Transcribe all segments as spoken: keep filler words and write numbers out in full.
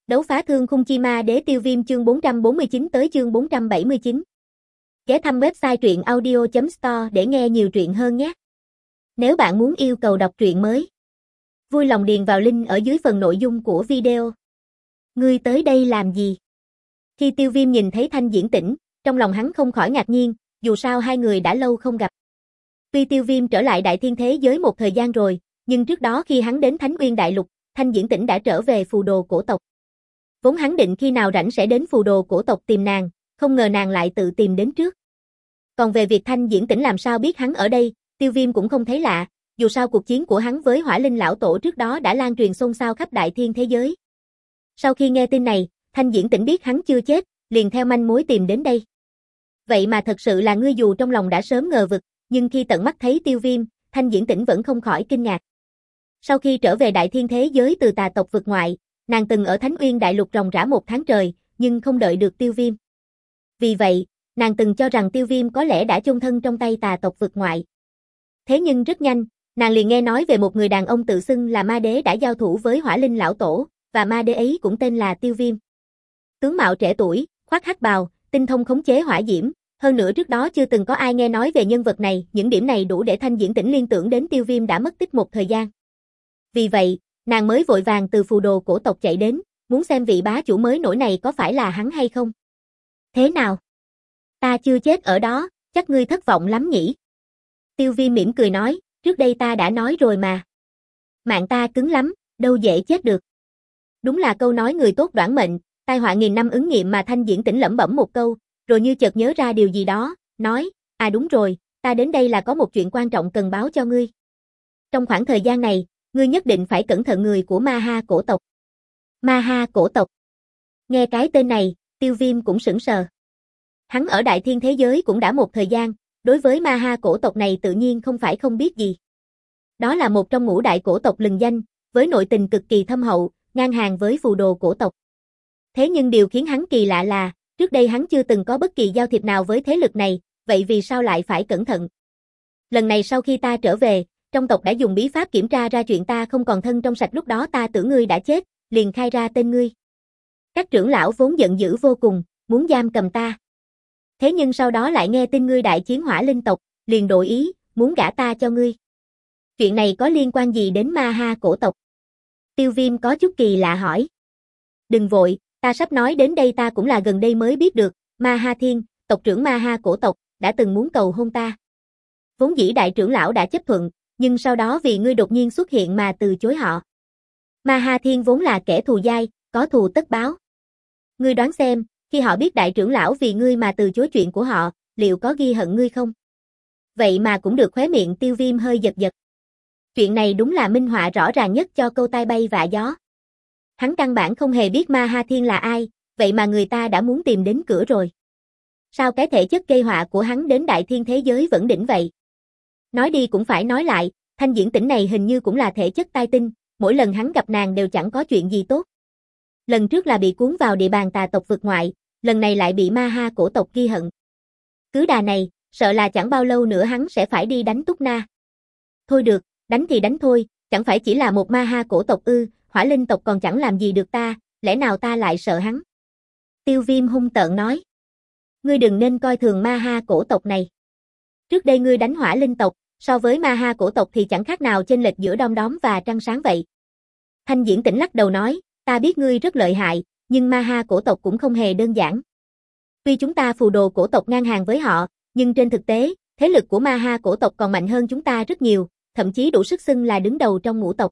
Đấu phá thương khung chi ma đế tiêu viêm chương bốn trăm bốn mươi chín tới chương bốn trăm bảy mươi chín. Ghé thăm website truyện audio chấm store để nghe nhiều truyện hơn nhé. Nếu bạn muốn yêu cầu đọc truyện mới, vui lòng điền vào link ở dưới phần nội dung của video. Ngươi tới đây làm gì? Khi tiêu viêm nhìn thấy Thanh Diễn Tĩnh, trong lòng hắn không khỏi ngạc nhiên, dù sao hai người đã lâu không gặp. Tuy tiêu viêm trở lại đại thiên thế giới một thời gian rồi, nhưng trước đó khi hắn đến Thánh Uyên Đại Lục, Thanh Diễn Tĩnh đã trở về phù đồ cổ tộc. Vốn hắn định khi nào rảnh sẽ đến phù đồ cổ tộc tìm nàng, không ngờ nàng lại tự tìm đến trước. Còn về việc Thanh Diễn Tĩnh làm sao biết hắn ở đây, tiêu viêm cũng không thấy lạ, dù sao cuộc chiến của hắn với Hỏa Linh lão tổ trước đó đã lan truyền xôn xao khắp đại thiên thế giới. Sau khi nghe tin này, Thanh Diễn Tĩnh biết hắn chưa chết, liền theo manh mối tìm đến đây. Vậy mà thật sự là ngươi, dù trong lòng đã sớm ngờ vực, nhưng khi tận mắt thấy tiêu viêm, Thanh Diễn Tĩnh vẫn không khỏi kinh ngạc. Sau khi trở về đại thiên thế giới từ tà tộc vực ngoại, nàng từng ở Thánh Uyên Đại Lục ròng rã một tháng trời, nhưng không đợi được tiêu viêm. Vì vậy, nàng từng cho rằng tiêu viêm có lẽ đã chôn thân trong tay tà tộc vực ngoại. Thế nhưng rất nhanh, nàng liền nghe nói về một người đàn ông tự xưng là ma đế đã giao thủ với Hỏa Linh lão tổ, và ma đế ấy cũng tên là tiêu viêm. Tướng mạo trẻ tuổi, khoác hắc bào, tinh thông khống chế hỏa diễm, hơn nữa trước đó chưa từng có ai nghe nói về nhân vật này, những điểm này đủ để Thanh Diễn Tĩnh liên tưởng đến tiêu viêm đã mất tích một thời gian. Vì vậy, nàng mới vội vàng từ phù đồ cổ tộc chạy đến, muốn xem vị bá chủ mới nổi này có phải là hắn hay không. Thế nào? Ta chưa chết ở đó, chắc ngươi thất vọng lắm nhỉ? Tiêu viêm mỉm cười nói, trước đây ta đã nói rồi mà. Mạng ta cứng lắm, đâu dễ chết được. Đúng là câu nói người tốt đoản mệnh, tai họa nghìn năm ứng nghiệm mà Thanh Diễn Tĩnh lẩm bẩm một câu, rồi như chợt nhớ ra điều gì đó, nói, à đúng rồi, ta đến đây là có một chuyện quan trọng cần báo cho ngươi. Trong khoảng thời gian này, ngươi nhất định phải cẩn thận người của Ma Ha cổ tộc. Ma Ha cổ tộc. Nghe cái tên này, tiêu viêm cũng sững sờ. Hắn ở đại thiên thế giới cũng đã một thời gian, đối với Ma Ha cổ tộc này tự nhiên không phải không biết gì. Đó là một trong ngũ đại cổ tộc lừng danh, với nội tình cực kỳ thâm hậu, ngang hàng với phù đồ cổ tộc. Thế nhưng điều khiến hắn kỳ lạ là, trước đây hắn chưa từng có bất kỳ giao thiệp nào với thế lực này, vậy vì sao lại phải cẩn thận? Lần này sau khi ta trở về, trong tộc đã dùng bí pháp kiểm tra ra chuyện ta không còn thân trong sạch, lúc đó ta tưởng ngươi đã chết, liền khai ra tên ngươi. Các trưởng lão vốn giận dữ vô cùng, muốn giam cầm ta. Thế nhưng sau đó lại nghe tin ngươi đại chiến Hỏa Linh tộc, liền đổi ý, muốn gả ta cho ngươi. Chuyện này có liên quan gì đến Ma Ha cổ tộc? Tiêu viêm có chút kỳ lạ hỏi. Đừng vội, ta sắp nói đến đây, ta cũng là gần đây mới biết được, Ma Ha Thiên, tộc trưởng Ma Ha cổ tộc, đã từng muốn cầu hôn ta. Vốn dĩ đại trưởng lão đã chấp thuận, nhưng sau đó vì ngươi đột nhiên xuất hiện mà từ chối họ. Ma Ha Thiên vốn là kẻ thù dai, có thù tất báo. Ngươi đoán xem, khi họ biết đại trưởng lão vì ngươi mà từ chối chuyện của họ, liệu có ghi hận ngươi không? Vậy mà cũng được, khóe miệng tiêu viêm hơi giật giật. Chuyện này đúng là minh họa rõ ràng nhất cho câu tai bay vạ gió. Hắn căn bản không hề biết Ma Ha Thiên là ai, vậy mà người ta đã muốn tìm đến cửa rồi. Sao cái thể chất gây họa của hắn đến đại thiên thế giới vẫn đỉnh vậy? Nói đi cũng phải nói lại, Thanh Diễn Tĩnh này hình như cũng là thể chất tai tinh, mỗi lần hắn gặp nàng đều chẳng có chuyện gì tốt. Lần trước là bị cuốn vào địa bàn tà tộc vực ngoại, lần này lại bị Ma Ha cổ tộc ghi hận. Cứ đà này, sợ là chẳng bao lâu nữa hắn sẽ phải đi đánh Túc Na. Thôi được, đánh thì đánh thôi, chẳng phải chỉ là một Ma Ha cổ tộc ư, Hỏa Linh tộc còn chẳng làm gì được ta, lẽ nào ta lại sợ hắn? Tiêu viêm hung tợn nói. Ngươi đừng nên coi thường Ma Ha cổ tộc này. Trước đây ngươi đánh Hỏa Linh tộc, so với Ma Ha cổ tộc thì chẳng khác nào chênh lệch giữa đom đóm và trăng sáng vậy. Thanh Diễn Tĩnh lắc đầu nói, ta biết ngươi rất lợi hại, nhưng Ma Ha cổ tộc cũng không hề đơn giản. Tuy chúng ta phù đồ cổ tộc ngang hàng với họ, nhưng trên thực tế, thế lực của Ma Ha cổ tộc còn mạnh hơn chúng ta rất nhiều, thậm chí đủ sức xưng là đứng đầu trong ngũ tộc.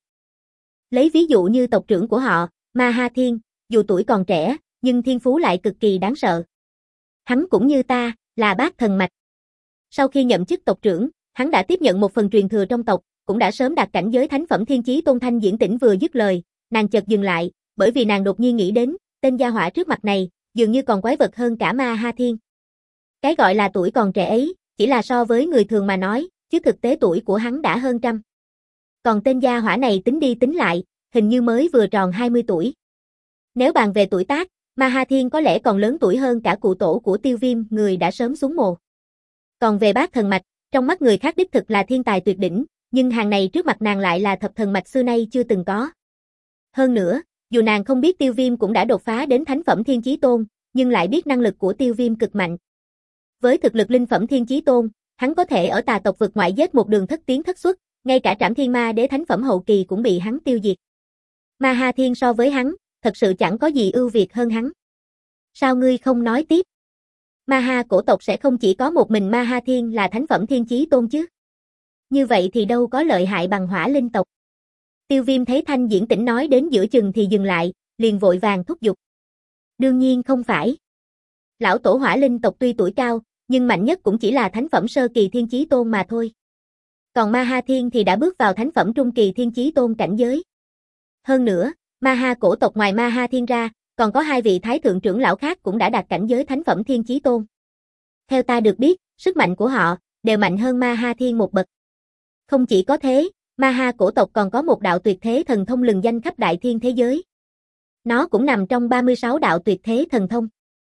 Lấy ví dụ như tộc trưởng của họ, Ma Ha Thiên, dù tuổi còn trẻ, nhưng thiên phú lại cực kỳ đáng sợ. Hắn cũng như ta, là bát thần mạch. Sau khi nhậm chức tộc trưởng, hắn đã tiếp nhận một phần truyền thừa trong tộc, cũng đã sớm đạt cảnh giới thánh phẩm thiên chí tôn. Thanh Diễn Tĩnh vừa dứt lời, nàng chợt dừng lại, bởi vì nàng đột nhiên nghĩ đến, tên gia hỏa trước mặt này, dường như còn quái vật hơn cả Ma Ha Thiên. Cái gọi là tuổi còn trẻ ấy, chỉ là so với người thường mà nói, chứ thực tế tuổi của hắn đã hơn trăm. Còn tên gia hỏa này tính đi tính lại, hình như mới vừa tròn hai mươi tuổi. Nếu bàn về tuổi tác, Ma Ha Thiên có lẽ còn lớn tuổi hơn cả cụ tổ của tiêu viêm, người đã sớm xuống mồ. Còn về bát thần mạch, trong mắt người khác đích thực là thiên tài tuyệt đỉnh, nhưng hàng này trước mặt nàng lại là thập thần mạch xưa nay chưa từng có. Hơn nữa, Dù nàng không biết Tiêu Viêm cũng đã đột phá đến thánh phẩm Thiên Chí Tôn, nhưng lại biết năng lực của Tiêu Viêm cực mạnh. Với thực lực linh phẩm Thiên Chí Tôn, hắn có thể ở Tà tộc vực ngoại giết một đường thất tiến thất xuất, ngay cả Trảm Thiên Ma Đế thánh phẩm hậu kỳ cũng bị hắn tiêu diệt. Ma Ha Thiên so với hắn, thật sự chẳng có gì ưu việt hơn hắn. Sao ngươi không nói tiếp? Ma Ha cổ tộc sẽ không chỉ có một mình Ma Ha Thiên là thánh phẩm Thiên Chí Tôn chứ? Như vậy thì đâu có lợi hại bằng Hỏa Linh tộc. Tiêu Viêm thấy Thanh Diễn Tĩnh nói đến giữa chừng thì dừng lại, liền vội vàng thúc giục. Đương nhiên không phải. Lão tổ Hỏa Linh tộc tuy tuổi cao, nhưng mạnh nhất cũng chỉ là thánh phẩm sơ kỳ Thiên Chí Tôn mà thôi. Còn Ma Ha Thiên thì đã bước vào thánh phẩm trung kỳ Thiên Chí Tôn cảnh giới. Hơn nữa, Ma Ha cổ tộc ngoài Ma Ha Thiên ra, còn có hai vị thái thượng trưởng lão khác cũng đã đạt cảnh giới thánh phẩm Thiên Chí Tôn. Theo ta được biết, sức mạnh của họ đều mạnh hơn Ma Ha Thiên một bậc. Không chỉ có thế, Ma Ha cổ tộc còn có một đạo tuyệt thế thần thông lừng danh khắp đại thiên thế giới. Nó cũng nằm trong ba mươi sáu đạo tuyệt thế thần thông.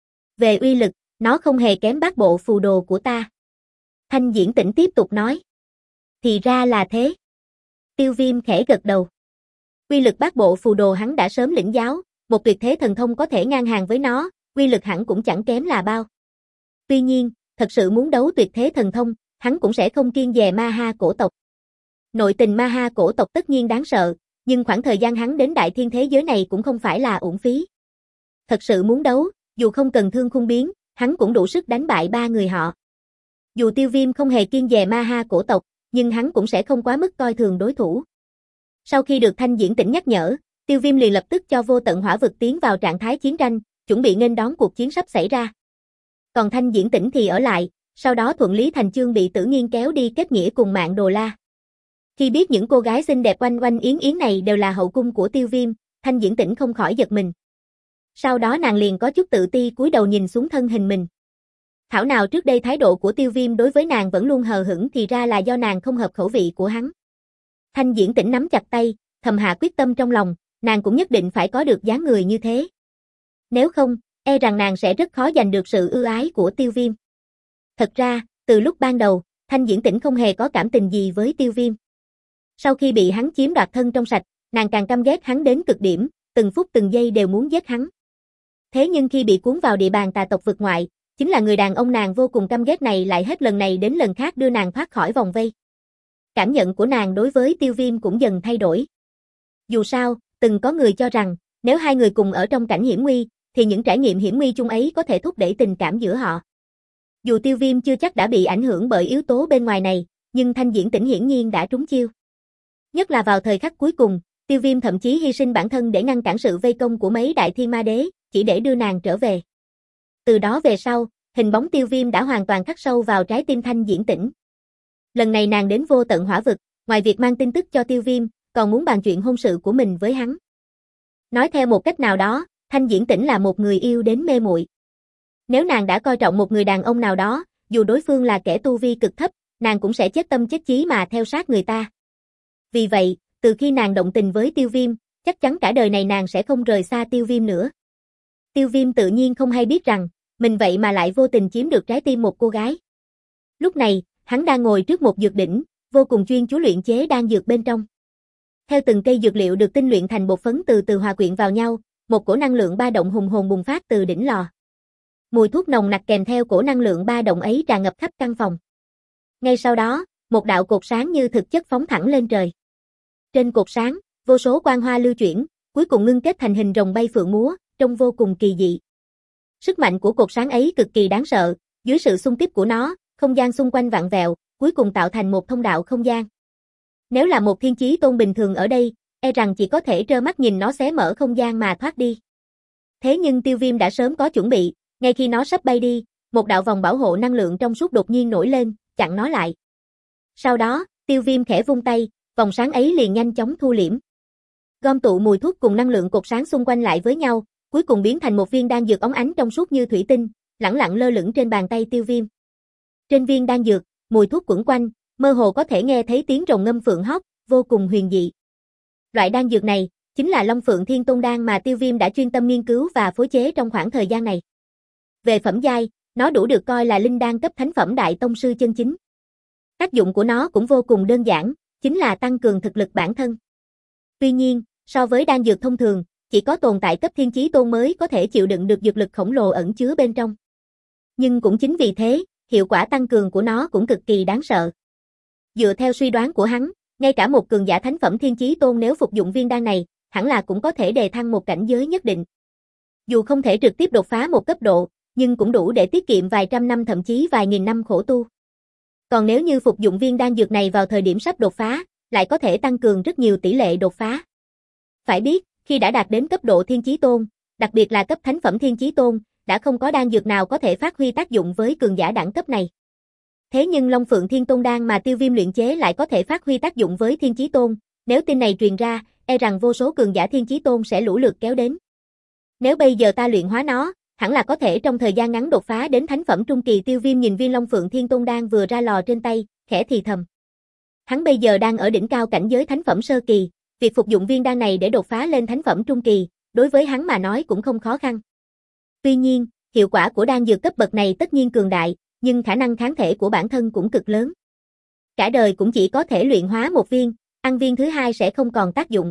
Về uy lực, nó không hề kém bát bộ phù đồ của ta. Thanh Diễn Tĩnh tiếp tục nói. Thì ra là thế. Tiêu Viêm khẽ gật đầu. Uy lực bát bộ phù đồ hắn đã sớm lĩnh giáo, một tuyệt thế thần thông có thể ngang hàng với nó, uy lực hẳn cũng chẳng kém là bao. Tuy nhiên, thật sự muốn đấu tuyệt thế thần thông, hắn cũng sẽ không kiêng dè Ma Ha cổ tộc. Nội tình Ma Ha cổ tộc tất nhiên đáng sợ, nhưng khoảng thời gian hắn đến đại thiên thế giới này cũng không phải là uổng phí. Thật sự muốn đấu, dù không cần thương khung biến, hắn cũng đủ sức đánh bại ba người họ. Dù Tiêu Viêm không hề kiêng dè Ma Ha cổ tộc, nhưng hắn cũng sẽ không quá mức coi thường đối thủ. Sau khi được Thanh Diễn Tĩnh nhắc nhở, Tiêu Viêm liền lập tức cho Vô Tận Hỏa Vực tiến vào trạng thái chiến tranh, chuẩn bị nghênh đón cuộc chiến sắp xảy ra. Còn Thanh Diễn Tĩnh thì ở lại, sau đó thuận lý thành chương bị Tử Nghiên kéo đi kết nghĩa cùng Mạn Đồ La. Khi biết những cô gái xinh đẹp oanh oanh yến yến này đều là hậu cung của Tiêu Viêm, Thanh Diễn Tĩnh không khỏi giật mình. Sau đó nàng liền có chút tự ti cúi đầu nhìn xuống thân hình mình. Thảo nào trước đây thái độ của Tiêu Viêm đối với nàng vẫn luôn hờ hững thì ra là do nàng không hợp khẩu vị của hắn. Thanh Diễn Tĩnh nắm chặt tay, thầm hạ quyết tâm trong lòng, nàng cũng nhất định phải có được dáng người như thế. Nếu không, e rằng nàng sẽ rất khó giành được sự ưu ái của Tiêu Viêm. Thật ra, từ lúc ban đầu, Thanh Diễn Tĩnh không hề có cảm tình gì với Tiêu Viêm. Sau khi bị hắn chiếm đoạt thân trong sạch, nàng càng căm ghét hắn đến cực điểm, từng phút từng giây đều muốn giết hắn. Thế nhưng khi bị cuốn vào địa bàn Tà tộc vực ngoại, chính là người đàn ông nàng vô cùng căm ghét này lại hết lần này đến lần khác đưa nàng thoát khỏi vòng vây. Cảm nhận của nàng đối với Tiêu Viêm cũng dần thay đổi. Dù sao, từng có người cho rằng, nếu hai người cùng ở trong cảnh hiểm nguy, thì những trải nghiệm hiểm nguy chung ấy có thể thúc đẩy tình cảm giữa họ. Dù Tiêu Viêm chưa chắc đã bị ảnh hưởng bởi yếu tố bên ngoài này, nhưng Thanh Diễn Tĩnh hiển nhiên đã trúng chiêu. Nhất là vào thời khắc cuối cùng, Tiêu Viêm thậm chí hy sinh bản thân để ngăn cản sự vây công của mấy đại thiên ma đế, chỉ để đưa nàng trở về. Từ đó về sau, hình bóng Tiêu Viêm đã hoàn toàn khắc sâu vào trái tim Thanh Diễn Tĩnh. Lần này nàng đến Vô Tận Hỏa Vực, ngoài việc mang tin tức cho Tiêu Viêm, còn muốn bàn chuyện hôn sự của mình với hắn. Nói theo một cách nào đó, Thanh Diễn Tĩnh là một người yêu đến mê muội. Nếu nàng đã coi trọng một người đàn ông nào đó, dù đối phương là kẻ tu vi cực thấp, nàng cũng sẽ chết tâm chết chí mà theo sát người ta. Vì vậy, từ khi nàng động tình với Tiêu Viêm, chắc chắn cả đời này nàng sẽ không rời xa Tiêu Viêm nữa. Tiêu Viêm tự nhiên không hay biết rằng, mình vậy mà lại vô tình chiếm được trái tim một cô gái. Lúc này, hắn đang ngồi trước một dược đỉnh, vô cùng chuyên chú luyện chế đan dược bên trong. Theo từng cây dược liệu được tinh luyện thành bột phấn từ từ hòa quyện vào nhau, một cổ năng lượng ba động hùng hồn bùng phát từ đỉnh lò. Mùi thuốc nồng nặc kèm theo cổ năng lượng ba động ấy tràn ngập khắp căn phòng. Ngay sau đó, một đạo cột sáng như thực chất phóng thẳng lên trời. Trên cột sáng, vô số quang hoa lưu chuyển, cuối cùng ngưng kết thành hình rồng bay phượng múa, trông vô cùng kỳ dị. Sức mạnh của cột sáng ấy cực kỳ đáng sợ, dưới sự xung kích của nó, không gian xung quanh vặn vẹo, cuối cùng tạo thành một thông đạo không gian. Nếu là một thiên chí tôn bình thường ở đây, e rằng chỉ có thể trơ mắt nhìn nó xé mở không gian mà thoát đi. Thế nhưng Tiêu Viêm đã sớm có chuẩn bị, ngay khi nó sắp bay đi, một đạo vòng bảo hộ năng lượng trong suốt đột nhiên nổi lên, chặn nó lại. Sau đó, Tiêu Viêm khẽ vung tay, vòng sáng ấy liền nhanh chóng thu liễm. Gom tụ mùi thuốc cùng năng lượng cột sáng xung quanh lại với nhau, cuối cùng biến thành một viên đan dược óng ánh trong suốt như thủy tinh, lẳng lặng lơ lửng trên bàn tay Tiêu Viêm. Trên viên đan dược, mùi thuốc quẩn quanh, mơ hồ có thể nghe thấy tiếng rồng ngâm phượng hót, vô cùng huyền dị. Loại đan dược này chính là Long Phượng Thiên Tôn đan mà Tiêu Viêm đã chuyên tâm nghiên cứu và phối chế trong khoảng thời gian này. Về phẩm giai, nó đủ được coi là linh đan cấp thánh phẩm đại tông sư chân chính. Tác dụng của nó cũng vô cùng đơn giản, chính là tăng cường thực lực bản thân. Tuy nhiên, so với đan dược thông thường, Chỉ có tồn tại cấp thiên chí tôn mới có thể chịu đựng được dược lực khổng lồ ẩn chứa bên trong. Nhưng cũng chính vì thế, hiệu quả tăng cường của nó cũng cực kỳ đáng sợ. Dựa theo suy đoán của hắn, ngay cả một cường giả thánh phẩm thiên chí tôn nếu phục dụng viên đan này, hẳn là cũng có thể đề thăng một cảnh giới nhất định. Dù không thể trực tiếp đột phá một cấp độ, nhưng cũng đủ để tiết kiệm vài trăm năm thậm chí vài nghìn năm khổ tu. Còn nếu như phục dụng viên đan dược này vào thời điểm sắp đột phá, lại có thể tăng cường rất nhiều tỷ lệ đột phá. Phải biết, khi đã đạt đến cấp độ thiên chí tôn, đặc biệt là cấp thánh phẩm thiên chí tôn, đã không có đan dược nào có thể phát huy tác dụng với cường giả đẳng cấp này. Thế nhưng Long Phượng Thiên Tôn đan mà Tiêu Viêm luyện chế lại có thể phát huy tác dụng với thiên chí tôn, nếu tin này truyền ra, e rằng vô số cường giả thiên chí tôn sẽ lũ lượt kéo đến. Nếu bây giờ ta luyện hóa nó, hẳn là có thể trong thời gian ngắn đột phá đến thánh phẩm trung kỳ. Tiêu Viêm nhìn viên Long Phượng Thiên Tôn đan vừa ra lò trên tay, khẽ thì thầm. Hắn bây giờ đang ở đỉnh cao cảnh giới thánh phẩm sơ kỳ, việc phục dụng viên đan này để đột phá lên thánh phẩm trung kỳ, đối với hắn mà nói cũng không khó khăn. Tuy nhiên, hiệu quả của đan dược cấp bậc này tất nhiên cường đại, nhưng khả năng kháng thể của bản thân cũng cực lớn. Cả đời cũng chỉ có thể luyện hóa một viên, ăn viên thứ hai sẽ không còn tác dụng.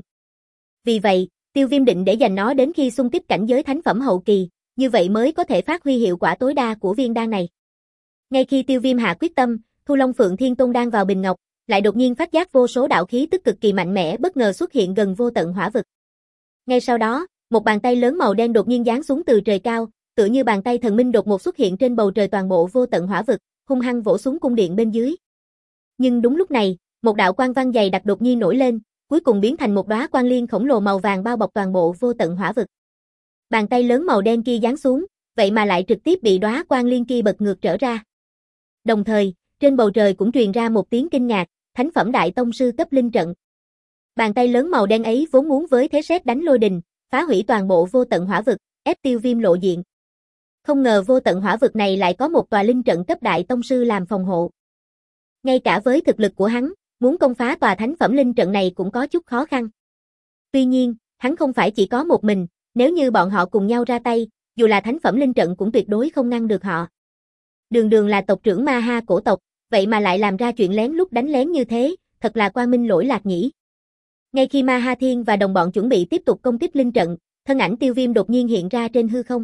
Vì vậy, Tiêu Viêm định để dành nó đến khi xung kích cảnh giới thánh phẩm hậu kỳ, như vậy mới có thể phát huy hiệu quả tối đa của viên đan này. Ngay khi Tiêu Viêm hạ quyết tâm, thu Long Phượng Thiên Tôn đan vào bình ngọc, lại đột nhiên phát giác vô số đạo khí tức cực kỳ mạnh mẽ bất ngờ xuất hiện gần vô tận hỏa vực. Ngay sau đó, một bàn tay lớn màu đen đột nhiên giáng xuống từ trời cao, tựa như bàn tay thần minh đột ngột xuất hiện trên bầu trời toàn bộ vô tận hỏa vực, hung hăng vỗ xuống cung điện bên dưới. Nhưng đúng lúc này, một đạo quang văn dày đặc đột nhiên nổi lên, cuối cùng biến thành một đóa quang liên khổng lồ màu vàng bao bọc toàn bộ vô tận hỏa vực. Bàn tay lớn màu đen kia giáng xuống, vậy mà lại trực tiếp bị đóa quang liên kia bật ngược trở ra. Đồng thời, trên bầu trời cũng truyền ra một tiếng kinh ngạc, thánh phẩm đại tông sư cấp linh trận. Bàn tay lớn màu đen ấy vốn muốn với thế sét đánh lôi đình, phá hủy toàn bộ vô tận hỏa vực, ép Tiêu Viêm lộ diện. Không ngờ vô tận hỏa vực này lại có một tòa linh trận cấp đại tông sư làm phòng hộ. Ngay cả với thực lực của hắn, muốn công phá tòa thánh phẩm linh trận này cũng có chút khó khăn. Tuy nhiên, hắn không phải chỉ có một mình, nếu như bọn họ cùng nhau ra tay, dù là thánh phẩm linh trận cũng tuyệt đối không ngăn được họ. Đường đường là tộc trưởng Ma Ha cổ tộc, vậy mà lại làm ra chuyện lén lút đánh lén như thế, thật là quang minh lỗi lạc nhỉ. Ngay khi Ma Ha Thiên và đồng bọn chuẩn bị tiếp tục công kích linh trận, thân ảnh Tiêu Viêm đột nhiên hiện ra trên hư không.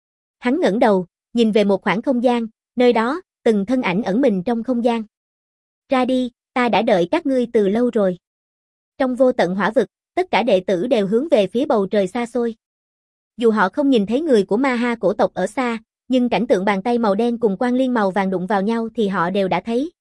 Hắn ngẩng đầu, nhìn về một khoảng không gian, nơi đó, từng thân ảnh ẩn mình trong không gian. Ra đi, ta đã đợi các ngươi từ lâu rồi. Trong vô tận hỏa vực, tất cả đệ tử đều hướng về phía bầu trời xa xôi. Dù họ không nhìn thấy người của Ma Ha cổ tộc ở xa, nhưng cảnh tượng bàn tay màu đen cùng quang liên màu vàng đụng vào nhau thì họ đều đã thấy.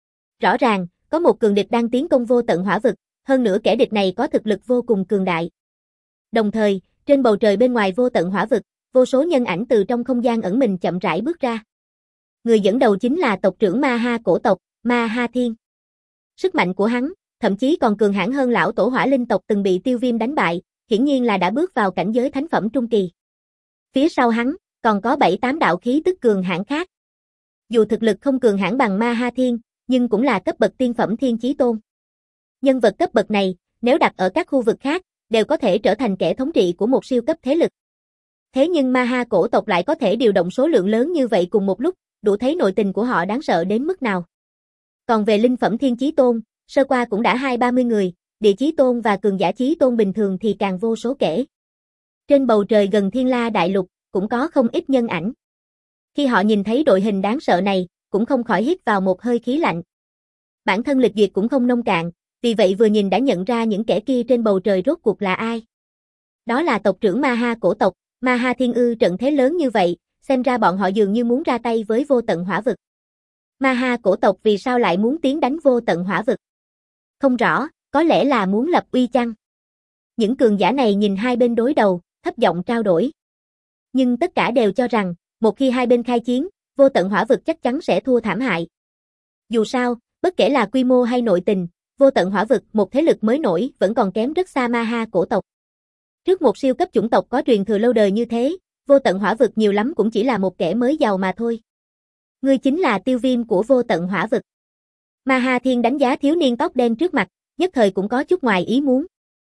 Rõ ràng, có một cường địch đang tiến công vô tận hỏa vực, hơn nữa kẻ địch này có thực lực vô cùng cường đại. Đồng thời, trên bầu trời bên ngoài vô tận hỏa vực, vô số nhân ảnh từ trong không gian ẩn mình chậm rãi bước ra. Người dẫn đầu chính là tộc trưởng Ma Ha cổ tộc, Ma Ha Thiên. Sức mạnh của hắn, thậm chí còn cường hãn hơn lão tổ hỏa linh tộc từng bị Tiêu Viêm đánh bại, hiển nhiên là đã bước vào cảnh giới thánh phẩm trung kỳ. Phía sau hắn, còn có bảy tám đạo khí tức cường hãn khác. Dù thực lực không cường hãn bằng Ma Ha Thiên, nhưng cũng là cấp bậc tiên phẩm thiên chí tôn. Nhân vật cấp bậc này, nếu đặt ở các khu vực khác, đều có thể trở thành kẻ thống trị của một siêu cấp thế lực. Thế nhưng Ma Ha cổ tộc lại có thể điều động số lượng lớn như vậy cùng một lúc, đủ thấy nội tình của họ đáng sợ đến mức nào. Còn về linh phẩm thiên chí tôn, sơ qua cũng đã hai ba mươi người, địa chí tôn và cường giả chí tôn bình thường thì càng vô số kể. Trên bầu trời gần Thiên La Đại Lục, cũng có không ít nhân ảnh. Khi họ nhìn thấy đội hình đáng sợ này, cũng không khỏi hít vào một hơi khí lạnh. Bản thân lịch duyệt cũng không nông cạn, vì vậy vừa nhìn đã nhận ra những kẻ kia trên bầu trời rốt cuộc là ai. Đó là tộc trưởng Ma Ha cổ tộc, Ma Ha Thiên ư. Trận thế lớn như vậy, xem ra bọn họ dường như muốn ra tay với vô tận hỏa vực. Ma Ha cổ tộc vì sao lại muốn tiến đánh vô tận hỏa vực? Không rõ, có lẽ là muốn lập uy chăng? Những cường giả này nhìn hai bên đối đầu, thấp giọng trao đổi. Nhưng tất cả đều cho rằng, một khi hai bên khai chiến, vô tận hỏa vực chắc chắn sẽ thua thảm hại. Dù sao, bất kể là quy mô hay nội tình, vô tận hỏa vực, một thế lực mới nổi, vẫn còn kém rất xa Ma Ha cổ tộc. Trước một siêu cấp chủng tộc có truyền thừa lâu đời như thế, vô tận hỏa vực nhiều lắm cũng chỉ là một kẻ mới giàu mà thôi. Ngươi chính là Tiêu Viêm của vô tận hỏa vực. Ma Ha Thiên đánh giá thiếu niên tóc đen trước mặt, nhất thời cũng có chút ngoài ý muốn.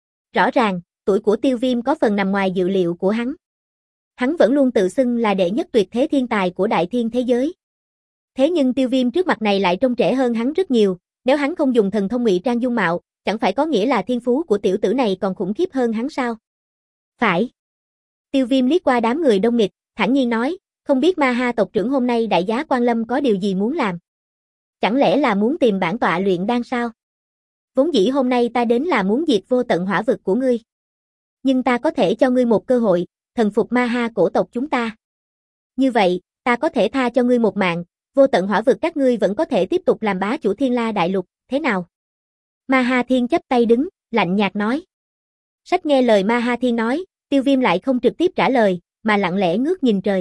Rõ ràng, tuổi của Tiêu Viêm có phần nằm ngoài dự liệu của hắn. Hắn vẫn luôn tự xưng là đệ nhất tuyệt thế thiên tài của đại thiên thế giới. Thế nhưng Tiêu Viêm trước mặt này lại trông trẻ hơn hắn rất nhiều, nếu hắn không dùng thần thông ngụy trang dung mạo, chẳng phải có nghĩa là thiên phú của tiểu tử này còn khủng khiếp hơn hắn sao? Phải. Tiêu Viêm liếc qua đám người đông nghịt, thản nhiên nói, không biết Ma Ha tộc trưởng hôm nay đại giá quan lâm có điều gì muốn làm? Chẳng lẽ là muốn tìm bản tọa luyện đan sao? Vốn dĩ hôm nay ta đến là muốn diệt vô tận hỏa vực của ngươi. Nhưng ta có thể cho ngươi một cơ hội, thần phục Ma Ha cổ tộc chúng ta. Như vậy, ta có thể tha cho ngươi một mạng, vô tận hỏa vực các ngươi vẫn có thể tiếp tục làm bá chủ Thiên La đại lục, thế nào? Ma Ha Thiên chắp tay đứng, lạnh nhạt nói. Sách nghe lời Ma Ha Thiên nói, Tiêu Viêm lại không trực tiếp trả lời, mà lặng lẽ ngước nhìn trời.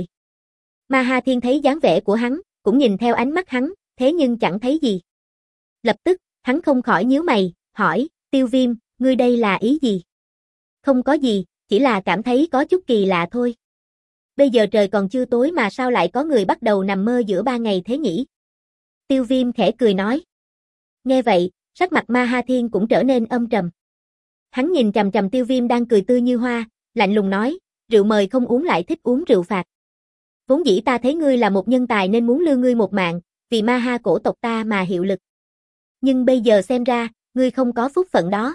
Ma Ha Thiên thấy dáng vẻ của hắn, cũng nhìn theo ánh mắt hắn, thế nhưng chẳng thấy gì. Lập tức, hắn không khỏi nhíu mày, hỏi, Tiêu Viêm, ngươi đây là ý gì? Không có gì, chỉ là cảm thấy có chút kỳ lạ thôi. Bây giờ trời còn chưa tối mà sao lại có người bắt đầu nằm mơ giữa ba ngày thế nhỉ? Tiêu Viêm khẽ cười nói. Nghe vậy, sắc mặt Ma Ha Thiên cũng trở nên âm trầm. Hắn nhìn chằm chằm Tiêu Viêm đang cười tươi như hoa, lạnh lùng nói, rượu mời không uống lại thích uống rượu phạt. Vốn dĩ ta thấy ngươi là một nhân tài nên muốn lưu ngươi một mạng, vì Ma Ha cổ tộc ta mà hiệu lực. Nhưng bây giờ xem ra, ngươi không có phúc phận đó.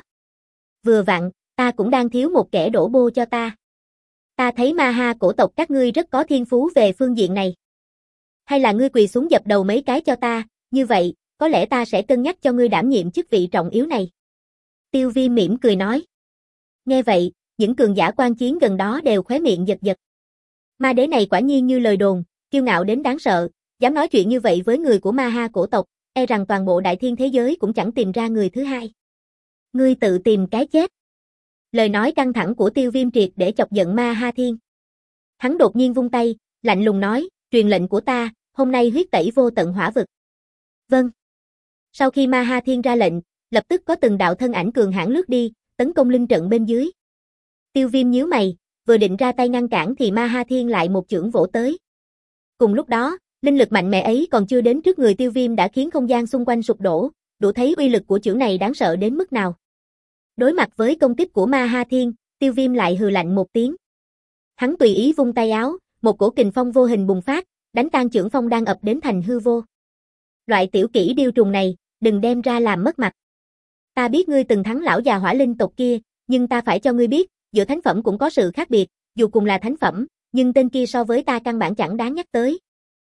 Vừa vặn, ta cũng đang thiếu một kẻ đổ bô cho ta. Ta thấy Ma Ha cổ tộc các ngươi rất có thiên phú về phương diện này. Hay là ngươi quỳ xuống dập đầu mấy cái cho ta, như vậy, có lẽ ta sẽ cân nhắc cho ngươi đảm nhiệm chức vị trọng yếu này. Tiêu Viêm mỉm cười nói. Nghe vậy, những cường giả quan chiến gần đó đều khóe miệng giật giật. Ma đế này quả nhiên như lời đồn, kiêu ngạo đến đáng sợ, dám nói chuyện như vậy với người của Ma Ha cổ tộc, e rằng toàn bộ đại thiên thế giới cũng chẳng tìm ra người thứ hai. Ngươi tự tìm cái chết. Lời nói căng thẳng của Tiêu Viêm triệt để chọc giận Ma Ha Thiên. Hắn đột nhiên vung tay, lạnh lùng nói, truyền lệnh của ta, hôm nay huyết tẩy vô tận hỏa vực. Vâng. Sau khi Ma Ha Thiên ra lệnh, lập tức có từng đạo thân ảnh cường hãn lướt đi, tấn công linh trận bên dưới. Tiêu Viêm nhíu mày, vừa định ra tay ngăn cản thì Ma Ha Thiên lại một chưởng vỗ tới. Cùng lúc đó, linh lực mạnh mẽ ấy còn chưa đến trước người Tiêu Viêm đã khiến không gian xung quanh sụp đổ, đủ thấy uy lực của chưởng này đáng sợ đến mức nào. Đối mặt với công kích của Ma Ha Thiên, Tiêu Viêm lại hừ lạnh một tiếng. Hắn tùy ý vung tay áo, một cổ kình phong vô hình bùng phát, đánh tan chưởng phong đang ập đến thành hư vô. Loại tiểu kỹ điêu trùng này, đừng đem ra làm mất mặt. Ta biết ngươi từng thắng lão già hỏa linh tộc kia, nhưng ta phải cho ngươi biết, giữa thánh phẩm cũng có sự khác biệt, dù cùng là thánh phẩm, nhưng tên kia so với ta căn bản chẳng đáng nhắc tới.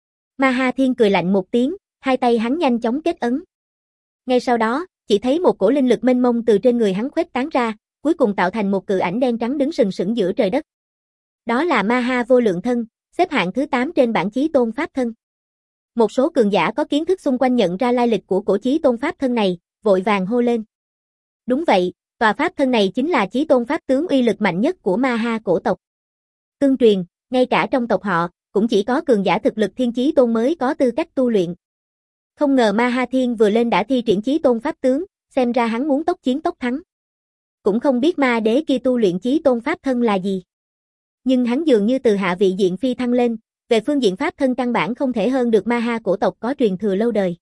Ma Ha Thiên cười lạnh một tiếng, hai tay hắn nhanh chóng kết ấn. Ngay sau đó, chỉ thấy một cổ linh lực mênh mông từ trên người hắn khuếch tán ra, cuối cùng tạo thành một cự ảnh đen trắng đứng sừng sững giữa trời đất. Đó là Ma Ha vô lượng thân, xếp hạng thứ tám trên bảng chí tôn pháp thân. Một số cường giả có kiến thức xung quanh nhận ra lai lịch của cổ chí tôn pháp thân này, vội vàng hô lên. Đúng vậy, tòa pháp thân này chính là chí tôn pháp tướng uy lực mạnh nhất của Ma Ha cổ tộc. Tương truyền, ngay cả trong tộc họ, cũng chỉ có cường giả thực lực thiên chí tôn mới có tư cách tu luyện. Không ngờ Ma Ha Thiên vừa lên đã thi triển chí tôn pháp tướng, xem ra hắn muốn tốc chiến tốc thắng. Cũng không biết ma đế kia tu luyện chí tôn pháp thân là gì. Nhưng hắn dường như từ hạ vị diện phi thăng lên, về phương diện pháp thân căn bản không thể hơn được Ma Ha cổ tộc có truyền thừa lâu đời.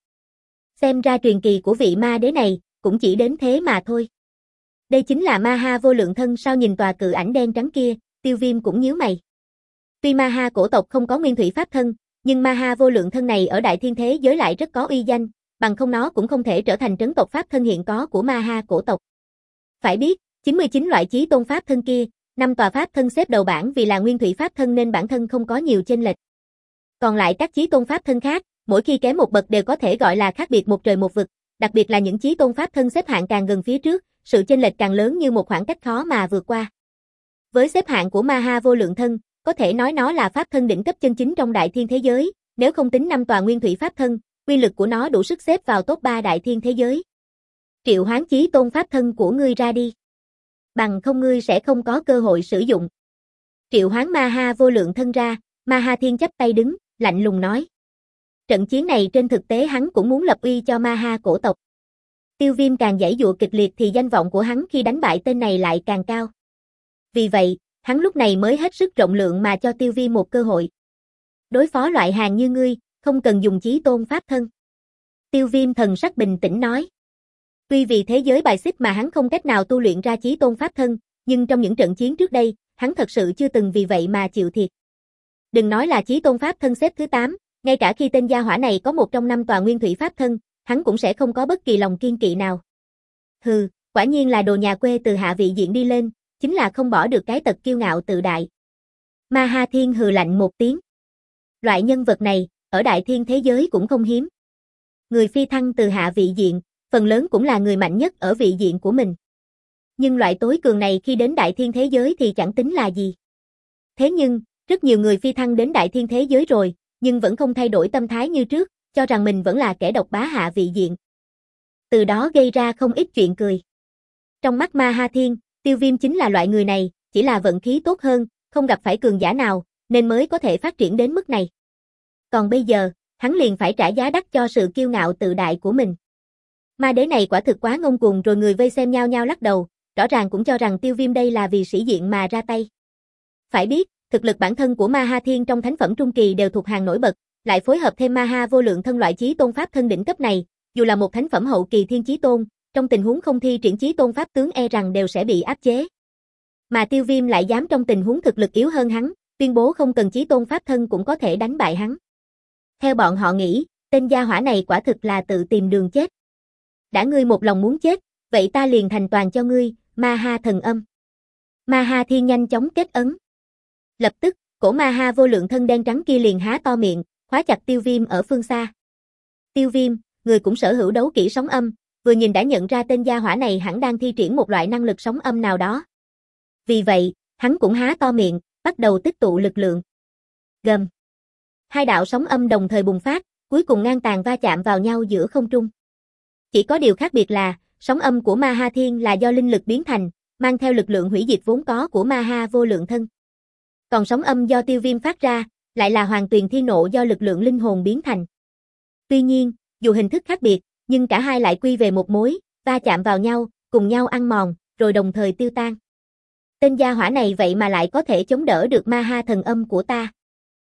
Xem ra truyền kỳ của vị ma đế này, cũng chỉ đến thế mà thôi. Đây chính là Ma Ha vô lượng thân sao? Nhìn tòa cự ảnh đen trắng kia, Tiêu Viêm cũng nhíu mày. Tuy Ma Ha cổ tộc không có nguyên thủy pháp thân, nhưng Ma Ha vô lượng thân này ở đại thiên thế giới lại rất có uy danh, bằng không nó cũng không thể trở thành trấn tộc pháp thân hiện có của Ma Ha cổ tộc. Phải biết, chín mươi chín loại chí tôn pháp thân kia, năm tòa pháp thân xếp đầu bảng vì là nguyên thủy pháp thân nên bản thân không có nhiều chênh lệch. Còn lại các chí tôn pháp thân khác, mỗi khi kém một bậc đều có thể gọi là khác biệt một trời một vực, đặc biệt là những chí tôn pháp thân xếp hạng càng gần phía trước, sự chênh lệch càng lớn như một khoảng cách khó mà vượt qua. Với xếp hạng của Ma Ha vô lượng thân, có thể nói nó là pháp thân đỉnh cấp chân chính trong đại thiên thế giới, nếu không tính năm tòa nguyên thủy pháp thân, uy lực của nó đủ sức xếp vào top ba đại thiên thế giới. Triệu hoán chí tôn pháp thân của ngươi ra đi. Bằng không ngươi sẽ không có cơ hội sử dụng. Triệu hoán Ma Ha vô lượng thân ra, Ma Ha Thiên chắp tay đứng, lạnh lùng nói. Trận chiến này trên thực tế hắn cũng muốn lập uy cho Ma Ha cổ tộc. Tiêu Viêm càng giãy giụa kịch liệt thì danh vọng của hắn khi đánh bại tên này lại càng cao. Vì vậy, hắn lúc này mới hết sức rộng lượng mà cho Tiêu Viêm một cơ hội. Đối phó loại hàng như ngươi, không cần dùng chí tôn pháp thân. Tiêu Viêm thần sắc bình tĩnh nói. Tuy vì thế giới bài xích mà hắn không cách nào tu luyện ra chí tôn pháp thân, nhưng trong những trận chiến trước đây, hắn thật sự chưa từng vì vậy mà chịu thiệt. Đừng nói là chí tôn pháp thân xếp thứ tám, ngay cả khi tên gia hỏa này có một trong năm tòa nguyên thủy pháp thân, hắn cũng sẽ không có bất kỳ lòng kiên kỵ nào. Hừ, quả nhiên là đồ nhà quê từ hạ vị diện đi lên, chính là không bỏ được cái tật kiêu ngạo tự đại. Ma Ha Thiên hừ lạnh một tiếng. Loại nhân vật này, ở đại thiên thế giới cũng không hiếm. Người phi thăng từ hạ vị diện, phần lớn cũng là người mạnh nhất ở vị diện của mình. Nhưng loại tối cường này khi đến đại thiên thế giới thì chẳng tính là gì. Thế nhưng, rất nhiều người phi thăng đến đại thiên thế giới rồi, nhưng vẫn không thay đổi tâm thái như trước, cho rằng mình vẫn là kẻ độc bá hạ vị diện. Từ đó gây ra không ít chuyện cười. Trong mắt Ma Ha Thiên, Tiêu Viêm chính là loại người này, chỉ là vận khí tốt hơn, không gặp phải cường giả nào, nên mới có thể phát triển đến mức này. Còn bây giờ, hắn liền phải trả giá đắt cho sự kiêu ngạo tự đại của mình. Ma đế này quả thực quá ngông cuồng, rồi người vây xem nhao nhao lắc đầu, rõ ràng cũng cho rằng Tiêu Viêm đây là vì sĩ diện mà ra tay. Phải biết, thực lực bản thân của Ma Ha Thiên trong thánh phẩm trung kỳ đều thuộc hàng nổi bật, lại phối hợp thêm Ma Ha vô lượng thân loại chí tôn pháp thân đỉnh cấp này, dù là một thánh phẩm hậu kỳ thiên chí tôn, trong tình huống không thi triển chí tôn pháp tướng e rằng đều sẽ bị áp chế. Mà Tiêu Viêm lại dám trong tình huống thực lực yếu hơn hắn, tuyên bố không cần chí tôn pháp thân cũng có thể đánh bại hắn. Theo bọn họ nghĩ, tên gia hỏa này quả thực là tự tìm đường chết. Đã ngươi một lòng muốn chết, vậy ta liền thành toàn cho ngươi, Ma Ha thần âm. Ma Ha Thiên nhanh chóng kết ấn. Lập tức, cổ Ma Ha vô lượng thân đen trắng kia liền há to miệng, khóa chặt Tiêu Viêm ở phương xa. Tiêu Viêm, người cũng sở hữu đấu kỹ sóng âm, vừa nhìn đã nhận ra tên gia hỏa này hẳn đang thi triển một loại năng lực sóng âm nào đó. Vì vậy, hắn cũng há to miệng, bắt đầu tích tụ lực lượng. Gầm. Hai đạo sóng âm đồng thời bùng phát, cuối cùng ngang tàn va chạm vào nhau giữa không trung. Chỉ có điều khác biệt là, sóng âm của Ma Ha Thiên là do linh lực biến thành, mang theo lực lượng hủy diệt vốn có của Ma Ha vô lượng thân. Còn sóng âm do Tiêu Viêm phát ra, lại là Hoàng Tuyền Thiên Nộ do lực lượng linh hồn biến thành. Tuy nhiên, dù hình thức khác biệt, nhưng cả hai lại quy về một mối, va chạm vào nhau, cùng nhau ăn mòn, rồi đồng thời tiêu tan. Tên gia hỏa này vậy mà lại có thể chống đỡ được Ma Ha thần âm của ta.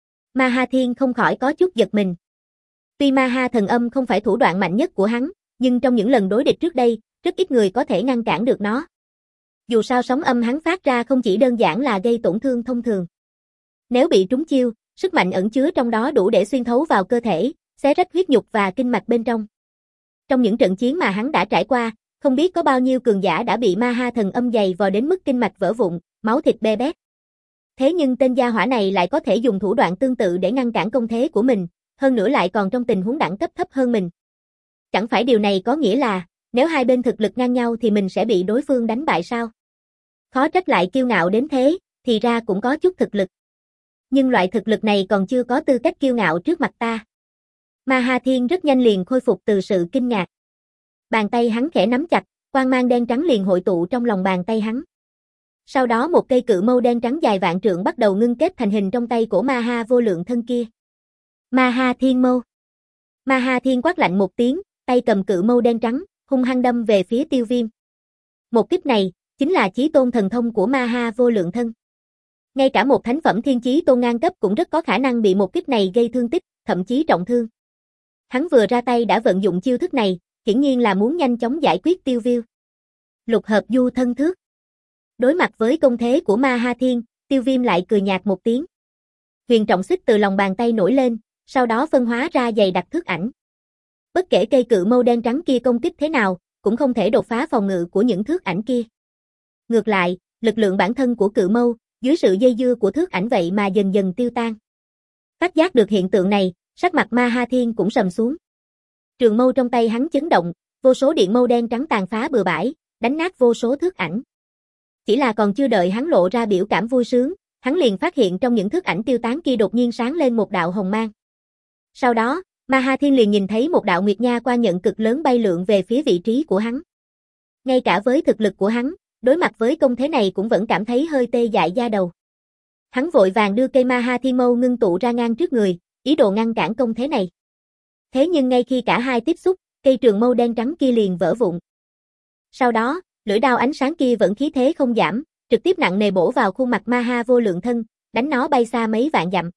Ma Ha Thiên không khỏi có chút giật mình. Tuy Ma Ha thần âm không phải thủ đoạn mạnh nhất của hắn, nhưng trong những lần đối địch trước đây, rất ít người có thể ngăn cản được nó. Dù sao sóng âm hắn phát ra không chỉ đơn giản là gây tổn thương thông thường. Nếu bị trúng chiêu, sức mạnh ẩn chứa trong đó đủ để xuyên thấu vào cơ thể, xé rách huyết nhục và kinh mạch bên trong. Trong những trận chiến mà hắn đã trải qua, không biết có bao nhiêu cường giả đã bị Ma Ha thần âm dày vò đến mức kinh mạch vỡ vụn, máu thịt be bét. Thế nhưng tên gia hỏa này lại có thể dùng thủ đoạn tương tự để ngăn cản công thế của mình, hơn nữa lại còn trong tình huống đẳng cấp thấp hơn mình. Chẳng phải điều này có nghĩa là, nếu hai bên thực lực ngang nhau thì mình sẽ bị đối phương đánh bại sao? Khó trách lại kiêu ngạo đến thế, thì ra cũng có chút thực lực. Nhưng loại thực lực này còn chưa có tư cách kiêu ngạo trước mặt ta. Ma Ha Thiên rất nhanh liền khôi phục từ sự kinh ngạc. Bàn tay hắn khẽ nắm chặt, quang mang đen trắng liền hội tụ trong lòng bàn tay hắn. Sau đó một cây cự mâu đen trắng dài vạn trượng bắt đầu ngưng kết thành hình trong tay của Ma Ha vô lượng thân kia. Ma Ha Thiên mâu. Ma Ha Thiên quát lạnh một tiếng, tay cầm cự mâu đen trắng, hung hăng đâm về phía Tiêu Viêm. Một kích này, chính là chí tôn thần thông của Ma Ha vô lượng thân. Ngay cả một thánh phẩm thiên chí tôn ngang cấp cũng rất có khả năng bị một kích này gây thương tích, thậm chí trọng thương. Hắn vừa ra tay đã vận dụng chiêu thức này, hiển nhiên là muốn nhanh chóng giải quyết Tiêu Viêm. Lục hợp du thân thước. Đối mặt với công thế của Ma Ha Thiên, Tiêu Viêm lại cười nhạt một tiếng. Huyền trọng xích từ lòng bàn tay nổi lên, sau đó phân hóa ra dày đặc thước ảnh. Bất kể cây cự mâu đen trắng kia công kích thế nào, cũng không thể đột phá phòng ngự của những thước ảnh kia. Ngược lại, lực lượng bản thân của cự mâu, dưới sự dây dưa của thước ảnh vậy mà dần dần tiêu tan. Phát giác được hiện tượng này, sắc mặt Ma Ha Thiên cũng sầm xuống. Trường mâu trong tay hắn chấn động, vô số điện mâu đen trắng tàn phá bừa bãi, đánh nát vô số thước ảnh. Chỉ là còn chưa đợi hắn lộ ra biểu cảm vui sướng, hắn liền phát hiện trong những thước ảnh tiêu tán kia đột nhiên sáng lên một đạo hồng mang. Sau đó, Ma Ha Thiên liền nhìn thấy một đạo nguyệt nha quan nhận cực lớn bay lượn về phía vị trí của hắn. Ngay cả với thực lực của hắn, đối mặt với công thế này cũng vẫn cảm thấy hơi tê dại da đầu. Hắn vội vàng đưa cây Ma Ha Thiên mâu ngưng tụ ra ngang trước người, ý đồ ngăn cản công thế này. Thế nhưng ngay khi cả hai tiếp xúc, cây trường mâu đen trắng kia liền vỡ vụn. Sau đó, lưỡi đao ánh sáng kia vẫn khí thế không giảm, trực tiếp nặng nề bổ vào khuôn mặt Ma Ha vô lượng thân, đánh nó bay xa mấy vạn dặm.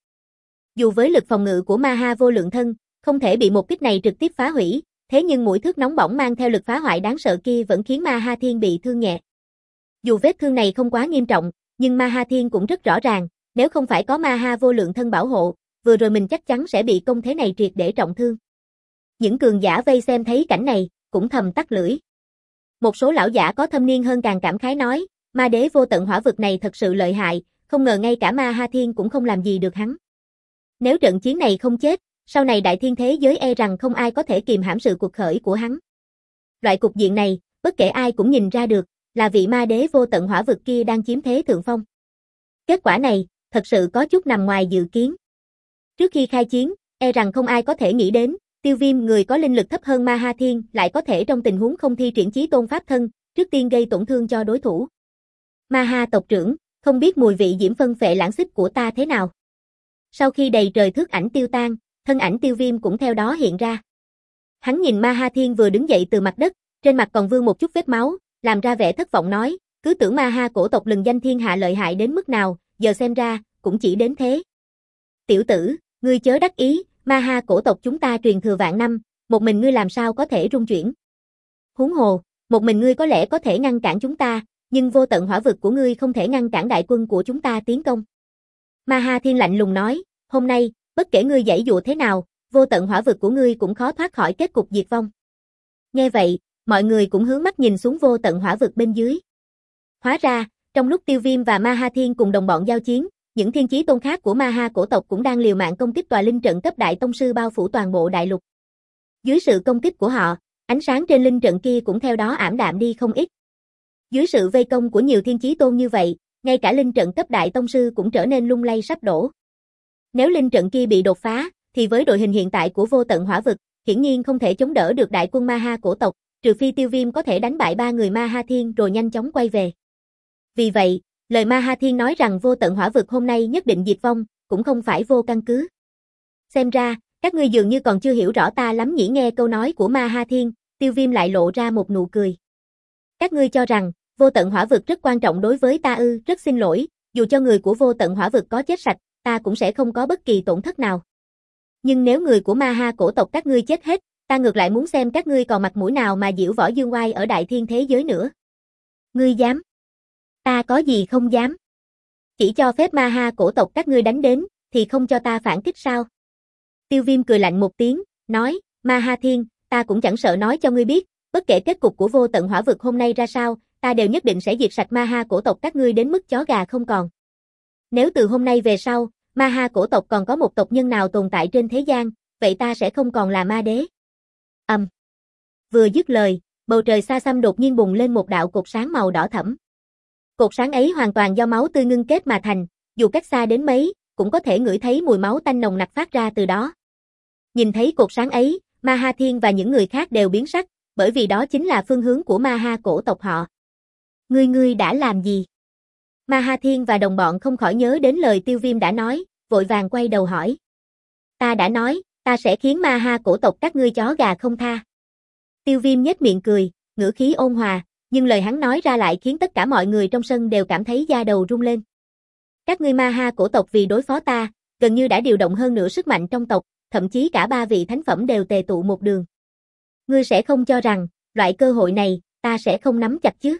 Dù với lực phòng ngự của Ma Ha vô lượng thân, không thể bị một kích này trực tiếp phá hủy, thế nhưng mũi thước nóng bỏng mang theo lực phá hoại đáng sợ kia vẫn khiến Ma Ha Thiên bị thương nhẹ. Dù vết thương này không quá nghiêm trọng, nhưng Ma Ha Thiên cũng rất rõ ràng, nếu không phải có Ma Ha vô lượng thân bảo hộ, vừa rồi mình chắc chắn sẽ bị công thế này triệt để trọng thương. Những cường giả vây xem thấy cảnh này, cũng thầm tắt lưỡi. Một số lão giả có thâm niên hơn càng cảm khái nói, Ma đế vô tận hỏa vực này thật sự lợi hại, không ngờ ngay cả Ma Ha Thiên cũng không làm gì được hắn. Nếu trận chiến này không chết, sau này đại thiên thế giới e rằng không ai có thể kìm hãm sự cuộc khởi của hắn. Loại cục diện này, bất kể ai cũng nhìn ra được, là vị ma đế vô tận hỏa vực kia đang chiếm thế thượng phong. Kết quả này, thật sự có chút nằm ngoài dự kiến. Trước khi khai chiến, e rằng không ai có thể nghĩ đến, Tiêu Viêm người có linh lực thấp hơn Ma Ha Thiên lại có thể trong tình huống không thi triển chí tôn pháp thân, trước tiên gây tổn thương cho đối thủ. Ma Ha tộc trưởng, không biết mùi vị diễm phân phệ lãng xích của ta thế nào. Sau khi đầy trời thước ảnh tiêu tan, thân ảnh Tiêu Viêm cũng theo đó hiện ra. Hắn nhìn Ma Ha Thiên vừa đứng dậy từ mặt đất, trên mặt còn vương một chút vết máu, làm ra vẻ thất vọng nói, cứ tưởng Ma Ha cổ tộc lừng danh thiên hạ lợi hại đến mức nào, giờ xem ra, cũng chỉ đến thế. Tiểu tử, ngươi chớ đắc ý, Ma Ha cổ tộc chúng ta truyền thừa vạn năm, một mình ngươi làm sao có thể rung chuyển. Huống hồ, một mình ngươi có lẽ có thể ngăn cản chúng ta, nhưng vô tận hỏa vực của ngươi không thể ngăn cản đại quân của chúng ta tiến công. Ma Ha Thiên lạnh lùng nói, hôm nay, bất kể ngươi giãy dụa thế nào, vô tận hỏa vực của ngươi cũng khó thoát khỏi kết cục diệt vong. Nghe vậy, mọi người cũng hướng mắt nhìn xuống vô tận hỏa vực bên dưới. Hóa ra, trong lúc Tiêu Viêm và Ma Ha Thiên cùng đồng bọn giao chiến, những thiên chí tôn khác của Ma Ha cổ tộc cũng đang liều mạng công kích tòa linh trận cấp đại tông sư bao phủ toàn bộ đại lục. Dưới sự công kích của họ, ánh sáng trên linh trận kia cũng theo đó ảm đạm đi không ít. Dưới sự vây công của nhiều thiên chí tôn như vậy, ngay cả linh trận cấp đại tông sư cũng trở nên lung lay sắp đổ. Nếu linh trận kia bị đột phá, thì với đội hình hiện tại của vô tận hỏa vực, hiển nhiên không thể chống đỡ được đại quân Ma Ha cổ tộc, trừ phi Tiêu Viêm có thể đánh bại ba người Ma Ha Thiên rồi nhanh chóng quay về. Vì vậy, lời Ma Ha Thiên nói rằng vô tận hỏa vực hôm nay nhất định diệt vong, cũng không phải vô căn cứ. Xem ra, các ngươi dường như còn chưa hiểu rõ ta lắm nhỉ. Nghe câu nói của Ma Ha Thiên, Tiêu Viêm lại lộ ra một nụ cười. Các ngươi cho rằng, vô tận hỏa vực rất quan trọng đối với ta ư? Rất xin lỗi, dù cho người của vô tận hỏa vực có chết sạch, ta cũng sẽ không có bất kỳ tổn thất nào. Nhưng nếu người của Ma Ha cổ tộc các ngươi chết hết, ta ngược lại muốn xem các ngươi còn mặt mũi nào mà giễu võ dương oai ở đại thiên thế giới nữa. Ngươi dám? Ta có gì không dám? Chỉ cho phép Ma Ha cổ tộc các ngươi đánh đến, thì không cho ta phản kích sao? Tiêu Viêm cười lạnh một tiếng, nói, Ma Ha Thiên, ta cũng chẳng sợ nói cho ngươi biết, bất kể kết cục của vô tận hỏa vực hôm nay ra sao, ta đều nhất định sẽ diệt sạch Ma Ha cổ tộc các ngươi đến mức chó gà không còn. Nếu từ hôm nay về sau, Ma Ha cổ tộc còn có một tộc nhân nào tồn tại trên thế gian, vậy ta sẽ không còn là ma đế. Ầm. Um. Vừa dứt lời, bầu trời xa xăm đột nhiên bùng lên một đạo cột sáng màu đỏ thẫm. Cột sáng ấy hoàn toàn do máu tươi ngưng kết mà thành, dù cách xa đến mấy, cũng có thể ngửi thấy mùi máu tanh nồng nặc phát ra từ đó. Nhìn thấy cột sáng ấy, Ma Ha Thiên và những người khác đều biến sắc, bởi vì đó chính là phương hướng của Ma Ha cổ tộc họ. Ngươi ngươi đã làm gì? Ma Ha Thiên và đồng bọn không khỏi nhớ đến lời Tiêu Viêm đã nói, vội vàng quay đầu hỏi. Ta đã nói, ta sẽ khiến Ma Ha cổ tộc các ngươi chó gà không tha. Tiêu Viêm nhếch miệng cười, ngữ khí ôn hòa, nhưng lời hắn nói ra lại khiến tất cả mọi người trong sân đều cảm thấy da đầu rung lên. Các ngươi Ma Ha cổ tộc vì đối phó ta, gần như đã điều động hơn nửa sức mạnh trong tộc, thậm chí cả ba vị thánh phẩm đều tề tụ một đường. Ngươi sẽ không cho rằng, loại cơ hội này, ta sẽ không nắm chặt chứ?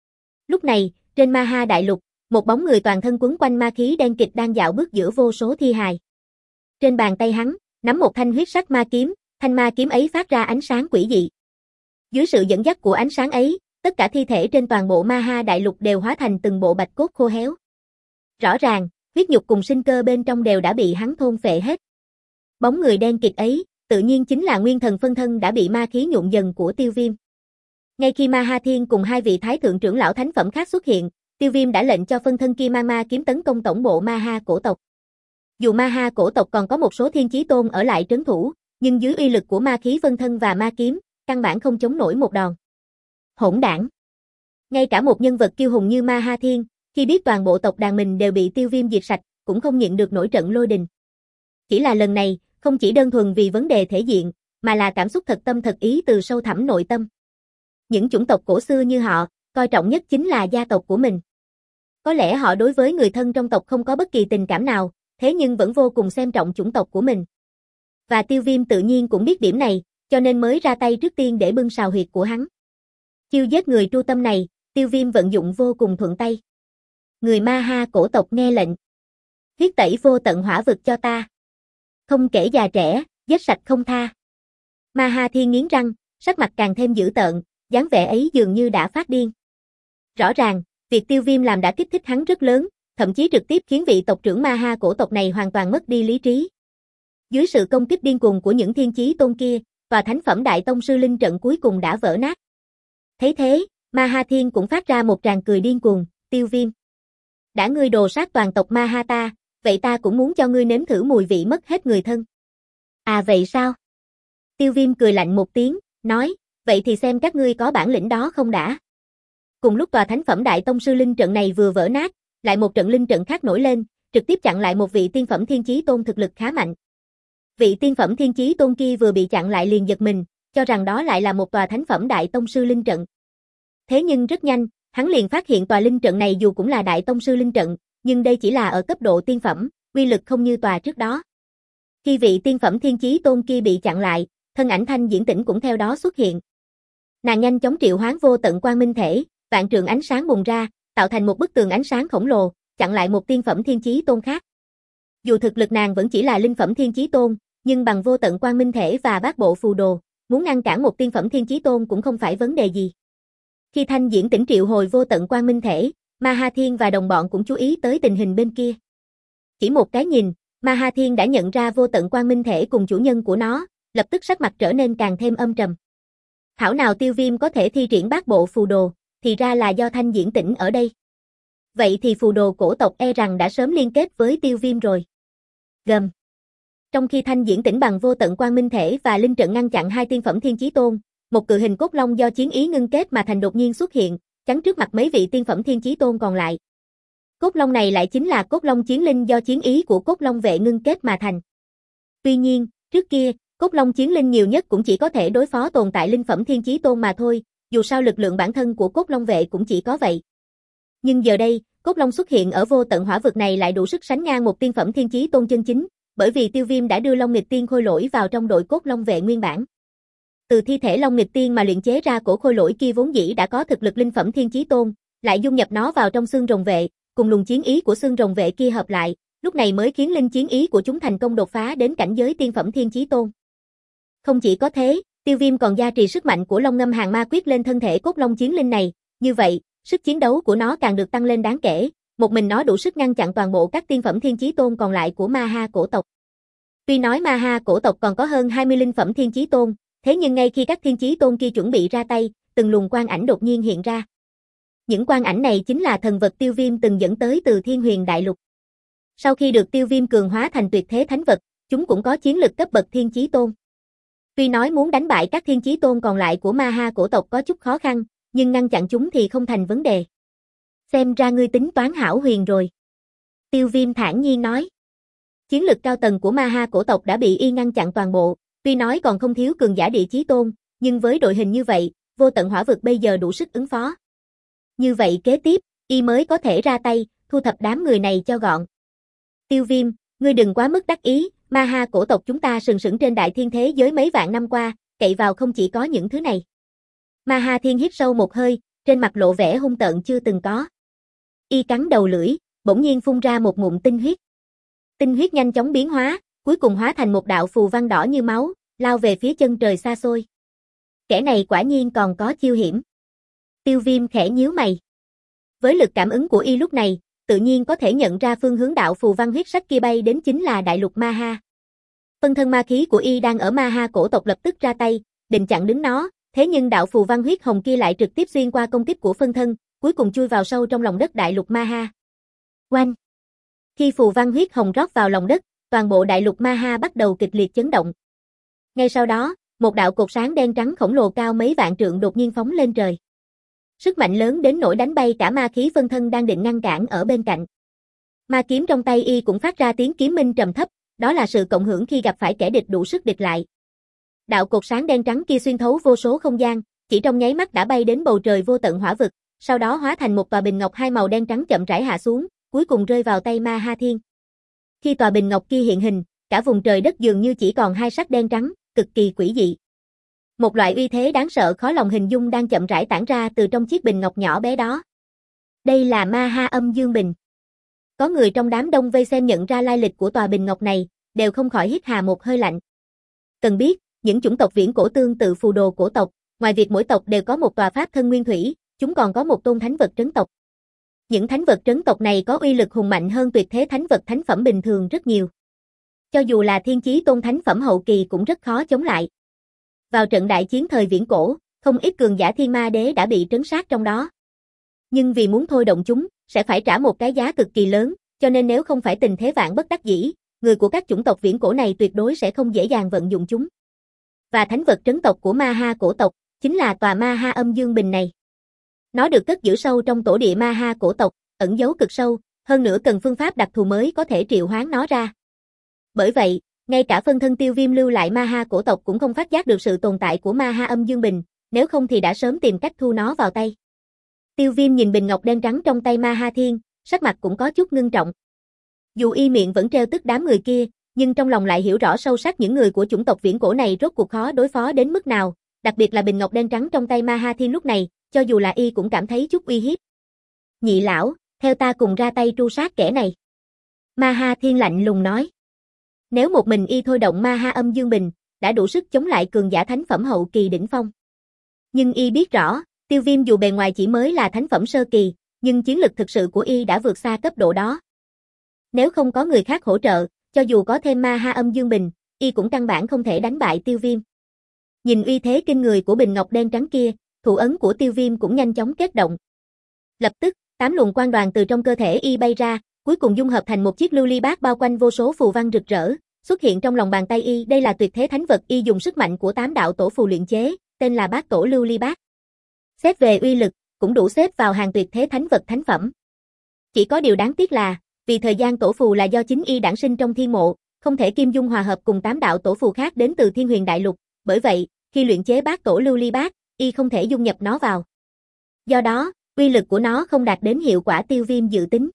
Lúc này, trên Ma Ha đại lục, một bóng người toàn thân quấn quanh ma khí đen kịt đang dạo bước giữa vô số thi hài. Trên bàn tay hắn, nắm một thanh huyết sắc ma kiếm, thanh ma kiếm ấy phát ra ánh sáng quỷ dị. Dưới sự dẫn dắt của ánh sáng ấy, tất cả thi thể trên toàn bộ Ma Ha đại lục đều hóa thành từng bộ bạch cốt khô héo. Rõ ràng, huyết nhục cùng sinh cơ bên trong đều đã bị hắn thôn phệ hết. Bóng người đen kịt ấy, tự nhiên chính là nguyên thần phân thân đã bị ma khí nhuộm dần của Tiêu Viêm. Ngay khi Ma Ha Thiên cùng hai vị thái thượng trưởng lão thánh phẩm khác xuất hiện, Tiêu Viêm đã lệnh cho phân thân kia mang ma kiếm tấn công tổng bộ Ma Ha cổ tộc. Dù Ma Ha cổ tộc còn có một số thiên chí tôn ở lại trấn thủ, nhưng dưới uy lực của ma khí phân thân và ma kiếm, căn bản không chống nổi một đòn. Hỗn đảng! Ngay cả một nhân vật kiêu hùng như Ma Ha Thiên, khi biết toàn bộ tộc đàn mình đều bị Tiêu Viêm diệt sạch, cũng không nhịn được nổi trận lôi đình. Chỉ là lần này, không chỉ đơn thuần vì vấn đề thể diện, mà là cảm xúc thật tâm thật ý từ sâu thẳm nội tâm. Những chủng tộc cổ xưa như họ, coi trọng nhất chính là gia tộc của mình. Có lẽ họ đối với người thân trong tộc không có bất kỳ tình cảm nào, thế nhưng vẫn vô cùng xem trọng chủng tộc của mình. Và Tiêu Viêm tự nhiên cũng biết điểm này, cho nên mới ra tay trước tiên để bưng sào huyệt của hắn. Chiêu giết người tru tâm này, Tiêu Viêm vận dụng vô cùng thuận tay. Người Ma Ha cổ tộc nghe lệnh. Huyết tẩy vô tận hỏa vực cho ta. Không kể già trẻ, giết sạch không tha. Ma Ha Thiên nghiến răng, sắc mặt càng thêm dữ tợn, dáng vẻ ấy dường như đã phát điên. Rõ ràng, Việc Tiêu Viêm làm đã kích thích hắn rất lớn, thậm chí trực tiếp khiến vị tộc trưởng ma ha cổ tộc này hoàn toàn mất đi lý trí. Dưới sự công kích điên cuồng của những thiên chí tôn kia, tòa thánh phẩm đại tông sư linh trận cuối cùng đã vỡ nát. Thấy thế, Ma Ha Thiên cũng phát ra một tràng cười điên cuồng, Tiêu Viêm. Đã ngươi đồ sát toàn tộc Ma Ha ta, vậy ta cũng muốn cho ngươi nếm thử mùi vị mất hết người thân. À vậy sao? Tiêu Viêm cười lạnh một tiếng, nói, vậy thì xem các ngươi có bản lĩnh đó không đã. Cùng lúc tòa thánh phẩm đại tông sư linh trận này vừa vỡ nát, lại một trận linh trận khác nổi lên, trực tiếp chặn lại một vị tiên phẩm thiên chí tôn thực lực khá mạnh. Vị tiên phẩm thiên chí tôn kia vừa bị chặn lại liền giật mình, cho rằng đó lại là một tòa thánh phẩm đại tông sư linh trận. Thế nhưng rất nhanh, hắn liền phát hiện tòa linh trận này dù cũng là đại tông sư linh trận, nhưng đây chỉ là ở cấp độ tiên phẩm, uy lực không như tòa trước đó. Khi vị tiên phẩm thiên chí tôn kia bị chặn lại, thân ảnh Thanh Diễn Tĩnh cũng theo đó xuất hiện. Nàng nhanh chóng triệu hoán vô tận quang minh thể, vạn trượng ánh sáng bùng ra, tạo thành một bức tường ánh sáng khổng lồ, chặn lại một tiên phẩm thiên chí tôn khác. Dù thực lực nàng vẫn chỉ là linh phẩm thiên chí tôn, nhưng bằng vô tận quang minh thể và bát bộ phù đồ, muốn ngăn cản một tiên phẩm thiên chí tôn cũng không phải vấn đề gì. Khi Thanh Diễn Tĩnh triệu hồi vô tận quang minh thể, Ma Ha Thiên và đồng bọn cũng chú ý tới tình hình bên kia. Chỉ một cái nhìn, Ma Ha Thiên đã nhận ra vô tận quang minh thể cùng chủ nhân của nó, lập tức sắc mặt trở nên càng thêm âm trầm. Thảo nào Tiêu Viêm có thể thi triển bát bộ phù đồ, thì ra là do Thanh Diễn Tĩnh ở đây. Vậy thì phù đồ cổ tộc e rằng đã sớm liên kết với Tiêu Viêm rồi. Gầm. Trong khi Thanh Diễn Tĩnh bằng vô tận quang minh thể và linh trận ngăn chặn hai tiên phẩm thiên chí tôn, một cự hình cốt long do chiến ý ngưng kết mà thành đột nhiên xuất hiện, chắn trước mặt mấy vị tiên phẩm thiên chí tôn còn lại. Cốt long này lại chính là cốt long chiến linh do chiến ý của cốt long vệ ngưng kết mà thành. Tuy nhiên, trước kia, cốt long chiến linh nhiều nhất cũng chỉ có thể đối phó tồn tại linh phẩm thiên chí tôn mà thôi, dù sao lực lượng bản thân của cốt long vệ cũng chỉ có vậy. Nhưng giờ đây, cốt long xuất hiện ở vô tận hỏa vực này lại đủ sức sánh ngang một tiên phẩm thiên chí tôn chân chính, bởi vì Tiêu Viêm đã đưa Long Nghịch Tiên khôi lỗi vào trong đội cốt long vệ nguyên bản. Từ thi thể Long Nghịch Tiên mà luyện chế ra cổ khôi lỗi kia vốn dĩ đã có thực lực linh phẩm thiên chí tôn, lại dung nhập nó vào trong xương rồng vệ, cùng luồng chiến ý của xương rồng vệ kia hợp lại, lúc này mới khiến linh chiến ý của chúng thành công đột phá đến cảnh giới tiên phẩm thiên chí tôn. Không chỉ có thế, Tiêu Viêm còn gia trì sức mạnh của Long Ngâm Hàng Ma Quyết lên thân thể cốt long chiến linh này, như vậy, sức chiến đấu của nó càng được tăng lên đáng kể, một mình nó đủ sức ngăn chặn toàn bộ các tiên phẩm thiên chí tôn còn lại của Ma Ha cổ tộc. Tuy nói Ma Ha cổ tộc còn có hơn hai mươi linh phẩm thiên chí tôn, thế nhưng ngay khi các thiên chí tôn kia chuẩn bị ra tay, từng luồng quang ảnh đột nhiên hiện ra. Những quang ảnh này chính là thần vật Tiêu Viêm từng dẫn tới từ Thiên Huyền Đại Lục. Sau khi được Tiêu Viêm cường hóa thành tuyệt thế thánh vật, chúng cũng có chiến lực cấp bậc thiên chí tôn. Tuy nói muốn đánh bại các thiên chí tôn còn lại của Ma Ha cổ tộc có chút khó khăn, nhưng ngăn chặn chúng thì không thành vấn đề. Xem ra ngươi tính toán hão huyền rồi. Tiêu Viêm thản nhiên nói. Chiến lực cao tầng của Ma Ha cổ tộc đã bị y ngăn chặn toàn bộ, tuy nói còn không thiếu cường giả địa chí tôn, nhưng với đội hình như vậy, vô tận hỏa vực bây giờ đủ sức ứng phó. Như vậy kế tiếp, y mới có thể ra tay, thu thập đám người này cho gọn. Tiêu Viêm, ngươi đừng quá mức đắc ý, Ma Ha cổ tộc chúng ta sừng sững trên đại thiên thế giới mấy vạn năm qua, cậy vào không chỉ có những thứ này. Ma Ha Thiên hít sâu một hơi, trên mặt lộ vẻ hung tợn chưa từng có. Y cắn đầu lưỡi, bỗng nhiên phun ra một ngụm tinh huyết. Tinh huyết nhanh chóng biến hóa, cuối cùng hóa thành một đạo phù văn đỏ như máu, lao về phía chân trời xa xôi. Kẻ này quả nhiên còn có chiêu hiểm. Tiêu Viêm khẽ nhíu mày. Với lực cảm ứng của y lúc này, tự nhiên có thể nhận ra phương hướng đạo phù văn huyết sắc kia bay đến chính là đại lục Ma Ha. Phân thân ma khí của y đang ở Ma Ha cổ tộc lập tức ra tay, định chặn đứng nó, thế nhưng đạo phù văn huyết hồng kia lại trực tiếp xuyên qua công kích của phân thân, cuối cùng chui vào sâu trong lòng đất đại lục Ma Ha. Oanh! Khi phù văn huyết hồng rót vào lòng đất, toàn bộ đại lục Ma Ha bắt đầu kịch liệt chấn động. Ngay sau đó, một đạo cột sáng đen trắng khổng lồ cao mấy vạn trượng đột nhiên phóng lên trời. Sức mạnh lớn đến nỗi đánh bay cả ma khí phân thân đang định ngăn cản ở bên cạnh. Ma kiếm trong tay y cũng phát ra tiếng kiếm minh trầm thấp, đó là sự cộng hưởng khi gặp phải kẻ địch đủ sức địch lại. Đạo cột sáng đen trắng kia xuyên thấu vô số không gian, chỉ trong nháy mắt đã bay đến bầu trời vô tận hỏa vực, sau đó hóa thành một tòa bình ngọc hai màu đen trắng chậm rãi hạ xuống, cuối cùng rơi vào tay Ma Ha Thiên. Khi tòa bình ngọc kia hiện hình, cả vùng trời đất dường như chỉ còn hai sắc đen trắng, cực kỳ quỷ dị. Một loại uy thế đáng sợ khó lòng hình dung đang chậm rãi tản ra từ trong chiếc bình ngọc nhỏ bé đó. Đây là Ma Ha Âm Dương Bình. Có người trong đám đông vây xem nhận ra lai lịch của tòa bình ngọc này, đều không khỏi hít hà một hơi lạnh. Cần biết, những chủng tộc viễn cổ tương tự phù đồ cổ tộc, ngoài việc mỗi tộc đều có một tòa pháp thân nguyên thủy, chúng còn có một tôn thánh vật trấn tộc. Những thánh vật trấn tộc này có uy lực hùng mạnh hơn tuyệt thế thánh vật thánh phẩm bình thường rất nhiều. Cho dù là thiên chí tôn thánh phẩm hậu kỳ cũng rất khó chống lại. Vào trận đại chiến thời viễn cổ, không ít cường giả thiên ma đế đã bị trấn sát trong đó. Nhưng vì muốn thôi động chúng, sẽ phải trả một cái giá cực kỳ lớn, cho nên nếu không phải tình thế vạn bất đắc dĩ, người của các chủng tộc viễn cổ này tuyệt đối sẽ không dễ dàng vận dụng chúng. Và thánh vật trấn tộc của Ma Ha cổ tộc, chính là tòa Ma Ha âm dương bình này. Nó được cất giữ sâu trong tổ địa Ma Ha cổ tộc, ẩn giấu cực sâu, hơn nữa cần phương pháp đặc thù mới có thể triệu hoán nó ra. Bởi vậy, ngay cả phân thân Tiêu Viêm lưu lại Ma Ha cổ tộc cũng không phát giác được sự tồn tại của Ma Ha âm dương bình, nếu không thì đã sớm tìm cách thu nó vào tay. Tiêu Viêm nhìn bình ngọc đen trắng trong tay Ma Ha Thiên, sắc mặt cũng có chút ngưng trọng. Dù y miệng vẫn trêu tức đám người kia, nhưng trong lòng lại hiểu rõ sâu sắc những người của chủng tộc viễn cổ này rốt cuộc khó đối phó đến mức nào, đặc biệt là bình ngọc đen trắng trong tay Ma Ha Thiên lúc này, cho dù là y cũng cảm thấy chút uy hiếp. Nhị lão, theo ta cùng ra tay tru sát kẻ này. Ma Ha Thiên lạnh lùng nói. Nếu một mình y thôi động Ma Ha âm dương bình, đã đủ sức chống lại cường giả thánh phẩm hậu kỳ đỉnh phong. Nhưng y biết rõ, Tiêu Viêm dù bề ngoài chỉ mới là thánh phẩm sơ kỳ, nhưng chiến lực thực sự của y đã vượt xa cấp độ đó. Nếu không có người khác hỗ trợ, cho dù có thêm Ma Ha âm dương bình, y cũng căn bản không thể đánh bại Tiêu Viêm. Nhìn uy thế kinh người của bình ngọc đen trắng kia, thủ ấn của Tiêu Viêm cũng nhanh chóng kết động. Lập tức, tám luồng quang đoàn từ trong cơ thể y bay ra, cuối cùng dung hợp thành một chiếc lưu ly bát bao quanh vô số phù văn rực rỡ, xuất hiện trong lòng bàn tay y. Đây là tuyệt thế thánh vật y dùng sức mạnh của tám đạo tổ phù luyện chế, tên là Bát Tổ Lưu Ly Bát. Xét về uy lực, cũng đủ xếp vào hàng tuyệt thế thánh vật thánh phẩm. Chỉ có điều đáng tiếc là, vì thời gian tổ phù là do chính y đản sinh trong thiên mộ, không thể kim dung hòa hợp cùng tám đạo tổ phù khác đến từ Thiên Huyền Đại Lục, bởi vậy, khi luyện chế Bát Tổ Lưu Ly Bát, y không thể dung nhập nó vào. Do đó, uy lực của nó không đạt đến hiệu quả Tiêu Viêm dự tính.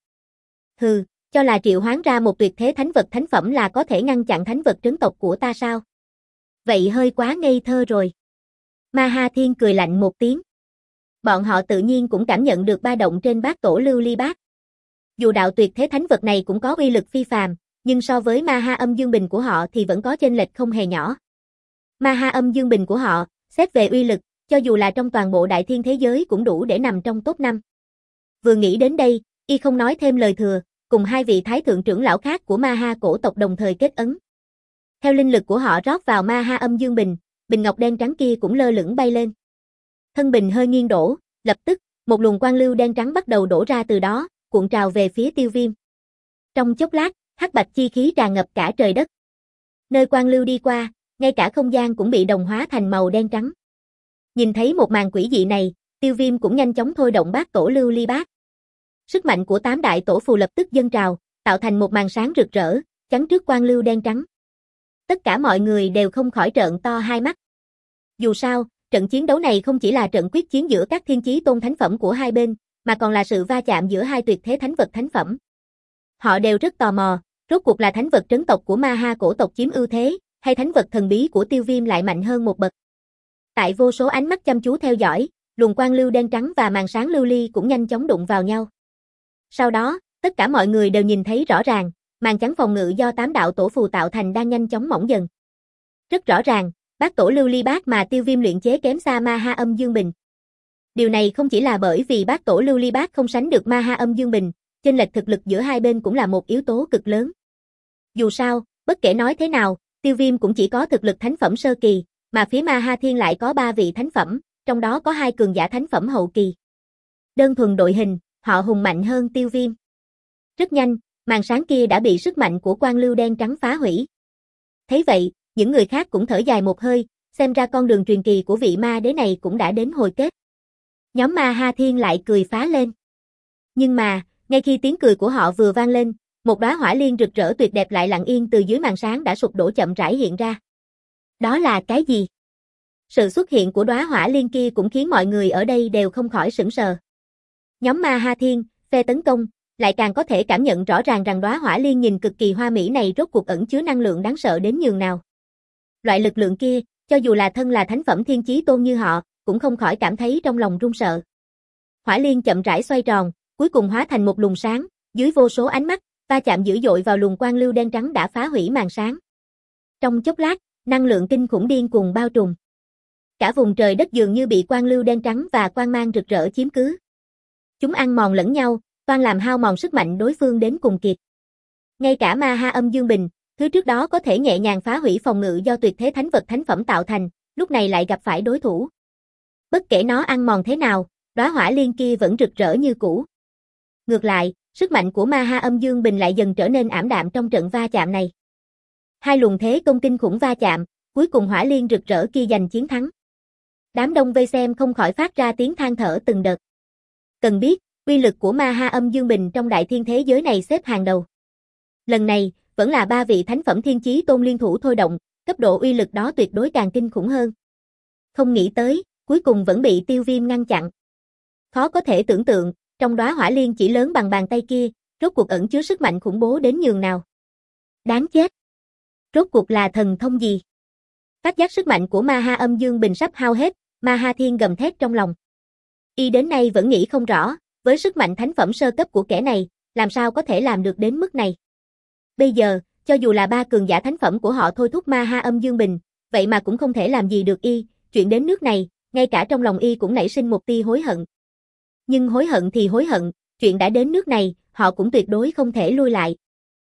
Hừ, cho là triệu hoán ra một tuyệt thế thánh vật thánh phẩm là có thể ngăn chặn thánh vật trấn tộc của ta sao? Vậy hơi quá ngây thơ rồi. Ma Ha Thiên cười lạnh một tiếng. Bọn họ tự nhiên cũng cảm nhận được ba động trên Bát Tổ Lưu Ly Bát. Dù đạo tuyệt thế thánh vật này cũng có uy lực phi phàm, nhưng so với Ma Ha âm dương bình của họ thì vẫn có chênh lệch không hề nhỏ. Ma Ha âm dương bình của họ, xét về uy lực, cho dù là trong toàn bộ đại thiên thế giới cũng đủ để nằm trong top năm. Vừa nghĩ đến đây, y không nói thêm lời thừa, cùng hai vị thái thượng trưởng lão khác của Ma Ha cổ tộc đồng thời kết ấn. Theo linh lực của họ rót vào Ma Ha âm dương bình, bình ngọc đen trắng kia cũng lơ lửng bay lên. Thân bình hơi nghiêng đổ, lập tức, một luồng quang lưu đen trắng bắt đầu đổ ra từ đó, cuộn trào về phía Tiêu Viêm. Trong chốc lát, hắc bạch chi khí tràn ngập cả trời đất. Nơi quang lưu đi qua, ngay cả không gian cũng bị đồng hóa thành màu đen trắng. Nhìn thấy một màn quỷ dị này, Tiêu Viêm cũng nhanh chóng thôi động Bát Tổ Lưu Ly Bát. Sức mạnh của tám đại tổ phù lập tức dâng trào, tạo thành một màn sáng rực rỡ, chắn trước quang lưu đen trắng. Tất cả mọi người đều không khỏi trợn to hai mắt. Dù sao, trận chiến đấu này không chỉ là trận quyết chiến giữa các thiên chí tôn thánh phẩm của hai bên, mà còn là sự va chạm giữa hai tuyệt thế thánh vật thánh phẩm. Họ đều rất tò mò, rốt cuộc là thánh vật trấn tộc của Ma Ha cổ tộc chiếm ưu thế, hay thánh vật thần bí của Tiêu Viêm lại mạnh hơn một bậc. Tại vô số ánh mắt chăm chú theo dõi, luồng quang lưu đen trắng và màn sáng lưu ly cũng nhanh chóng đụng vào nhau. Sau đó, tất cả mọi người đều nhìn thấy rõ ràng, màn chắn phòng ngự do tám đạo tổ phù tạo thành đang nhanh chóng mỏng dần. Rất rõ ràng, Bát Tổ Lưu Ly Bát mà Tiêu Viêm luyện chế kém xa Ma Ha âm dương bình. Điều này không chỉ là bởi vì Bát Tổ Lưu Ly Bát không sánh được Ma Ha âm dương bình, chênh lệch thực lực giữa hai bên cũng là một yếu tố cực lớn. Dù sao, bất kể nói thế nào, Tiêu Viêm cũng chỉ có thực lực thánh phẩm sơ kỳ, mà phía Ma Ha Thiên lại có ba vị thánh phẩm, trong đó có hai cường giả thánh phẩm hậu kỳ. Đơn thuần đội hình, họ hùng mạnh hơn Tiêu Viêm. Rất nhanh, màn sáng kia đã bị sức mạnh của quang lưu đen trắng phá hủy. Thấy vậy, những người khác cũng thở dài một hơi, xem ra con đường truyền kỳ của vị ma đế này cũng đã đến hồi kết. Nhóm Ma Ha Thiên lại cười phá lên. Nhưng mà, ngay khi tiếng cười của họ vừa vang lên, một đóa hỏa liên rực rỡ tuyệt đẹp lại lặng yên từ dưới màn sáng đã sụp đổ chậm rãi hiện ra. Đó là cái gì? Sự xuất hiện của đóa hỏa liên kia cũng khiến mọi người ở đây đều không khỏi sửng sờ. Nhóm Ma Ha Thiên, phe tấn công, lại càng có thể cảm nhận rõ ràng rằng đóa hỏa liên nhìn cực kỳ hoa mỹ này rốt cuộc ẩn chứa năng lượng đáng sợ đến nhường nào. Loại lực lượng kia, cho dù là thân là thánh phẩm thiên chí tôn như họ, cũng không khỏi cảm thấy trong lòng run sợ. Hỏa liên chậm rãi xoay tròn, cuối cùng hóa thành một luồng sáng, dưới vô số ánh mắt, va chạm dữ dội vào luồng quang lưu đen trắng đã phá hủy màn sáng. Trong chốc lát, năng lượng kinh khủng điên cuồng bao trùm. Cả vùng trời đất dường như bị quang lưu đen trắng và quang mang rực rỡ chiếm cứ. Chúng ăn mòn lẫn nhau, toan làm hao mòn sức mạnh đối phương đến cùng kiệt. Ngay cả ma ha âm dương bình, thứ trước đó có thể nhẹ nhàng phá hủy phòng ngự do tuyệt thế thánh vật thánh phẩm tạo thành, lúc này lại gặp phải đối thủ. Bất kể nó ăn mòn thế nào, đóa hỏa liên kia vẫn rực rỡ như cũ. Ngược lại, sức mạnh của ma ha âm dương bình lại dần trở nên ảm đạm trong trận va chạm này. Hai luồng thế công kinh khủng va chạm, cuối cùng hỏa liên rực rỡ kia giành chiến thắng. Đám đông vây xem không khỏi phát ra tiếng than thở từng đợt. Cần biết, uy lực của ma ha âm dương bình trong đại thiên thế giới này xếp hàng đầu. Lần này, vẫn là ba vị thánh phẩm thiên chí tôn liên thủ thôi động, cấp độ uy lực đó tuyệt đối càng kinh khủng hơn. Không nghĩ tới, cuối cùng vẫn bị Tiêu Viêm ngăn chặn. Khó có thể tưởng tượng, trong đóa hỏa liên chỉ lớn bằng bàn tay kia, rốt cuộc ẩn chứa sức mạnh khủng bố đến nhường nào. Đáng chết! Rốt cuộc là thần thông gì? Phát giác sức mạnh của ma ha âm dương bình sắp hao hết, ma ha thiên gầm thét trong lòng. Y đến nay vẫn nghĩ không rõ, với sức mạnh thánh phẩm sơ cấp của kẻ này, làm sao có thể làm được đến mức này. Bây giờ, cho dù là ba cường giả thánh phẩm của họ thôi thúc ma ha âm dương bình, vậy mà cũng không thể làm gì được Y, chuyện đến nước này, ngay cả trong lòng Y cũng nảy sinh một tia hối hận. Nhưng hối hận thì hối hận, chuyện đã đến nước này, họ cũng tuyệt đối không thể lui lại.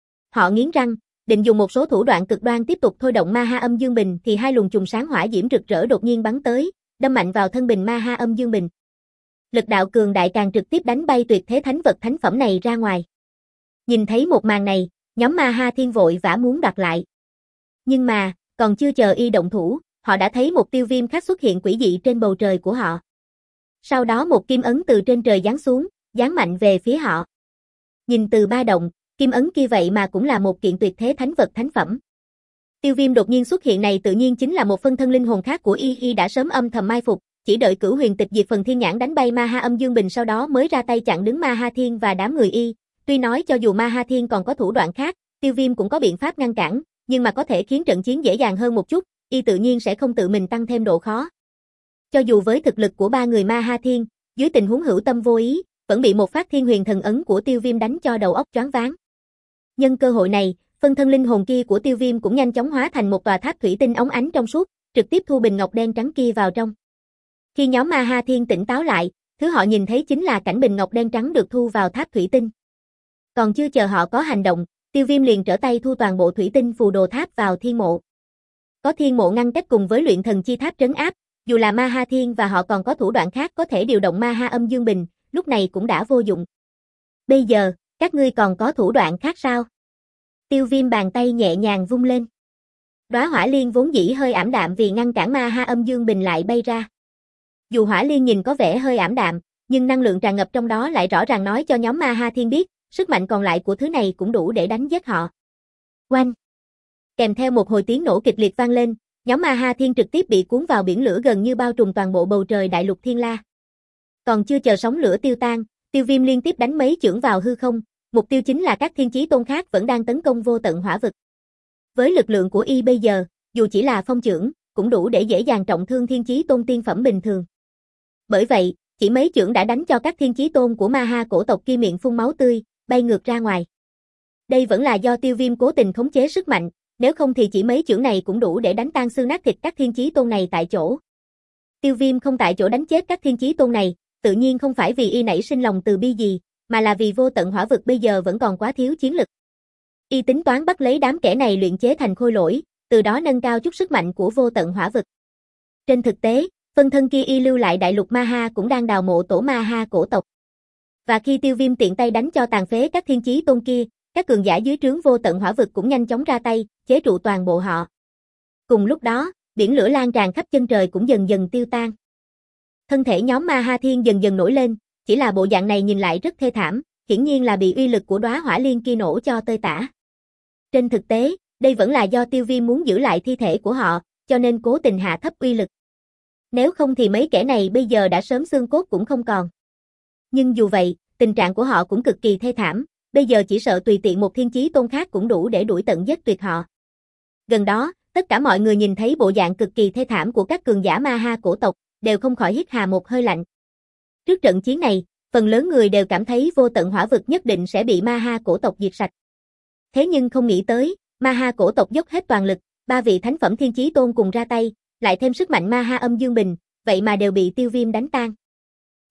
Họ nghiến răng, định dùng một số thủ đoạn cực đoan tiếp tục thôi động ma ha âm dương bình thì hai luồng trùng sáng hỏa diễm rực rỡ đột nhiên bắn tới, đâm mạnh vào thân bình ma ha âm dương bình. Lực đạo cường đại càng trực tiếp đánh bay tuyệt thế thánh vật thánh phẩm này ra ngoài. Nhìn thấy một màn này, nhóm ma ha thiên vội vã muốn đoạt lại. Nhưng mà, còn chưa chờ Y động thủ, họ đã thấy một Tiêu Viêm khác xuất hiện quỷ dị trên bầu trời của họ. Sau đó một kim ấn từ trên trời giáng xuống, giáng mạnh về phía họ. Nhìn từ ba động, kim ấn kia vậy mà cũng là một kiện tuyệt thế thánh vật thánh phẩm. Tiêu Viêm đột nhiên xuất hiện này tự nhiên chính là một phân thân linh hồn khác của Y, Y đã sớm âm thầm mai phục, chỉ đợi Cửu Huyền Tịch Diệt Phần Thiên Nhãn đánh bay ma ha âm dương bình sau đó mới ra tay chặn đứng ma ha thiên và đám người Y. Tuy nói cho dù ma ha thiên còn có thủ đoạn khác, Tiêu Viêm cũng có biện pháp ngăn cản, nhưng mà có thể khiến trận chiến dễ dàng hơn một chút, Y tự nhiên sẽ không tự mình tăng thêm độ khó. Cho dù với thực lực của ba người ma ha thiên, dưới tình huống hữu tâm vô ý, vẫn bị một phát thiên huyền thần ấn của Tiêu Viêm đánh cho đầu óc choáng váng. Nhân cơ hội này, phân thân linh hồn kia của Tiêu Viêm cũng nhanh chóng hóa thành một tòa tháp thủy tinh óng ánh trong suốt, trực tiếp thu bình ngọc đen trắng kia vào trong. Khi nhóm ma ha thiên tỉnh táo lại, thứ họ nhìn thấy chính là cảnh bình ngọc đen trắng được thu vào tháp thủy tinh. Còn chưa chờ họ có hành động, Tiêu Viêm liền trở tay thu toàn bộ thủy tinh phù đồ tháp vào thiên mộ. Có thiên mộ ngăn cách cùng với luyện thần chi tháp trấn áp, dù là ma ha thiên và họ còn có thủ đoạn khác có thể điều động ma ha âm dương bình, lúc này cũng đã vô dụng. Bây giờ, các ngươi còn có thủ đoạn khác sao? Tiêu Viêm bàn tay nhẹ nhàng vung lên. Đóa hỏa liên vốn dĩ hơi ảm đạm vì ngăn cản ma ha âm dương bình lại bay ra. Dù hỏa liên nhìn có vẻ hơi ảm đạm, nhưng năng lượng tràn ngập trong đó lại rõ ràng nói cho nhóm ma ha thiên biết, sức mạnh còn lại của thứ này cũng đủ để đánh giết họ. Oanh! Kèm theo một hồi tiếng nổ kịch liệt vang lên, nhóm ma ha thiên trực tiếp bị cuốn vào biển lửa gần như bao trùm toàn bộ bầu trời đại lục Thiên La. Còn chưa chờ sóng lửa tiêu tan, Tiêu Viêm liên tiếp đánh mấy chưởng vào hư không, mục tiêu chính là các thiên chí tôn khác vẫn đang tấn công vô tận hỏa vực. Với lực lượng của Y bây giờ, dù chỉ là phong chưởng, cũng đủ để dễ dàng trọng thương thiên chí tôn tiên phẩm bình thường. Bởi vậy, chỉ mấy chưởng đã đánh cho các thiên chí tôn của ma ha cổ tộc kia miệng phun máu tươi, bay ngược ra ngoài. Đây vẫn là do Tiêu Viêm cố tình khống chế sức mạnh, nếu không thì chỉ mấy chưởng này cũng đủ để đánh tan xương nát thịt các thiên chí tôn này tại chỗ. Tiêu Viêm không tại chỗ đánh chết các thiên chí tôn này, tự nhiên không phải vì Y nảy sinh lòng từ bi gì, mà là vì vô tận hỏa vực bây giờ vẫn còn quá thiếu chiến lực. Y tính toán bắt lấy đám kẻ này luyện chế thành khôi lỗi, từ đó nâng cao chút sức mạnh của vô tận hỏa vực. Trên thực tế, phân thân kia Y lưu lại đại lục Ma Ha cũng đang đào mộ tổ Ma Ha cổ tộc. Và khi Tiêu Viêm tiện tay đánh cho tàn phế các thiên chí tôn kia, các cường giả dưới trướng vô tận hỏa vực cũng nhanh chóng ra tay, chế trụ toàn bộ họ. Cùng lúc đó, biển lửa lan tràn khắp chân trời cũng dần dần tiêu tan. Thân thể nhóm Ma Ha Thiên dần dần nổi lên, chỉ là bộ dạng này nhìn lại rất thê thảm, hiển nhiên là bị uy lực của đóa hỏa liên kia nổ cho tơi tả. Trên thực tế, đây vẫn là do Tiêu Viêm muốn giữ lại thi thể của họ, cho nên cố tình hạ thấp uy lực. Nếu không thì mấy kẻ này bây giờ đã sớm xương cốt cũng không còn. Nhưng dù vậy, tình trạng của họ cũng cực kỳ thê thảm, bây giờ chỉ sợ tùy tiện một thiên chí tôn khác cũng đủ để đuổi tận giết tuyệt họ. Gần đó, tất cả mọi người nhìn thấy bộ dạng cực kỳ thê thảm của các cường giả Ma Ha cổ tộc, đều không khỏi hít hà một hơi lạnh. Trước trận chiến này, phần lớn người đều cảm thấy vô tận hỏa vực nhất định sẽ bị Ma Ha cổ tộc diệt sạch. Thế nhưng không nghĩ tới, Ma Ha cổ tộc dốc hết toàn lực, ba vị thánh phẩm thiên chí tôn cùng ra tay, lại thêm sức mạnh Ma Ha âm dương bình, vậy mà đều bị Tiêu Viêm đánh tan.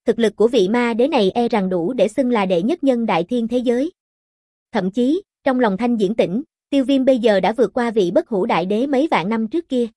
Thực lực của vị ma đế này e rằng đủ để xưng là đệ nhất nhân đại thiên thế giới. Thậm chí, trong lòng Thanh Diễn Tĩnh, Tiêu Viêm bây giờ đã vượt qua vị bất hủ đại đế mấy vạn năm trước kia.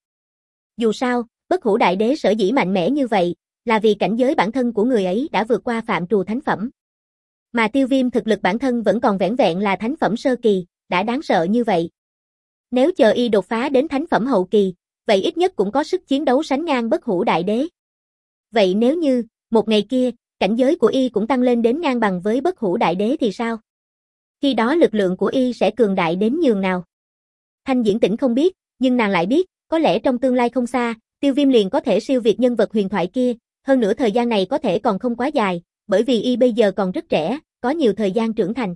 Dù sao, bất hủ đại đế sở dĩ mạnh mẽ như vậy, là vì cảnh giới bản thân của người ấy đã vượt qua phạm trù thánh phẩm. Mà Tiêu Viêm thực lực bản thân vẫn còn vẻn vẹn là thánh phẩm sơ kỳ, đã đáng sợ như vậy. Nếu chờ y đột phá đến thánh phẩm hậu kỳ, vậy ít nhất cũng có sức chiến đấu sánh ngang bất hủ đại đế. Vậy nếu như, một ngày kia, cảnh giới của y cũng tăng lên đến ngang bằng với bất hủ đại đế thì sao? Khi đó lực lượng của y sẽ cường đại đến nhường nào? Thanh Diễn Tĩnh không biết, nhưng nàng lại biết, có lẽ trong tương lai không xa, Tiêu Viêm liền có thể siêu việt nhân vật huyền thoại kia, hơn nữa thời gian này có thể còn không quá dài, bởi vì y bây giờ còn rất trẻ, có nhiều thời gian trưởng thành.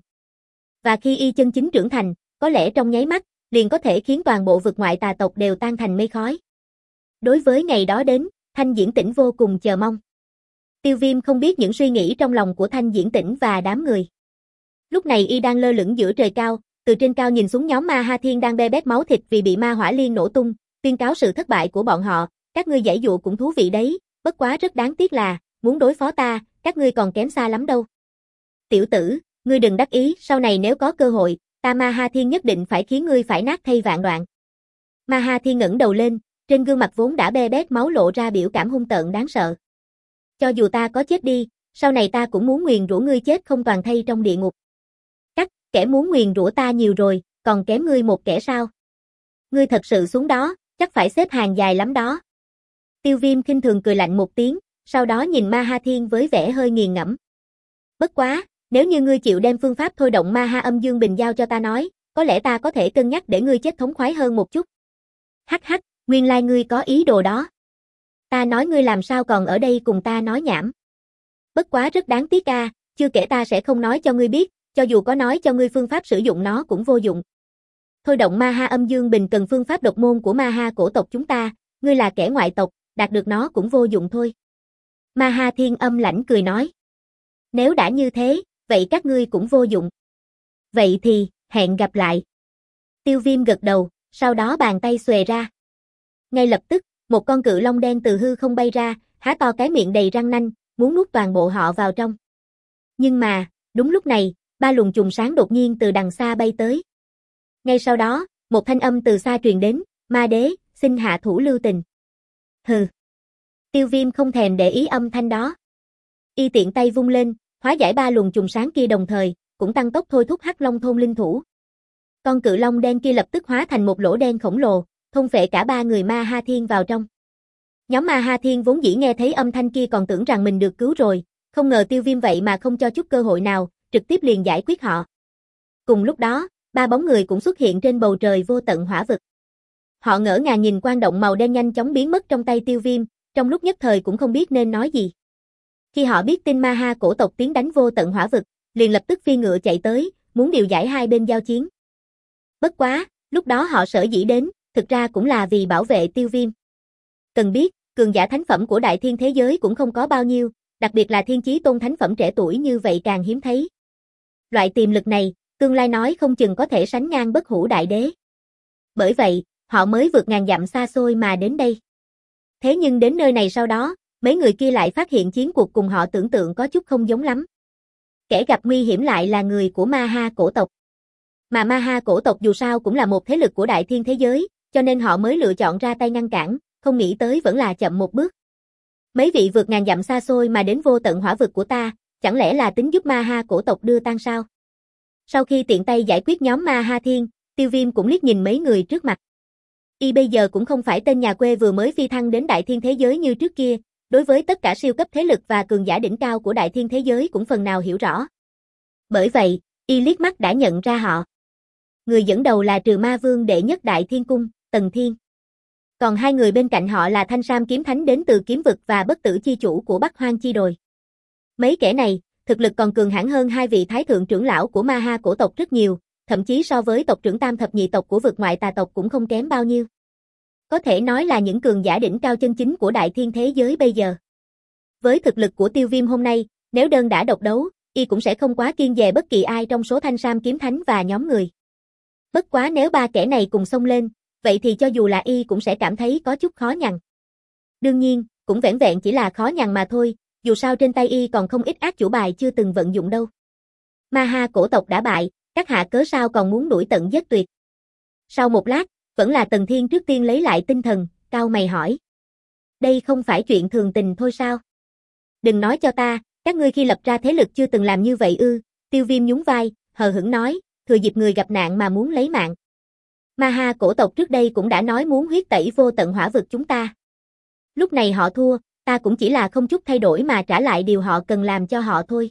Và khi y chân chính trưởng thành, có lẽ trong nháy mắt, liền có thể khiến toàn bộ vực ngoại tà tộc đều tan thành mây khói. Đối với ngày đó đến, Thanh Diễn Tĩnh vô cùng chờ mong. Tiêu Viêm không biết những suy nghĩ trong lòng của Thanh Diễn Tĩnh và đám người. Lúc này y đang lơ lửng giữa trời cao, từ trên cao nhìn xuống nhóm Ma Ha Thiên đang be bét máu thịt vì bị ma hỏa liên nổ tung, tuyên cáo sự thất bại của bọn họ, các ngươi giãy dụa cũng thú vị đấy, bất quá rất đáng tiếc là, muốn đối phó ta, các ngươi còn kém xa lắm đâu. Tiểu tử, ngươi đừng đắc ý, sau này nếu có cơ hội, ta Ma Ha Thiên nhất định phải khiến ngươi phải nát thay vạn đoạn. Ma Ha Thiên ngẩng đầu lên, trên gương mặt vốn đã be bét máu lộ ra biểu cảm hung tợn đáng sợ. Cho dù ta có chết đi, sau này ta cũng muốn nguyền rủa ngươi chết không toàn thây trong địa ngục. Cắt, kẻ muốn nguyền rủa ta nhiều rồi, còn kém ngươi một kẻ sao? Ngươi thật sự xuống đó, chắc phải xếp hàng dài lắm đó. Tiêu Viêm khinh thường cười lạnh một tiếng, sau đó nhìn Ma Ha Thiên với vẻ hơi nghiền ngẫm. Bất quá, nếu như ngươi chịu đem phương pháp thôi động Ma Ha âm dương bình giao cho ta nói, có lẽ ta có thể cân nhắc để ngươi chết thống khoái hơn một chút. Hắc hắc, nguyên lai ngươi có ý đồ đó. Ta nói ngươi làm sao còn ở đây cùng ta nói nhảm. Bất quá rất đáng tiếc a, chưa kể ta sẽ không nói cho ngươi biết, cho dù có nói cho ngươi phương pháp sử dụng nó cũng vô dụng. Thôi động Ma Ha âm dương bình cần phương pháp độc môn của Ma Ha cổ tộc chúng ta, ngươi là kẻ ngoại tộc, đạt được nó cũng vô dụng thôi. Ma Ha Thiên âm lãnh cười nói. Nếu đã như thế, vậy các ngươi cũng vô dụng. Vậy thì, hẹn gặp lại. Tiêu Viêm gật đầu, sau đó bàn tay xuề ra. Ngay lập tức, một con cự long đen từ hư không bay ra, há to cái miệng đầy răng nanh, muốn nuốt toàn bộ họ vào trong. Nhưng mà, đúng lúc này, ba luồng chùm sáng đột nhiên từ đằng xa bay tới. Ngay sau đó, một thanh âm từ xa truyền đến, ma đế, xin hạ thủ lưu tình. Hừ. Tiêu Viêm không thèm để ý âm thanh đó. Y tiện tay vung lên, hóa giải ba luồng chùm sáng kia đồng thời, cũng tăng tốc thôi thúc Hắc Long thôn linh thủ. Con cự long đen kia lập tức hóa thành một lỗ đen khổng lồ, thôn phệ cả ba người Ma Ha Thiên vào trong. Nhóm Ma Ha Thiên vốn dĩ nghe thấy âm thanh kia còn tưởng rằng mình được cứu rồi, không ngờ Tiêu Viêm vậy mà không cho chút cơ hội nào, trực tiếp liền giải quyết họ. Cùng lúc đó, ba bóng người cũng xuất hiện trên bầu trời vô tận hỏa vực. Họ ngỡ ngàng nhìn quang động màu đen nhanh chóng biến mất trong tay Tiêu Viêm, trong lúc nhất thời cũng không biết nên nói gì. Khi họ biết tin Ma Ha cổ tộc tiến đánh vô tận hỏa vực, liền lập tức phi ngựa chạy tới, muốn điều giải hai bên giao chiến. Bất quá, lúc đó họ sở dĩ đến, thực ra cũng là vì bảo vệ Tiêu Viêm. Cần biết, cường giả thánh phẩm của đại thiên thế giới cũng không có bao nhiêu, đặc biệt là thiên chí tôn thánh phẩm trẻ tuổi như vậy càng hiếm thấy. Loại tiềm lực này, tương lai nói không chừng có thể sánh ngang bất hủ đại đế. Bởi vậy, họ mới vượt ngàn dặm xa xôi mà đến đây. Thế nhưng đến nơi này sau đó, mấy người kia lại phát hiện chiến cuộc cùng họ tưởng tượng có chút không giống lắm. Kẻ gặp nguy hiểm lại là người của Ma Ha cổ tộc. Mà Ma Ha cổ tộc dù sao cũng là một thế lực của đại thiên thế giới, cho nên họ mới lựa chọn ra tay ngăn cản, không nghĩ tới vẫn là chậm một bước. Mấy vị vượt ngàn dặm xa xôi mà đến vô tận hỏa vực của ta, chẳng lẽ là tính giúp Ma Ha cổ tộc đưa tan sao? Sau khi tiện tay giải quyết nhóm Ma Ha Thiên, Tiêu Viêm cũng liếc nhìn mấy người trước mặt. Y bây giờ cũng không phải tên nhà quê vừa mới phi thăng đến đại thiên thế giới như trước kia, đối với tất cả siêu cấp thế lực và cường giả đỉnh cao của đại thiên thế giới cũng phần nào hiểu rõ. Bởi vậy, Y liếc mắt đã nhận ra họ. Người dẫn đầu là Trừ Ma Vương đệ nhất đại thiên cung, Tần Thiên. Còn hai người bên cạnh họ là Thanh Sam kiếm thánh đến từ kiếm vực và bất tử chi chủ của Bắc Hoang chi đồi. Mấy kẻ này, thực lực còn cường hãn hơn hai vị thái thượng trưởng lão của Ma Ha cổ tộc rất nhiều, thậm chí so với tộc trưởng tam thập nhị tộc của vực ngoại tà tộc cũng không kém bao nhiêu. Có thể nói là những cường giả đỉnh cao chân chính của đại thiên thế giới bây giờ. Với thực lực của Tiêu Viêm hôm nay, nếu đơn đã độc đấu, Y cũng sẽ không quá kiêng dè bất kỳ ai trong số Thanh Sam kiếm thánh và nhóm người. Bất quá nếu ba kẻ này cùng xông lên, vậy thì cho dù là Y cũng sẽ cảm thấy có chút khó nhằn. Đương nhiên, cũng vẻn vẹn chỉ là khó nhằn mà thôi, dù sao trên tay y còn không ít ác chủ bài chưa từng vận dụng đâu. Ma ha cổ tộc đã bại, các hạ cớ sao còn muốn đuổi tận giết tuyệt. Sau một lát, vẫn là Tần Thiên trước tiên lấy lại tinh thần, cau mày hỏi. Đây không phải chuyện thường tình thôi sao? Đừng nói cho ta, các ngươi khi lập ra thế lực chưa từng làm như vậy ư? Tiêu Viêm nhún vai, hờ hững nói, thừa dịp người gặp nạn mà muốn lấy mạng. Ma ha cổ tộc trước đây cũng đã nói muốn huyết tẩy vô tận hỏa vực chúng ta. Lúc này họ thua, ta cũng chỉ là không chút thay đổi mà trả lại điều họ cần làm cho họ thôi.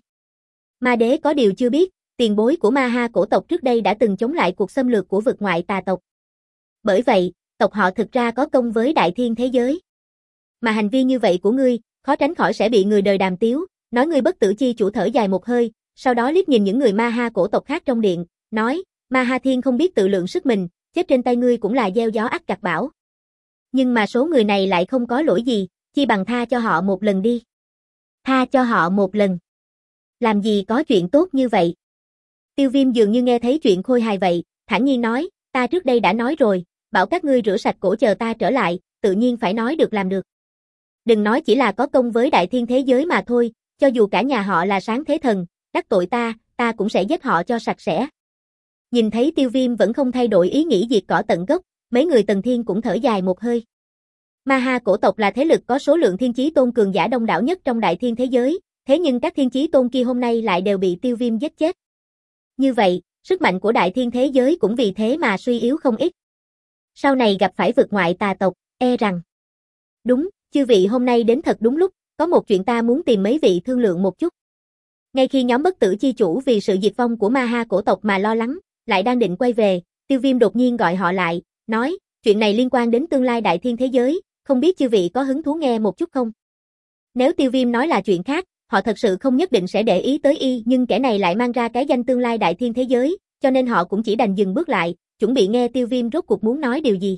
Ma đế có điều chưa biết, tiền bối của ma ha cổ tộc trước đây đã từng chống lại cuộc xâm lược của vực ngoại tà tộc. Bởi vậy, tộc họ thực ra có công với đại thiên thế giới. Mà hành vi như vậy của ngươi, khó tránh khỏi sẽ bị người đời đàm tiếu, nói ngươi bất tử chi chủ thở dài một hơi, sau đó liếc nhìn những người ma ha cổ tộc khác trong điện, nói, ma ha thiên không biết tự lượng sức mình, chết trên tay ngươi cũng là gieo gió ắt gặt bão. Nhưng mà số người này lại không có lỗi gì, chi bằng tha cho họ một lần đi. Tha cho họ một lần. Làm gì có chuyện tốt như vậy? Tiêu Viêm dường như nghe thấy chuyện khôi hài vậy, thản nhiên nói, ta trước đây đã nói rồi, bảo các ngươi rửa sạch cổ chờ ta trở lại, tự nhiên phải nói được làm được. Đừng nói chỉ là có công với đại thiên thế giới mà thôi, cho dù cả nhà họ là sáng thế thần, đắc tội ta, ta cũng sẽ giết họ cho sạch sẽ. Nhìn thấy Tiêu Viêm vẫn không thay đổi ý nghĩ diệt cỏ tận gốc, mấy người Tần Thiên cũng thở dài một hơi. Ma ha cổ tộc là thế lực có số lượng thiên chí tôn cường giả đông đảo nhất trong đại thiên thế giới, thế nhưng các thiên chí tôn kia hôm nay lại đều bị Tiêu Viêm giết chết. Như vậy, sức mạnh của đại thiên thế giới cũng vì thế mà suy yếu không ít. Sau này gặp phải vực ngoại tà tộc, e rằng. Đúng, chư vị hôm nay đến thật đúng lúc, có một chuyện ta muốn tìm mấy vị thương lượng một chút. Ngay khi nhóm bất tử chi chủ vì sự diệt vong của ma ha cổ tộc mà lo lắng, lại đang định quay về, Tiêu Viêm đột nhiên gọi họ lại, nói, chuyện này liên quan đến tương lai đại thiên thế giới, không biết chư vị có hứng thú nghe một chút không? Nếu Tiêu Viêm nói là chuyện khác, họ thật sự không nhất định sẽ để ý tới y, nhưng kẻ này lại mang ra cái danh tương lai đại thiên thế giới, cho nên họ cũng chỉ đành dừng bước lại, chuẩn bị nghe Tiêu Viêm rốt cuộc muốn nói điều gì.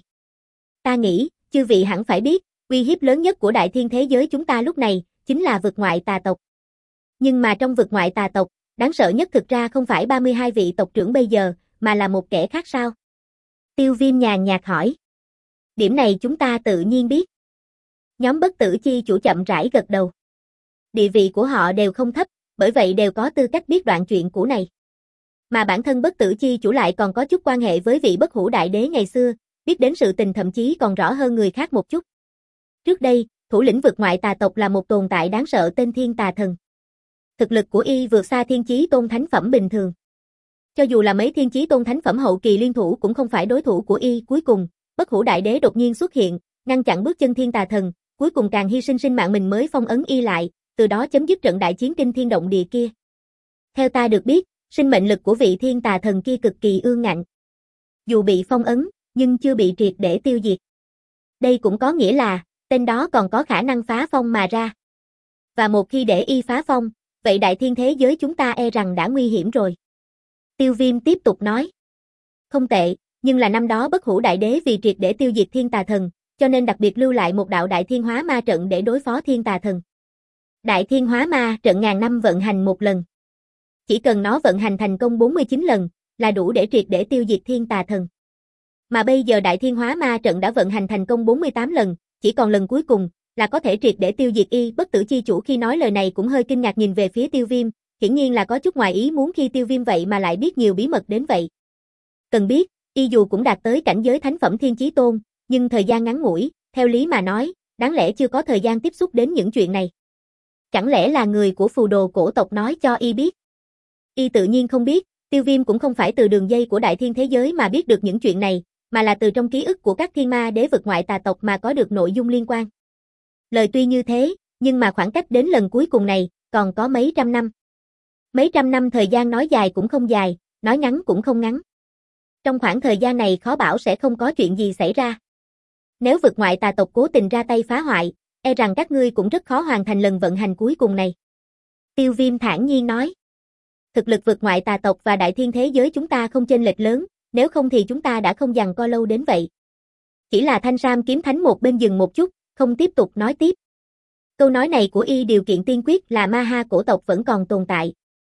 Ta nghĩ, chư vị hẳn phải biết, uy hiếp lớn nhất của đại thiên thế giới chúng ta lúc này, chính là vực ngoại tà tộc. Nhưng mà trong vực ngoại tà tộc, đáng sợ nhất thực ra không phải ba mươi hai vị tộc trưởng bây giờ, mà là một kẻ khác sao? Tiêu Viêm nhàn nhạt hỏi. Điểm này chúng ta tự nhiên biết. Nhóm bất tử chi chủ chậm rãi gật đầu. Địa vị của họ đều không thấp, bởi vậy đều có tư cách biết đoạn chuyện cũ này. Mà bản thân bất tử chi chủ lại còn có chút quan hệ với vị bất hủ đại đế ngày xưa, biết đến sự tình thậm chí còn rõ hơn người khác một chút. Trước đây, thủ lĩnh vực ngoại tà tộc là một tồn tại đáng sợ tên Thiên Tà Thần. Thực lực của y vượt xa thiên chí tôn thánh phẩm bình thường. Cho dù là mấy thiên chí tôn thánh phẩm hậu kỳ liên thủ cũng không phải đối thủ của y, cuối cùng, bất hủ đại đế đột nhiên xuất hiện, ngăn chặn bước chân Thiên Tà Thần, cuối cùng càng hy sinh sinh mạng mình mới phong ấn y lại, từ đó chấm dứt trận đại chiến kinh thiên động địa kia. Theo ta được biết, sinh mệnh lực của vị Thiên Tà Thần kia cực kỳ ương ngạnh. Dù bị phong ấn, nhưng chưa bị triệt để tiêu diệt. Đây cũng có nghĩa là, tên đó còn có khả năng phá phong mà ra. Và một khi để y phá phong, vậy đại thiên thế giới chúng ta e rằng đã nguy hiểm rồi. Tiêu Viêm tiếp tục nói. Không tệ, nhưng là năm đó bất hủ đại đế vì triệt để tiêu diệt Thiên Tà Thần, cho nên đặc biệt lưu lại một đạo đại thiên hóa ma trận để đối phó Thiên Tà Thần. Đại thiên hóa ma trận ngàn năm vận hành một lần. Chỉ cần nó vận hành thành công bốn mươi chín lần, là đủ để triệt để tiêu diệt Thiên Tà Thần. Mà bây giờ đại thiên hóa ma trận đã vận hành thành công bốn mươi tám lần, chỉ còn lần cuối cùng, là có thể triệt để tiêu diệt y. Bất tử chi chủ khi nói lời này cũng hơi kinh ngạc nhìn về phía Tiêu Viêm, hiển nhiên là có chút ngoài ý muốn khi Tiêu Viêm vậy mà lại biết nhiều bí mật đến vậy. Cần biết, y dù cũng đạt tới cảnh giới thánh phẩm thiên chí tôn, nhưng thời gian ngắn ngủi, theo lý mà nói, đáng lẽ chưa có thời gian tiếp xúc đến những chuyện này. Chẳng lẽ là người của phù đồ cổ tộc nói cho y biết? Y tự nhiên không biết, Tiêu Viêm cũng không phải từ đường dây của đại thiên thế giới mà biết được những chuyện này, mà là từ trong ký ức của các thiên ma đế vực ngoại tà tộc mà có được nội dung liên quan. Lời tuy như thế, nhưng mà khoảng cách đến lần cuối cùng này, còn có mấy trăm năm. Mấy trăm năm thời gian nói dài cũng không dài, nói ngắn cũng không ngắn. Trong khoảng thời gian này khó bảo sẽ không có chuyện gì xảy ra. Nếu vực ngoại tà tộc cố tình ra tay phá hoại, e rằng các ngươi cũng rất khó hoàn thành lần vận hành cuối cùng này. Tiêu Viêm thản nhiên nói. Thực lực vực ngoại tà tộc và đại thiên thế giới chúng ta không chênh lệch lớn, nếu không thì chúng ta đã không giằng co lâu đến vậy. Chỉ là Thanh Sam kiếm thánh một bên dừng một chút, không tiếp tục nói tiếp. Câu nói này của y điều kiện tiên quyết là ma ha cổ tộc vẫn còn tồn tại.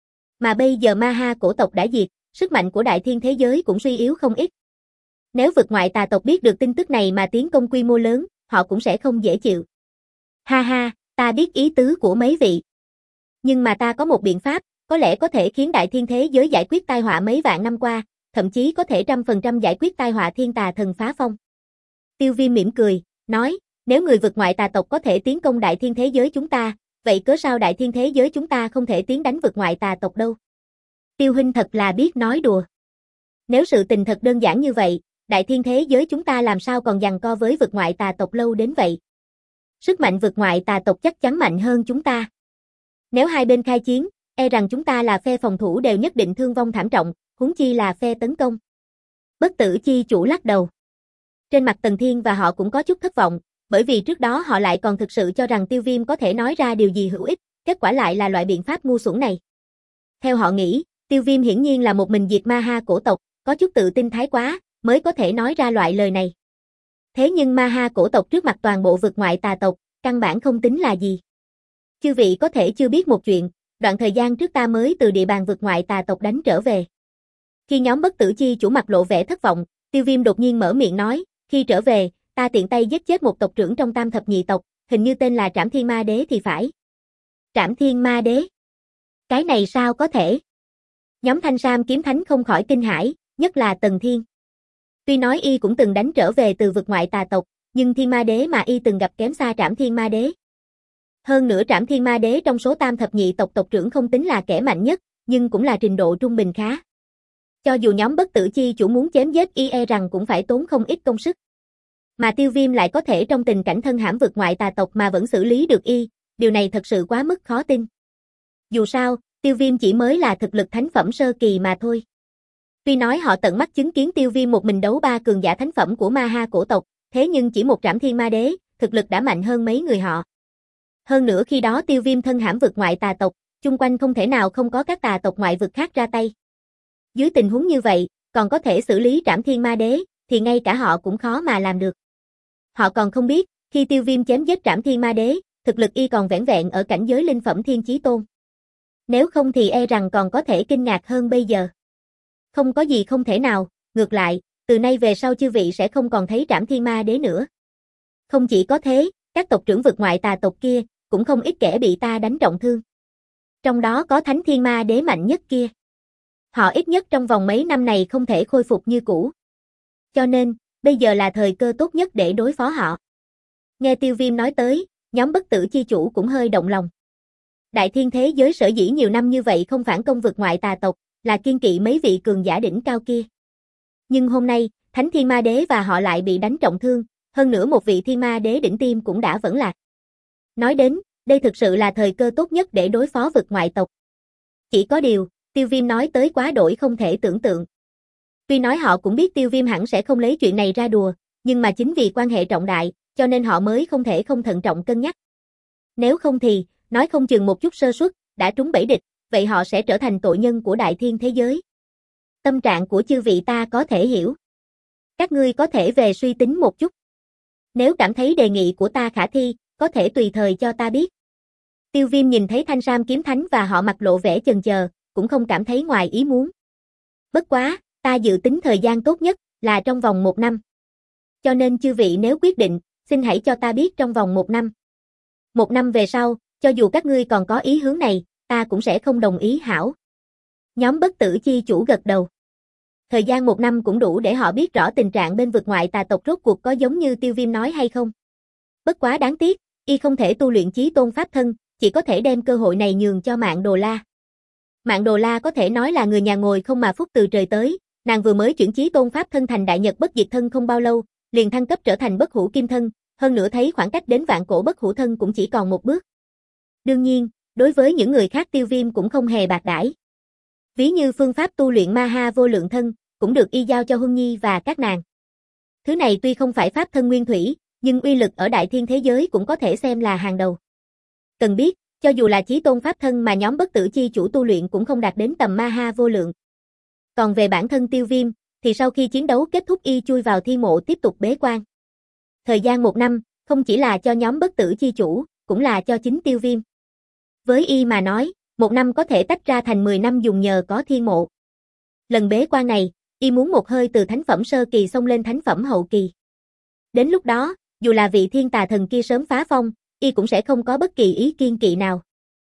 Mà bây giờ ma ha cổ tộc đã diệt, sức mạnh của đại thiên thế giới cũng suy yếu không ít. Nếu vực ngoại tà tộc biết được tin tức này mà tiến công quy mô lớn, họ cũng sẽ không dễ chịu. Ha ha, Ta biết ý tứ của mấy vị. Nhưng mà ta có một biện pháp, có lẽ có thể khiến đại thiên thế giới giải quyết tai họa mấy vạn năm qua, thậm chí có thể trăm phần trăm giải quyết tai họa thiên tà thần phá phong. Tiêu Viêm mỉm cười, nói, nếu người vực ngoại tà tộc có thể tiến công đại thiên thế giới chúng ta, vậy cớ sao đại thiên thế giới chúng ta không thể tiến đánh vực ngoại tà tộc đâu? Tiêu huynh thật là biết nói đùa. Nếu sự tình thật đơn giản như vậy, đại thiên thế giới chúng ta làm sao còn giằng co với vực ngoại tà tộc lâu đến vậy? Sức mạnh vực ngoại tà tộc chắc chắn mạnh hơn chúng ta. Nếu hai bên khai chiến, e rằng chúng ta là phe phòng thủ đều nhất định thương vong thảm trọng, huống chi là phe tấn công. Bất Tử Chi Chủ lắc đầu. Trên mặt Tần Thiên và họ cũng có chút thất vọng, bởi vì trước đó họ lại còn thực sự cho rằng Tiêu Viêm có thể nói ra điều gì hữu ích, kết quả lại là loại biện pháp ngu xuẩn này. Theo họ nghĩ, Tiêu Viêm hiển nhiên là một mình diệt ma ha cổ tộc, có chút tự tin thái quá, mới có thể nói ra loại lời này. Thế nhưng ma ha cổ tộc trước mặt toàn bộ vực ngoại tà tộc, căn bản không tính là gì. Chư vị có thể chưa biết một chuyện, đoạn thời gian trước ta mới từ địa bàn vực ngoại tà tộc đánh trở về. Khi nhóm Bất Tử Chi Chủ mặt lộ vẻ thất vọng, Tiêu Viêm đột nhiên mở miệng nói, khi trở về, ta tiện tay giết chết một tộc trưởng trong Tam Thập Nhị tộc, hình như tên là Trảm Thiên Ma Đế thì phải. Trảm Thiên Ma Đế? Cái này sao có thể? Nhóm Thanh Sam Kiếm Thánh không khỏi kinh hãi, nhất là Tần Thiên. Tuy nói y cũng từng đánh trở về từ vực ngoại tà tộc, nhưng Thiên Ma Đế mà y từng gặp kém xa Trảm Thiên Ma Đế. Hơn nữa Trảm Thiên Ma Đế trong số Tam Thập Nhị tộc tộc trưởng không tính là kẻ mạnh nhất, nhưng cũng là trình độ trung bình khá. Cho dù nhóm Bất Tử Chi Chủ muốn chém giết y e rằng cũng phải tốn không ít công sức. Mà Tiêu Viêm lại có thể trong tình cảnh thân hãm vực ngoại tà tộc mà vẫn xử lý được y, điều này thật sự quá mức khó tin. Dù sao, Tiêu Viêm chỉ mới là thực lực thánh phẩm sơ kỳ mà thôi. Tuy nói họ tận mắt chứng kiến Tiêu Viêm một mình đấu ba cường giả thánh phẩm của ma ha cổ tộc, thế nhưng chỉ một Trảm Thiên Ma Đế, thực lực đã mạnh hơn mấy người họ. Hơn nữa khi đó Tiêu Viêm thân hãm vực ngoại tà tộc, chung quanh không thể nào không có các tà tộc ngoại vực khác ra tay. Dưới tình huống như vậy, còn có thể xử lý Trảm Thiên Ma Đế, thì ngay cả họ cũng khó mà làm được. Họ còn không biết, khi Tiêu Viêm chém giết Trảm Thiên Ma Đế, thực lực y còn vẻn vẹn ở cảnh giới linh phẩm Thiên Chí Tôn. Nếu không thì e rằng còn có thể kinh ngạc hơn bây giờ. Không có gì không thể nào, ngược lại, từ nay về sau chư vị sẽ không còn thấy Trảm Thiên Ma Đế nữa. Không chỉ có thế, các tộc trưởng vực ngoại tà tộc kia, cũng không ít kẻ bị ta đánh trọng thương. Trong đó có Thánh Thiên Ma Đế mạnh nhất kia. Họ ít nhất trong vòng mấy năm này không thể khôi phục như cũ. Cho nên, bây giờ là thời cơ tốt nhất để đối phó họ. Nghe Tiêu Viêm nói tới, nhóm Bất Tử Chi Chủ cũng hơi động lòng. Đại thiên thế giới sở dĩ nhiều năm như vậy không phản công vực ngoại tà tộc, là kiên kỵ mấy vị cường giả đỉnh cao kia. Nhưng hôm nay, Thánh Thiên Ma Đế và họ lại bị đánh trọng thương, hơn nữa một vị Thiên Ma Đế đỉnh tiêm cũng đã vẫn lạc. Nói đến, đây thực sự là thời cơ tốt nhất để đối phó vực ngoại tộc. Chỉ có điều, Tiêu Viêm nói tới quá đổi không thể tưởng tượng. Tuy nói họ cũng biết Tiêu Viêm hẳn sẽ không lấy chuyện này ra đùa, nhưng mà chính vì quan hệ trọng đại, cho nên họ mới không thể không thận trọng cân nhắc. Nếu không thì, nói không chừng một chút sơ suất, đã trúng bẫy địch, vậy họ sẽ trở thành tội nhân của đại thiên thế giới. Tâm trạng của chư vị ta có thể hiểu. Các ngươi có thể về suy tính một chút. Nếu cảm thấy đề nghị của ta khả thi, có thể tùy thời cho ta biết. Tiêu Viêm nhìn thấy Thanh Sam Kiếm Thánh và họ mặt lộ vẻ chần chờ, cũng không cảm thấy ngoài ý muốn. Bất quá, ta dự tính thời gian tốt nhất là trong vòng một năm. Cho nên chư vị nếu quyết định, xin hãy cho ta biết trong vòng một năm. Một năm về sau, cho dù các ngươi còn có ý hướng này, ta cũng sẽ không đồng ý hảo. Nhóm Bất Tử Chi Chủ gật đầu. Thời gian một năm cũng đủ để họ biết rõ tình trạng bên vực ngoại tà tộc rốt cuộc có giống như Tiêu Viêm nói hay không. Bất quá đáng tiếc, y không thể tu luyện Chí Tôn Pháp Thân, chỉ có thể đem cơ hội này nhường cho Mạn Đồ La. Mạn Đồ La có thể nói là người nhà ngồi không mà phúc từ trời tới, nàng vừa mới chuyển Chí Tôn Pháp Thân thành Đại Nhật Bất Diệt Thân không bao lâu, liền thăng cấp trở thành Bất Hủ Kim Thân, hơn nữa thấy khoảng cách đến Vạn Cổ Bất Hủ Thân cũng chỉ còn một bước. Đương nhiên, đối với những người khác Tiêu Viêm cũng không hề bạc đãi. Ví như phương pháp tu luyện Ma Ha Vô Lượng Thân, cũng được y giao cho Huân Nhi và các nàng. Thứ này tuy không phải pháp thân nguyên thủy, nhưng uy lực ở đại thiên thế giới cũng có thể xem là hàng đầu. Cần biết, cho dù là Chí Tôn Pháp Thân mà nhóm Bất Tử Chi Chủ tu luyện cũng không đạt đến tầm Ma Ha Vô Lượng. Còn về bản thân Tiêu Viêm, thì sau khi chiến đấu kết thúc y chui vào thi mộ tiếp tục bế quan. Thời gian một năm, không chỉ là cho nhóm Bất Tử Chi Chủ, cũng là cho chính Tiêu Viêm. Với y mà nói, một năm có thể tách ra thành mười năm dùng nhờ có thiên mộ. Lần bế quan này, y muốn một hơi từ thánh phẩm sơ kỳ xông lên thánh phẩm hậu kỳ. Đến lúc đó, dù là vị thiên tà thần kia sớm phá phong, y cũng sẽ không có bất kỳ ý kiên kỵ nào.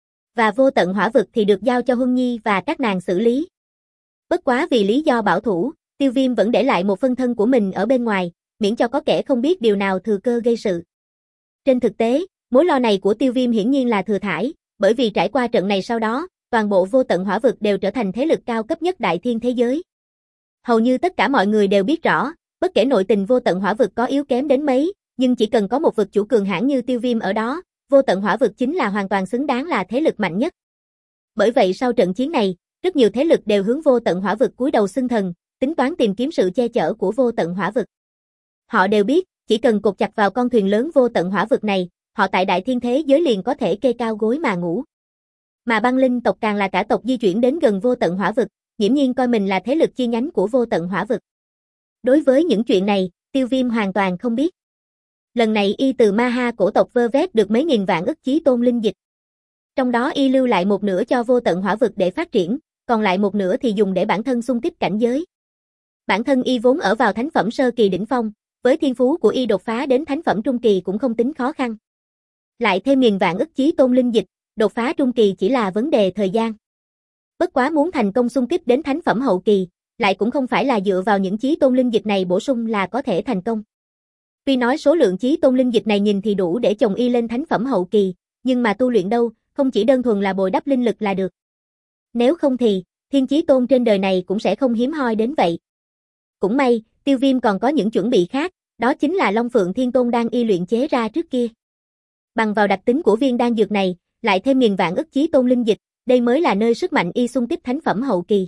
Và vô tận hỏa vực thì được giao cho Huân Nhi và các nàng xử lý. Bất quá vì lý do bảo thủ, Tiêu Viêm vẫn để lại một phân thân của mình ở bên ngoài, miễn cho có kẻ không biết điều nào thừa cơ gây sự. Trên thực tế, mối lo này của Tiêu Viêm hiển nhiên là thừa thãi, bởi vì trải qua trận này sau đó, toàn bộ vô tận hỏa vực đều trở thành thế lực cao cấp nhất đại thiên thế giới. Hầu như tất cả mọi người đều biết rõ, bất kể nội tình vô tận hỏa vực có yếu kém đến mấy, nhưng chỉ cần có một vực chủ cường hãn như Tiêu Viêm ở đó, vô tận hỏa vực chính là hoàn toàn xứng đáng là thế lực mạnh nhất. Bởi vậy sau trận chiến này, rất nhiều thế lực đều hướng vô tận hỏa vực cúi đầu xưng thần, tính toán tìm kiếm sự che chở của vô tận hỏa vực. Họ đều biết, chỉ cần cột chặt vào con thuyền lớn vô tận hỏa vực này, họ tại đại thiên thế giới liền có thể kê cao gối mà ngủ. Mà băng linh tộc càng là cả tộc di chuyển đến gần vô tận hỏa vực, nghiễm nhiên coi mình là thế lực chi nhánh của vô tận hỏa vực. Đối với những chuyện này, Tiêu Viêm hoàn toàn không biết. Lần này y từ ma ha cổ tộc vơ vét được mấy nghìn vạn ức chí tôn linh dịch. Trong đó y lưu lại một nửa cho vô tận hỏa vực để phát triển, còn lại một nửa thì dùng để bản thân xung kích cảnh giới. Bản thân y vốn ở vào thánh phẩm sơ kỳ đỉnh phong, với thiên phú của y đột phá đến thánh phẩm trung kỳ cũng không tính khó khăn. Lại thêm nghìn vạn ức chí tôn linh dịch, đột phá trung kỳ chỉ là vấn đề thời gian. Bất quá muốn thành công xung kích đến thánh phẩm hậu kỳ, lại cũng không phải là dựa vào những chí tôn linh dịch này bổ sung là có thể thành công. Tuy nói số lượng chí tôn linh dịch này nhìn thì đủ để chồng y lên thánh phẩm hậu kỳ, nhưng mà tu luyện đâu, không chỉ đơn thuần là bồi đắp linh lực là được. Nếu không thì, thiên chí tôn trên đời này cũng sẽ không hiếm hoi đến vậy. Cũng may, Tiêu Viêm còn có những chuẩn bị khác, đó chính là Long Phượng Thiên Tôn đan y luyện chế ra trước kia. Bằng vào đặc tính của viên đan dược này, lại thêm nghìn vạn ức chí tôn linh dịch, đây mới là nơi sức mạnh y xung kích thánh phẩm hậu kỳ.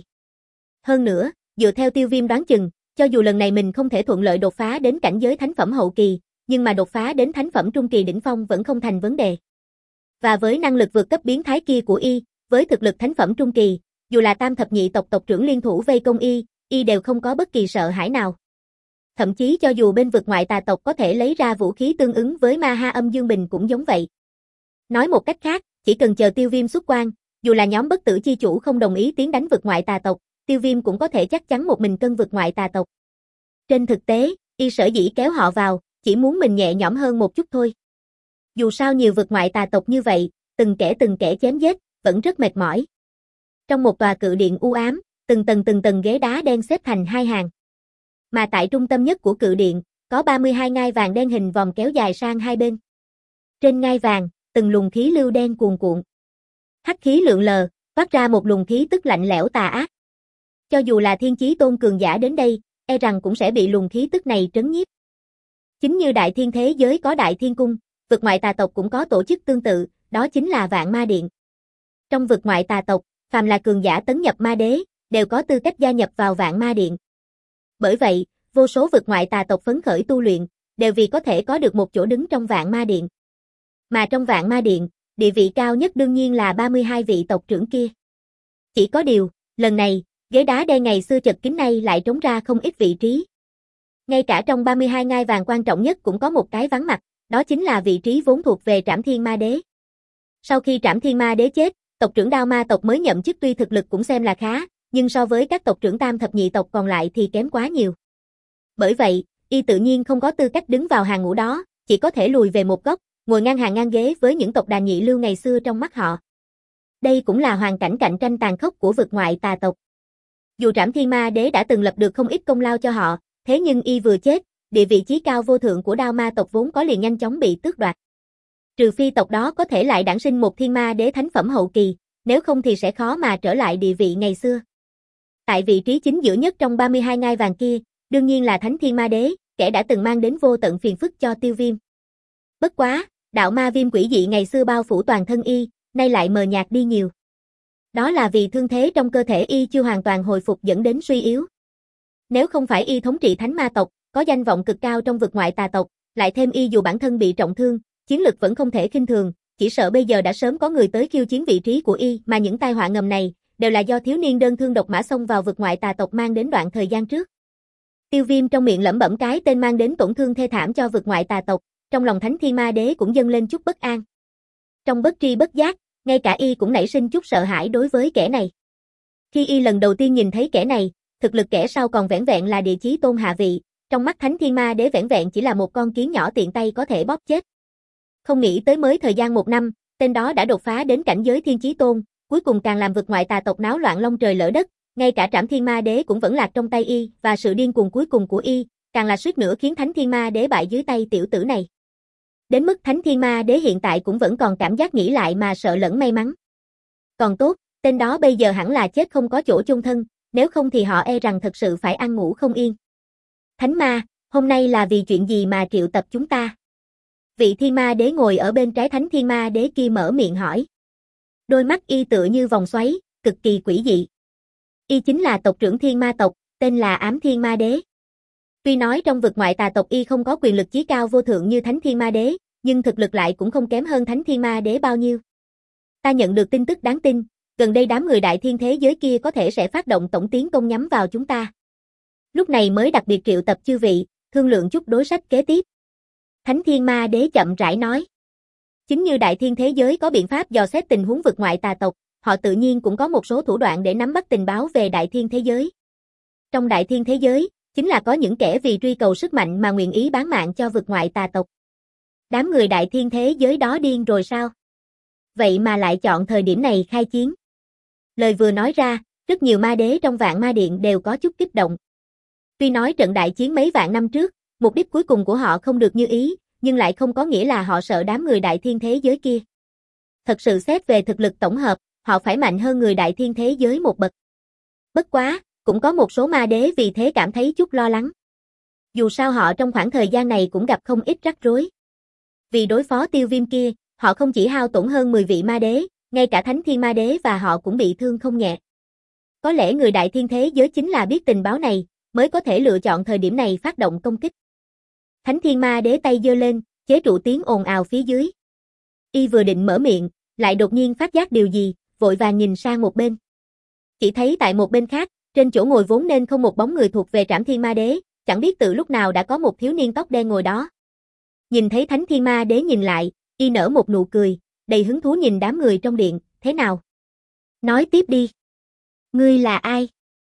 Hơn nữa, dựa theo Tiêu Viêm đoán chừng, cho dù lần này mình không thể thuận lợi đột phá đến cảnh giới thánh phẩm hậu kỳ, nhưng mà đột phá đến thánh phẩm trung kỳ đỉnh phong vẫn không thành vấn đề. Và với năng lực vượt cấp biến thái kia của y, với thực lực thánh phẩm trung kỳ, dù là tam thập nhị tộc tộc trưởng liên thủ vây công y, y đều không có bất kỳ sợ hãi nào. Thậm chí cho dù bên vực ngoại tà tộc có thể lấy ra vũ khí tương ứng với ma ha âm dương bình cũng giống vậy. Nói một cách khác, chỉ cần chờ Tiêu Viêm xuất quan, dù là nhóm bất tử chi chủ không đồng ý tiến đánh vực ngoại tà tộc, Tiêu Viêm cũng có thể chắc chắn một mình cân vực ngoại tà tộc. Trên thực tế, y sở dĩ kéo họ vào, chỉ muốn mình nhẹ nhõm hơn một chút thôi. Dù sao nhiều vực ngoại tà tộc như vậy, từng kẻ từng kẻ chém giết, vẫn rất mệt mỏi. Trong một tòa cự điện u ám, từng tầng từng tầng ghế đá đen xếp thành hai hàng. Mà tại trung tâm nhất của cự điện, có ba mươi hai ngai vàng đen hình vòm kéo dài sang hai bên. Trên ngai vàng, từng luồng khí lưu đen cuồn cuộn. Hắc khí lượn lờ, phát ra một luồng khí tức lạnh lẽo tà ác. Cho dù là thiên chí tôn cường giả đến đây, e rằng cũng sẽ bị luồng khí tức này trấn nhiếp. Chính như đại thiên thế giới có đại thiên cung, vực ngoại tà tộc cũng có tổ chức tương tự, đó chính là Vạn Ma Điện. Trong vực ngoại tà tộc, phàm là cường giả tấn nhập ma đế, đều có tư cách gia nhập vào Vạn Ma Điện. Bởi vậy, vô số vực ngoại tà tộc phấn khởi tu luyện, đều vì có thể có được một chỗ đứng trong Vạn Ma Điện. Mà trong Vạn Ma Điện, địa vị cao nhất đương nhiên là ba mươi hai vị tộc trưởng kia. Chỉ có điều, lần này, ghế đá đen ngày xưa chật kín nay lại trống ra không ít vị trí. Ngay cả trong ba mươi hai ngai vàng quan trọng nhất cũng có một cái vắng mặt, đó chính là vị trí vốn thuộc về Trảm Thiên Ma Đế. Sau khi Trảm Thiên Ma Đế chết, tộc trưởng Đao Ma tộc mới nhậm chức tuy thực lực cũng xem là khá, nhưng so với các tộc trưởng tam thập nhị tộc còn lại thì kém quá nhiều. Bởi vậy, y tự nhiên không có tư cách đứng vào hàng ngũ đó, chỉ có thể lùi về một góc, ngồi ngang hàng ngang ghế với những tộc đàn nhị lưu ngày xưa trong mắt họ. Đây cũng là hoàn cảnh cạnh tranh tàn khốc của vực ngoại tà tộc. Dù Trảm Thiên Ma Đế đã từng lập được không ít công lao cho họ, thế nhưng y vừa chết, địa vị chí cao vô thượng của Đao Ma tộc vốn có liền nhanh chóng bị tước đoạt. Trừ phi tộc đó có thể lại đản sinh một Thiên Ma Đế thánh phẩm hậu kỳ, nếu không thì sẽ khó mà trở lại địa vị ngày xưa. Tại vị trí chính giữa nhất trong ba mươi hai ngai vàng kia, đương nhiên là Thánh Thiên Ma Đế, kẻ đã từng mang đến vô tận phiền phức cho Tiêu Viêm. Bất quá, đạo ma viêm quỷ dị ngày xưa bao phủ toàn thân y, nay lại mờ nhạt đi nhiều. Đó là vì thương thế trong cơ thể y chưa hoàn toàn hồi phục dẫn đến suy yếu. Nếu không phải y thống trị thánh ma tộc, có danh vọng cực cao trong vực ngoại tà tộc, lại thêm y dù bản thân bị trọng thương, chiến lực vẫn không thể khinh thường, chỉ sợ bây giờ đã sớm có người tới khiêu chiến vị trí của y, mà những tai họa ngầm này đều là do thiếu niên đơn thương độc mã xông vào vực ngoại tà tộc mang đến đoạn thời gian trước. Tiêu Viêm trong miệng lẩm bẩm cái tên mang đến tổn thương thê thảm cho vực ngoại tà tộc, trong lòng Thánh Thiên Ma Đế cũng dâng lên chút bất an. Trong bất tri bất giác, ngay cả y cũng nảy sinh chút sợ hãi đối với kẻ này. Khi y lần đầu tiên nhìn thấy kẻ này, thực lực kẻ sau còn vẻn vẹn là địa chí tôn hạ vị, trong mắt Thánh Thiên Ma Đế vẻn vẹn chỉ là một con kiến nhỏ tiện tay có thể bóp chết. Không nghĩ tới mới thời gian một năm, tên đó đã đột phá đến cảnh giới thiên chí tôn, cuối cùng càng làm vực ngoại tà tộc náo loạn long trời lỡ đất, ngay cả Trảm Thiên Ma Đế cũng vẫn lạc trong tay y, và sự điên cuồng cuối cùng của y, càng là suýt nữa khiến Thánh Thiên Ma Đế bại dưới tay tiểu tử này. Đến mức Thánh Thiên Ma Đế hiện tại cũng vẫn còn cảm giác nghĩ lại mà sợ lẫn may mắn. Còn tốt, tên đó bây giờ hẳn là chết không có chỗ chôn thân, nếu không thì họ e rằng thật sự phải ăn ngủ không yên. Thánh Ma, hôm nay là vì chuyện gì mà triệu tập chúng ta? Vị Thiên Ma Đế ngồi ở bên trái Thánh Thiên Ma Đế kia mở miệng hỏi. Đôi mắt y tựa như vòng xoáy, cực kỳ quỷ dị. Y chính là tộc trưởng Thiên Ma tộc, tên là Ám Thiên Ma Đế. Tuy nói trong vực ngoại tà tộc y không có quyền lực chí cao vô thượng như Thánh Thiên Ma Đế, nhưng thực lực lại cũng không kém hơn Thánh Thiên Ma Đế bao nhiêu. Ta nhận được tin tức đáng tin, gần đây đám người đại thiên thế giới kia có thể sẽ phát động tổng tiến công nhắm vào chúng ta. Lúc này mới đặc biệt triệu tập chư vị, thương lượng chút đối sách kế tiếp. Thánh Thiên Ma Đế chậm rãi nói. Chính như đại thiên thế giới có biện pháp dò xét tình huống vực ngoại tà tộc, họ tự nhiên cũng có một số thủ đoạn để nắm bắt tình báo về đại thiên thế giới. Trong đại thiên thế giới, chính là có những kẻ vì truy cầu sức mạnh mà nguyện ý bán mạng cho vực ngoại tà tộc. Đám người đại thiên thế giới đó điên rồi sao? Vậy mà lại chọn thời điểm này khai chiến. Lời vừa nói ra, rất nhiều ma đế trong Vạn Ma Điện đều có chút kích động. Tuy nói trận đại chiến mấy vạn năm trước, mục đích cuối cùng của họ không được như ý, nhưng lại không có nghĩa là họ sợ đám người đại thiên thế giới kia. Thật sự xét về thực lực tổng hợp, họ phải mạnh hơn người đại thiên thế giới một bậc. Bất quá, cũng có một số ma đế vì thế cảm thấy chút lo lắng. Dù sao họ trong khoảng thời gian này cũng gặp không ít rắc rối. Vì đối phó Tiêu Viêm kia, họ không chỉ hao tổn hơn mười vị ma đế, ngay cả Thánh Thiên Ma Đế và họ cũng bị thương không nhẹ. Có lẽ người đại thiên thế giới chính là biết tình báo này, mới có thể lựa chọn thời điểm này phát động công kích. Thánh Thiên Ma Đế tay giơ lên, chế trụ tiếng ồn ào phía dưới. Y vừa định mở miệng, lại đột nhiên phát giác điều gì, vội vàng nhìn sang một bên. Chỉ thấy tại một bên khác, trên chỗ ngồi vốn nên không một bóng người thuộc về Trảm Thiên Ma Đế, chẳng biết từ lúc nào đã có một thiếu niên tóc đen ngồi đó. Nhìn thấy Thánh Thiên Ma Đế nhìn lại, y nở một nụ cười, đầy hứng thú nhìn đám người trong điện, thế nào? Nói tiếp đi. Ngươi là ai?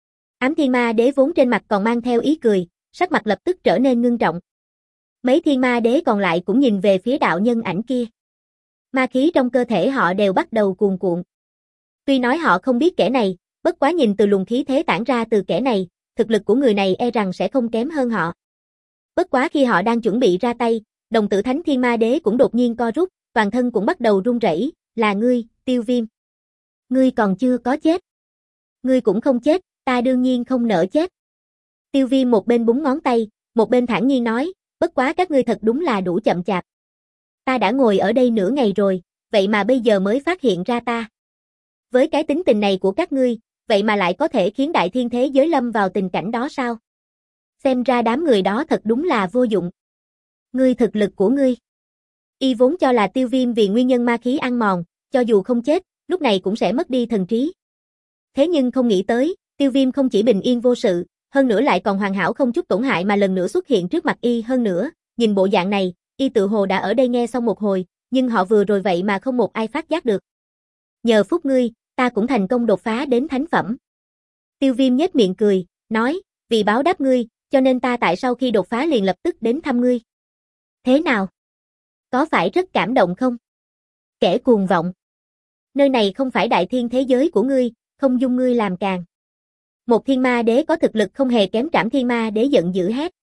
Ám Thiên Ma Đế vốn trên mặt còn mang theo ý cười, sắc mặt lập tức trở nên ngưng trọng. Mấy Thiên Ma Đế còn lại cũng nhìn về phía đạo nhân ảnh kia. Ma khí trong cơ thể họ đều bắt đầu cuồn cuộn. Tuy nói họ không biết kẻ này, bất quá nhìn từ luồng khí thế tản ra từ kẻ này, thực lực của người này e rằng sẽ không kém hơn họ. Bất quá khi họ đang chuẩn bị ra tay, đồng tử Thánh Thiên Ma Đế cũng đột nhiên co rút, toàn thân cũng bắt đầu run rẩy, là ngươi, Tiêu Viêm. Ngươi còn chưa có chết. Ngươi cũng không chết, ta đương nhiên không nỡ chết. Tiêu Viêm một bên búng ngón tay, một bên thản nhiên nói, bất quá các ngươi thật đúng là đủ chậm chạp. Ta đã ngồi ở đây nửa ngày rồi, vậy mà bây giờ mới phát hiện ra ta. Với cái tính tình này của các ngươi, vậy mà lại có thể khiến đại thiên thế giới lâm vào tình cảnh đó sao? Xem ra đám người đó thật đúng là vô dụng. Ngươi thực lực của ngươi. Y vốn cho là Tiêu Viêm vì nguyên nhân ma khí ăn mòn, cho dù không chết, lúc này cũng sẽ mất đi thần trí. Thế nhưng không nghĩ tới, Tiêu Viêm không chỉ bình yên vô sự, hơn nữa lại còn hoàn hảo không chút tổn hại mà lần nữa xuất hiện trước mặt y hơn nữa, nhìn bộ dạng này, y tự hồ đã ở đây nghe xong một hồi, nhưng họ vừa rồi vậy mà không một ai phát giác được. Nhờ phúc ngươi, ta cũng thành công đột phá đến thánh phẩm. Tiêu Viêm nhếch miệng cười, nói, vì báo đáp ngươi, cho nên ta tại sau khi đột phá liền lập tức đến thăm ngươi. Thế nào? Có phải rất cảm động không? Kẻ cuồng vọng. Nơi này không phải đại thiên thế giới của ngươi, không dung ngươi làm càn. Một Thiên Ma Đế có thực lực không hề kém Trảm Thiên Ma Đế giận dữ hét.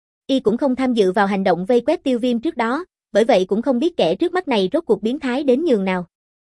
Y cũng không tham dự vào hành động vây quét Tiêu Viêm trước đó, bởi vậy cũng không biết kẻ trước mắt này rốt cuộc biến thái đến nhường nào.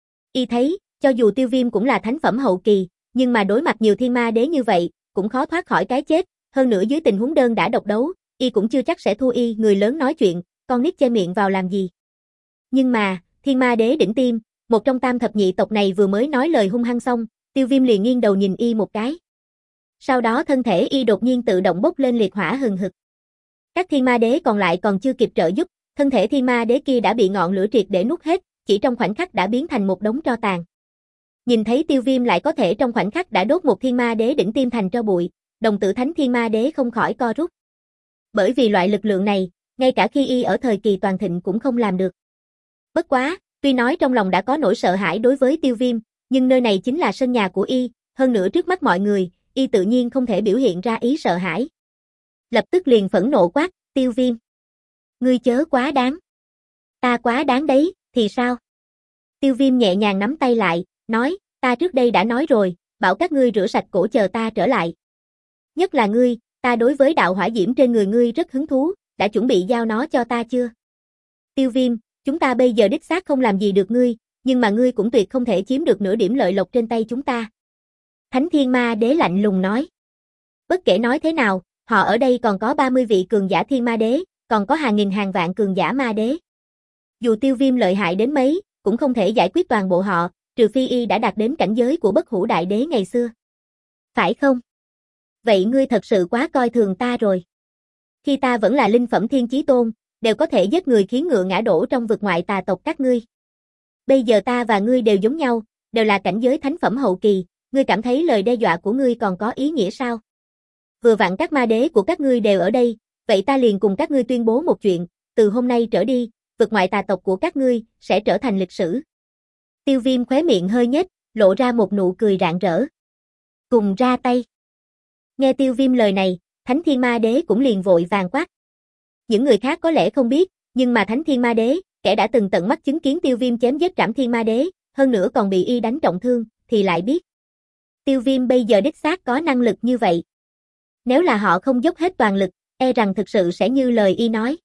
Y thấy, cho dù Tiêu Viêm cũng là thánh phẩm hậu kỳ, nhưng mà đối mặt nhiều Thiên Ma Đế như vậy, cũng khó thoát khỏi cái chết, hơn nữa dưới tình huống đơn đã độc đấu, Y cũng chưa chắc sẽ thua Y, người lớn nói chuyện, con nít che miệng vào làm gì. Nhưng mà, Thiên Ma Đế đỉnh tim, một trong tam thập nhị tộc này vừa mới nói lời hung hăng xong, Tiêu Viêm liền nghiêng đầu nhìn Y một cái. Sau đó thân thể Y đột nhiên tự động bốc lên liệt hỏa hừng hực. Các Thiên Ma Đế còn lại còn chưa kịp trợ giúp, thân thể Thiên Ma Đế kia đã bị ngọn lửa triệt để nuốt hết, chỉ trong khoảnh khắc đã biến thành một đống tro tàn. Nhìn thấy Tiêu Viêm lại có thể trong khoảnh khắc đã đốt một Thiên Ma Đế đỉnh tim thành tro bụi, đồng tử Thánh Thiên Ma Đế không khỏi co rút. Bởi vì loại lực lượng này, ngay cả khi Y ở thời kỳ toàn thịnh cũng không làm được. Bất quá, tuy nói trong lòng đã có nỗi sợ hãi đối với Tiêu Viêm, nhưng nơi này chính là sân nhà của Y, hơn nữa trước mắt mọi người, Y tự nhiên không thể biểu hiện ra ý sợ hãi. Lập tức liền phẫn nộ quát, Tiêu Viêm. Ngươi chớ quá đáng. Ta quá đáng đấy, thì sao? Tiêu Viêm nhẹ nhàng nắm tay lại, nói, ta trước đây đã nói rồi, bảo các ngươi rửa sạch cổ chờ ta trở lại. Nhất là ngươi, ta đối với đạo hỏa diễm trên người ngươi rất hứng thú, đã chuẩn bị giao nó cho ta chưa? Tiêu Viêm, chúng ta bây giờ đích xác không làm gì được ngươi, nhưng mà ngươi cũng tuyệt không thể chiếm được nửa điểm lợi lộc trên tay chúng ta. Thánh Thiên Ma Đế lạnh lùng nói. Bất kể nói thế nào, họ ở đây còn có ba mươi vị cường giả Thiên Ma Đế, còn có hàng nghìn hàng vạn cường giả Ma Đế. Dù Tiêu Viêm lợi hại đến mấy, cũng không thể giải quyết toàn bộ họ, trừ phi y đã đạt đến cảnh giới của Bất Hủ Đại Đế ngày xưa. Phải không? Vậy ngươi thật sự quá coi thường ta rồi. Khi ta vẫn là linh phẩm Thiên Chí Tôn, đều có thể giết người khiến ngựa ngã đổ trong vực ngoại tà tộc các ngươi. Bây giờ ta và ngươi đều giống nhau, đều là cảnh giới thánh phẩm hậu kỳ, ngươi cảm thấy lời đe dọa của ngươi còn có ý nghĩa sao? Vừa vặn các ma đế của các ngươi đều ở đây, vậy ta liền cùng các ngươi tuyên bố một chuyện, từ hôm nay trở đi, vực ngoại tà tộc của các ngươi sẽ trở thành lịch sử. Tiêu Viêm khóe miệng hơi nhếch, lộ ra một nụ cười rạng rỡ. Cùng ra tay. Nghe Tiêu Viêm lời này, Thánh Thiên Ma Đế cũng liền vội vàng quát. Những người khác có lẽ không biết, nhưng mà Thánh Thiên Ma Đế, kẻ đã từng tận mắt chứng kiến Tiêu Viêm chém giết Trảm Thiên Ma Đế, hơn nữa còn bị y đánh trọng thương, thì lại biết. Tiêu Viêm bây giờ đích xác có năng lực như vậy. Nếu là họ không dốc hết toàn lực, e rằng thực sự sẽ như lời y nói.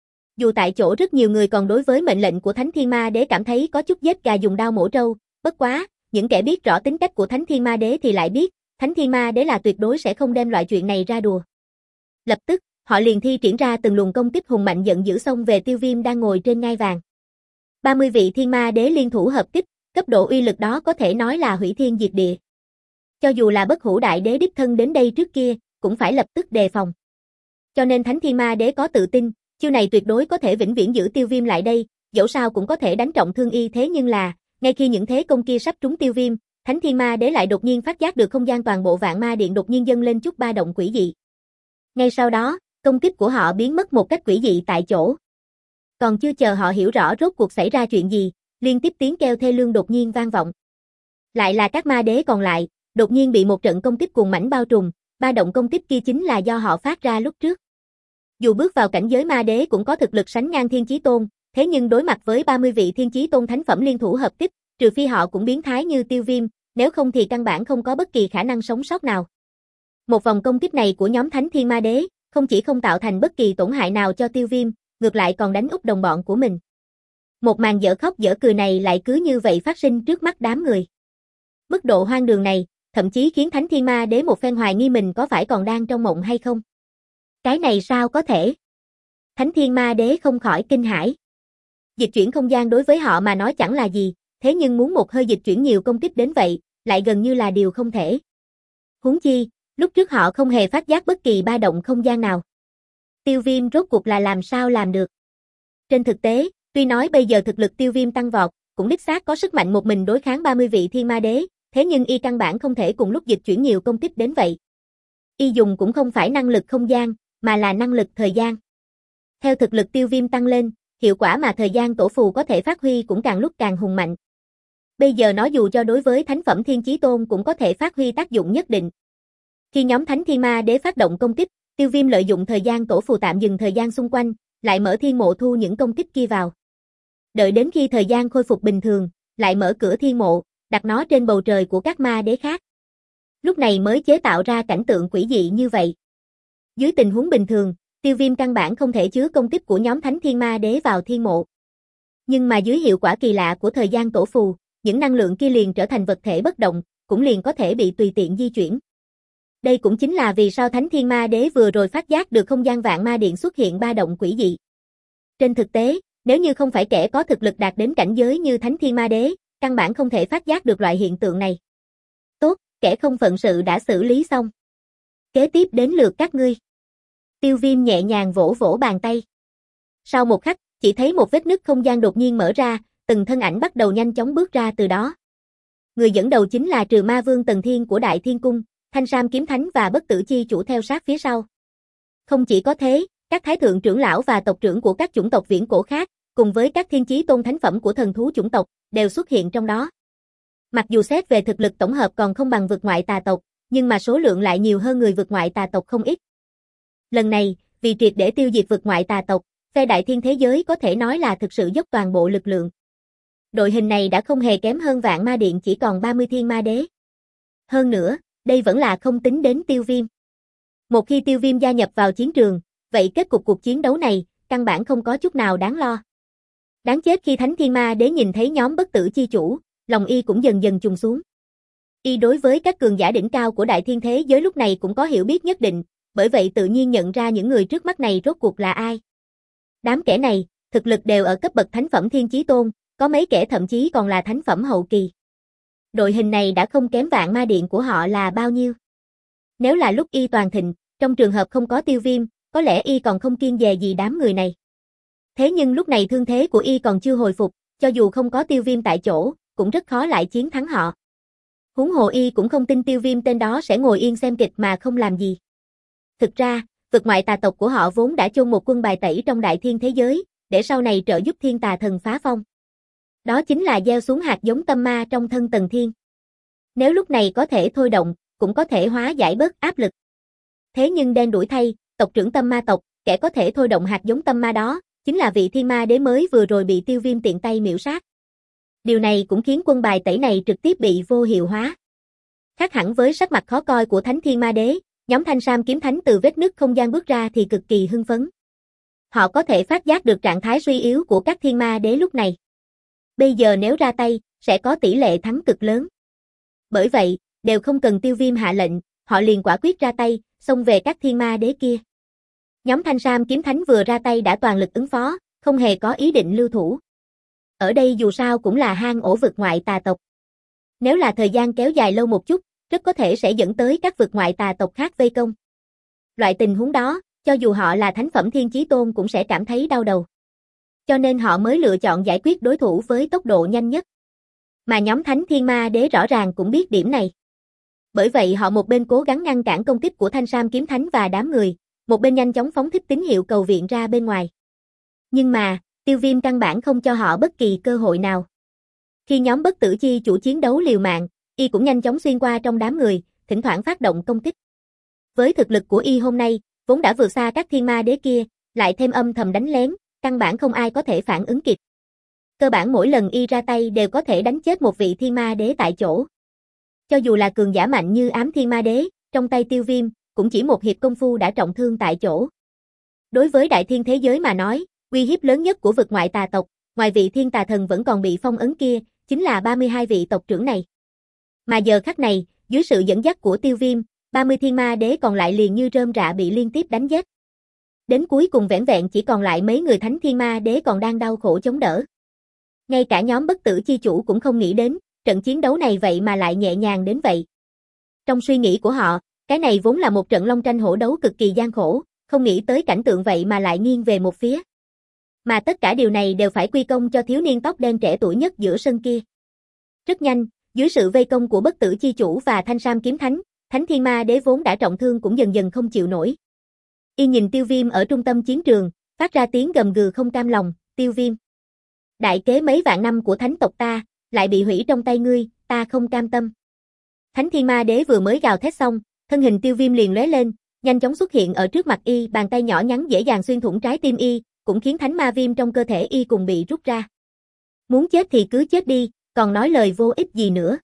Dù tại chỗ rất nhiều người còn đối với mệnh lệnh của Thánh Thiên Ma Đế cảm thấy có chút giết gà dùng đao mổ trâu, bất quá, những kẻ biết rõ tính cách của Thánh Thiên Ma Đế thì lại biết, Thánh Thiên Ma Đế là tuyệt đối sẽ không đem loại chuyện này ra đùa. Lập tức, họ liền thi triển ra từng luồng công kích hùng mạnh giận dữ xông về Tiêu Viêm đang ngồi trên ngai vàng. ba mươi vị Thiên Ma Đế liên thủ hợp kích, cấp độ uy lực đó có thể nói là hủy thiên diệt địa. Cho dù là Bất Hủ Đại Đế đích thân đến đây trước kia, cũng phải lập tức đề phòng. Cho nên Thánh Thiên Ma Đế có tự tin, chiêu này tuyệt đối có thể vĩnh viễn giữ Tiêu Viêm lại đây, dẫu sao cũng có thể đánh trọng thương y, thế nhưng là, ngay khi những thế công kia sắp trúng Tiêu Viêm, Thánh Thiên Ma Đế lại đột nhiên phát giác được không gian toàn bộ Vạn Ma Điện đột nhiên dâng lên chút ba động quỷ dị. Ngay sau đó, công kích của họ biến mất một cách quỷ dị tại chỗ. Còn chưa chờ họ hiểu rõ rốt cuộc xảy ra chuyện gì, liên tiếp tiếng kêu thê lương đột nhiên vang vọng. Lại là các ma đế còn lại, đột nhiên bị một trận công kích cuồng mãnh bao trùm, ba động công kích kia chính là do họ phát ra lúc trước. Dù bước vào cảnh giới ma đế cũng có thực lực sánh ngang Thiên Chí Tôn, thế nhưng đối mặt với ba mươi vị Thiên Chí Tôn thánh phẩm liên thủ hợp kích, trừ phi họ cũng biến thái như Tiêu Viêm, nếu không thì căn bản không có bất kỳ khả năng sống sót nào. Một vòng công kích này của nhóm Thánh Thiên Ma Đế, không chỉ không tạo thành bất kỳ tổn hại nào cho Tiêu Viêm, ngược lại còn đánh úp đồng bọn của mình. Một màn dở khóc dở cười này lại cứ như vậy phát sinh trước mắt đám người. Mức độ hoang đường này, thậm chí khiến Thánh Thiên Ma Đế một phen hoài nghi mình có phải còn đang trong mộng hay không. Cái này sao có thể? Thánh Thiên Ma Đế không khỏi kinh hãi. Dịch chuyển không gian đối với họ mà nói chẳng là gì, thế nhưng muốn một hơi dịch chuyển nhiều công kích đến vậy, lại gần như là điều không thể. Huống chi, lúc trước họ không hề phát giác bất kỳ ba động không gian nào. Tiêu Viêm rốt cuộc là làm sao làm được? Trên thực tế, tuy nói bây giờ thực lực Tiêu Viêm tăng vọt, cũng đích xác có sức mạnh một mình đối kháng ba mươi vị Thiên Ma Đế, thế nhưng y căn bản không thể cùng lúc dịch chuyển nhiều công kích đến vậy. Y dùng cũng không phải năng lực không gian, mà là năng lực thời gian. Theo thực lực Tiêu Viêm tăng lên, hiệu quả mà thời gian tổ phù có thể phát huy cũng càng lúc càng hùng mạnh. Bây giờ nó dù cho đối với thánh phẩm Thiên Chí Tôn cũng có thể phát huy tác dụng nhất định. Khi nhóm Thánh Thiên Ma Đế phát động công kích, Tiêu Viêm lợi dụng thời gian tổ phù tạm dừng thời gian xung quanh, lại mở thiên mộ thu những công kích kia vào. Đợi đến khi thời gian khôi phục bình thường, lại mở cửa thiên mộ, đặt nó trên bầu trời của các ma đế khác. Lúc này mới chế tạo ra cảnh tượng quỷ dị như vậy. Dưới tình huống bình thường, Tiêu Viêm căn bản không thể chứa công kích của nhóm Thánh Thiên Ma Đế vào thiên mộ. Nhưng mà dưới hiệu quả kỳ lạ của thời gian tổ phù, những năng lượng kia liền trở thành vật thể bất động, cũng liền có thể bị tùy tiện di chuyển. Đây cũng chính là vì sao Thánh Thiên Ma Đế vừa rồi phát giác được không gian Vạn Ma Điện xuất hiện ba động quỷ dị. Trên thực tế, nếu như không phải kẻ có thực lực đạt đến cảnh giới như Thánh Thiên Ma Đế, căn bản không thể phát giác được loại hiện tượng này. Tốt, kẻ không phận sự đã xử lý xong. Kế tiếp đến lượt các ngươi. Tiêu Viêm nhẹ nhàng vỗ vỗ bàn tay. Sau một khắc, chỉ thấy một vết nứt không gian đột nhiên mở ra, từng thân ảnh bắt đầu nhanh chóng bước ra từ đó. Người dẫn đầu chính là Trừ Ma Vương Tần Thiên của Đại Thiên Cung, Thanh Sam Kiếm Thánh và Bất Tử Chi Chủ theo sát phía sau. Không chỉ có thế, các thái thượng trưởng lão và tộc trưởng của các chủng tộc viễn cổ khác, cùng với các thiên chí tôn thánh phẩm của thần thú chủng tộc, đều xuất hiện trong đó. Mặc dù xét về thực lực tổng hợp còn không bằng vực ngoại tà tộc, nhưng mà số lượng lại nhiều hơn người vực ngoại tà tộc không ít. Lần này, vì triệt để tiêu diệt vực ngoại tà tộc, Phe đại thiên thế giới có thể nói là thực sự dốc toàn bộ lực lượng. Đội hình này đã không hề kém hơn Vạn Ma Điện chỉ còn ba mươi thiên ma đế. Hơn nữa, đây vẫn là không tính đến Tiêu Viêm. Một khi Tiêu Viêm gia nhập vào chiến trường, vậy kết cục cuộc chiến đấu này, căn bản không có chút nào đáng lo. Đáng chết khi Thánh Thiên Ma Đế nhìn thấy nhóm bất tử chi chủ, lòng y cũng dần dần trùng xuống. Y đối với các cường giả đỉnh cao của đại thiên thế giới lúc này cũng có hiểu biết nhất định, bởi vậy tự nhiên nhận ra những người trước mắt này rốt cuộc là ai. Đám kẻ này, thực lực đều ở cấp bậc thánh phẩm thiên chí tôn, có mấy kẻ thậm chí còn là thánh phẩm hậu kỳ. Đội hình này đã không kém Vạn Ma Điện của họ là bao nhiêu. Nếu là lúc y toàn thịnh, trong trường hợp không có Tiêu Viêm, có lẽ y còn không kiêng dè gì đám người này. Thế nhưng lúc này thương thế của y còn chưa hồi phục, cho dù không có Tiêu Viêm tại chỗ, cũng rất khó lại chiến thắng họ. Huống hồ y cũng không tin Tiêu Viêm tên đó sẽ ngồi yên xem kịch mà không làm gì. Thực ra, vực ngoại tà tộc của họ vốn đã chôn một quân bài tẩy trong đại thiên thế giới, để sau này trợ giúp thiên tà thần phá phong. Đó chính là gieo xuống hạt giống tâm ma trong thân Tần Thiên. Nếu lúc này có thể thôi động, cũng có thể hóa giải bớt áp lực. Thế nhưng đen đuổi thay, tộc trưởng tâm ma tộc, kẻ có thể thôi động hạt giống tâm ma đó, chính là vị thiên ma đế mới vừa rồi bị Tiêu Viêm tiện tay miểu sát. Điều này cũng khiến quân bài tẩy này trực tiếp bị vô hiệu hóa. Khác hẳn với sắc mặt khó coi của Thánh Thiên Ma Đế, nhóm Thanh Sam Kiếm Thánh từ vết nứt không gian bước ra thì cực kỳ hưng phấn. Họ có thể phát giác được trạng thái suy yếu của các thiên ma đế lúc này. Bây giờ nếu ra tay, sẽ có tỷ lệ thắng cực lớn. Bởi vậy, đều không cần Tiêu Viêm hạ lệnh, họ liền quả quyết ra tay, xông về các thiên ma đế kia. Nhóm Thanh Sam Kiếm Thánh vừa ra tay đã toàn lực ứng phó, không hề có ý định lưu thủ. Ở đây dù sao cũng là hang ổ vực ngoại tà tộc. Nếu là thời gian kéo dài lâu một chút, rất có thể sẽ dẫn tới các vực ngoại tà tộc khác vây công. Loại tình huống đó, cho dù họ là thánh phẩm thiên chí tôn cũng sẽ cảm thấy đau đầu. Cho nên họ mới lựa chọn giải quyết đối thủ với tốc độ nhanh nhất. Mà nhóm Thánh Thiên Ma Đế rõ ràng cũng biết điểm này. Bởi vậy họ một bên cố gắng ngăn cản công kích của Thanh Sam Kiếm Thánh và đám người, một bên nhanh chóng phóng thích tín hiệu cầu viện ra bên ngoài. Nhưng mà, Tiêu Viêm căn bản không cho họ bất kỳ cơ hội nào. Khi nhóm bất tử chi chủ chiến đấu liều mạng, y cũng nhanh chóng xuyên qua trong đám người, thỉnh thoảng phát động công kích. Với thực lực của y hôm nay, vốn đã vượt xa các thiên ma đế kia, lại thêm âm thầm đánh lén, căn bản không ai có thể phản ứng kịp. Cơ bản mỗi lần y ra tay đều có thể đánh chết một vị thiên ma đế tại chỗ. Cho dù là cường giả mạnh như Ám Thiên Ma Đế, trong tay Tiêu Viêm, cũng chỉ một hiệp công phu đã trọng thương tại chỗ. Đối với đại thiên thế giới mà nói, uy hiếp lớn nhất của vực ngoại tà tộc, ngoài vị thiên tà thần vẫn còn bị phong ấn kia, chính là ba mươi hai vị tộc trưởng này. Mà giờ khắc này, dưới sự dẫn dắt của Tiêu Viêm, ba mươi thiên ma đế còn lại liền như rơm rạ bị liên tiếp đánh giết. Đến cuối cùng vẻn vẹn chỉ còn lại mấy người thánh thiên ma đế còn đang đau khổ chống đỡ. Ngay cả nhóm bất tử chi chủ cũng không nghĩ đến, trận chiến đấu này vậy mà lại nhẹ nhàng đến vậy. Trong suy nghĩ của họ, cái này vốn là một trận long tranh hổ đấu cực kỳ gian khổ, không nghĩ tới cảnh tượng vậy mà lại nghiêng về một phía. Mà tất cả điều này đều phải quy công cho thiếu niên tóc đen trẻ tuổi nhất giữa sân kia. Rất nhanh, dưới sự vây công của bất tử chi chủ và Thanh Sam Kiếm Thánh, Thánh Thiên Ma Đế vốn đã trọng thương cũng dần dần không chịu nổi. Y nhìn Tiêu Viêm ở trung tâm chiến trường, phát ra tiếng gầm gừ không cam lòng, Tiêu Viêm. Đại kế mấy vạn năm của thánh tộc ta, lại bị hủy trong tay ngươi, ta không cam tâm. Thánh Thiên Ma Đế vừa mới gào thét xong, thân hình Tiêu Viêm liền lóe lên, nhanh chóng xuất hiện ở trước mặt y, bàn tay nhỏ nhắn dễ dàng xuyên thủng trái tim y, cũng khiến thánh ma viêm trong cơ thể y cùng bị rút ra. Muốn chết thì cứ chết đi, còn nói lời vô ích gì nữa.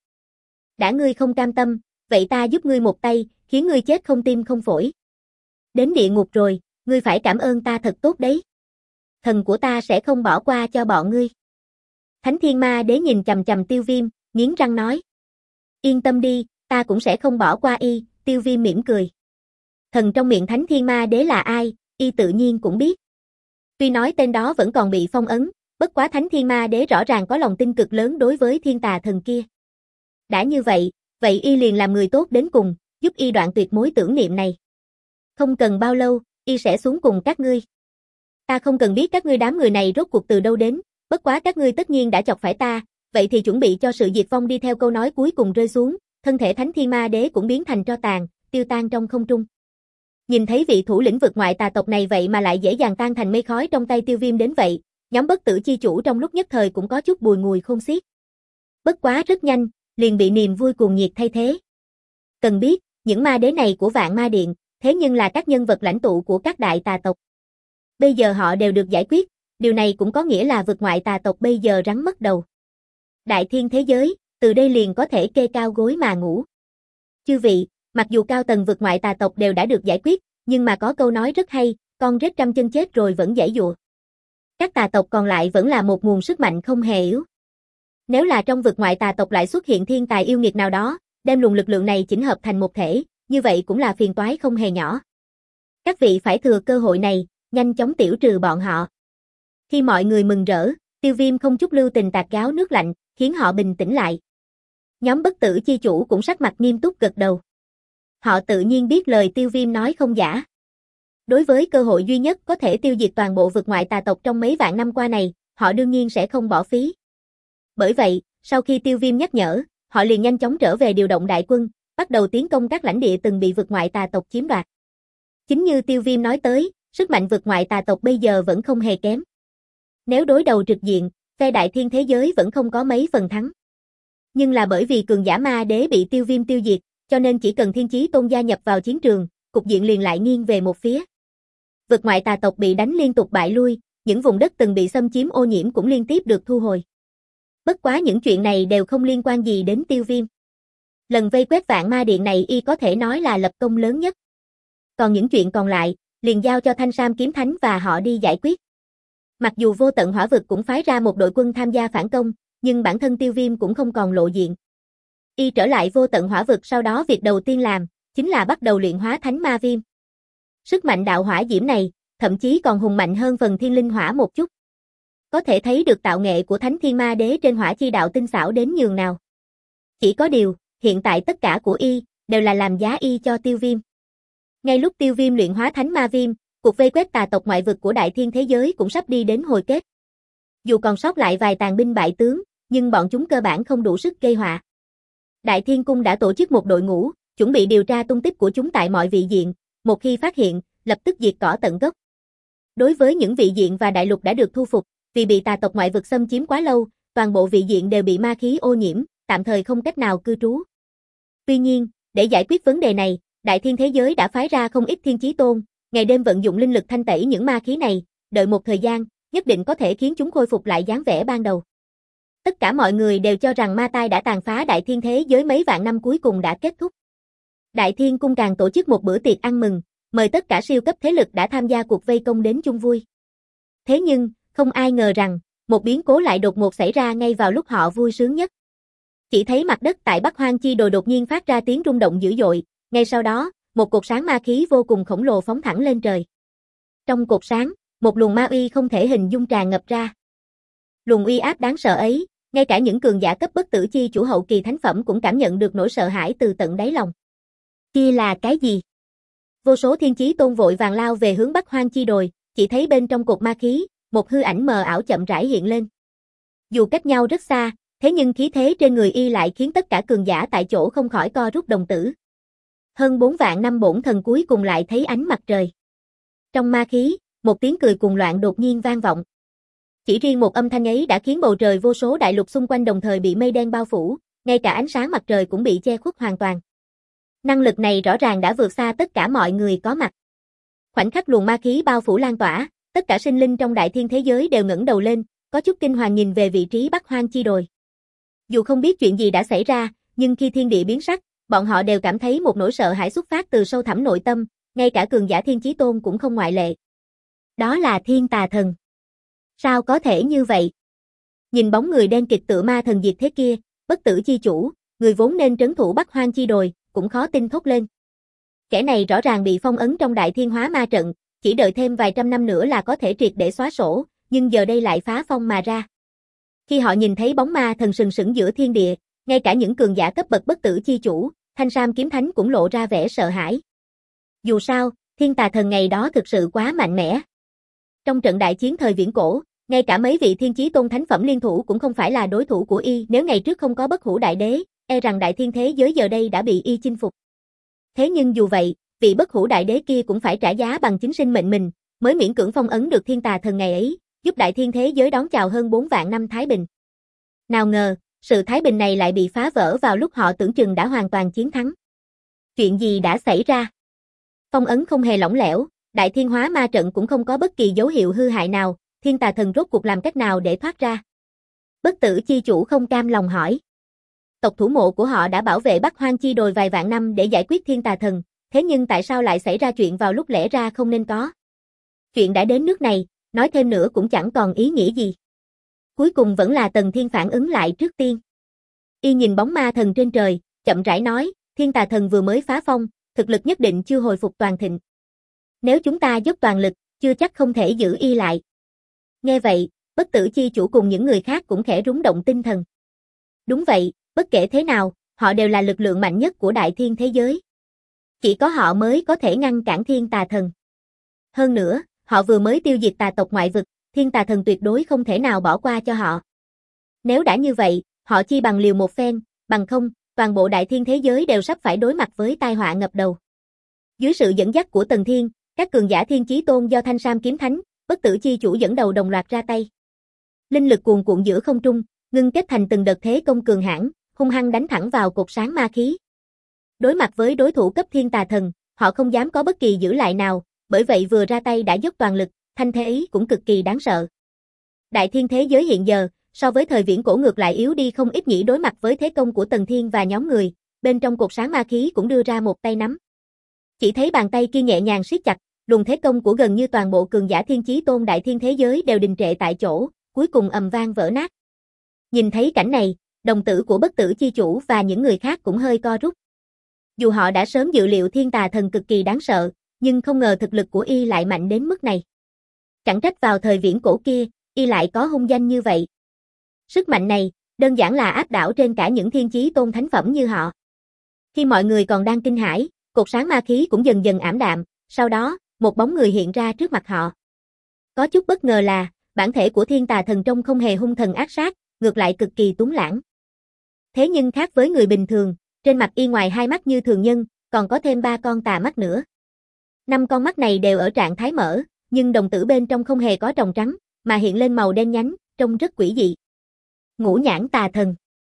Đã ngươi không cam tâm, vậy ta giúp ngươi một tay, khiến ngươi chết không tim không phổi. Đến địa ngục rồi, ngươi phải cảm ơn ta thật tốt đấy. Thần của ta sẽ không bỏ qua cho bọn ngươi. Thánh Thiên Ma Đế nhìn chằm chằm Tiêu Viêm, nghiến răng nói. Yên tâm đi, ta cũng sẽ không bỏ qua y, Tiêu Viêm mỉm cười. Thần trong miệng Thánh Thiên Ma Đế là ai, y tự nhiên cũng biết. Tuy nói tên đó vẫn còn bị phong ấn, bất quá Thánh Thiên Ma Đế rõ ràng có lòng tin cực lớn đối với thiên tà thần kia. Đã như vậy, vậy y liền làm người tốt đến cùng, giúp y đoạn tuyệt mối tưởng niệm này. Không cần bao lâu, y sẽ xuống cùng các ngươi. Ta không cần biết các ngươi đám người này rốt cuộc từ đâu đến, bất quá các ngươi tất nhiên đã chọc phải ta, vậy thì chuẩn bị cho sự diệt vong đi. Theo câu nói cuối cùng rơi xuống, thân thể Thánh Thiên Ma Đế cũng biến thành tro tàn, tiêu tan trong không trung. Nhìn thấy vị thủ lĩnh vực ngoại tà tộc này vậy mà lại dễ dàng tan thành mây khói trong tay Tiêu Viêm đến vậy, nhóm bất tử chi chủ trong lúc nhất thời cũng có chút bùi ngùi khôn xiết. Bất quá rất nhanh, liền bị niềm vui cuồng nhiệt thay thế. Cần biết, những ma đế này của Vạn Ma Điện, thế nhưng là các nhân vật lãnh tụ của các đại tà tộc. Bây giờ họ đều được giải quyết, điều này cũng có nghĩa là vực ngoại tà tộc bây giờ rắn mất đầu. Đại thiên thế giới, từ đây liền có thể kê cao gối mà ngủ. Chư vị, mặc dù cao tầng vực ngoại tà tộc đều đã được giải quyết, nhưng mà có câu nói rất hay, con rết trăm chân chết rồi vẫn giãy giụa. Các tà tộc còn lại vẫn là một nguồn sức mạnh không hề yếu. Nếu là trong vực ngoại tà tộc lại xuất hiện thiên tài yêu nghiệt nào đó, đem luồng lực lượng này chỉnh hợp thành một thể, như vậy cũng là phiền toái không hề nhỏ. Các vị phải thừa cơ hội này, nhanh chóng tiểu trừ bọn họ. Khi mọi người mừng rỡ, Tiêu Viêm không chút lưu tình tạt gáo nước lạnh, khiến họ bình tĩnh lại. Nhóm bất tử chi chủ cũng sắc mặt nghiêm túc gật đầu. Họ tự nhiên biết lời Tiêu Viêm nói không giả. Đối với cơ hội duy nhất có thể tiêu diệt toàn bộ vực ngoại tà tộc trong mấy vạn năm qua này, họ đương nhiên sẽ không bỏ phí. Bởi vậy, sau khi Tiêu Viêm nhắc nhở, họ liền nhanh chóng trở về điều động đại quân, bắt đầu tiến công các lãnh địa từng bị vực ngoại tà tộc chiếm đoạt. Chính như Tiêu Viêm nói tới, sức mạnh vực ngoại tà tộc bây giờ vẫn không hề kém. Nếu đối đầu trực diện, phe đại thiên thế giới vẫn không có mấy phần thắng. Nhưng là bởi vì cường giả ma đế bị Tiêu Viêm tiêu diệt, cho nên chỉ cần Thiên Chí Tôn gia nhập vào chiến trường, cục diện liền lại nghiêng về một phía. Vực ngoại tà tộc bị đánh liên tục bại lui, những vùng đất từng bị xâm chiếm ô nhiễm cũng liên tiếp được thu hồi. Bất quá những chuyện này đều không liên quan gì đến Tiêu Viêm. Lần vây quét Vạn Ma Điện này y có thể nói là lập công lớn nhất. Còn những chuyện còn lại, liền giao cho Thanh Sam Kiếm Thánh và họ đi giải quyết. Mặc dù Vô Tận Hỏa Vực cũng phái ra một đội quân tham gia phản công, nhưng bản thân Tiêu Viêm cũng không còn lộ diện. Y trở lại Vô Tận Hỏa Vực sau đó việc đầu tiên làm, chính là bắt đầu luyện hóa Thánh Ma Viêm. Sức mạnh đạo hỏa diễm này, thậm chí còn hùng mạnh hơn phần thiên linh hỏa một chút. Có thể thấy được tạo nghệ của Thánh Thiên Ma Đế trên hỏa chi đạo tinh xảo đến nhường nào. Chỉ có điều, hiện tại tất cả của y, đều là làm giá y cho Tiêu Viêm. Ngay lúc Tiêu Viêm luyện hóa Thánh Ma Viêm, cuộc vây quét tà tộc ngoại vực của đại thiên thế giới cũng sắp đi đến hồi kết. Dù còn sót lại vài tàn binh bại tướng, nhưng bọn chúng cơ bản không đủ sức gây họa. Đại Thiên Cung đã tổ chức một đội ngũ, chuẩn bị điều tra tung tích của chúng tại mọi vị diện, một khi phát hiện, lập tức diệt cỏ tận gốc. Đối với những vị diện và đại lục đã được thu phục, vì bị tà tộc ngoại vực xâm chiếm quá lâu, toàn bộ vị diện đều bị ma khí ô nhiễm, tạm thời không cách nào cư trú. Tuy nhiên, để giải quyết vấn đề này, đại thiên thế giới đã phái ra không ít Thiên Chí Tôn, ngày đêm vận dụng linh lực thanh tẩy những ma khí này, đợi một thời gian, nhất định có thể khiến chúng khôi phục lại dáng vẻ ban đầu. Tất cả mọi người đều cho rằng ma tai đã tàn phá đại thiên thế giới mấy vạn năm cuối cùng đã kết thúc. Đại Thiên Cung càng tổ chức một bữa tiệc ăn mừng, mời tất cả siêu cấp thế lực đã tham gia cuộc vây công đến chung vui. Thế nhưng, không ai ngờ rằng, một biến cố lại đột ngột xảy ra ngay vào lúc họ vui sướng nhất. Chỉ thấy mặt đất tại Bắc Hoang Chi Đồi đột nhiên phát ra tiếng rung động dữ dội, ngay sau đó, một cột sáng ma khí vô cùng khổng lồ phóng thẳng lên trời. Trong cột sáng, một luồng ma uy không thể hình dung tràn ngập ra. Luồng uy áp đáng sợ ấy, ngay cả những cường giả cấp bất tử chi chủ hậu kỳ thánh phẩm cũng cảm nhận được nỗi sợ hãi từ tận đáy lòng. Kia là cái gì? Vô số Thiên Chí Tôn vội vàng lao về hướng Bắc Hoang Chi Đồi, chỉ thấy bên trong cột ma khí, một hư ảnh mờ ảo chậm rãi hiện lên. Dù cách nhau rất xa, thế nhưng khí thế trên người y lại khiến tất cả cường giả tại chỗ không khỏi co rút đồng tử. Hơn bốn vạn năm bổn thần cuối cùng lại thấy ánh mặt trời. Trong ma khí, một tiếng cười cuồng loạn đột nhiên vang vọng. Chỉ riêng một âm thanh ấy đã khiến bầu trời vô số đại lục xung quanh đồng thời bị mây đen bao phủ, ngay cả ánh sáng mặt trời cũng bị che khuất hoàn toàn. Năng lực này rõ ràng đã vượt xa tất cả mọi người có mặt. Khoảnh khắc luồng ma khí bao phủ lan tỏa, tất cả sinh linh trong đại thiên thế giới đều ngẩng đầu lên, có chút kinh hoàng nhìn về vị trí Bắc Hoang Chi Đồi. Dù không biết chuyện gì đã xảy ra, nhưng khi thiên địa biến sắc, bọn họ đều cảm thấy một nỗi sợ hãi xuất phát từ sâu thẳm nội tâm, ngay cả cường giả Thiên Chí Tôn cũng không ngoại lệ. Đó là Thiên Tà Thần. Sao có thể như vậy? Nhìn bóng người đen kịt tựa ma thần diệt thế kia, bất tử chi chủ, người vốn nên trấn thủ Bắc Hoang Chi Đồi, cũng khó tin thốt lên. Kẻ này rõ ràng bị phong ấn trong đại thiên hóa ma trận, chỉ đợi thêm vài trăm năm nữa là có thể triệt để xóa sổ, nhưng giờ đây lại phá phong mà ra. Khi họ nhìn thấy bóng ma thần sừng sững giữa thiên địa, ngay cả những cường giả cấp bậc bất tử chi chủ, Thanh Sam Kiếm Thánh cũng lộ ra vẻ sợ hãi. Dù sao, Thiên Tà Thần ngày đó thực sự quá mạnh mẽ. Trong trận đại chiến thời viễn cổ, ngay cả mấy vị Thiên Chí Tôn thánh phẩm liên thủ cũng không phải là đối thủ của y, nếu ngày trước không có Bất Hủ Đại Đế, e rằng đại thiên thế giới giờ đây đã bị y chinh phục. Thế nhưng dù vậy, vị Bất Hủ Đại Đế kia cũng phải trả giá bằng chính sinh mệnh mình, mới miễn cưỡng phong ấn được Thiên Tà Thần ngày ấy, giúp đại thiên thế giới đón chào hơn bốn vạn năm thái bình. Nào ngờ, sự thái bình này lại bị phá vỡ vào lúc họ tưởng chừng đã hoàn toàn chiến thắng. Chuyện gì đã xảy ra? Phong ấn không hề lỏng lẻo, Đại Thiên Hóa Ma trận cũng không có bất kỳ dấu hiệu hư hại nào, Thiên Tà Thần rốt cuộc làm cách nào để thoát ra? Bất Tử chi chủ không cam lòng hỏi. Tộc thủ mộ của họ đã bảo vệ Bắc Hoang Chi Đồi vài vạn năm để giải quyết Thiên Tà Thần, thế nhưng tại sao lại xảy ra chuyện vào lúc lẽ ra không nên có? Chuyện đã đến nước này, nói thêm nữa cũng chẳng còn ý nghĩa gì. Cuối cùng vẫn là Tần Thiên phản ứng lại trước tiên. Y nhìn bóng ma thần trên trời, chậm rãi nói, Thiên Tà Thần vừa mới phá phong, thực lực nhất định chưa hồi phục toàn thịnh. Nếu chúng ta dốc toàn lực, chưa chắc không thể giữ y lại. Nghe vậy, Bất Tử chi chủ cùng những người khác cũng khẽ rúng động tinh thần. Đúng vậy, bất kể thế nào, họ đều là lực lượng mạnh nhất của đại thiên thế giới. Chỉ có họ mới có thể ngăn cản Thiên Tà Thần. Hơn nữa, họ vừa mới tiêu diệt tà tộc ngoại vực, Thiên Tà Thần tuyệt đối không thể nào bỏ qua cho họ. Nếu đã như vậy, họ chi bằng liều một phen, bằng không, toàn bộ đại thiên thế giới đều sắp phải đối mặt với tai họa ngập đầu. Dưới sự dẫn dắt của Tần Thiên, các cường giả Thiên Chí Tôn do Thanh Sam Kiếm Thánh, Bất Tử chi chủ dẫn đầu đồng loạt ra tay. Linh lực cuồn cuộn giữa không trung, ngưng kết thành từng đợt thế công cường hãn, hung hăng đánh thẳng vào cột sáng ma khí. Đối mặt với đối thủ cấp Thiên Tà Thần, họ không dám có bất kỳ giữ lại nào, bởi vậy vừa ra tay đã dốc toàn lực, thanh thế ấy cũng cực kỳ đáng sợ. Đại thiên thế giới hiện giờ, so với thời viễn cổ ngược lại yếu đi không ít nhỉ. Đối mặt với thế công của Tần Thiên và nhóm người, bên trong cột sáng ma khí cũng đưa ra một tay nắm. Chỉ thấy bàn tay kia nhẹ nhàng siết chặt, luồng thế công của gần như toàn bộ cường giả Thiên Chí Tôn đại thiên thế giới đều đình trệ tại chỗ, cuối cùng ầm vang vỡ nát. Nhìn thấy cảnh này, đồng tử của Bất Tử chi chủ và những người khác cũng hơi co rút. Dù họ đã sớm dự liệu Thiên Tà Thần cực kỳ đáng sợ, nhưng không ngờ thực lực của y lại mạnh đến mức này. Chẳng trách vào thời viễn cổ kia, y lại có hung danh như vậy. Sức mạnh này, đơn giản là áp đảo trên cả những Thiên Chí Tôn thánh phẩm như họ. Khi mọi người còn đang kinh hãi, cột sáng ma khí cũng dần dần ảm đạm, sau đó, một bóng người hiện ra trước mặt họ. Có chút bất ngờ là, bản thể của Thiên Tà Thần trông không hề hung thần ác sát, ngược lại cực kỳ tuấn lãng. Thế nhưng khác với người bình thường, trên mặt y ngoài hai mắt như thường nhân, còn có thêm ba con tà mắt nữa. Năm con mắt này đều ở trạng thái mở, nhưng đồng tử bên trong không hề có tròng trắng, mà hiện lên màu đen nhánh, trông rất quỷ dị. Ngũ nhãn tà thần.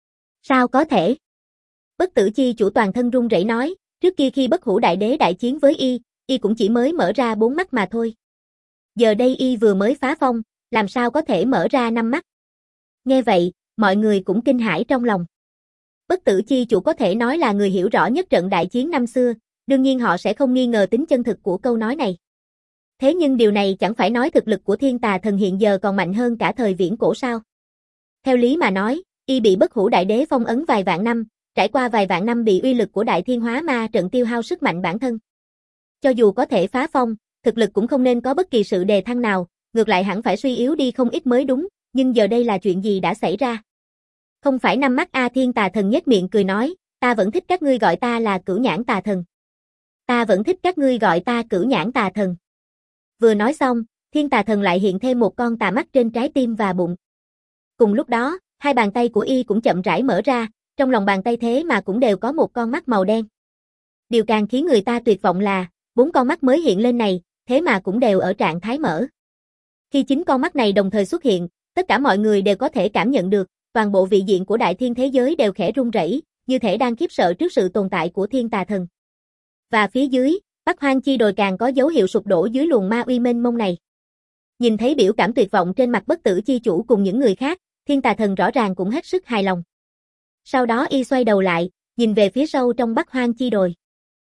Sao có thể? Bất Tử chi chủ toàn thân run rẩy nói, trước kia khi Bất Hủ Đại Đế đại chiến với y, y cũng chỉ mới mở ra bốn mắt mà thôi. Giờ đây y vừa mới phá phong, làm sao có thể mở ra năm mắt? Nghe vậy, mọi người cũng kinh hãi trong lòng. Bất Tử chi chủ có thể nói là người hiểu rõ nhất trận đại chiến năm xưa, đương nhiên họ sẽ không nghi ngờ tính chân thực của câu nói này. Thế nhưng điều này chẳng phải nói thực lực của Thiên Tà Thần hiện giờ còn mạnh hơn cả thời viễn cổ sao? Theo lý mà nói, y bị Bất Hủ Đại Đế phong ấn vài vạn năm, trải qua vài vạn năm bị uy lực của Đại Thiên Hóa Ma trận tiêu hao sức mạnh bản thân. Cho dù có thể phá phong, thực lực cũng không nên có bất kỳ sự đề thăng nào, ngược lại hẳn phải suy yếu đi không ít mới đúng, nhưng giờ đây là chuyện gì đã xảy ra? Không phải năm mắt A. Thiên Tà Thần nhếch miệng cười nói, ta vẫn thích các ngươi gọi ta là Cửu Nhãn Tà Thần. Ta vẫn thích các ngươi gọi ta Cửu Nhãn Tà Thần. Vừa nói xong, Thiên Tà Thần lại hiện thêm một con tà mắt trên trái tim và bụng. Cùng lúc đó, hai bàn tay của y cũng chậm rãi mở ra, trong lòng bàn tay thế mà cũng đều có một con mắt màu đen. Điều càng khiến người ta tuyệt vọng là, bốn con mắt mới hiện lên này, thế mà cũng đều ở trạng thái mở. Khi chính con mắt này đồng thời xuất hiện, tất cả mọi người đều có thể cảm nhận được, toàn bộ vị diện của đại thiên thế giới đều khẽ rung rẩy, như thể đang khiếp sợ trước sự tồn tại của Thiên Tà Thần. Và phía dưới, Bắc Hoang Chi Đồi càng có dấu hiệu sụp đổ dưới luồng ma uy mênh mông này. Nhìn thấy biểu cảm tuyệt vọng trên mặt Bất Tử chi chủ cùng những người khác, Thiên Tà Thần rõ ràng cũng hết sức hài lòng. Sau đó y xoay đầu lại, nhìn về phía sâu trong Bắc Hoang Chi Đồi.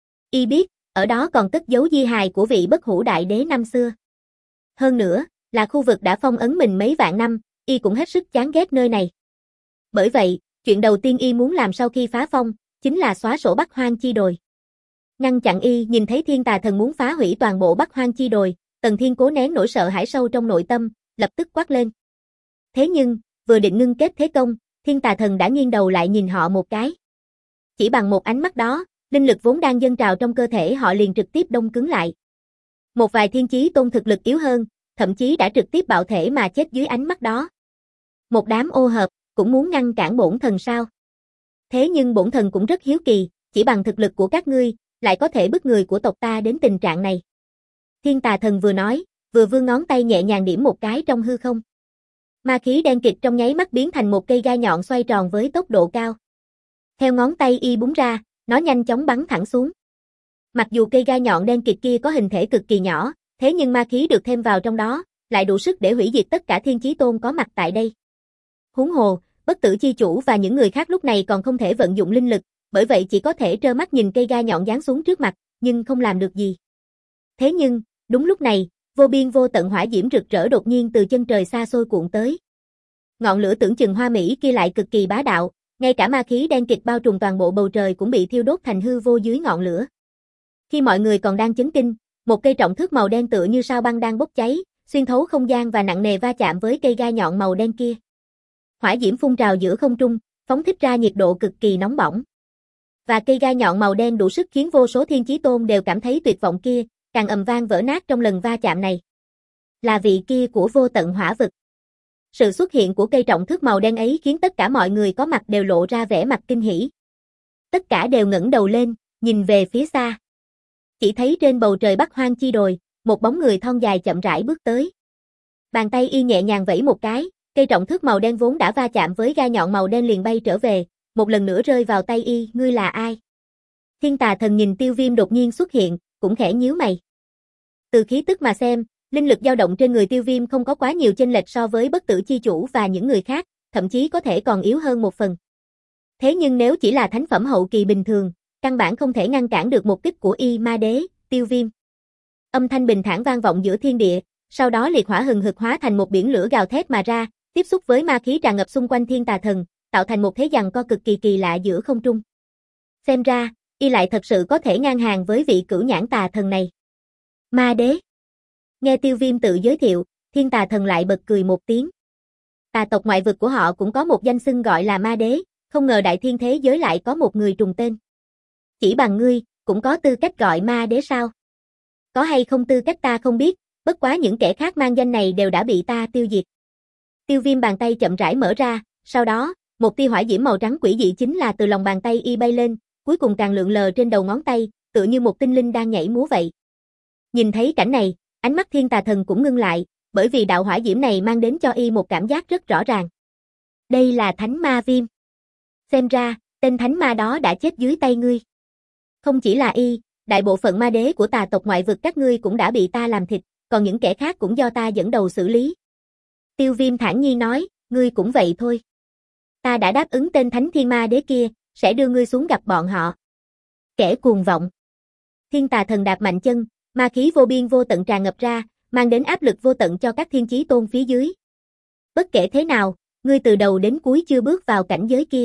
Y biết, ở đó còn cất giấu di hài của vị Bất Hủ Đại Đế năm xưa. Hơn nữa, là khu vực đã phong ấn mình mấy vạn năm, y cũng hết sức chán ghét nơi này. Bởi vậy, chuyện đầu tiên y muốn làm sau khi phá phong, chính là xóa sổ Bắc Hoang Chi Đồi. Ngăn chặn y nhìn thấy Thiên Tà Thần muốn phá hủy toàn bộ Bắc Hoang Chi Đồi, Tần Thiên cố nén nỗi sợ hãi sâu trong nội tâm, lập tức quát lên. Thế nhưng, vừa định ngưng kết thế công, Thiên Tà Thần đã nghiêng đầu lại nhìn họ một cái. Chỉ bằng một ánh mắt đó, linh lực vốn đang dâng trào trong cơ thể họ liền trực tiếp đông cứng lại. Một vài thiên chí tôn thực lực yếu hơn, thậm chí đã trực tiếp bạo thể mà chết dưới ánh mắt đó. Một đám ô hợp, cũng muốn ngăn cản bổn thần sao? Thế nhưng bổn thần cũng rất hiếu kỳ, chỉ bằng thực lực của các ngươi, lại có thể bức người của tộc ta đến tình trạng này. Thiên Tà Thần vừa nói, vừa vươn ngón tay nhẹ nhàng điểm một cái trong hư không. Ma khí đen kịt trong nháy mắt biến thành một cây gai nhọn xoay tròn với tốc độ cao. Theo ngón tay y búng ra, nó nhanh chóng bắn thẳng xuống. Mặc dù cây gai nhọn đen kịt kia có hình thể cực kỳ nhỏ, Thế nhưng ma khí được thêm vào trong đó, lại đủ sức để hủy diệt tất cả thiên chí tôn có mặt tại đây. Huống hồ, bất tử chi chủ và những người khác lúc này còn không thể vận dụng linh lực, bởi vậy chỉ có thể trơ mắt nhìn cây gai nhọn giáng xuống trước mặt, nhưng không làm được gì. Thế nhưng, đúng lúc này, vô biên vô tận hỏa diễm rực rỡ đột nhiên từ chân trời xa xôi cuộn tới. Ngọn lửa tưởng chừng hoa mỹ kia lại cực kỳ bá đạo, ngay cả ma khí đen kịt bao trùm toàn bộ bầu trời cũng bị thiêu đốt thành hư vô dưới ngọn lửa. Khi mọi người còn đang chấn kinh, một cây trọng thước màu đen tựa như sao băng đang bốc cháy, xuyên thấu không gian và nặng nề va chạm với cây gai nhọn màu đen kia. Hỏa diễm phun trào giữa không trung, phóng thích ra nhiệt độ cực kỳ nóng bỏng. Và cây gai nhọn màu đen đủ sức khiến vô số thiên chí tôn đều cảm thấy tuyệt vọng kia, càng ầm vang vỡ nát trong lần va chạm này. Là vị kia của vô tận hỏa vực. Sự xuất hiện của cây trọng thước màu đen ấy khiến tất cả mọi người có mặt đều lộ ra vẻ mặt kinh hỉ. Tất cả đều ngẩng đầu lên, nhìn về phía xa. Chỉ thấy trên bầu trời Bắc Hoang Chi Đồi, một bóng người thon dài chậm rãi bước tới. Bàn tay y nhẹ nhàng vẫy một cái, cây trọng thước màu đen vốn đã va chạm với gai nhọn màu đen liền bay trở về, một lần nữa rơi vào tay y, ngươi là ai? Thiên Tà Thần nhìn Tiêu Viêm đột nhiên xuất hiện, cũng khẽ nhíu mày. Từ khí tức mà xem, linh lực dao động trên người Tiêu Viêm không có quá nhiều chênh lệch so với bất tử chi chủ và những người khác, thậm chí có thể còn yếu hơn một phần. Thế nhưng nếu chỉ là thánh phẩm hậu kỳ bình thường, căn bản không thể ngăn cản được một kích của y ma đế, Tiêu Viêm. Âm thanh bình thản vang vọng giữa thiên địa, sau đó liệt hỏa hừng hực hóa thành một biển lửa gào thét mà ra, tiếp xúc với ma khí tràn ngập xung quanh Thiên Tà Thần, tạo thành một thế giằng co cực kỳ kỳ lạ giữa không trung. Xem ra, y lại thật sự có thể ngang hàng với vị Cửu Nhãn Tà Thần này. Ma đế. Nghe Tiêu Viêm tự giới thiệu, Thiên Tà Thần lại bật cười một tiếng. Tà tộc ngoại vực của họ cũng có một danh xưng gọi là ma đế, không ngờ đại thiên thế giới lại có một người trùng tên. Chỉ bằng ngươi, cũng có tư cách gọi ma đế sao? Có hay không tư cách ta không biết, bất quá những kẻ khác mang danh này đều đã bị ta tiêu diệt. Tiêu Viêm bàn tay chậm rãi mở ra, sau đó, một tia hỏa diễm màu trắng quỷ dị chính là từ lòng bàn tay y bay lên, cuối cùng càng lượn lờ trên đầu ngón tay, tựa như một tinh linh đang nhảy múa vậy. Nhìn thấy cảnh này, ánh mắt Thiên Tà Thần cũng ngưng lại, bởi vì đạo hỏa diễm này mang đến cho y một cảm giác rất rõ ràng. Đây là Thánh Ma Viêm. Xem ra, tên thánh ma đó đã chết dưới tay ngươi. Không chỉ là y, đại bộ phận ma đế của tà tộc ngoại vực các ngươi cũng đã bị ta làm thịt, còn những kẻ khác cũng do ta dẫn đầu xử lý. Tiêu Viêm thản nhiên nói, ngươi cũng vậy thôi. Ta đã đáp ứng tên thánh thiên ma đế kia, sẽ đưa ngươi xuống gặp bọn họ. Kẻ cuồng vọng. Thiên Tà Thần đạp mạnh chân, ma khí vô biên vô tận tràn ngập ra, mang đến áp lực vô tận cho các thiên chí tôn phía dưới. Bất kể thế nào, ngươi từ đầu đến cuối chưa bước vào cảnh giới kia.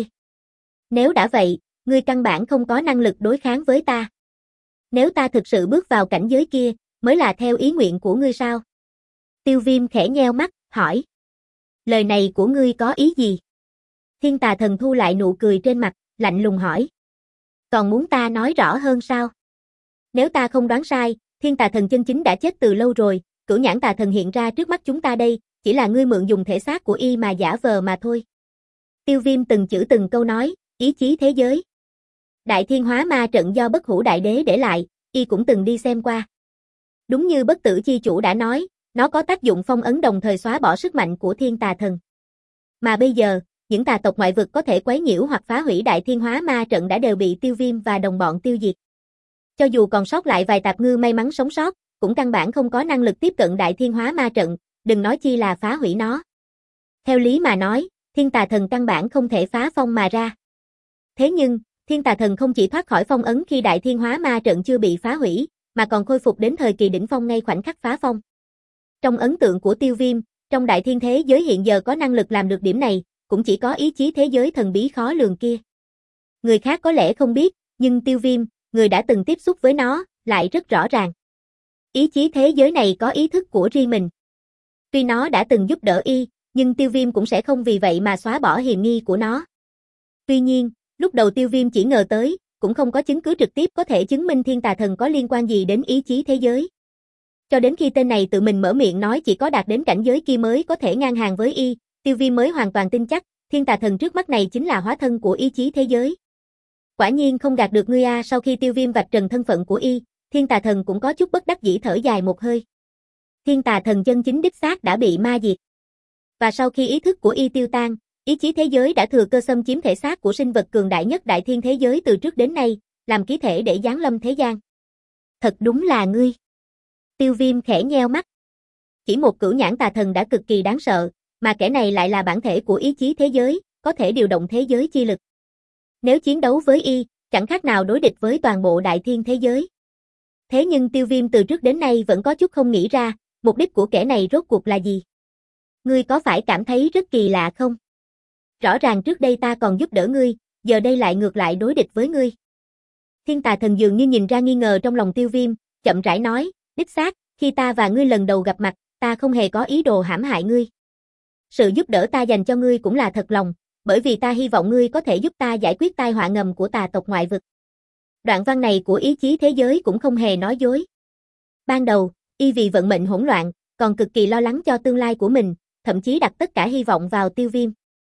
Nếu đã vậy, ngươi căn bản không có năng lực đối kháng với ta. Nếu ta thực sự bước vào cảnh giới kia, mới là theo ý nguyện của ngươi sao? Tiêu Viêm khẽ nheo mắt, hỏi. Lời này của ngươi có ý gì? Thiên Tà Thần thu lại nụ cười trên mặt, lạnh lùng hỏi. Còn muốn ta nói rõ hơn sao? Nếu ta không đoán sai, Thiên Tà Thần chân chính đã chết từ lâu rồi, Cửu Nhãn Tà Thần hiện ra trước mắt chúng ta đây, chỉ là ngươi mượn dùng thể xác của y mà giả vờ mà thôi. Tiêu Viêm từng chữ từng câu nói, ý chí thế giới. Đại Thiên Hóa Ma trận do Bất Hủ Đại Đế để lại, y cũng từng đi xem qua. Đúng như Bất Tử Chi Chủ đã nói, nó có tác dụng phong ấn đồng thời xóa bỏ sức mạnh của Thiên Tà Thần. Mà bây giờ, những tà tộc ngoại vực có thể quấy nhiễu hoặc phá hủy Đại Thiên Hóa Ma trận đã đều bị Tiêu Viêm và đồng bọn tiêu diệt. Cho dù còn sót lại vài tạp ngư may mắn sống sót, cũng căn bản không có năng lực tiếp cận Đại Thiên Hóa Ma trận, đừng nói chi là phá hủy nó. Theo lý mà nói, Thiên Tà Thần căn bản không thể phá phong mà ra. Thế nhưng, Thiên Tà Thần không chỉ thoát khỏi phong ấn khi Đại Thiên Hóa Ma trận chưa bị phá hủy, mà còn khôi phục đến thời kỳ đỉnh phong ngay khoảnh khắc phá phong. Trong ấn tượng của Tiêu Viêm, trong đại thiên thế giới hiện giờ có năng lực làm được điểm này, cũng chỉ có ý chí thế giới thần bí khó lường kia. Người khác có lẽ không biết, nhưng Tiêu Viêm, người đã từng tiếp xúc với nó, lại rất rõ ràng. Ý chí thế giới này có ý thức của riêng mình. Tuy nó đã từng giúp đỡ y, nhưng Tiêu Viêm cũng sẽ không vì vậy mà xóa bỏ hiềm nghi của nó. Tuy nhiên, lúc đầu Tiêu Viêm chỉ ngờ tới, cũng không có chứng cứ trực tiếp có thể chứng minh Thiên Tà Thần có liên quan gì đến ý chí thế giới. Cho đến khi tên này tự mình mở miệng nói chỉ có đạt đến cảnh giới kia mới có thể ngang hàng với y, Tiêu Viêm mới hoàn toàn tin chắc, Thiên Tà Thần trước mắt này chính là hóa thân của ý chí thế giới. Quả nhiên không gạt được ngươi a. Sau khi Tiêu Viêm vạch trần thân phận của y, Thiên Tà Thần cũng có chút bất đắc dĩ thở dài một hơi. Thiên Tà Thần chân chính đích xác đã bị ma diệt. Và sau khi ý thức của y tiêu tan, ý chí thế giới đã thừa cơ xâm chiếm thể xác của sinh vật cường đại nhất đại thiên thế giới từ trước đến nay, làm ký thể để giáng lâm thế gian. Thật đúng là ngươi. Tiêu Viêm khẽ nheo mắt. Chỉ một cửu nhãn tà thần đã cực kỳ đáng sợ, mà kẻ này lại là bản thể của ý chí thế giới, có thể điều động thế giới chi lực. Nếu chiến đấu với y, chẳng khác nào đối địch với toàn bộ đại thiên thế giới. Thế nhưng Tiêu Viêm từ trước đến nay vẫn có chút không nghĩ ra, mục đích của kẻ này rốt cuộc là gì? Ngươi có phải cảm thấy rất kỳ lạ không? Rõ ràng trước đây ta còn giúp đỡ ngươi, giờ đây lại ngược lại đối địch với ngươi. Thiên tà thần dường như nhìn ra nghi ngờ trong lòng Tiêu Viêm, chậm rãi nói, đích xác, khi ta và ngươi lần đầu gặp mặt, ta không hề có ý đồ hãm hại ngươi. Sự giúp đỡ ta dành cho ngươi cũng là thật lòng, bởi vì ta hy vọng ngươi có thể giúp ta giải quyết tai họa ngầm của tà tộc ngoại vực. Đoạn văn này của ý chí thế giới cũng không hề nói dối. Ban đầu, y vì vận mệnh hỗn loạn, còn cực kỳ lo lắng cho tương lai của mình, thậm chí đặt tất cả hy vọng vào Tiêu Viêm.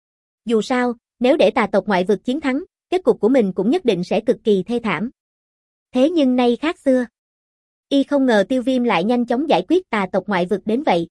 Dù sao, nếu để tà tộc ngoại vực chiến thắng, kết cục của mình cũng nhất định sẽ cực kỳ thê thảm. Thế nhưng nay khác xưa. Y không ngờ Tiêu Viêm lại nhanh chóng giải quyết tà tộc ngoại vực đến vậy.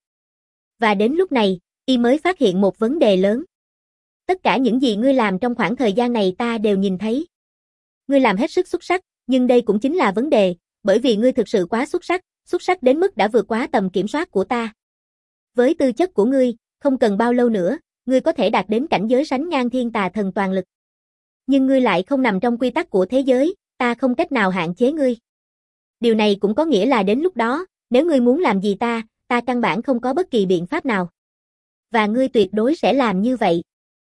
Và đến lúc này, y mới phát hiện một vấn đề lớn. Tất cả những gì ngươi làm trong khoảng thời gian này ta đều nhìn thấy. Ngươi làm hết sức xuất sắc, nhưng đây cũng chính là vấn đề, bởi vì ngươi thực sự quá xuất sắc, xuất sắc đến mức đã vượt quá tầm kiểm soát của ta. Với tư chất của ngươi, không cần bao lâu nữa, ngươi có thể đạt đến cảnh giới sánh ngang thiên tà thần toàn lực. Nhưng ngươi lại không nằm trong quy tắc của thế giới, ta không cách nào hạn chế ngươi. Điều này cũng có nghĩa là đến lúc đó, nếu ngươi muốn làm gì ta, ta căn bản không có bất kỳ biện pháp nào. Và ngươi tuyệt đối sẽ làm như vậy.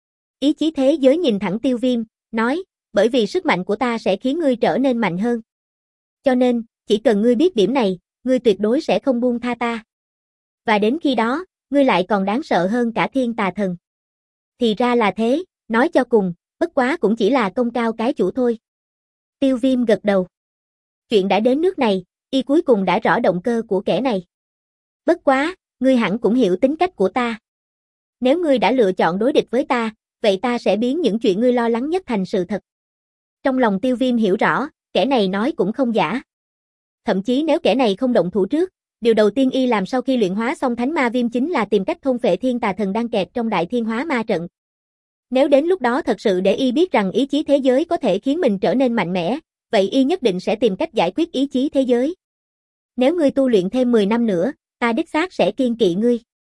Ý chí thế giới nhìn thẳng Tiêu Viêm, nói, bởi vì sức mạnh của ta sẽ khiến ngươi trở nên mạnh hơn. Cho nên, chỉ cần ngươi biết điểm này, ngươi tuyệt đối sẽ không buông tha ta. Và đến khi đó, ngươi lại còn đáng sợ hơn cả thiên tà thần. Thì ra là thế, nói cho cùng, bất quá cũng chỉ là công cao cái chủ thôi. Tiêu Viêm gật đầu. Chuyện đã đến nước này, y cuối cùng đã rõ động cơ của kẻ này. Bất quá, ngươi hẳn cũng hiểu tính cách của ta. Nếu ngươi đã lựa chọn đối địch với ta, vậy ta sẽ biến những chuyện ngươi lo lắng nhất thành sự thật. Trong lòng Tiêu Viêm hiểu rõ, kẻ này nói cũng không giả. Thậm chí nếu kẻ này không động thủ trước, điều đầu tiên y làm sau khi luyện hóa xong thánh ma viêm chính là tìm cách thôn phệ thiên tà thần đang kẹt trong đại thiên hóa ma trận. Nếu đến lúc đó thật sự để y biết rằng ý chí thế giới có thể khiến mình trở nên mạnh mẽ, vậy y nhất định sẽ tìm cách giải quyết ý chí thế giới. Nếu ngươi tu luyện thêm mười năm nữa, ta đích xác sẽ kiêng kỵ ngươi.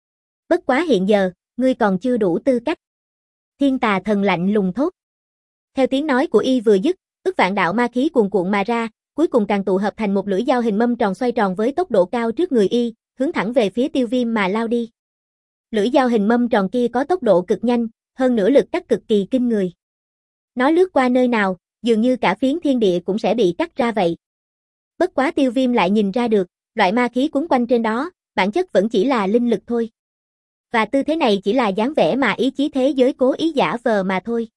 Bất quá hiện giờ, ngươi còn chưa đủ tư cách. Thiên tà thần lạnh lùng thốt. Theo tiếng nói của y vừa dứt, ức vạn đạo ma khí cuồn cuộn mà ra, cuối cùng càng tụ hợp thành một lưỡi dao hình mâm tròn xoay tròn với tốc độ cao trước người y, hướng thẳng về phía Tiêu Viêm mà lao đi. Lưỡi dao hình mâm tròn kia có tốc độ cực nhanh, hơn nữa lực cắt cực kỳ kinh người. Nó lướt qua nơi nào, dường như cả phiến thiên địa cũng sẽ bị cắt ra vậy. Bất quá Tiêu Viêm lại nhìn ra được, loại ma khí quấn quanh trên đó, bản chất vẫn chỉ là linh lực thôi. Và tư thế này chỉ là dáng vẻ mà ý chí thế giới cố ý giả vờ mà thôi.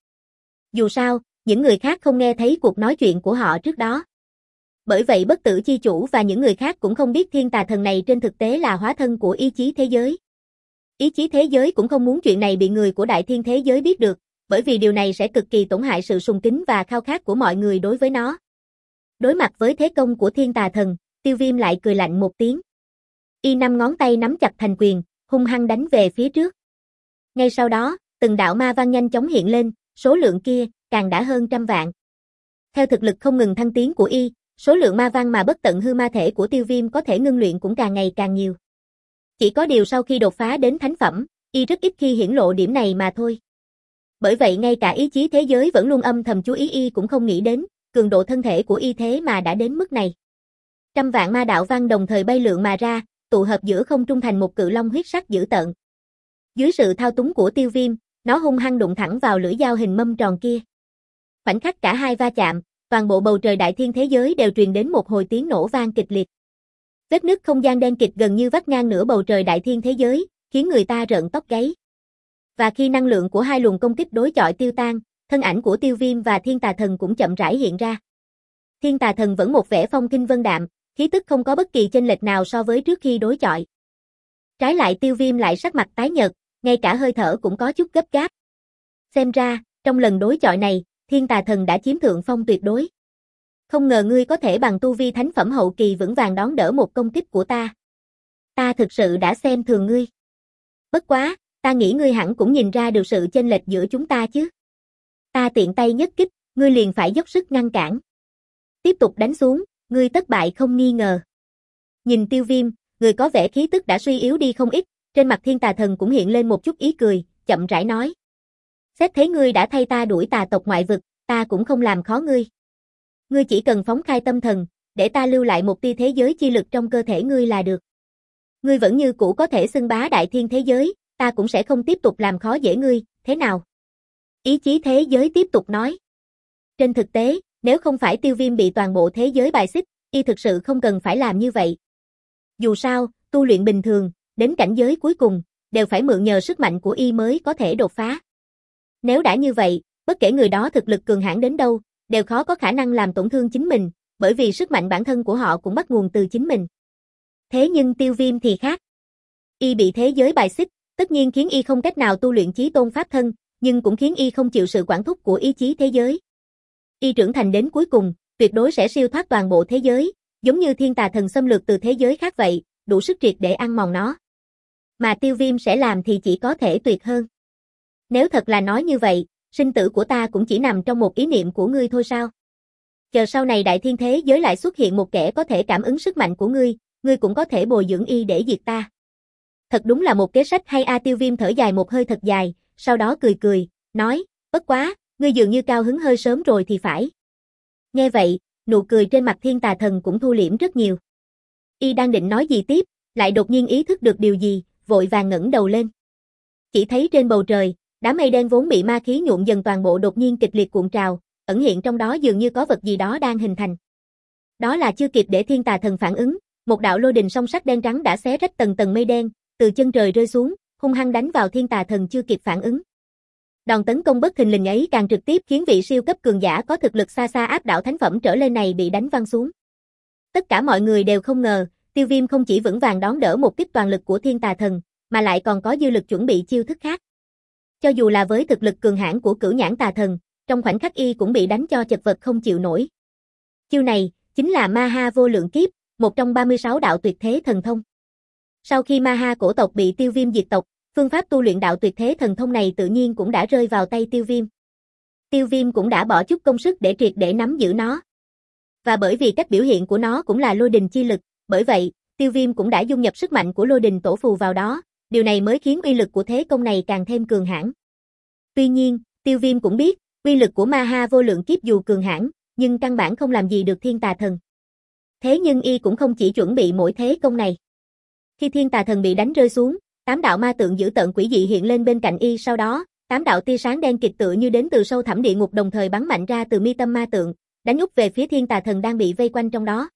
Dù sao, những người khác không nghe thấy cuộc nói chuyện của họ trước đó. Bởi vậy bất tử chi chủ và những người khác cũng không biết thiên tà thần này trên thực tế là hóa thân của ý chí thế giới. Ý chí thế giới cũng không muốn chuyện này bị người của đại thiên thế giới biết được, bởi vì điều này sẽ cực kỳ tổn hại sự sùng kính và khao khát của mọi người đối với nó. Đối mặt với thế công của thiên tà thần, Tiêu Viêm lại cười lạnh một tiếng. Y năm ngón tay nắm chặt thành quyền, hung hăng đánh về phía trước. Ngay sau đó, từng đạo ma văn nhanh chóng hiện lên, số lượng kia càng đã hơn trăm vạn. Theo thực lực không ngừng thăng tiến của y, số lượng ma văn mà bất tận hư ma thể của Tiêu Viêm có thể ngưng luyện cũng càng ngày càng nhiều. Chỉ có điều sau khi đột phá đến thánh phẩm, y rất ít khi hiển lộ điểm này mà thôi. Bởi vậy ngay cả ý chí thế giới vẫn luôn âm thầm chú ý y cũng không nghĩ đến, cường độ thân thể của y thế mà đã đến mức này. Trăm vạn ma đạo văn đồng thời bay lượn mà ra, tụ hợp giữa không trung thành một cự long huyết sắc dữ tợn. Dưới sự thao túng của Tiêu Viêm, nó hung hăng đụng thẳng vào lưỡi dao hình mâm tròn kia. Khoảnh khắc cả hai va chạm, toàn bộ bầu trời đại thiên thế giới đều truyền đến một hồi tiếng nổ vang kịch liệt. Vết nứt không gian đen kịt gần như vắt ngang nửa bầu trời đại thiên thế giới, khiến người ta rợn tóc gáy. Và khi năng lượng của hai luồng công kích đối chọi tiêu tan, thân ảnh của Tiêu Viêm và Thiên Tà Thần cũng chậm rãi hiện ra. Thiên Tà Thần vẫn một vẻ phong kinh vân đạm, khí tức không có bất kỳ chênh lệch nào so với trước khi đối chọi. Trái lại Tiêu Viêm lại sắc mặt tái nhợt, ngay cả hơi thở cũng có chút gấp gáp. Xem ra, trong lần đối chọi này, Thiên Tà Thần đã chiếm thượng phong tuyệt đối. Không ngờ ngươi có thể bằng tu vi thánh phẩm hậu kỳ vững vàng đón đỡ một công kích của ta. Ta thực sự đã xem thường ngươi. Bất quá, ta nghĩ ngươi hẳn cũng nhìn ra được sự chênh lệch giữa chúng ta chứ. Ta tiện tay nhất kích, ngươi liền phải dốc sức ngăn cản. Tiếp tục đánh xuống, ngươi thất bại không nghi ngờ. Nhìn Tiêu Viêm, người có vẻ khí tức đã suy yếu đi không ít, trên mặt Thiên Tà Thần cũng hiện lên một chút ý cười, chậm rãi nói. Xét thấy ngươi đã thay ta đuổi tà tộc ngoại vực, ta cũng không làm khó ngươi. Ngươi chỉ cần phóng khai tâm thần, để ta lưu lại một tia thế giới chi lực trong cơ thể ngươi là được. Ngươi vẫn như cũ có thể xưng bá đại thiên thế giới, ta cũng sẽ không tiếp tục làm khó dễ ngươi, thế nào? Ý chí thế giới tiếp tục nói. Trên thực tế, nếu không phải Tiêu Viêm bị toàn bộ thế giới bài xích, y thực sự không cần phải làm như vậy. Dù sao, tu luyện bình thường, đến cảnh giới cuối cùng, đều phải mượn nhờ sức mạnh của y mới có thể đột phá. Nếu đã như vậy, bất kể người đó thực lực cường hãn đến đâu, đều khó có khả năng làm tổn thương chính mình, bởi vì sức mạnh bản thân của họ cũng bắt nguồn từ chính mình. Thế nhưng Tiêu Viêm thì khác. Y bị thế giới bài xích, tất nhiên khiến y không cách nào tu luyện chí tôn pháp thân, nhưng cũng khiến y không chịu sự quản thúc của ý chí thế giới. Y trưởng thành đến cuối cùng, tuyệt đối sẽ siêu thoát toàn bộ thế giới, giống như thiên tà thần xâm lược từ thế giới khác vậy, đủ sức triệt để ăn mòn nó. Mà Tiêu Viêm sẽ làm thì chỉ có thể tuyệt hơn. Nếu thật là nói như vậy, sinh tử của ta cũng chỉ nằm trong một ý niệm của ngươi thôi sao? Chờ sau này đại thiên thế giới lại xuất hiện một kẻ có thể cảm ứng sức mạnh của ngươi, ngươi cũng có thể bồi dưỡng y để diệt ta. Thật đúng là một kế sách hay a. Tiêu Viêm thở dài một hơi thật dài, sau đó cười cười, nói, bất quá, ngươi dường như cao hứng hơi sớm rồi thì phải. Nghe vậy, nụ cười trên mặt thiên tà thần cũng thu liễm rất nhiều. Y đang định nói gì tiếp, lại đột nhiên ý thức được điều gì, vội vàng ngẩng đầu lên. Chỉ thấy trên bầu trời, đám mây đen vốn bị ma khí nhuộm dần toàn bộ đột nhiên kịch liệt cuộn trào, ẩn hiện trong đó dường như có vật gì đó đang hình thành. Đó là chưa kịp để thiên tà thần phản ứng, một đạo lôi đình song sắc đen trắng đã xé rách tầng tầng mây đen, từ chân trời rơi xuống, hung hăng đánh vào thiên tà thần chưa kịp phản ứng. Đòn tấn công bất thình lình ấy càng trực tiếp khiến vị siêu cấp cường giả có thực lực xa xa áp đảo thánh phẩm trở lên này bị đánh văng xuống. Tất cả mọi người đều không ngờ, Tiêu Viêm không chỉ vững vàng đón đỡ một kích toàn lực của thiên tà thần, mà lại còn có dư lực chuẩn bị chiêu thức khác. Cho dù là với thực lực cường hãn của Cửu Nhãn Tà Thần, trong khoảnh khắc y cũng bị đánh cho chật vật không chịu nổi. Chiêu này chính là Ma Ha Vô Lượng Kiếp, một trong ba mươi sáu đạo tuyệt thế thần thông. Sau khi Ma Ha cổ tộc bị Tiêu Viêm diệt tộc, phương pháp tu luyện đạo tuyệt thế thần thông này tự nhiên cũng đã rơi vào tay Tiêu Viêm. Tiêu Viêm cũng đã bỏ chút công sức để triệt để nắm giữ nó. Và bởi vì cách biểu hiện của nó cũng là lôi đình chi lực, bởi vậy, Tiêu Viêm cũng đã dung nhập sức mạnh của lôi đình tổ phù vào đó, điều này mới khiến uy lực của thế công này càng thêm cường hãn. Tuy nhiên, Tiêu Viêm cũng biết, uy lực của Ma Ha Vô Lượng Kiếp dù cường hãn, nhưng căn bản không làm gì được thiên tà thần. Thế nhưng y cũng không chỉ chuẩn bị mỗi thế công này. Khi thiên tà thần bị đánh rơi xuống, tám đạo ma tượng dữ tợn quỷ dị hiện lên bên cạnh y, sau đó, tám đạo tia sáng đen kịt tựa như đến từ sâu thẳm địa ngục đồng thời bắn mạnh ra từ mi tâm ma tượng, đánh úp về phía thiên tà thần đang bị vây quanh trong đó.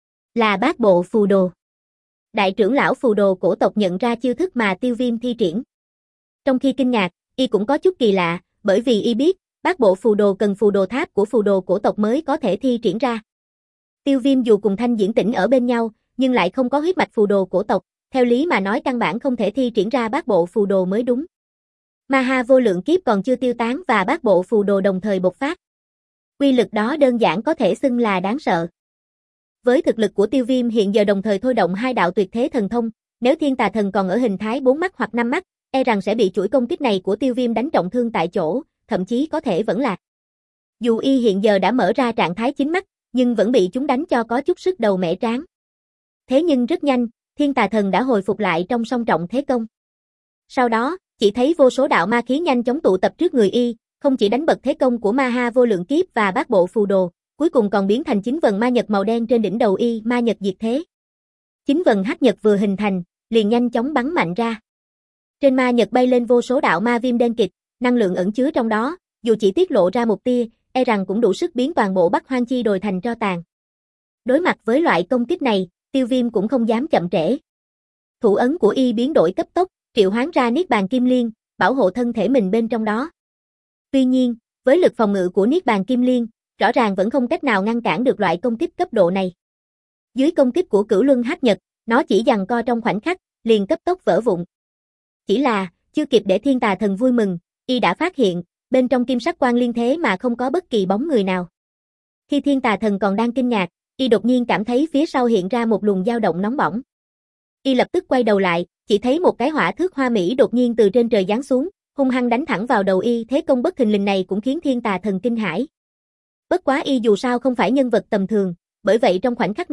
Là bát bộ phù đồ. Đại trưởng lão phù đồ cổ tộc nhận ra chiêu thức mà Tiêu Viêm thi triển. Trong khi kinh ngạc, y cũng có chút kỳ lạ, bởi vì y biết, bát bộ phù đồ cần phù đồ tháp của phù đồ cổ tộc mới có thể thi triển ra. Tiêu Viêm dù cùng Thanh Diễn Tĩnh ở bên nhau, nhưng lại không có huyết mạch phù đồ cổ tộc, theo lý mà nói căn bản không thể thi triển ra bát bộ phù đồ mới đúng. Ma Ha Vô Lượng Kiếp còn chưa tiêu tán và bát bộ phù đồ đồng thời bộc phát. Uy lực đó đơn giản có thể xưng là đáng sợ. Với thực lực của Tiêu Viêm hiện giờ đồng thời thôi động hai đạo tuyệt thế thần thông, nếu thiên tà thần còn ở hình thái bốn mắt hoặc năm mắt, e rằng sẽ bị chuỗi công kích này của Tiêu Viêm đánh trọng thương tại chỗ, thậm chí có thể vẫn lạc. Dù y hiện giờ đã mở ra trạng thái chín mắt, nhưng vẫn bị chúng đánh cho có chút sức đầu mẻ trán. Thế nhưng rất nhanh, thiên tà thần đã hồi phục lại trong song trọng thế công. Sau đó, chỉ thấy vô số đạo ma khí nhanh chóng tụ tập trước người y, không chỉ đánh bật thế công của Ma Ha Vô Lượng Kiếp và bát bộ phù đồ, cuối cùng còn biến thành chín vần ma nhật màu đen trên đỉnh đầu y, ma nhật diệt thế. Chín vần hắc nhật vừa hình thành, liền nhanh chóng bắn mạnh ra. Trên ma nhật bay lên vô số đạo ma viêm đen kịt, năng lượng ẩn chứa trong đó, dù chỉ tiết lộ ra một tia, e rằng cũng đủ sức biến toàn bộ Bắc Hoang Chi đồi thành tro tàn. Đối mặt với loại công kích này, Tiêu Viêm cũng không dám chậm trễ. Thủ ấn của y biến đổi cấp tốc, triệu hoán ra Niết Bàn Kim Liên, bảo hộ thân thể mình bên trong đó. Tuy nhiên, với lực phòng ngự của Niết Bàn Kim Liên, rõ ràng vẫn không cách nào ngăn cản được loại công kích cấp độ này. Dưới công kích của Cửu Luân Hắc Nhật, nó chỉ giằng co trong khoảnh khắc, liền cấp tốc vỡ vụn. Chỉ là, chưa kịp để thiên tà thần vui mừng, y đã phát hiện, bên trong kim sắc quan liên thế mà không có bất kỳ bóng người nào. Khi thiên tà thần còn đang kinh ngạc, y đột nhiên cảm thấy phía sau hiện ra một luồng dao động nóng bỏng. Y lập tức quay đầu lại, chỉ thấy một cái hỏa thước hoa mỹ đột nhiên từ trên trời giáng xuống, hung hăng đánh thẳng vào đầu y, thế công bất thình lình này cũng khiến thiên tà thần kinh hãi. Bất quá y dù sao không phải nhân vật tầm thường, bởi vậy trong khoảnh khắc này,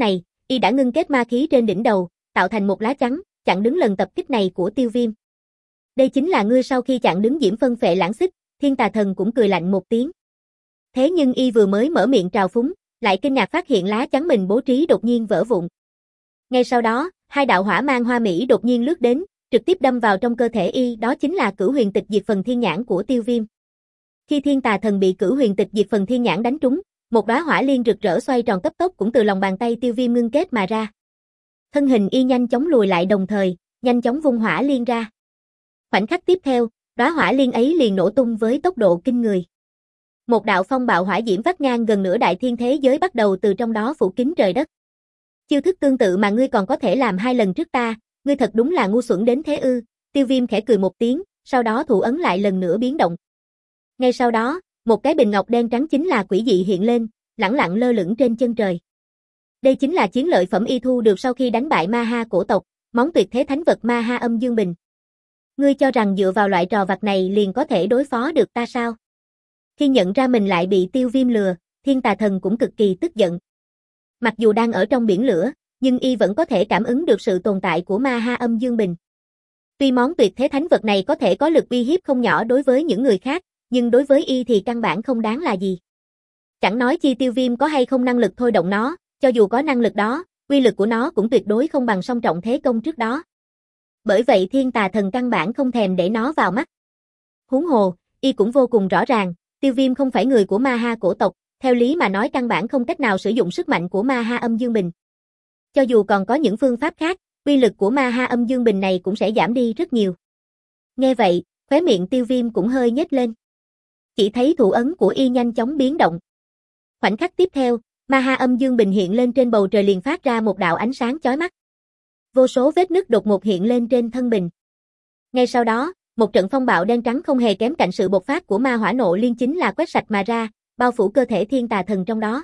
y đã ngưng kết ma khí trên đỉnh đầu, tạo thành một lá chắn, chặn đứng lần tập kích này của Tiêu Viêm. Đây chính là ngươi. Sau khi chặn đứng Diễm Phân Phệ Lãng Xích, Thiên Tà Thần cũng cười lạnh một tiếng. Thế nhưng y vừa mới mở miệng trào phúng, lại kinh ngạc phát hiện lá chắn mình bố trí đột nhiên vỡ vụn. Ngay sau đó, hai đạo hỏa mang hoa mỹ đột nhiên lướt đến, trực tiếp đâm vào trong cơ thể y, đó chính là Cửu Huyền Tịch Diệt Phần Thiên Nhãn của Tiêu Viêm. Khi Thiên Tà Thần bị Cửu Huyền Tịch Diệt Phần Thiên Nhãn đánh trúng, một đóa hỏa liên rực rỡ xoay tròn cấp tốc cũng từ lòng bàn tay Tiêu Viêm ngưng kết mà ra. Thân hình y nhanh chóng lùi lại, đồng thời nhanh chóng vung hỏa liên ra. Khoảnh khắc tiếp theo, đóa hỏa liên ấy liền nổ tung với tốc độ kinh người. Một đạo phong bạo hỏa diễm vắt ngang gần nửa đại thiên thế giới bắt đầu từ trong đó phủ kín trời đất. Chiêu thức tương tự mà ngươi còn có thể làm hai lần trước ta, ngươi thật đúng là ngu xuẩn đến thế ư? Tiêu Viêm khẽ cười một tiếng, sau đó thủ ấn lại lần nữa biến động. Ngay sau đó, một cái bình ngọc đen trắng chính là quỷ dị hiện lên, lẳng lặng lơ lửng trên chân trời. Đây chính là chiến lợi phẩm y thu được sau khi đánh bại Ma Ha cổ tộc, món tuyệt thế thánh vật Ma Ha Âm Dương Bình. Ngươi cho rằng dựa vào loại trò vặt này liền có thể đối phó được ta sao? Khi nhận ra mình lại bị Tiêu Viêm lừa, Thiên Tà Thần cũng cực kỳ tức giận. Mặc dù đang ở trong biển lửa, nhưng y vẫn có thể cảm ứng được sự tồn tại của Ma Ha Âm Dương Bình. Tuy món tuyệt thế thánh vật này có thể có lực uy hiếp không nhỏ đối với những người khác, nhưng đối với y thì căn bản không đáng là gì. Chẳng nói chi Tiêu Viêm có hay không năng lực thôi động nó, cho dù có năng lực đó, uy lực của nó cũng tuyệt đối không bằng song trọng thế công trước đó. Bởi vậy Thiên Tà Thần căn bản không thèm để nó vào mắt. Huống hồ, y cũng vô cùng rõ ràng, Tiêu Viêm không phải người của Ma Ha cổ tộc, theo lý mà nói căn bản không cách nào sử dụng sức mạnh của Ma Ha Âm Dương Bình. Cho dù còn có những phương pháp khác, uy lực của Ma Ha Âm Dương Bình này cũng sẽ giảm đi rất nhiều. Nghe vậy, khóe miệng Tiêu Viêm cũng hơi nhếch lên. Chỉ thấy thủ ấn của y nhanh chóng biến động. Khoảnh khắc tiếp theo, Ma Ha Âm Dương Bình hiện lên trên bầu trời liền phát ra một đạo ánh sáng chói mắt. Vô số vết nứt đột ngột hiện lên trên thân bình. Ngay sau đó, một trận phong bạo đen trắng không hề kém cạnh sự bộc phát của ma hỏa nộ liên chính là quét sạch mà ra, bao phủ cơ thể Thiên Tà Thần trong đó.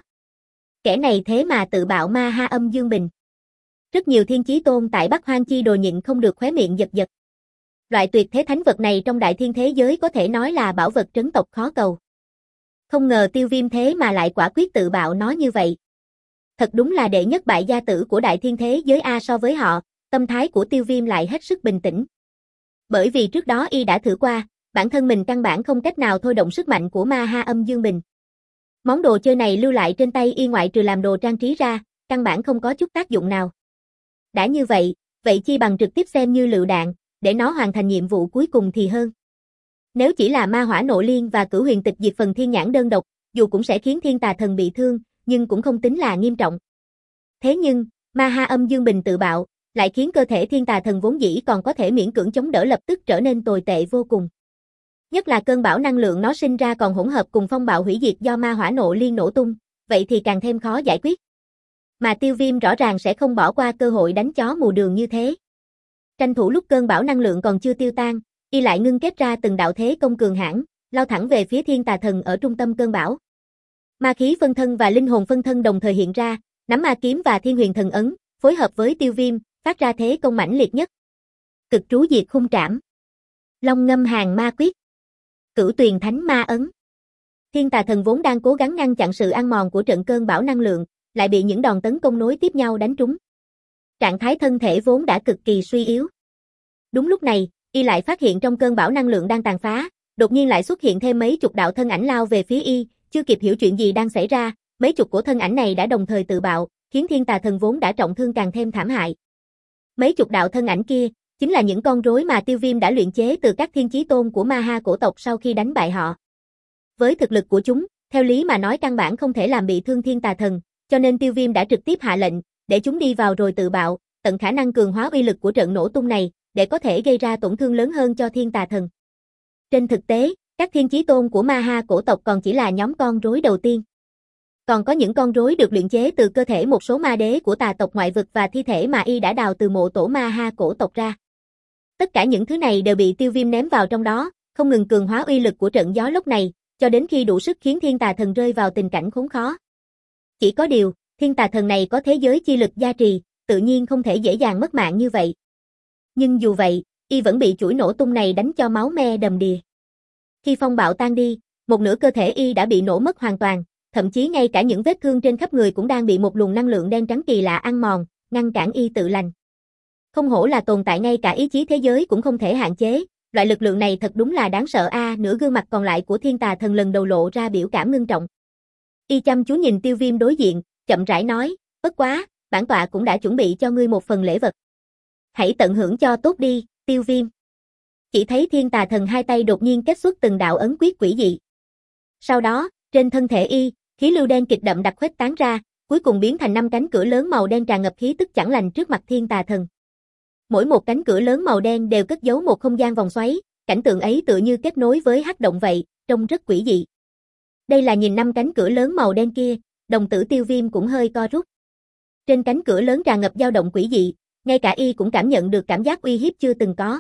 Kẻ này thế mà tự bạo Ma Ha Âm Dương Bình. Rất nhiều thiên chí tôn tại Bắc Hoang Chi Đồ nhịn không được khóe miệng giật giật. Loại tuyệt thế thánh vật này trong đại thiên thế giới có thể nói là bảo vật trấn tộc khó cầu. Không ngờ Tiêu Viêm thế mà lại quả quyết tự bạo nó như vậy. Thật đúng là đệ nhất bại gia tử của đại thiên thế giới A. So với họ, tâm thái của Tiêu Viêm lại hết sức bình tĩnh. Bởi vì trước đó y đã thử qua, bản thân mình căn bản không cách nào thôi động sức mạnh của Ma Ha Âm Dương Bình. Món đồ chơi này lưu lại trên tay y ngoại trừ làm đồ trang trí ra, căn bản không có chút tác dụng nào. Đã như vậy, vậy chi bằng trực tiếp xem như lựu đạn, để nó hoàn thành nhiệm vụ cuối cùng thì hơn. Nếu chỉ là ma hỏa nộ liên và Cửu Huyền Tịch Diệt Phần Thiên Nhãn đơn độc, dù cũng sẽ khiến Thiên Tà Thần bị thương, nhưng cũng không tính là nghiêm trọng. Thế nhưng, Ma Ha Âm Dương Bình tự bạo, lại khiến cơ thể Thiên Tà Thần vốn dĩ còn có thể miễn cưỡng chống đỡ lập tức trở nên tồi tệ vô cùng. Nhất là cơn bão năng lượng nó sinh ra còn hỗn hợp cùng phong bạo hủy diệt do ma hỏa nộ liên nổ tung, vậy thì càng thêm khó giải quyết. Mà Tiêu Viêm rõ ràng sẽ không bỏ qua cơ hội đánh chó mù đường như thế. Tranh thủ lúc cơn bão năng lượng còn chưa tiêu tan, y lại ngưng kết ra từng đạo thế công cường hãn, lao thẳng về phía Thiên Tà Thần ở trung tâm cơn bão. Ma khí phân thân và linh hồn phân thân đồng thời hiện ra, nắm ma kiếm và Thiên Huyền Thần ấn, phối hợp với Tiêu Viêm, phát ra thế công mãnh liệt nhất. Cực trú diệt khung trảm, Long ngâm hàng ma quyết, Cửu tuyền thánh ma ấn. Thiên Tà Thần vốn đang cố gắng ngăn chặn sự ăn mòn của trận cơn bão năng lượng, lại bị những đòn tấn công nối tiếp nhau đánh trúng. Trạng thái thân thể vốn đã cực kỳ suy yếu. Đúng lúc này, y lại phát hiện trong cơn bão năng lượng đang tàn phá, đột nhiên lại xuất hiện thêm mấy chục đạo thân ảnh lao về phía y, chưa kịp hiểu chuyện gì đang xảy ra, mấy chục của thân ảnh này đã đồng thời tự bạo, khiến Thiên Tà Thần vốn đã trọng thương càng thêm thảm hại. Mấy chục đạo thân ảnh kia, chính là những con rối mà Tiêu Viêm đã luyện chế từ các thiên chí tôn của Ma Ha cổ tộc sau khi đánh bại họ. Với thực lực của chúng, theo lý mà nói căn bản không thể làm bị thương Thiên Tà Thần, cho nên Tiêu Viêm đã trực tiếp hạ lệnh, để chúng đi vào rồi tự bạo, tận khả năng cường hóa uy lực của trận nổ tung này, để có thể gây ra tổn thương lớn hơn cho Thiên Tà Thần. Trên thực tế, các thiên chí tôn của Ma Ha cổ tộc còn chỉ là nhóm con rối đầu tiên. Còn có những con rối được luyện chế từ cơ thể một số ma đế của tà tộc ngoại vực và thi thể mà y đã đào từ mộ tổ Ma Ha cổ tộc ra. Tất cả những thứ này đều bị Tiêu Viêm ném vào trong đó, không ngừng cường hóa uy lực của trận gió lốc này, cho đến khi đủ sức khiến Thiên Tà Thần rơi vào tình cảnh khốn khó. Chỉ có điều, Thiên Tà Thần này có thế giới chi lực gia trì, tự nhiên không thể dễ dàng mất mạng như vậy. Nhưng dù vậy, y vẫn bị chuỗi nổ tung này đánh cho máu me đầm đìa. Khi phong bạo tan đi, một nửa cơ thể y đã bị nổ mất hoàn toàn, thậm chí ngay cả những vết thương trên khắp người cũng đang bị một luồng năng lượng đen trắng kỳ lạ ăn mòn, ngăn cản y tự lành. Không hổ là tồn tại ngay cả ý chí thế giới cũng không thể hạn chế, loại lực lượng này thật đúng là đáng sợ a. À, nửa gương mặt còn lại của Thiên Tà Thần lần đầu lộ ra biểu cảm ngưng trọng. Y chăm chú nhìn Tiêu Viêm đối diện, chậm rãi nói, bất quá, bản tọa cũng đã chuẩn bị cho ngươi một phần lễ vật. Hãy tận hưởng cho tốt đi, Tiêu Viêm. Chỉ thấy Thiên Tà Thần hai tay đột nhiên kết xuất từng đạo ấn quyết quỷ dị. Sau đó, trên thân thể y, khí lưu đen kịch đậm đặc khuếch tán ra, cuối cùng biến thành năm cánh cửa lớn màu đen tràn ngập khí tức chẳng lành trước mặt Thiên Tà Thần. Mỗi một cánh cửa lớn màu đen đều cất giấu một không gian vòng xoáy, cảnh tượng ấy tựa như kết nối với hắc động vậy, trông rất quỷ dị. Đây là nhìn năm cánh cửa lớn màu đen kia, đồng tử Tiêu Viêm cũng hơi co rút. Trên cánh cửa lớn tràn ngập dao động quỷ dị, ngay cả y cũng cảm nhận được cảm giác uy hiếp chưa từng có.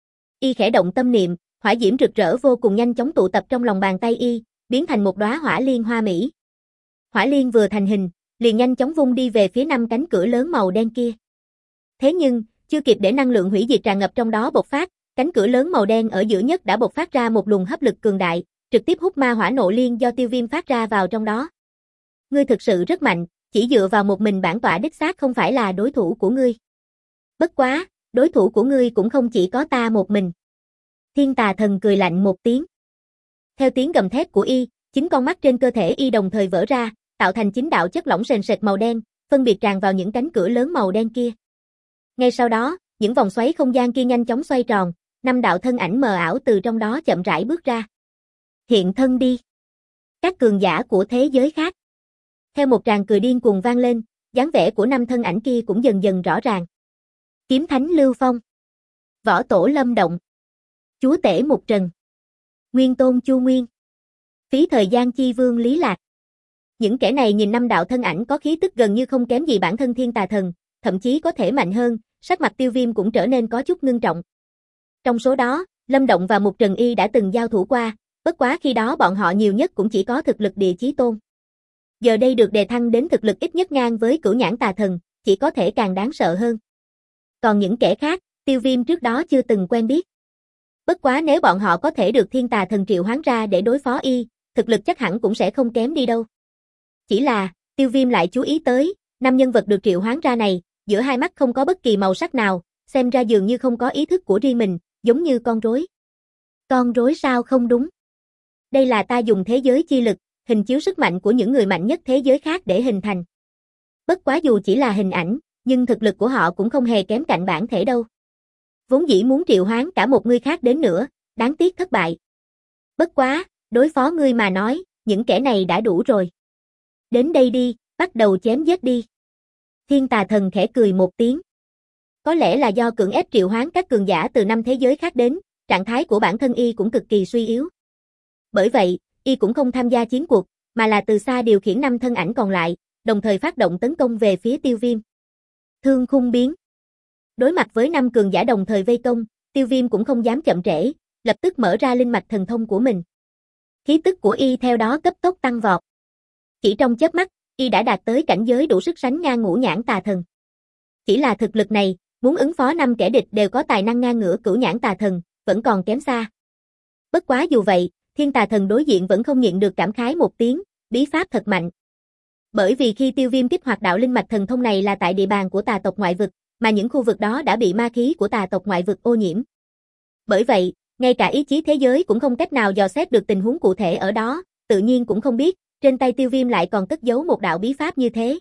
Y khẽ động tâm niệm, hỏa diễm rực rỡ vô cùng nhanh chóng tụ tập trong lòng bàn tay y, biến thành một đóa hỏa liên hoa mỹ. Hỏa liên vừa thành hình, liền nhanh chóng vung đi về phía năm cánh cửa lớn màu đen kia. Thế nhưng, chưa kịp để năng lượng hủy diệt tràn ngập trong đó bộc phát, cánh cửa lớn màu đen ở giữa nhất đã bộc phát ra một luồng hấp lực cường đại, trực tiếp hút ma hỏa nộ liên do Tiêu Viêm phát ra vào trong đó. Ngươi thực sự rất mạnh, chỉ dựa vào một mình bản tọa đích xác không phải là đối thủ của ngươi. Bất quá, đối thủ của ngươi cũng không chỉ có ta một mình. Thiên Tà Thần cười lạnh một tiếng. Theo tiếng gầm thét của y, chính con mắt trên cơ thể y đồng thời vỡ ra, tạo thành chín đạo chất lỏng sền sệt màu đen, phân biệt tràn vào những cánh cửa lớn màu đen kia. Ngay sau đó, những vòng xoáy không gian kia nhanh chóng xoay tròn, năm đạo thân ảnh mờ ảo từ trong đó chậm rãi bước ra. Hiện thân đi. Các cường giả của thế giới khác. Theo một tràng cười điên cuồng vang lên, dáng vẻ của năm thân ảnh kia cũng dần dần rõ ràng. Kiếm Thánh Lưu Phong, Võ Tổ Lâm Động, Chúa Tể Mục Trần, Nguyên Tôn Chu Nguyên, Phí Thời Gian Chi Vương Lý Lạc. Những kẻ này nhìn năm đạo thân ảnh có khí tức gần như không kém gì bản thân Thiên Tà Thần, thậm chí có thể mạnh hơn, sắc mặt Tiêu Viêm cũng trở nên có chút ngưng trọng. Trong số đó, Lâm Động và Mục Trần Y đã từng giao thủ qua, bất quá khi đó bọn họ nhiều nhất cũng chỉ có thực lực địa chí tôn. Giờ đây được đề thăng đến thực lực ít nhất ngang với Cửu Nhãn Tà Thần, chỉ có thể càng đáng sợ hơn. Còn những kẻ khác, Tiêu Viêm trước đó chưa từng quen biết. Bất quá nếu bọn họ có thể được Thiên Tà Thần triệu hoán ra để đối phó y, thực lực chắc hẳn cũng sẽ không kém đi đâu. Chỉ là, Tiêu Viêm lại chú ý tới, năm nhân vật được triệu hoán ra này, giữa hai mắt không có bất kỳ màu sắc nào, xem ra dường như không có ý thức của riêng mình, giống như con rối. Con rối sao không đúng? Đây là ta dùng thế giới chi lực, hình chiếu sức mạnh của những người mạnh nhất thế giới khác để hình thành. Bất quá dù chỉ là hình ảnh, nhưng thực lực của họ cũng không hề kém cạnh bản thể đâu. Vốn dĩ muốn triệu hoán cả một người khác đến nữa, đáng tiếc thất bại. Bất quá, đối phó ngươi mà nói, những kẻ này đã đủ rồi. Đến đây đi, bắt đầu chém giết đi. Thiên Tà Thần khẽ cười một tiếng. Có lẽ là do cưỡng ép triệu hoán các cường giả từ năm thế giới khác đến, trạng thái của bản thân y cũng cực kỳ suy yếu. Bởi vậy, y cũng không tham gia chiến cuộc, mà là từ xa điều khiển năm thân ảnh còn lại, đồng thời phát động tấn công về phía Tiêu Viêm. Thương khung biến. Đối mặt với năm cường giả đồng thời vây công, Tiêu Viêm cũng không dám chậm trễ, lập tức mở ra linh mạch thần thông của mình. Khí tức của y theo đó cấp tốc tăng vọt. Chỉ trong chớp mắt, y đã đạt tới cảnh giới đủ sức sánh ngang Ngũ Nhãn Tà Thần. Chỉ là thực lực này, muốn ứng phó năm kẻ địch đều có tài năng ngang ngửa Cửu Nhãn Tà Thần, vẫn còn kém xa. Bất quá dù vậy, Thiên Tà Thần đối diện vẫn không nhịn được cảm khái một tiếng, bí pháp thật mạnh. Bởi vì khi Tiêu Viêm kích hoạt đạo linh mạch thần thông này là tại địa bàn của tà tộc ngoại vực, mà những khu vực đó đã bị ma khí của tà tộc ngoại vực ô nhiễm. Bởi vậy, ngay cả ý chí thế giới cũng không cách nào dò xét được tình huống cụ thể ở đó, tự nhiên cũng không biết, trên tay Tiêu Viêm lại còn cất giấu một đạo bí pháp như thế.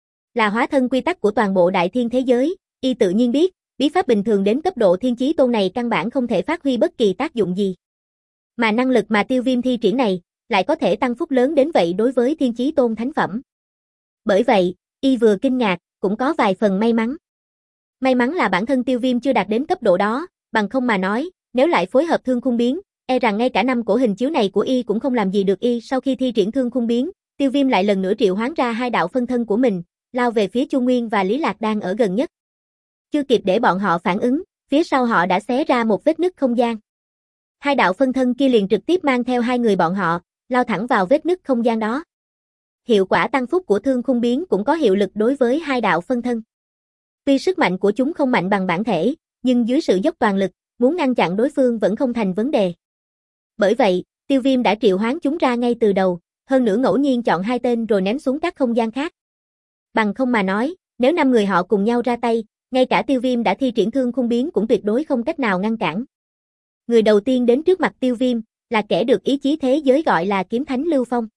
Là hóa thân quy tắc của toàn bộ đại thiên thế giới, y tự nhiên biết, bí pháp bình thường đến cấp độ thiên chí tôn này căn bản không thể phát huy bất kỳ tác dụng gì. Mà năng lực mà Tiêu Viêm thi triển này, lại có thể tăng phúc lớn đến vậy đối với thiên chí tôn thánh phẩm. Bởi vậy, y vừa kinh ngạc, cũng có vài phần may mắn. May mắn là bản thân Tiêu Viêm chưa đạt đến cấp độ đó, bằng không mà nói, nếu lại phối hợp thương khung biến, e rằng ngay cả năm cổ hình chiếu này của y cũng không làm gì được y. Sau khi thi triển thương khung biến, Tiêu Viêm lại lần nữa triệu hoán ra hai đạo phân thân của mình, lao về phía Chu Nguyên và Lý Lạc đang ở gần nhất. Chưa kịp để bọn họ phản ứng, phía sau họ đã xé ra một vết nứt không gian. Hai đạo phân thân kia liền trực tiếp mang theo hai người bọn họ, lao thẳng vào vết nứt không gian đó. Hiệu quả tăng phúc của thương khung biến cũng có hiệu lực đối với hai đạo phân thân. Tuy sức mạnh của chúng không mạnh bằng bản thể, nhưng dưới sự dốc toàn lực, muốn ngăn chặn đối phương vẫn không thành vấn đề. Bởi vậy, Tiêu Viêm đã triệu hoán chúng ra ngay từ đầu, hơn nữa ngẫu nhiên chọn hai tên rồi ném xuống các không gian khác. Bằng không mà nói, nếu năm người họ cùng nhau ra tay, ngay cả Tiêu Viêm đã thi triển thương khung biến cũng tuyệt đối không cách nào ngăn cản. Người đầu tiên đến trước mặt Tiêu Viêm, là kẻ được ý chí thế giới gọi là kiếm thánh Lưu Phong.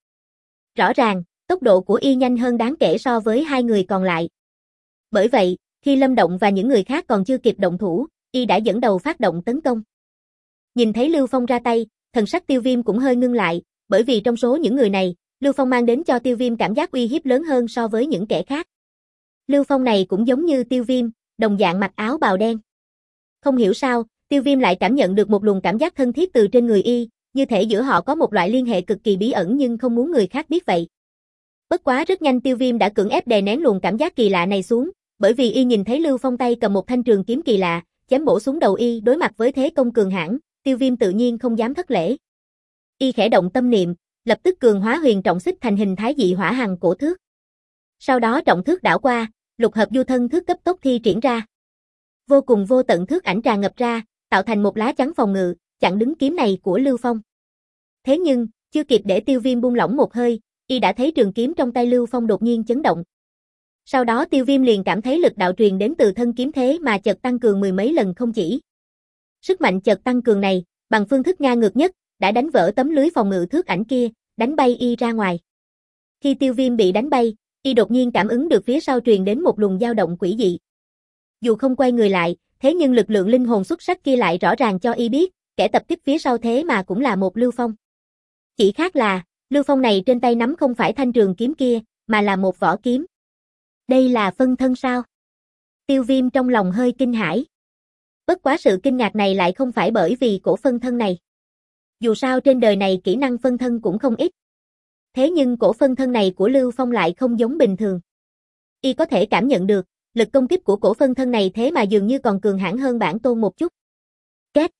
Rõ ràng, tốc độ của y nhanh hơn đáng kể so với hai người còn lại. Bởi vậy, khi Lâm Động và những người khác còn chưa kịp động thủ, y đã dẫn đầu phát động tấn công. Nhìn thấy Lưu Phong ra tay, thần sắc Tiêu Viêm cũng hơi ngưng lại, bởi vì trong số những người này, Lưu Phong mang đến cho Tiêu Viêm cảm giác uy hiếp lớn hơn so với những kẻ khác. Lưu Phong này cũng giống như Tiêu Viêm, đồng dạng mặc áo bào đen. Không hiểu sao, Tiêu Viêm lại cảm nhận được một luồng cảm giác thân thiết từ trên người y, như thể giữa họ có một loại liên hệ cực kỳ bí ẩn nhưng không muốn người khác biết vậy. Bất quá rất nhanh Tiêu Viêm đã cưỡng ép đè nén luồng cảm giác kỳ lạ này xuống, bởi vì y nhìn thấy Lưu Phong tay cầm một thanh trường kiếm kỳ lạ, chém bổ xuống đầu y, đối mặt với thế công cường hãn, Tiêu Viêm tự nhiên không dám thất lễ. Y khẽ động tâm niệm, lập tức cường hóa huyền trọng xích thành hình thái dị hỏa hằng cổ thước. Sau đó trọng thước đảo qua, lục hợp du thân thước cấp tốc thi triển ra. Vô cùng vô tận thước ảnh tràn ngập ra, tạo thành một lá chắn phòng ngự, chặn đứng kiếm này của Lưu Phong. Thế nhưng, chưa kịp để Tiêu Viêm buông lỏng một hơi, y đã thấy trường kiếm trong tay Lưu Phong đột nhiên chấn động. Sau đó Tiêu Viêm liền cảm thấy lực đạo truyền đến từ thân kiếm thế mà chợt tăng cường mười mấy lần không chỉ. Sức mạnh chợt tăng cường này, bằng phương thức ngang ngược nhất, đã đánh vỡ tấm lưới phòng ngự thước ảnh kia, đánh bay y ra ngoài. Khi Tiêu Viêm bị đánh bay, y đột nhiên cảm ứng được phía sau truyền đến một luồng dao động quỷ dị. Dù không quay người lại, thế nhưng lực lượng linh hồn xuất sắc kia lại rõ ràng cho y biết, kẻ tập kích phía sau thế mà cũng là một Lưu Phong. Chỉ khác là, Lưu Phong này trên tay nắm không phải thanh trường kiếm kia, mà là một vỏ kiếm. Đây là phân thân sao? Tiêu Viêm trong lòng hơi kinh hãi. Bất quá sự kinh ngạc này lại không phải bởi vì cổ phân thân này. Dù sao trên đời này kỹ năng phân thân cũng không ít. Thế nhưng cổ phân thân này của Lưu Phong lại không giống bình thường. Y có thể cảm nhận được, lực công kích của cổ phân thân này thế mà dường như còn cường hãn hơn bản tôn một chút. Két.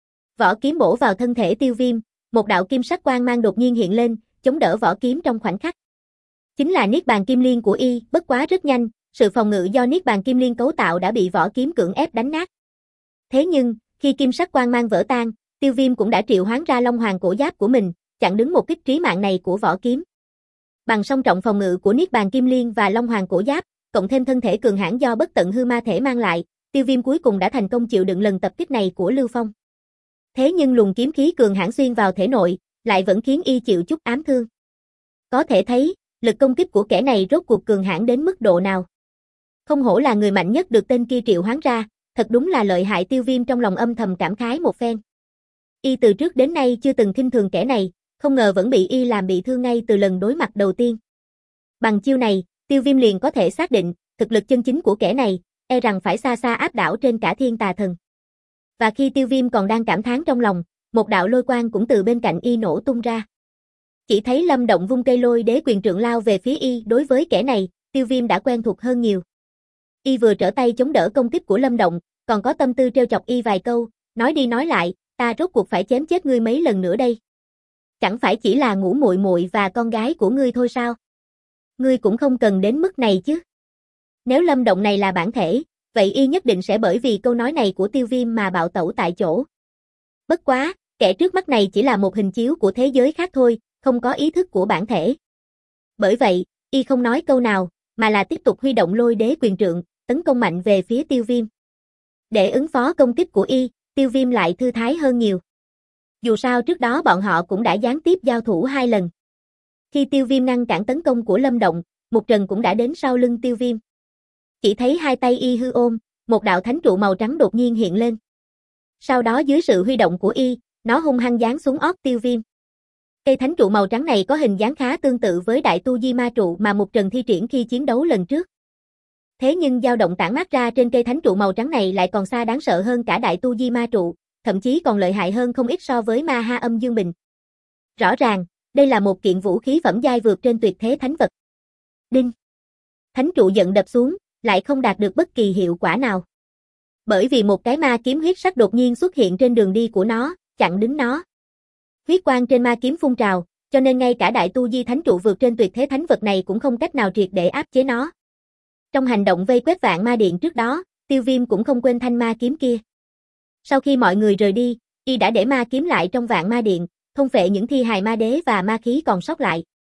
Vỏ kiếm bổ vào thân thể Tiêu Viêm, một đạo kim sắc quang mang đột nhiên hiện lên, chống đỡ vỏ kiếm trong khoảnh khắc. Chính là Niết Bàn Kim Liên của y, bất quá rất nhanh, sự phòng ngự do Niết Bàn Kim Liên cấu tạo đã bị vỏ kiếm cưỡng ép đánh nát. Thế nhưng, khi kim sắc quang mang vỡ tan, Tiêu Viêm cũng đã triệu hoán ra Long Hoàng cổ giáp của mình, chặn đứng một kích trí mạng này của vỏ kiếm. Bằng song trọng phòng ngự của Niết Bàn Kim Liên và Long Hoàng cổ giáp, cộng thêm thân thể cường hãn do bất tận hư ma thể mang lại, Tiêu Viêm cuối cùng đã thành công chịu đựng lần tập kích này của Lưu Phong. Thế nhưng luồng kiếm khí cường hãn xuyên vào thể nội, lại vẫn khiến y chịu chút ám thương. Có thể thấy, lực công kích của kẻ này rốt cuộc cường hãn đến mức độ nào. Không hổ là người mạnh nhất được tên kia triệu hoán ra, thật đúng là lợi hại. Tiêu Viêm trong lòng âm thầm cảm khái một phen. Y từ trước đến nay chưa từng khinh thường kẻ này, không ngờ vẫn bị y làm bị thương ngay từ lần đối mặt đầu tiên. Bằng chiêu này, Tiêu Viêm liền có thể xác định, thực lực chân chính của kẻ này, e rằng phải xa xa áp đảo trên cả thiên tà thần. Và khi Tiêu Viêm còn đang cảm thán trong lòng, một đạo lôi quang cũng từ bên cạnh y nổ tung ra. Chỉ thấy Lâm Động vung cây lôi đế quyền trượng lao về phía y, đối với kẻ này, Tiêu Viêm đã quen thuộc hơn nhiều. Y vừa trở tay chống đỡ công kích của Lâm Động, còn có tâm tư trêu chọc y vài câu, nói đi nói lại, ta rốt cuộc phải chém chết ngươi mấy lần nữa đây. Chẳng phải chỉ là ngủ muội muội và con gái của ngươi thôi sao? Ngươi cũng không cần đến mức này chứ. Nếu Lâm Động này là bản thể, vậy y nhất định sẽ bởi vì câu nói này của Tiêu Viêm mà bạo tẩu tại chỗ. Bất quá, kẻ trước mắt này chỉ là một hình chiếu của thế giới khác thôi, không có ý thức của bản thể. Bởi vậy, y không nói câu nào, mà là tiếp tục huy động lôi đế quyền trượng, tấn công mạnh về phía Tiêu Viêm. Để ứng phó công kích của y, Tiêu Viêm lại thư thái hơn nhiều. Dù sao trước đó bọn họ cũng đã gián tiếp giao thủ hai lần. Khi Tiêu Viêm ngăn cản tấn công của Lâm Động, Mục Trần cũng đã đến sau lưng Tiêu Viêm. Chỉ thấy hai tay y hư ôm, một đạo thánh trụ màu trắng đột nhiên hiện lên. Sau đó dưới sự huy động của y, nó hung hăng giáng xuống ót Tiêu Viêm. Cây thánh trụ màu trắng này có hình dáng khá tương tự với đại tu di ma trụ mà Mục Trần thi triển khi chiến đấu lần trước. Thế nhưng dao động tản mát ra trên cây thánh trụ màu trắng này lại còn xa đáng sợ hơn cả đại tu di ma trụ, thậm chí còn lợi hại hơn không ít so với ma ha âm dương bình. Rõ ràng, đây là một kiện vũ khí phẩm giai vượt trên tuyệt thế thánh vật. Đinh! Thánh trụ giận đập xuống, lại không đạt được bất kỳ hiệu quả nào. Bởi vì một cái ma kiếm huyết sắc đột nhiên xuất hiện trên đường đi của nó, chặn đứng nó. Huyết quang trên ma kiếm phun trào, cho nên ngay cả đại tu di thánh trụ vượt trên tuyệt thế thánh vật này cũng không cách nào triệt để áp chế nó. Trong hành động vây quét vạn ma điện trước đó, Tiêu Viêm cũng không quên thanh ma kiếm kia. Sau khi mọi người rời đi, y đã để ma kiếm lại trong vạn ma điện, thôn phệ những thi hài ma đế và ma khí còn sót lại.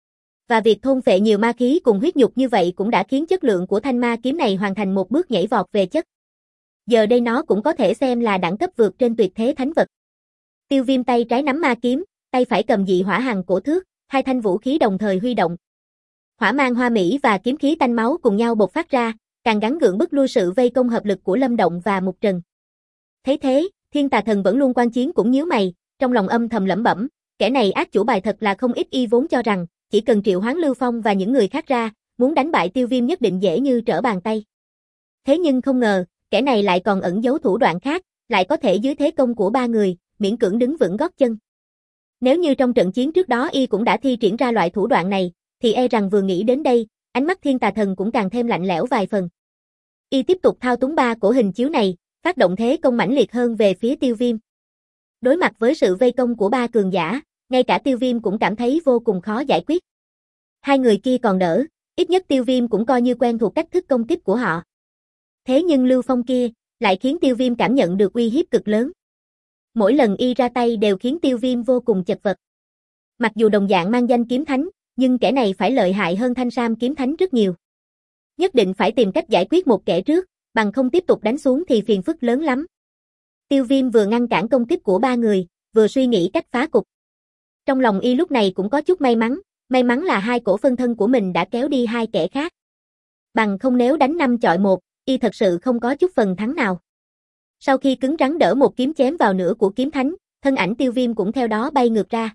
Và việc thôn phệ nhiều ma khí cùng huyết nhục như vậy cũng đã khiến chất lượng của thanh ma kiếm này hoàn thành một bước nhảy vọt về chất. Giờ đây nó cũng có thể xem là đẳng cấp vượt trên tuyệt thế thánh vật. Tiêu Viêm tay trái nắm ma kiếm, tay phải cầm dị hỏa hằng cổ thước, hai thanh vũ khí đồng thời huy động. Hỏa mang hoa mỹ và kiếm khí tanh máu cùng nhau bộc phát ra, càng gắng gượng bức lui sự vây công hợp lực của Lâm Động và Mục Trần. Thấy thế, Thiên Tà Thần vẫn luôn quan chiến cũng nhíu mày, trong lòng âm thầm lẩm bẩm, kẻ này ác chủ bài thật là không ít. Y vốn cho rằng, chỉ cần triệu hoán Lưu Phong và những người khác ra, muốn đánh bại Tiêu Viêm nhất định dễ như trở bàn tay. Thế nhưng không ngờ, kẻ này lại còn ẩn giấu thủ đoạn khác, lại có thể dưới thế công của ba người, miễn cưỡng đứng vững gót chân. Nếu như trong trận chiến trước đó y cũng đã thi triển ra loại thủ đoạn này, thì e rằng vừa nghĩ đến đây, ánh mắt Thiên Tà Thần cũng càng thêm lạnh lẽo vài phần. Y tiếp tục thao túng ba cổ hình chiếu này, phát động thế công mãnh liệt hơn về phía Tiêu Viêm. Đối mặt với sự vây công của ba cường giả, ngay cả Tiêu Viêm cũng cảm thấy vô cùng khó giải quyết. Hai người kia còn đỡ, ít nhất Tiêu Viêm cũng coi như quen thuộc cách thức công kích của họ. Thế nhưng Lưu Phong kia, lại khiến Tiêu Viêm cảm nhận được uy hiếp cực lớn. Mỗi lần y ra tay đều khiến Tiêu Viêm vô cùng chật vật. Mặc dù đồng dạng mang danh kiếm thánh, nhưng kẻ này phải lợi hại hơn Thanh Sam kiếm thánh rất nhiều. Nhất định phải tìm cách giải quyết một kẻ trước, bằng không tiếp tục đánh xuống thì phiền phức lớn lắm. Tiêu Viêm vừa ngăn cản công kích của ba người, vừa suy nghĩ cách phá cục. Trong lòng y lúc này cũng có chút may mắn, may mắn là hai cổ phân thân của mình đã kéo đi hai kẻ khác. Bằng không nếu đánh năm chọi một, y thật sự không có chút phần thắng nào. Sau khi cứng rắn đỡ một kiếm chém vào nửa của kiếm thánh, thân ảnh Tiêu Viêm cũng theo đó bay ngược ra.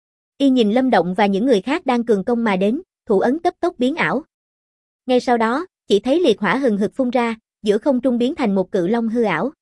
Y nhìn Lâm Động và những người khác đang cường công mà đến, thủ ấn cấp tốc biến ảo. Ngay sau đó, chỉ thấy liệt hỏa hừng hực phun ra, giữa không trung biến thành một cự long hư ảo.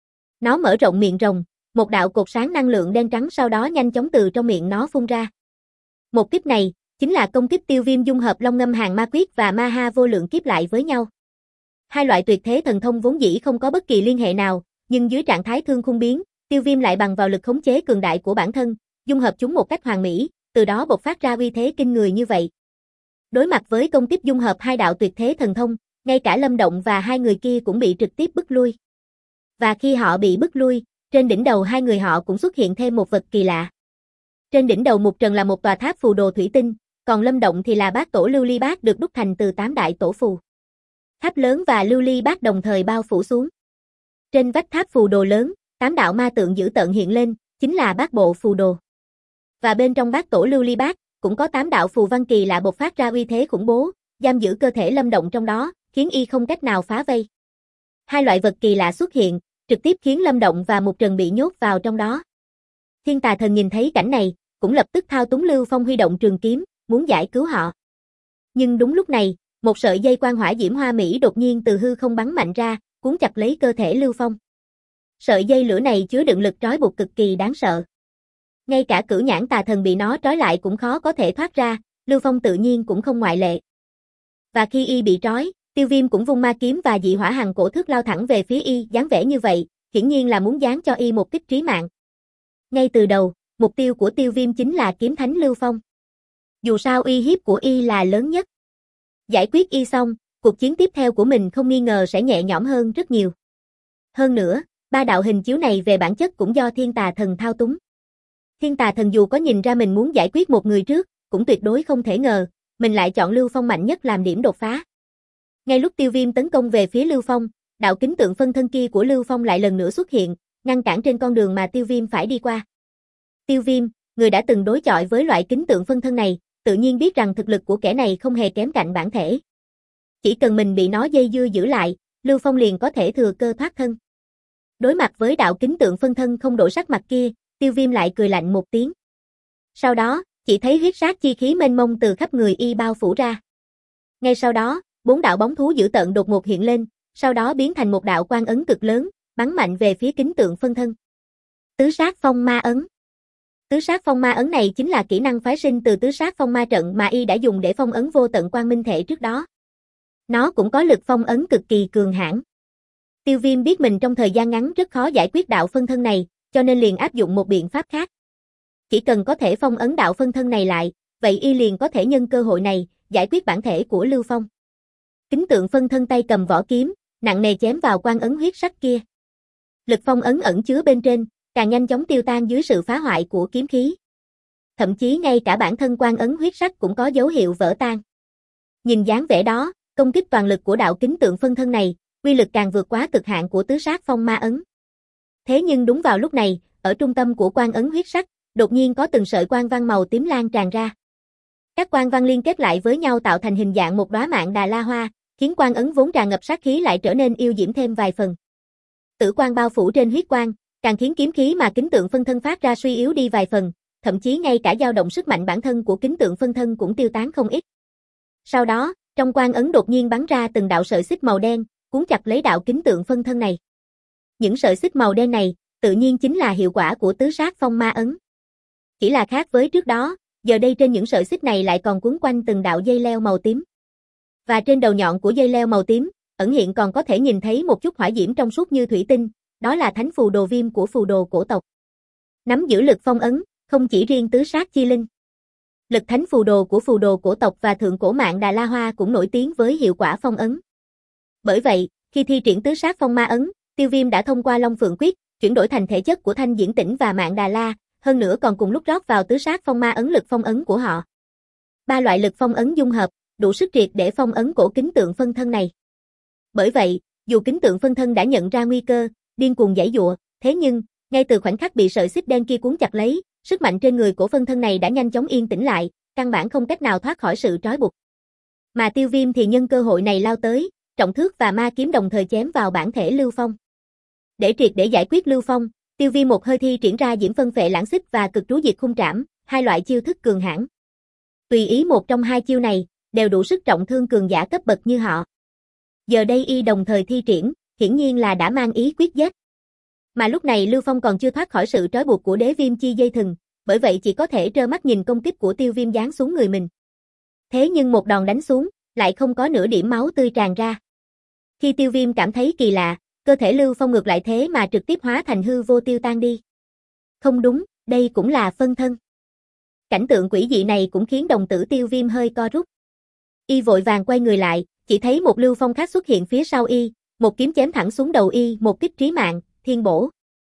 Nó mở rộng miệng rồng, một đạo cột sáng năng lượng đen trắng sau đó nhanh chóng từ trong miệng nó phun ra. Một kiếp này, chính là công kích Tiêu Viêm dung hợp Long Ngâm Hàng Ma Quyết và Ma Ha Vô Lượng Kiếp lại với nhau. Hai loại tuyệt thế thần thông vốn dĩ không có bất kỳ liên hệ nào, nhưng dưới trạng thái thương khung biến, Tiêu Viêm lại bằng vào lực khống chế cường đại của bản thân, dung hợp chúng một cách hoàn mỹ, từ đó bộc phát ra uy thế kinh người như vậy. Đối mặt với công kích dung hợp hai đạo tuyệt thế thần thông, ngay cả Lâm Động và hai người kia cũng bị trực tiếp bức lui. Và khi họ bị bức lui, trên đỉnh đầu hai người họ cũng xuất hiện thêm một vật kỳ lạ. Trên đỉnh đầu Mục Trần là một tòa tháp phù đồ thủy tinh, còn Lâm Động thì là bát tổ lưu ly bát được đúc thành từ tám đại tổ phù. Tháp lớn và lưu ly bát đồng thời bao phủ xuống. Trên vách tháp phù đồ lớn, tám đạo ma tượng dữ tợn hiện lên, chính là bát bộ phù đồ. Và bên trong bát tổ lưu ly bát, cũng có tám đạo phù văn kỳ lạ bộc phát ra uy thế khủng bố, giam giữ cơ thể Lâm Động trong đó, khiến y không cách nào phá vây. Hai loại vật kỳ lạ xuất hiện, trực tiếp khiến Lâm Động và Mục Trần bị nhốt vào trong đó. Thiên Tà Thần nhìn thấy cảnh này, cũng lập tức thao túng Lưu Phong huy động trường kiếm, muốn giải cứu họ. Nhưng đúng lúc này, một sợi dây quang hỏa diễm hoa mỹ đột nhiên từ hư không bắn mạnh ra, cuốn chặt lấy cơ thể Lưu Phong. Sợi dây lửa này chứa đựng lực trói buộc cực kỳ đáng sợ. Ngay cả Cửu Nhãn Tà Thần bị nó trói lại cũng khó có thể thoát ra, Lưu Phong tự nhiên cũng không ngoại lệ. Và khi y bị trói, Tiêu Viêm cũng vung ma kiếm và dị hỏa hằng cổ thước lao thẳng về phía y, dáng vẻ như vậy, hiển nhiên là muốn giáng cho y một kích trí mạng. Ngay từ đầu, mục tiêu của Tiêu Viêm chính là kiếm thánh Lưu Phong. Dù sao uy hiếp của y là lớn nhất. Giải quyết y xong, cuộc chiến tiếp theo của mình không nghi ngờ sẽ nhẹ nhõm hơn rất nhiều. Hơn nữa, ba đạo hình chiếu này về bản chất cũng do Thiên Tà Thần thao túng. Thiên Tà Thần dù có nhìn ra mình muốn giải quyết một người trước, cũng tuyệt đối không thể ngờ, mình lại chọn Lưu Phong mạnh nhất làm điểm đột phá. Ngay lúc Tiêu Viêm tấn công về phía Lưu Phong, đạo kính tượng phân thân kia của Lưu Phong lại lần nữa xuất hiện, ngăn cản trên con đường mà Tiêu Viêm phải đi qua. Tiêu Viêm, người đã từng đối chọi với loại kính tượng phân thân này, tự nhiên biết rằng thực lực của kẻ này không hề kém cạnh bản thể. Chỉ cần mình bị nó dây dưa giữ lại, Lưu Phong liền có thể thừa cơ thoát thân. Đối mặt với đạo kính tượng phân thân không đổi sắc mặt kia, Tiêu Viêm lại cười lạnh một tiếng. Sau đó, chỉ thấy huyết sát chi khí mênh mông từ khắp người y bao phủ ra. Ngay sau đó, bốn đạo bóng thú dữ tợn đột ngột hiện lên, sau đó biến thành một đạo quang ấn cực lớn, bắn mạnh về phía kính tượng phân thân. Tứ sát phong ma ấn. Tứ sát phong ma ấn này chính là kỹ năng phái sinh từ tứ sát phong ma trận mà y đã dùng để phong ấn vô tận quang minh thể trước đó. Nó cũng có lực phong ấn cực kỳ cường hãn. Tiêu Viêm biết mình trong thời gian ngắn rất khó giải quyết đạo phân thân này, cho nên liền áp dụng một biện pháp khác. Chỉ cần có thể phong ấn đạo phân thân này lại, vậy y liền có thể nhân cơ hội này, giải quyết bản thể của Lưu Phong. Kính tượng phân thân tay cầm vỏ kiếm, nặng nề chém vào quang ấn huyết sắc kia. Lực phong ấn ẩn chứa bên trên, càng nhanh chóng tiêu tan dưới sự phá hoại của kiếm khí. thậm chí ngay cả bản thân quan ấn huyết sắc cũng có dấu hiệu vỡ tan. Nhìn dáng vẻ đó, công kích toàn lực của đạo kính tượng phân thân này, uy lực càng vượt quá cực hạn của tứ sát phong ma ấn. Thế nhưng đúng vào lúc này, ở trung tâm của quan ấn huyết sắc, đột nhiên có từng sợi quang văn màu tím lan tràn ra. Các quang văn liên kết lại với nhau tạo thành hình dạng một đóa mạn đà la hoa, khiến quang ấn vốn tràn ngập sát khí lại trở nên yêu diễm thêm vài phần. Tử quang bao phủ trên huyết quang, càng khiến kiếm khí mà kính tượng phân thân phát ra suy yếu đi vài phần, thậm chí ngay cả dao động sức mạnh bản thân của kính tượng phân thân cũng tiêu tán không ít. Sau đó, trong quang ấn đột nhiên bắn ra từng đạo sợi xích màu đen, cuốn chặt lấy đạo kính tượng phân thân này. Những sợi xích màu đen này, tự nhiên chính là hiệu quả của tứ sát phong ma ấn. Chỉ là khác với trước đó, giờ đây trên những sợi xích này lại còn cuốn quanh từng đạo dây leo màu tím. Và trên đầu nhọn của dây leo màu tím, ẩn hiện còn có thể nhìn thấy một chút hỏa diễm trong suốt như thủy tinh, đó là thánh phù đồ viêm của phù đồ cổ tộc. Nắm giữ lực phong ấn, không chỉ riêng tứ sát chi linh. Lực thánh phù đồ của phù đồ cổ tộc và thượng cổ mạng Đà La Hoa cũng nổi tiếng với hiệu quả phong ấn. Bởi vậy, khi thi triển tứ sát phong ma ấn, Tiêu Viêm đã thông qua Long Phượng Quyết, chuyển đổi thành thể chất của Thanh Diễn Tĩnh và mạng Đà La, hơn nữa còn cùng lúc rót vào tứ sát phong ma ấn lực phong ấn của họ. Ba loại lực phong ấn dung hợp, đủ sức triệt để phong ấn cổ kính tượng phân thân này. Bởi vậy, dù kính tượng phân thân đã nhận ra nguy cơ, điên cuồng giãy giụa, thế nhưng, ngay từ khoảnh khắc bị sợi xích đen kia cuốn chặt lấy, sức mạnh trên người của phân thân này đã nhanh chóng yên tĩnh lại, căn bản không cách nào thoát khỏi sự trói buộc. Mà Tiêu Viêm thì nhân cơ hội này lao tới, trọng thước và ma kiếm đồng thời chém vào bản thể Lưu Phong. Để triệt để giải quyết Lưu Phong, Tiêu Viêm một hơi thi triển ra Diễm Phân Phệ Lãng Xích và Cực Trú Diệt Khung Trảm, hai loại chiêu thức cường hãn. Tùy ý một trong hai chiêu này, đều đủ sức trọng thương cường giả cấp bậc như họ. Giờ đây y đồng thời thi triển, hiển nhiên là đã mang ý quyết giết. Mà lúc này Lưu Phong còn chưa thoát khỏi sự trói buộc của đế viêm chi dây thừng, bởi vậy chỉ có thể trơ mắt nhìn công kích của Tiêu Viêm giáng xuống người mình. Thế nhưng một đòn đánh xuống, lại không có nửa điểm máu tươi tràn ra. Khi Tiêu Viêm cảm thấy kỳ lạ, cơ thể Lưu Phong ngược lại thế mà trực tiếp hóa thành hư vô tiêu tan đi. Không đúng, đây cũng là phân thân. Cảnh tượng quỷ dị này cũng khiến đồng tử Tiêu Viêm hơi co rút. Y vội vàng quay người lại, chỉ thấy một Lưu Phong khác xuất hiện phía sau y, một kiếm chém thẳng xuống đầu y, một kích trí mạng, thiên bổ.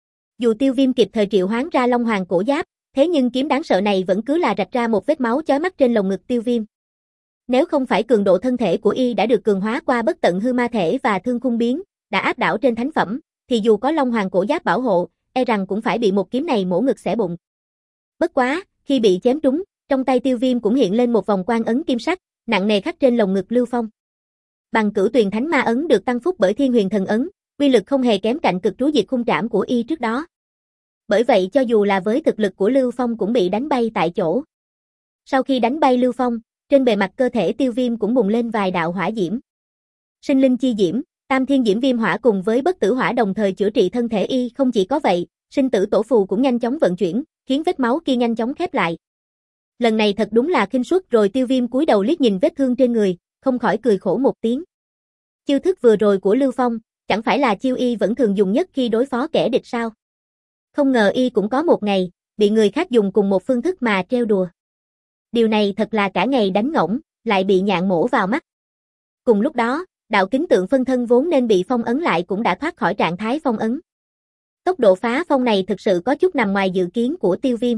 Dù Tiêu Viêm kịp thời triệu hoán ra Long Hoàng cổ giáp, thế nhưng kiếm đáng sợ này vẫn cứ là rạch ra một vết máu chói mắt trên lồng ngực Tiêu Viêm. Nếu không phải cường độ thân thể của y đã được cường hóa qua bất tận hư ma thể và thương khung biến, đã áp đảo trên thánh phẩm, thì dù có Long Hoàng cổ giáp bảo hộ, e rằng cũng phải bị một kiếm này mổ ngực xẻ bụng. Bất quá, khi bị chém trúng, trong tay Tiêu Viêm cũng hiện lên một vòng quan ấn kim sắc, nặng nề khắc trên lồng ngực Lưu Phong. Bằng Cửu Tuyền Thánh Ma ấn được tăng phúc bởi Thiên Huyền Thần ấn, uy lực không hề kém cạnh Cực Trú Diệt Khung Trảm của y trước đó. Bởi vậy cho dù là với thực lực của Lưu Phong cũng bị đánh bay tại chỗ. Sau khi đánh bay Lưu Phong, trên bề mặt cơ thể Tiêu Viêm cũng bùng lên vài đạo hỏa diễm. Sinh linh chi diễm, Tam Thiên Diễm Viêm Hỏa cùng với Bất Tử Hỏa đồng thời chữa trị thân thể y, không chỉ có vậy, sinh tử tổ phù cũng nhanh chóng vận chuyển, khiến vết máu kia nhanh chóng khép lại. Lần này thật đúng là khinh suất rồi. Tiêu Viêm cúi đầu liếc nhìn vết thương trên người, không khỏi cười khổ một tiếng. Chiêu thức vừa rồi của Lưu Phong, chẳng phải là chiêu y vẫn thường dùng nhất khi đối phó kẻ địch sao? Không ngờ y cũng có một ngày, bị người khác dùng cùng một phương thức mà trêu đùa. Điều này thật là cả ngày đánh ngỗng, lại bị nhạn mổ vào mắt. Cùng lúc đó, đạo kính tượng phân thân vốn nên bị phong ấn lại cũng đã thoát khỏi trạng thái phong ấn. Tốc độ phá phong này thực sự có chút nằm ngoài dự kiến của Tiêu Viêm.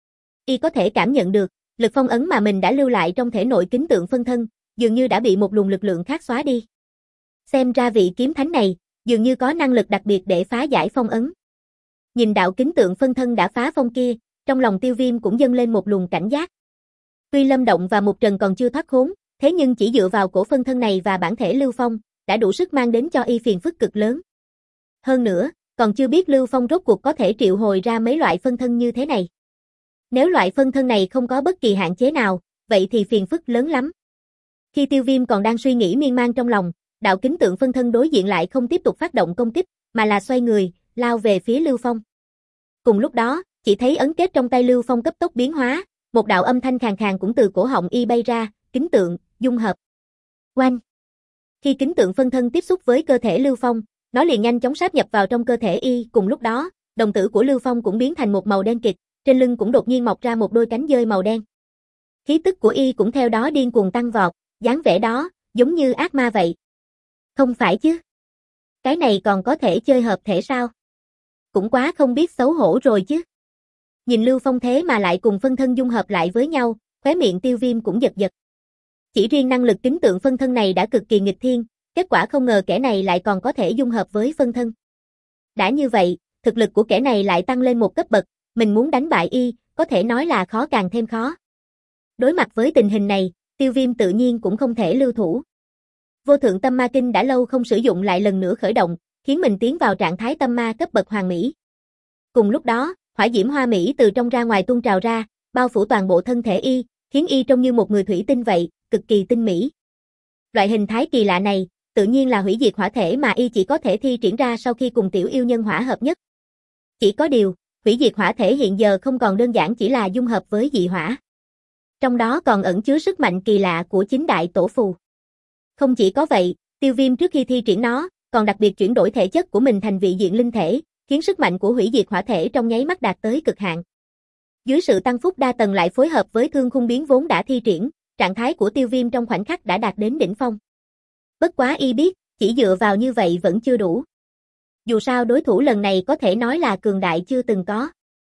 Y có thể cảm nhận được, lực phong ấn mà mình đã lưu lại trong thể nội kính tượng phân thân, dường như đã bị một luồng lực lượng khác xóa đi. Xem ra vị kiếm thánh này, dường như có năng lực đặc biệt để phá giải phong ấn. Nhìn đạo kính tượng phân thân đã phá phong kia, trong lòng Tiêu Viêm cũng dâng lên một luồng cảnh giác. Tuy Lâm Động và Mục Trần còn chưa thoát khốn, thế nhưng chỉ dựa vào cổ phân thân này và bản thể Lưu Phong, đã đủ sức mang đến cho y phiền phức cực lớn. Hơn nữa, còn chưa biết Lưu Phong rốt cuộc có thể triệu hồi ra mấy loại phân thân như thế này. Nếu loại phân thân này không có bất kỳ hạn chế nào, vậy thì phiền phức lớn lắm. Khi Tiêu Viêm còn đang suy nghĩ miên man trong lòng, đạo kính tượng phân thân đối diện lại không tiếp tục phát động công kích, mà là xoay người, lao về phía Lưu Phong. Cùng lúc đó, chỉ thấy ấn kết trong tay Lưu Phong cấp tốc biến hóa, một đạo âm thanh khàn khàn cũng từ cổ họng y bay ra, kính tượng, dung hợp. Oanh! Khi kính tượng phân thân tiếp xúc với cơ thể Lưu Phong, nó liền nhanh chóng sáp nhập vào trong cơ thể y, cùng lúc đó, đồng tử của Lưu Phong cũng biến thành một màu đen kịt, trên lưng cũng đột nhiên mọc ra một đôi cánh dơi màu đen. Khí tức của y cũng theo đó điên cuồng tăng vọt, dáng vẻ đó, giống như ác ma vậy. Không phải chứ? Cái này còn có thể chơi hợp thể sao? Cũng quá không biết xấu hổ rồi chứ. Nhìn Lưu Phong thế mà lại cùng phân thân dung hợp lại với nhau, khóe miệng Tiêu Viêm cũng giật giật. Chỉ riêng năng lực kính tượng phân thân này đã cực kỳ nghịch thiên, kết quả không ngờ kẻ này lại còn có thể dung hợp với phân thân. Đã như vậy, thực lực của kẻ này lại tăng lên một cấp bậc, mình muốn đánh bại y, có thể nói là khó càng thêm khó. Đối mặt với tình hình này, Tiêu Viêm tự nhiên cũng không thể lưu thủ. Vô thượng tâm ma kinh đã lâu không sử dụng lại lần nữa khởi động, khiến mình tiến vào trạng thái tâm ma cấp bậc hoàn mỹ. Cùng lúc đó, hỏa diễm hoa mỹ từ trong ra ngoài tuôn trào ra, bao phủ toàn bộ thân thể y, khiến y trông như một người thủy tinh vậy, cực kỳ tinh mỹ. Loại hình thái kỳ lạ này, tự nhiên là hủy diệt hỏa thể mà y chỉ có thể thi triển ra sau khi cùng tiểu yêu nhân hỏa hợp nhất. Chỉ có điều, hủy diệt hỏa thể hiện giờ không còn đơn giản chỉ là dung hợp với dị hỏa. Trong đó còn ẩn chứa sức mạnh kỳ lạ của chính đại tổ phù. Không chỉ có vậy, Tiêu Viêm trước khi thi triển nó, còn đặc biệt chuyển đổi thể chất của mình thành vị diện linh thể, khiến sức mạnh của hủy diệt hỏa thể trong nháy mắt đạt tới cực hạn. Dưới sự tăng phúc đa tầng lại phối hợp với thương khung biến vốn đã thi triển, trạng thái của Tiêu Viêm trong khoảnh khắc đã đạt đến đỉnh phong. Bất quá y biết, chỉ dựa vào như vậy vẫn chưa đủ. Dù sao đối thủ lần này có thể nói là cường đại chưa từng có.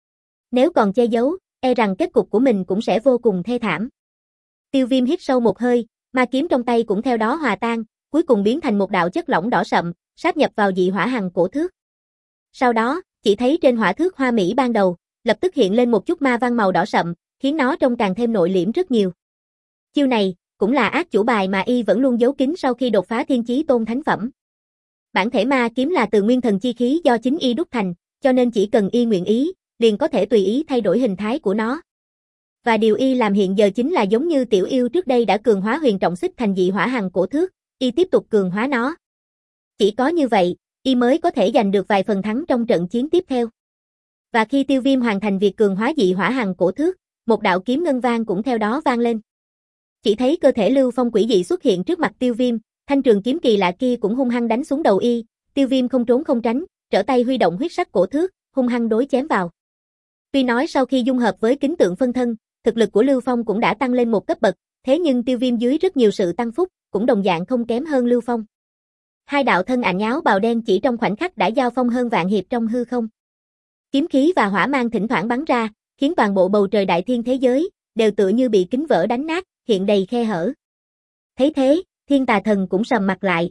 Nếu còn che giấu, e rằng kết cục của mình cũng sẽ vô cùng thê thảm. Tiêu Viêm hít sâu một hơi, ma kiếm trong tay cũng theo đó hòa tan, cuối cùng biến thành một đạo chất lỏng đỏ sậm, sáp nhập vào dị hỏa hằng cổ thước. Sau đó, chỉ thấy trên hỏa thước hoa mỹ ban đầu, lập tức hiện lên một chút ma văn màu đỏ sậm, khiến nó trông càng thêm nội liễm rất nhiều. Chiêu này, cũng là ác chủ bài mà y vẫn luôn giấu kín sau khi đột phá thiên chí tôn thánh phẩm. Bản thể ma kiếm là từ nguyên thần chi khí do chính y đúc thành, cho nên chỉ cần y nguyện ý, liền có thể tùy ý thay đổi hình thái của nó. Và điều y làm hiện giờ chính là giống như tiểu yêu trước đây đã cường hóa huyền trọng xích thành dị hỏa hằng cổ thước, y tiếp tục cường hóa nó. Chỉ có như vậy, y mới có thể giành được vài phần thắng trong trận chiến tiếp theo. Và khi Tiêu Viêm hoàn thành việc cường hóa dị hỏa hằng cổ thước, một đạo kiếm ngân vang cũng theo đó vang lên. Chỉ thấy cơ thể Lưu Phong quỷ dị xuất hiện trước mặt Tiêu Viêm, thanh trường kiếm kỳ lạ kia cũng hung hăng đánh xuống đầu y, Tiêu Viêm không trốn không tránh, trở tay huy động huyết sắc cổ thước, hung hăng đối chém vào. Tuy nói sau khi dung hợp với kính tượng phân thân, thực lực của Lưu Phong cũng đã tăng lên một cấp bậc, thế nhưng Tiêu Viêm dưới rất nhiều sự tăng phúc, cũng đồng dạng không kém hơn Lưu Phong. Hai đạo thân ảnh áo bào đen chỉ trong khoảnh khắc đã giao phong hơn vạn hiệp trong hư không. Kiếm khí và hỏa mang thỉnh thoảng bắn ra, khiến toàn bộ bầu trời đại thiên thế giới đều tựa như bị kính vỡ đánh nát, hiện đầy khe hở. Thấy thế, Thiên Tà Thần cũng sầm mặt lại.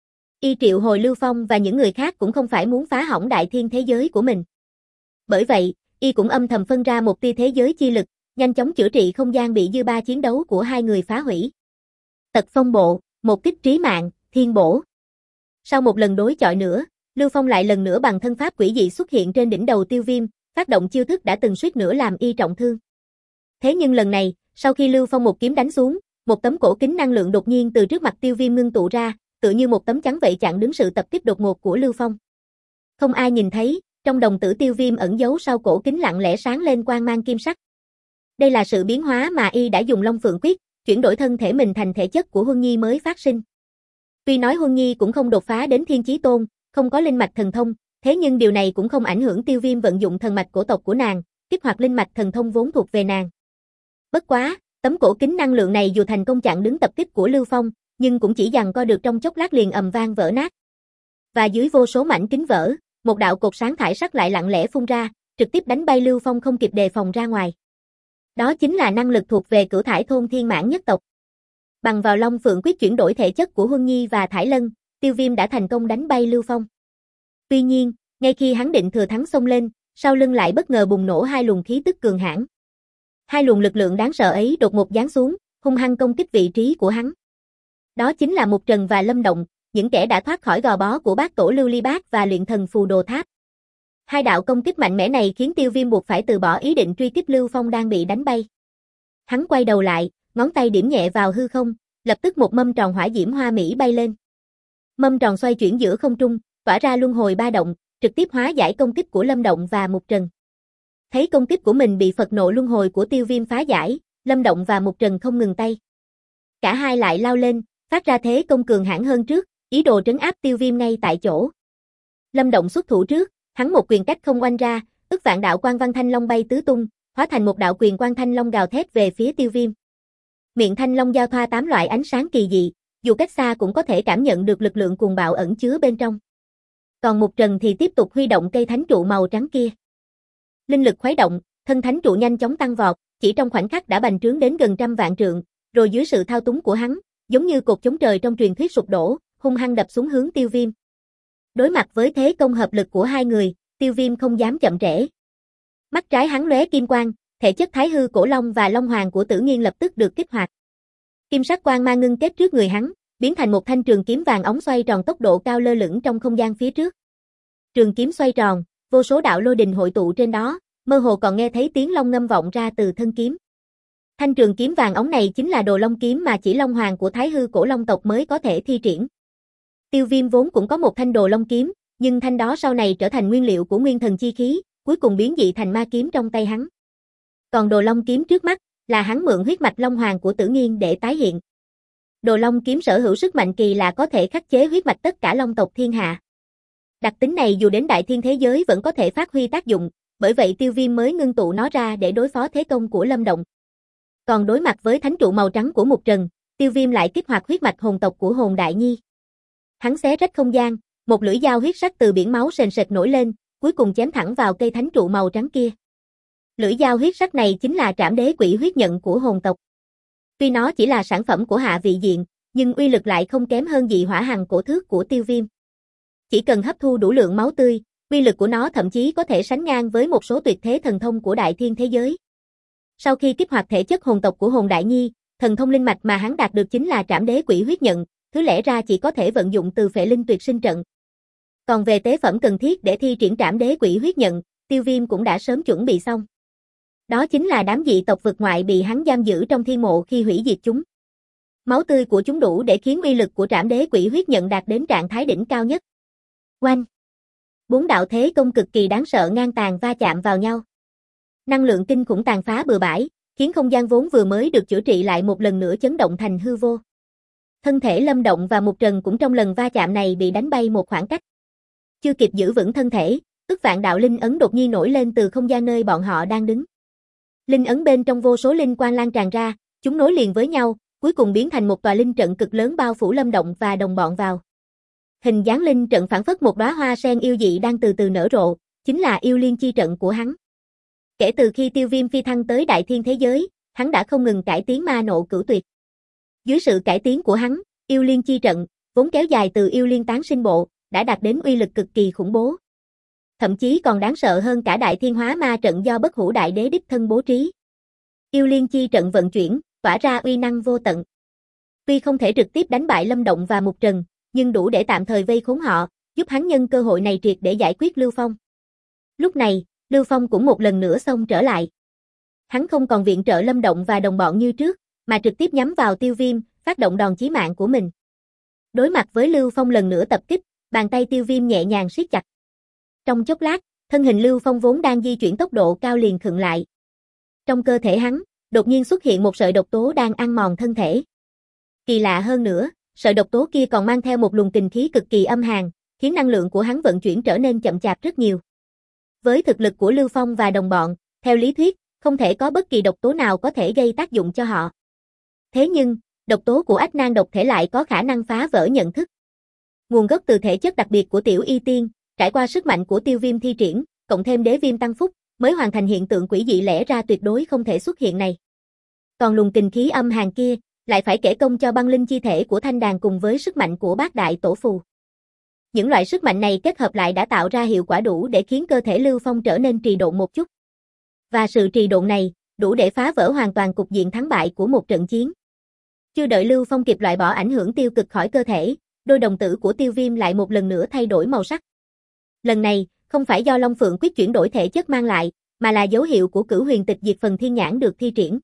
Y triệu hồi Lưu Phong và những người khác cũng không phải muốn phá hỏng đại thiên thế giới của mình. Bởi vậy, y cũng âm thầm phân ra một tia thế giới chi lực, nhanh chóng chữa trị không gian bị dư ba chiến đấu của hai người phá hủy. Tật phong bộ, một kích trí mạng, thiên bổ. Sau một lần đối chọi nữa, Lưu Phong lại lần nữa bằng thân pháp quỷ dị xuất hiện trên đỉnh đầu Tiêu Viêm, phát động chiêu thức đã từng suýt nữa làm y trọng thương. Thế nhưng lần này, sau khi Lưu Phong một kiếm đánh xuống, một tấm cổ kính năng lượng đột nhiên từ trước mặt Tiêu Viêm ngưng tụ ra, tựa như một tấm chắn vậy chặn đứng sự tập kích đột ngột của Lưu Phong. Không ai nhìn thấy, trong đồng tử Tiêu Viêm ẩn giấu sau cổ kính lặng lẽ sáng lên quang mang kim sắc. Đây là sự biến hóa mà y đã dùng Long Phượng Quyết, chuyển đổi thân thể mình thành thể chất của Huân Nhi mới phát sinh. Tuy nói Huân Nhi cũng không đột phá đến thiên chí tôn, không có linh mạch thần thông, thế nhưng điều này cũng không ảnh hưởng Tiêu Viêm vận dụng thần mạch cổ tộc của nàng, kích hoạt linh mạch thần thông vốn thuộc về nàng. Bất quá, tấm cổ kính năng lượng này dù thành công chặn đứng tập kích của Lưu Phong, nhưng cũng chỉ giằng co được trong chốc lát liền ầm vang vỡ nát. Và dưới vô số mảnh kính vỡ, một đạo cột sáng thải sắc lại lặng lẽ phun ra, trực tiếp đánh bay Lưu Phong không kịp đề phòng ra ngoài. Đó chính là năng lực thuộc về Cửu Thải thôn Thiên Mãn nhất tộc. Bằng vào Long Phượng Quyết chuyển đổi thể chất của Huân Nhi và Thải Lân, Tiêu Viêm đã thành công đánh bay Lưu Phong. Tuy nhiên, ngay khi hắn định thừa thắng xông lên, sau lưng lại bất ngờ bùng nổ hai luồng khí tức cường hãn. Hai luồng lực lượng đáng sợ ấy đột ngột giáng xuống, hung hăng công kích vị trí của hắn. Đó chính là Mục Trần và Lâm Động, những kẻ đã thoát khỏi gò bó của Bát Tổ Lưu Ly Bát và luyện thần phù đồ tháp. Hai đạo công kích mạnh mẽ này khiến Tiêu Viêm buộc phải từ bỏ ý định truy kích Lưu Phong đang bị đánh bay. Hắn quay đầu lại, ngón tay điểm nhẹ vào hư không, lập tức một mâm tròn hỏa diễm hoa mỹ bay lên. Mâm tròn xoay chuyển giữa không trung, tỏa ra luân hồi ba động, trực tiếp hóa giải công kích của Lâm Động và Mục Trần. Thấy công kích của mình bị Phật nộ luân hồi của Tiêu Viêm phá giải, Lâm Động và Mục Trần không ngừng tay. Cả hai lại lao lên, phát ra thế công cường hãn hơn trước, ý đồ trấn áp Tiêu Viêm ngay tại chỗ. Lâm Động xuất thủ trước, hắn một quyền cách không oanh ra, ức vạn đạo quang văn thanh long bay tứ tung, hóa thành một đạo quyền quang thanh long gào thét về phía Tiêu Viêm. Miệng thanh long giao thoa tám loại ánh sáng kỳ dị, dù cách xa cũng có thể cảm nhận được lực lượng cuồng bạo ẩn chứa bên trong. Còn Mục Trần thì tiếp tục huy động cây thánh trụ màu trắng kia. Linh lực khuấy động, Thân thánh trụ nhanh chóng tăng vọt, chỉ trong khoảnh khắc đã bành trướng đến gần trăm vạn trượng, rồi dưới sự thao túng của hắn, giống như cột chống trời trong truyền thuyết sụp đổ, hung hăng đập xuống hướng Tiêu Viêm. Đối mặt với thế công hợp lực của hai người, Tiêu Viêm không dám chậm trễ. Mắt trái hắn lóe kim quang, thể chất Thái Hư Cổ Long và Long Hoàng của Tử Nghiên lập tức được kích hoạt. Kim sắc quang mang ngưng kết trước người hắn, biến thành một thanh trường kiếm vàng óng xoay tròn tốc độ cao lơ lửng trong không gian phía trước. Trường kiếm xoay tròn, vô số đạo lôi đình hội tụ trên đó, mơ hồ còn nghe thấy tiếng long ngâm vọng ra từ thân kiếm. Thanh trường kiếm vàng óng này chính là Đồ Long kiếm mà chỉ Long Hoàng của Thái Hư Cổ Long tộc mới có thể thi triển. Tiêu Viêm vốn cũng có một thanh Đồ Long kiếm, nhưng thanh đó sau này trở thành nguyên liệu của nguyên thần chi khí, cuối cùng biến dị thành ma kiếm trong tay hắn. Còn Đồ Long kiếm trước mắt là hắn mượn huyết mạch Long Hoàng của Tử Nghiên để tái hiện. Đồ Long kiếm sở hữu sức mạnh kỳ lạ có thể khắc chế huyết mạch tất cả long tộc thiên hạ. Đặc tính này dù đến đại thiên thế giới vẫn có thể phát huy tác dụng, bởi vậy Tiêu Viêm mới ngưng tụ nó ra để đối phó thế công của Lâm Động. Còn đối mặt với thánh trụ màu trắng của Mục Trần, Tiêu Viêm lại kích hoạt huyết mạch hồn tộc của Hồn Đại Nhi. Hắn xé rách không gian, một lưỡi dao huyết sắc từ biển máu sền sệt nổi lên, cuối cùng chém thẳng vào cây thánh trụ màu trắng kia. Lưỡi dao huyết sắc này chính là Trảm Đế Quỷ huyết nhận của hồn tộc. Tuy nó chỉ là sản phẩm của hạ vị diện, nhưng uy lực lại không kém hơn dị hỏa hằng cổ thước của Tiêu Viêm. Chỉ cần hấp thu đủ lượng máu tươi, uy lực của nó thậm chí có thể sánh ngang với một số tuyệt thế thần thông của đại thiên thế giới. Sau khi kích hoạt thể chất hồn tộc của Hồn Đại Nhi, thần thông linh mạch mà hắn đạt được chính là Trảm Đế Quỷ huyết nhận, thứ lẽ ra chỉ có thể vận dụng từ Phệ Linh Tuyệt Sinh trận. Còn về tế phẩm cần thiết để thi triển Trảm Đế Quỷ huyết nhận, Tiêu Viêm cũng đã sớm chuẩn bị xong. Đó chính là đám dị tộc vực ngoại bị hắn giam giữ trong thiên mộ khi hủy diệt chúng. Máu tươi của chúng đủ để khiến uy lực của Trảm Đế Quỷ huyết nhận đạt đến trạng thái đỉnh cao nhất. Oanh! Bốn đạo thế công cực kỳ đáng sợ ngang tàn va chạm vào nhau. Năng lượng kinh khủng tàn phá bừa bãi, khiến không gian vốn vừa mới được chữa trị lại một lần nữa chấn động thành hư vô. Thân thể Lâm Động và Mục Trần cũng trong lần va chạm này bị đánh bay một khoảng cách. Chưa kịp giữ vững thân thể, ức vạn đạo linh ấn đột nhiên nổi lên từ không gian nơi bọn họ đang đứng. Linh ấn bên trong vô số linh quang lan tràn ra, chúng nối liền với nhau, cuối cùng biến thành một tòa linh trận cực lớn bao phủ Lâm Động và đồng bọn vào. Hình dáng linh trận phảng phất một đóa hoa sen yêu dị đang từ từ nở rộ, chính là yêu liên chi trận của hắn. Kể từ khi Tiêu Viêm phi thăng tới đại thiên thế giới, hắn đã không ngừng cải tiến ma nộ cửu tuyệt. Dưới sự cải tiến của hắn, yêu liên chi trận, vốn kéo dài từ yêu liên tán sinh bộ, đã đạt đến uy lực cực kỳ khủng bố. Thậm chí còn đáng sợ hơn cả đại thiên hóa ma trận do Bất Hủ Đại Đế đích thân bố trí. Yêu liên chi trận vận chuyển, tỏa ra uy năng vô tận. Tuy không thể trực tiếp đánh bại Lâm Động và Mục Trần, nhưng đủ để tạm thời vây khốn họ, giúp hắn nhân cơ hội này triệt để giải quyết Lưu Phong. Lúc này, Lưu Phong cũng một lần nữa xông trở lại. Hắn không còn viện trợ Lâm Động và đồng bọn như trước, mà trực tiếp nhắm vào Tiêu Viêm, phát động đòn chí mạng của mình. Đối mặt với Lưu Phong lần nữa tập kích, bàn tay Tiêu Viêm nhẹ nhàng siết chặt. Trong chốc lát, thân hình Lưu Phong vốn đang di chuyển tốc độ cao liền khựng lại. Trong cơ thể hắn, đột nhiên xuất hiện một sợi độc tố đang ăn mòn thân thể. Kỳ lạ hơn nữa, sợi độc tố kia còn mang theo một luồng kình khí cực kỳ âm hàn, khiến năng lượng của hắn vận chuyển trở nên chậm chạp rất nhiều. Với thực lực của Lưu Phong và đồng bọn, theo lý thuyết, không thể có bất kỳ độc tố nào có thể gây tác dụng cho họ. Thế nhưng, độc tố của ách nan độc thể lại có khả năng phá vỡ nhận thức. Nguồn gốc từ thể chất đặc biệt của Tiểu Y Tiên, trải qua sức mạnh của Tiêu Viêm thi triển, cộng thêm đế viêm tăng phúc, mới hoàn thành hiện tượng quỷ dị lẽ ra tuyệt đối không thể xuất hiện này. Còn luồng kình khí âm hàn kia, lại phải kể công cho băng linh chi thể của Thanh Đàn cùng với sức mạnh của Bát Đại Tổ Phù. Những loại sức mạnh này kết hợp lại đã tạo ra hiệu quả đủ để khiến cơ thể Lưu Phong trở nên trì độn một chút. Và sự trì độn này, đủ để phá vỡ hoàn toàn cục diện thắng bại của một trận chiến. Chưa đợi Lưu Phong kịp loại bỏ ảnh hưởng tiêu cực khỏi cơ thể, đôi đồng tử của Tiêu Viêm lại một lần nữa thay đổi màu sắc. Lần này, không phải do Long Phượng quyết chuyển đổi thể chất mang lại, mà là dấu hiệu của Cửu Huyền Tịch Diệt Phần Thiên Nhãn được thi triển.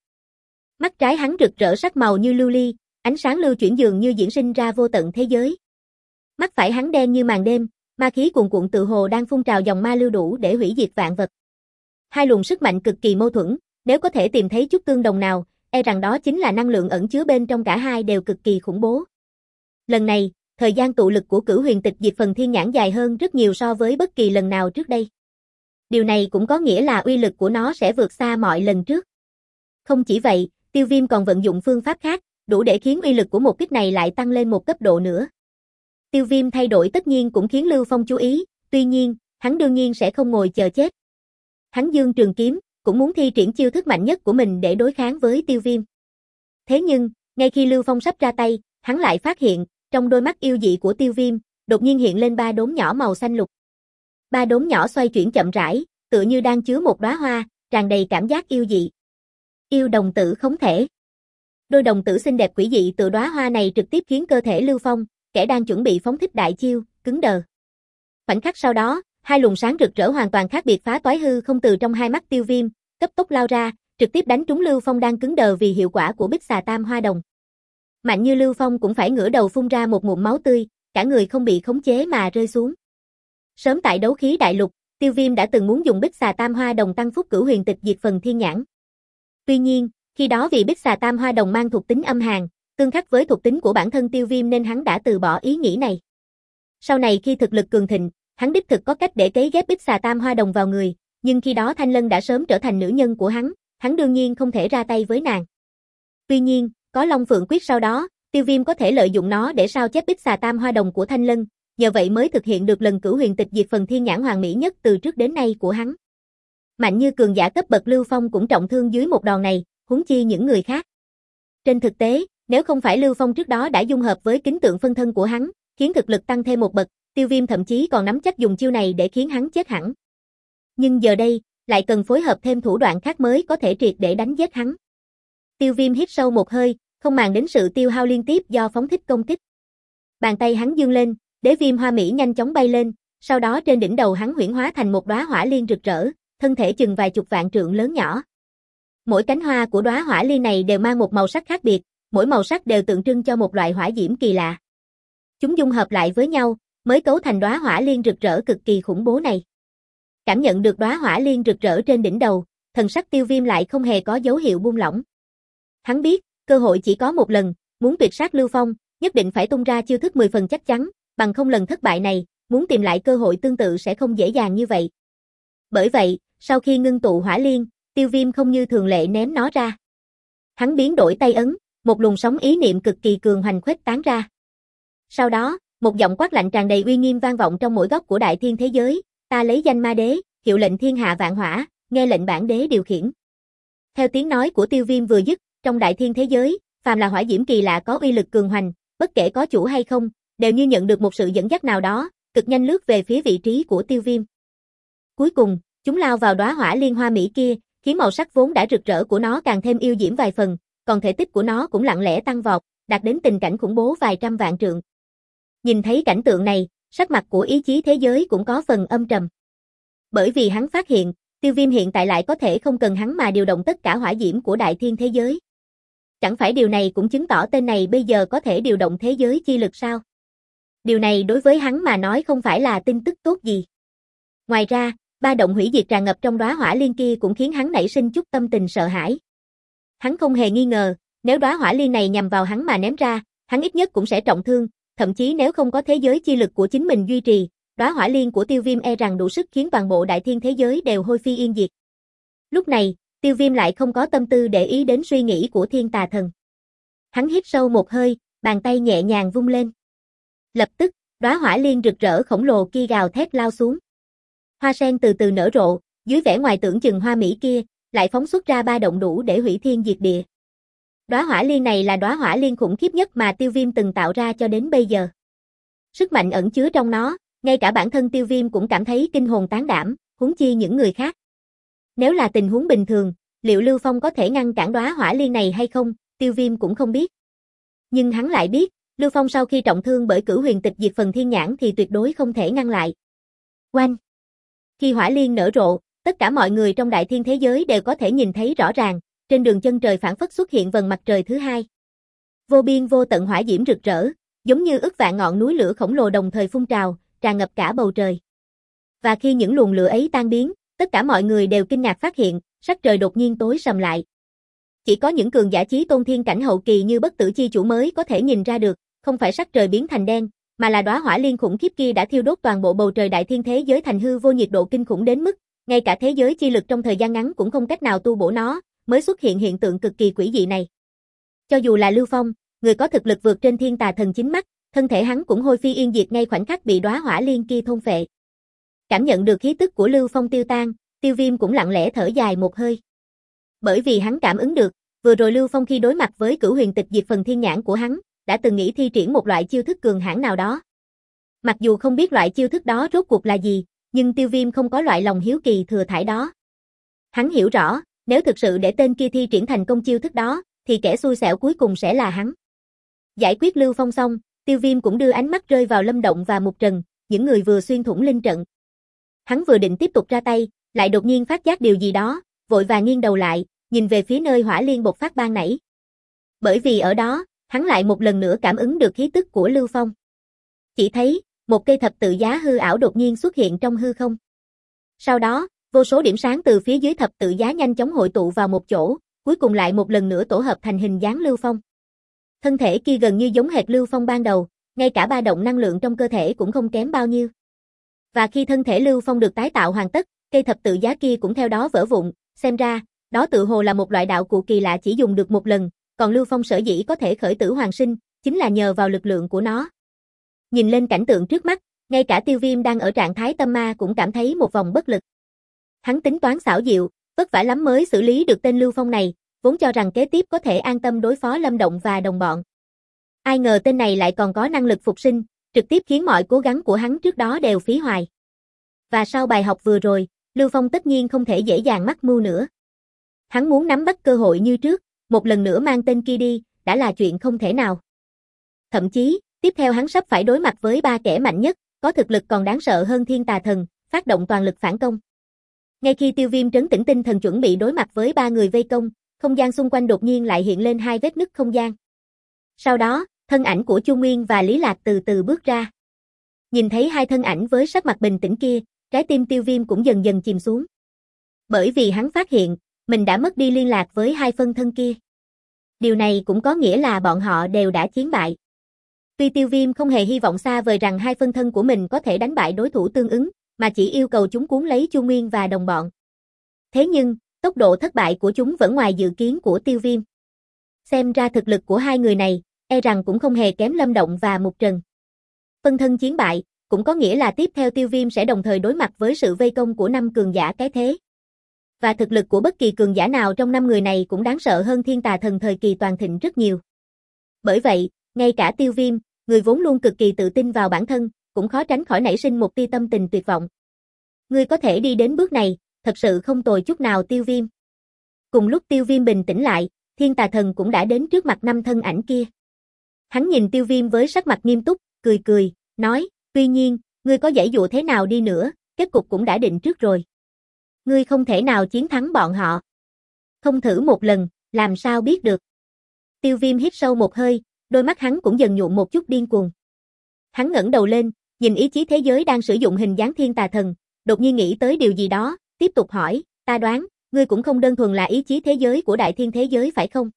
Mắt trái hắn rực rỡ sắc màu như lưu ly, ánh sáng lưu chuyển dường như diễn sinh ra vô tận thế giới. Mắt phải hắn đen như màn đêm, ma khí cuồn cuộn tự hồ đang phun trào dòng ma lưu đủ để hủy diệt vạn vật. Hai luồng sức mạnh cực kỳ mâu thuẫn, nếu có thể tìm thấy chút tương đồng nào, e rằng đó chính là năng lượng ẩn chứa bên trong cả hai đều cực kỳ khủng bố. Lần này, thời gian tụ lực của Cửu Huyền Tịch Diệt Phần Thiên Nhãn dài hơn rất nhiều so với bất kỳ lần nào trước đây. Điều này cũng có nghĩa là uy lực của nó sẽ vượt xa mọi lần trước. Không chỉ vậy, Tiêu Viêm còn vận dụng phương pháp khác, đủ để khiến uy lực của một kích này lại tăng lên một cấp độ nữa. Tiêu Viêm thay đổi tất nhiên cũng khiến Lưu Phong chú ý, tuy nhiên, hắn đương nhiên sẽ không ngồi chờ chết. Hắn giương trường kiếm, cũng muốn thi triển chiêu thức mạnh nhất của mình để đối kháng với Tiêu Viêm. Thế nhưng, ngay khi Lưu Phong sắp ra tay, hắn lại phát hiện, trong đôi mắt yêu dị của Tiêu Viêm, đột nhiên hiện lên ba đốm nhỏ màu xanh lục. Ba đốm nhỏ xoay chuyển chậm rãi, tựa như đang chứa một đóa hoa, tràn đầy cảm giác yêu dị. Yêu đồng tử không thể. Đôi đồng tử xinh đẹp quỷ dị từ đóa hoa này trực tiếp khiến cơ thể Lưu Phong, kẻ đang chuẩn bị phóng thích đại chiêu, cứng đờ. Khoảnh khắc sau đó, hai luồng sáng rực rỡ hoàn toàn khác biệt phá toái hư không từ trong hai mắt Tiêu Viêm, cấp tốc lao ra, trực tiếp đánh trúng Lưu Phong đang cứng đờ vì hiệu quả của Bích Xà Tam Hoa Đồng. Mạnh như Lưu Phong cũng phải ngửa đầu phun ra một ngụm máu tươi, cả người không bị khống chế mà rơi xuống. Sớm tại đấu khí đại lục, Tiêu Viêm đã từng muốn dùng Bích Xà Tam Hoa Đồng tăng phúc cửu huyền tịch diệt phần thiên nhãn. Tuy nhiên, khi đó vì Bích Xà Tam Hoa Đồng mang thuộc tính âm hàn, tương khắc với thuộc tính của bản thân Tiêu Viêm nên hắn đã từ bỏ ý nghĩ này. Sau này khi thực lực cường thịnh, hắn đích thực có cách để cấy ghép Bích Xà Tam Hoa Đồng vào người, nhưng khi đó Thanh Lân đã sớm trở thành nữ nhân của hắn, hắn đương nhiên không thể ra tay với nàng. Tuy nhiên, có Long Phượng Quyết sau đó, Tiêu Viêm có thể lợi dụng nó để sao chép Bích Xà Tam Hoa Đồng của Thanh Lân, nhờ vậy mới thực hiện được lần cửu huyền tịch diệt phần thiên nhãn hoàn mỹ nhất từ trước đến nay của hắn. Mạnh như cường giả cấp bậc Lưu Phong cũng trọng thương dưới một đòn này, huống chi những người khác. Trên thực tế, nếu không phải Lưu Phong trước đó đã dung hợp với kính tượng phân thân của hắn, khiến thực lực tăng thêm một bậc, Tiêu Viêm thậm chí còn nắm chắc dùng chiêu này để khiến hắn chết hẳn. Nhưng giờ đây, lại cần phối hợp thêm thủ đoạn khác mới có thể triệt để đánh giết hắn. Tiêu Viêm hít sâu một hơi, không màng đến sự tiêu hao liên tiếp do phóng thích công kích. Bàn tay hắn giương lên, đế viêm hoa mỹ nhanh chóng bay lên, sau đó trên đỉnh đầu hắn huyễn hóa thành một đóa hỏa liên rực rỡ, thân thể chừng vài chục vạn trượng lớn nhỏ. Mỗi cánh hoa của đóa hỏa liên này đều mang một màu sắc khác biệt, mỗi màu sắc đều tượng trưng cho một loại hỏa diễm kỳ lạ. Chúng dung hợp lại với nhau, mới cấu thành đóa hỏa liên rực rỡ cực kỳ khủng bố này. Cảm nhận được đóa hỏa liên rực rỡ trên đỉnh đầu, thần sắc Tiêu Viêm lại không hề có dấu hiệu buông lỏng. Hắn biết, cơ hội chỉ có một lần, muốn tuyệt sát Lưu Phong, nhất định phải tung ra chiêu thức mười phần chắc chắn, bằng không lần thất bại này, muốn tìm lại cơ hội tương tự sẽ không dễ dàng như vậy. Bởi vậy, sau khi ngưng tụ hỏa liên, Tiêu Viêm không như thường lệ ném nó ra. Hắn biến đổi tay ấn, một luồng sóng ý niệm cực kỳ cường hoành khuếch tán ra. Sau đó, một giọng quát lạnh tràn đầy uy nghiêm vang vọng trong mỗi góc của đại thiên thế giới, ta lấy danh ma đế, hiệu lệnh thiên hạ vạn hỏa, nghe lệnh bản đế điều khiển. Theo tiếng nói của Tiêu Viêm vừa dứt, trong đại thiên thế giới, phàm là hỏa diễm kỳ lạ có uy lực cường hoành, bất kể có chủ hay không, đều như nhận được một sự dẫn dắt nào đó, cực nhanh lướt về phía vị trí của Tiêu Viêm. Cuối cùng, chúng lao vào đóa hỏa liên hoa mỹ kia, khiến màu sắc vốn đã rực rỡ của nó càng thêm yêu diễm vài phần, còn thể tích của nó cũng lặng lẽ tăng vọt, đạt đến tình cảnh khủng bố vài trăm vạn trượng. Nhìn thấy cảnh tượng này, sắc mặt của ý chí thế giới cũng có phần âm trầm. Bởi vì hắn phát hiện, Tiêu Viêm hiện tại lại có thể không cần hắn mà điều động tất cả hỏa diễm của đại thiên thế giới. Chẳng phải điều này cũng chứng tỏ tên này bây giờ có thể điều động thế giới chi lực sao? Điều này đối với hắn mà nói không phải là tin tức tốt gì. Ngoài ra, ba động hủy diệt tràn ngập trong đóa hỏa liên kia cũng khiến hắn nảy sinh chút tâm tình sợ hãi. Hắn không hề nghi ngờ, nếu đóa hỏa liên này nhằm vào hắn mà ném ra, hắn ít nhất cũng sẽ trọng thương, thậm chí nếu không có thế giới chi lực của chính mình duy trì, đóa hỏa liên của Tiêu Viêm e rằng đủ sức khiến toàn bộ đại thiên thế giới đều hôi phi yên diệt. Lúc này, Tiêu Viêm lại không có tâm tư để ý đến suy nghĩ của Thiên Tà Thần. Hắn hít sâu một hơi, bàn tay nhẹ nhàng vung lên. Lập tức, đóa hỏa liên rực rỡ khổng lồ kia gào thét lao xuống. Hoa sen từ từ nở rộ, dưới vẻ ngoài tưởng chừng hoa mỹ kia, lại phóng xuất ra ba động đủ để hủy thiên diệt địa. Đóa hỏa liên này là đóa hỏa liên khủng khiếp nhất mà Tiêu Viêm từng tạo ra cho đến bây giờ. Sức mạnh ẩn chứa trong nó, ngay cả bản thân Tiêu Viêm cũng cảm thấy kinh hồn tán đảm, huống chi những người khác. Nếu là tình huống bình thường, liệu Lưu Phong có thể ngăn cản đóa hỏa liên này hay không, Tiêu Viêm cũng không biết. Nhưng hắn lại biết, Lưu Phong sau khi trọng thương bởi cửu huyền tịch diệt phần thiên nhãn thì tuyệt đối không thể ngăn lại. Oanh! Khi hỏa liên nở rộ, tất cả mọi người trong đại thiên thế giới đều có thể nhìn thấy rõ ràng, trên đường chân trời phản phất xuất hiện vầng mặt trời thứ hai. Vô biên vô tận hỏa diễm rực rỡ, giống như ức vạn ngọn núi lửa khổng lồ đồng thời phun trào, tràn ngập cả bầu trời. Và khi những luồng lửa ấy tan biến, tất cả mọi người đều kinh ngạc phát hiện, sắc trời đột nhiên tối sầm lại. Chỉ có những cường giả chí tôn thiên cảnh hậu kỳ như Bất Tử Chi Chủ mới có thể nhìn ra được, không phải sắc trời biến thành đen, mà là đóa hỏa liên khủng khiếp kia đã thiêu đốt toàn bộ bầu trời đại thiên thế giới thành hư vô, nhiệt độ kinh khủng đến mức, ngay cả thế giới chi lực trong thời gian ngắn cũng không cách nào tu bổ nó, mới xuất hiện hiện tượng cực kỳ quỷ dị này. Cho dù là Lưu Phong, người có thực lực vượt trên Thiên Tà Thần chính mắt, thân thể hắn cũng hôi phi yên diệt ngay khoảnh khắc bị đóa hỏa liên kia thôn phệ. Cảm nhận được khí tức của Lưu Phong tiêu tan, Tiêu Viêm cũng lặng lẽ thở dài một hơi. Bởi vì hắn cảm ứng được, vừa rồi Lưu Phong khi đối mặt với Cửu Huyền Tịch Diệt Phần Thiên Nhãn của hắn, đã từng nghĩ thi triển một loại chiêu thức cường hãn nào đó. Mặc dù không biết loại chiêu thức đó rốt cuộc là gì, nhưng Tiêu Viêm không có loại lòng hiếu kỳ thừa thãi đó. Hắn hiểu rõ, nếu thực sự để tên kia thi triển thành công chiêu thức đó, thì kẻ xui xẻo cuối cùng sẽ là hắn. Giải quyết Lưu Phong xong, Tiêu Viêm cũng đưa ánh mắt rơi vào Lâm Động và Mục Trần, những người vừa xuyên thủng linh trận. Hắn vừa định tiếp tục ra tay, lại đột nhiên phát giác điều gì đó, vội vàng nghiêng đầu lại, nhìn về phía nơi hỏa liên bộc phát ban nãy. Bởi vì ở đó, hắn lại một lần nữa cảm ứng được khí tức của Lưu Phong. Chỉ thấy, một cây thập tự giá hư ảo đột nhiên xuất hiện trong hư không. Sau đó, vô số điểm sáng từ phía dưới thập tự giá nhanh chóng hội tụ vào một chỗ, cuối cùng lại một lần nữa tổ hợp thành hình dáng Lưu Phong. Thân thể kia gần như giống hệt Lưu Phong ban đầu, ngay cả ba động năng lượng trong cơ thể cũng không kém bao nhiêu. Và khi thân thể Lưu Phong được tái tạo hoàn tất, cây thập tự giá kia cũng theo đó vỡ vụn, xem ra, đó tự hồ là một loại đạo cụ kỳ lạ chỉ dùng được một lần, còn Lưu Phong sở dĩ có thể khởi tử hoàn sinh, chính là nhờ vào lực lượng của nó. Nhìn lên cảnh tượng trước mắt, ngay cả Tiêu Viêm đang ở trạng thái tâm ma cũng cảm thấy một vòng bất lực. Hắn tính toán xảo diệu, vất vả lắm mới xử lý được tên Lưu Phong này, vốn cho rằng kế tiếp có thể an tâm đối phó Lâm Động và đồng bọn. Ai ngờ tên này lại còn có năng lực phục sinh, trực tiếp khiến mọi cố gắng của hắn trước đó đều phí hoài. Và sau bài học vừa rồi, Lưu Phong tất nhiên không thể dễ dàng mắc mưu nữa. Hắn muốn nắm bắt cơ hội như trước, một lần nữa mang tên kia đi, đã là chuyện không thể nào. Thậm chí, tiếp theo hắn sắp phải đối mặt với ba kẻ mạnh nhất, có thực lực còn đáng sợ hơn Thiên Tà Thần, phát động toàn lực phản công. Ngay khi Tiêu Viêm trấn tĩnh tinh thần chuẩn bị đối mặt với ba người vây công, không gian xung quanh đột nhiên lại hiện lên hai vết nứt không gian. Sau đó, thân ảnh của Chu Nguyên và Lý Lạc từ từ bước ra. Nhìn thấy hai thân ảnh với sắc mặt bình tĩnh kia, trái tim Tiêu Viêm cũng dần dần chìm xuống. Bởi vì hắn phát hiện, mình đã mất đi liên lạc với hai phân thân kia. Điều này cũng có nghĩa là bọn họ đều đã chiến bại. Tuy Tiêu Viêm không hề hy vọng xa vời rằng hai phân thân của mình có thể đánh bại đối thủ tương ứng, mà chỉ yêu cầu chúng cuốn lấy Chu Nguyên và đồng bọn. Thế nhưng, tốc độ thất bại của chúng vẫn ngoài dự kiến của Tiêu Viêm. Xem ra thực lực của hai người này, e rằng cũng không hề kém Lâm Động và Mục Trần. Phân thân chiến bại, cũng có nghĩa là tiếp theo Tiêu Viêm sẽ đồng thời đối mặt với sự vây công của năm cường giả cái thế. Và thực lực của bất kỳ cường giả nào trong năm người này cũng đáng sợ hơn Thiên Tà Thần thời kỳ toàn thịnh rất nhiều. Bởi vậy, ngay cả Tiêu Viêm, người vốn luôn cực kỳ tự tin vào bản thân, cũng khó tránh khỏi nảy sinh một tia tâm tình tuyệt vọng. Ngươi có thể đi đến bước này, thật sự không tồi chút nào Tiêu Viêm. Cùng lúc Tiêu Viêm bình tĩnh lại, Thiên Tà Thần cũng đã đến trước mặt năm thân ảnh kia. Hắn nhìn Tiêu Viêm với sắc mặt nghiêm túc, cười cười, nói, tuy nhiên, ngươi có giãy dụa thế nào đi nữa, kết cục cũng đã định trước rồi. Ngươi không thể nào chiến thắng bọn họ. Không thử một lần, làm sao biết được. Tiêu Viêm hít sâu một hơi, đôi mắt hắn cũng dần nhuộm một chút điên cuồng. Hắn ngẩng đầu lên, nhìn ý chí thế giới đang sử dụng hình dáng Thiên Tà Thần, đột nhiên nghĩ tới điều gì đó, tiếp tục hỏi, ta đoán, ngươi cũng không đơn thuần là ý chí thế giới của đại thiên thế giới phải không?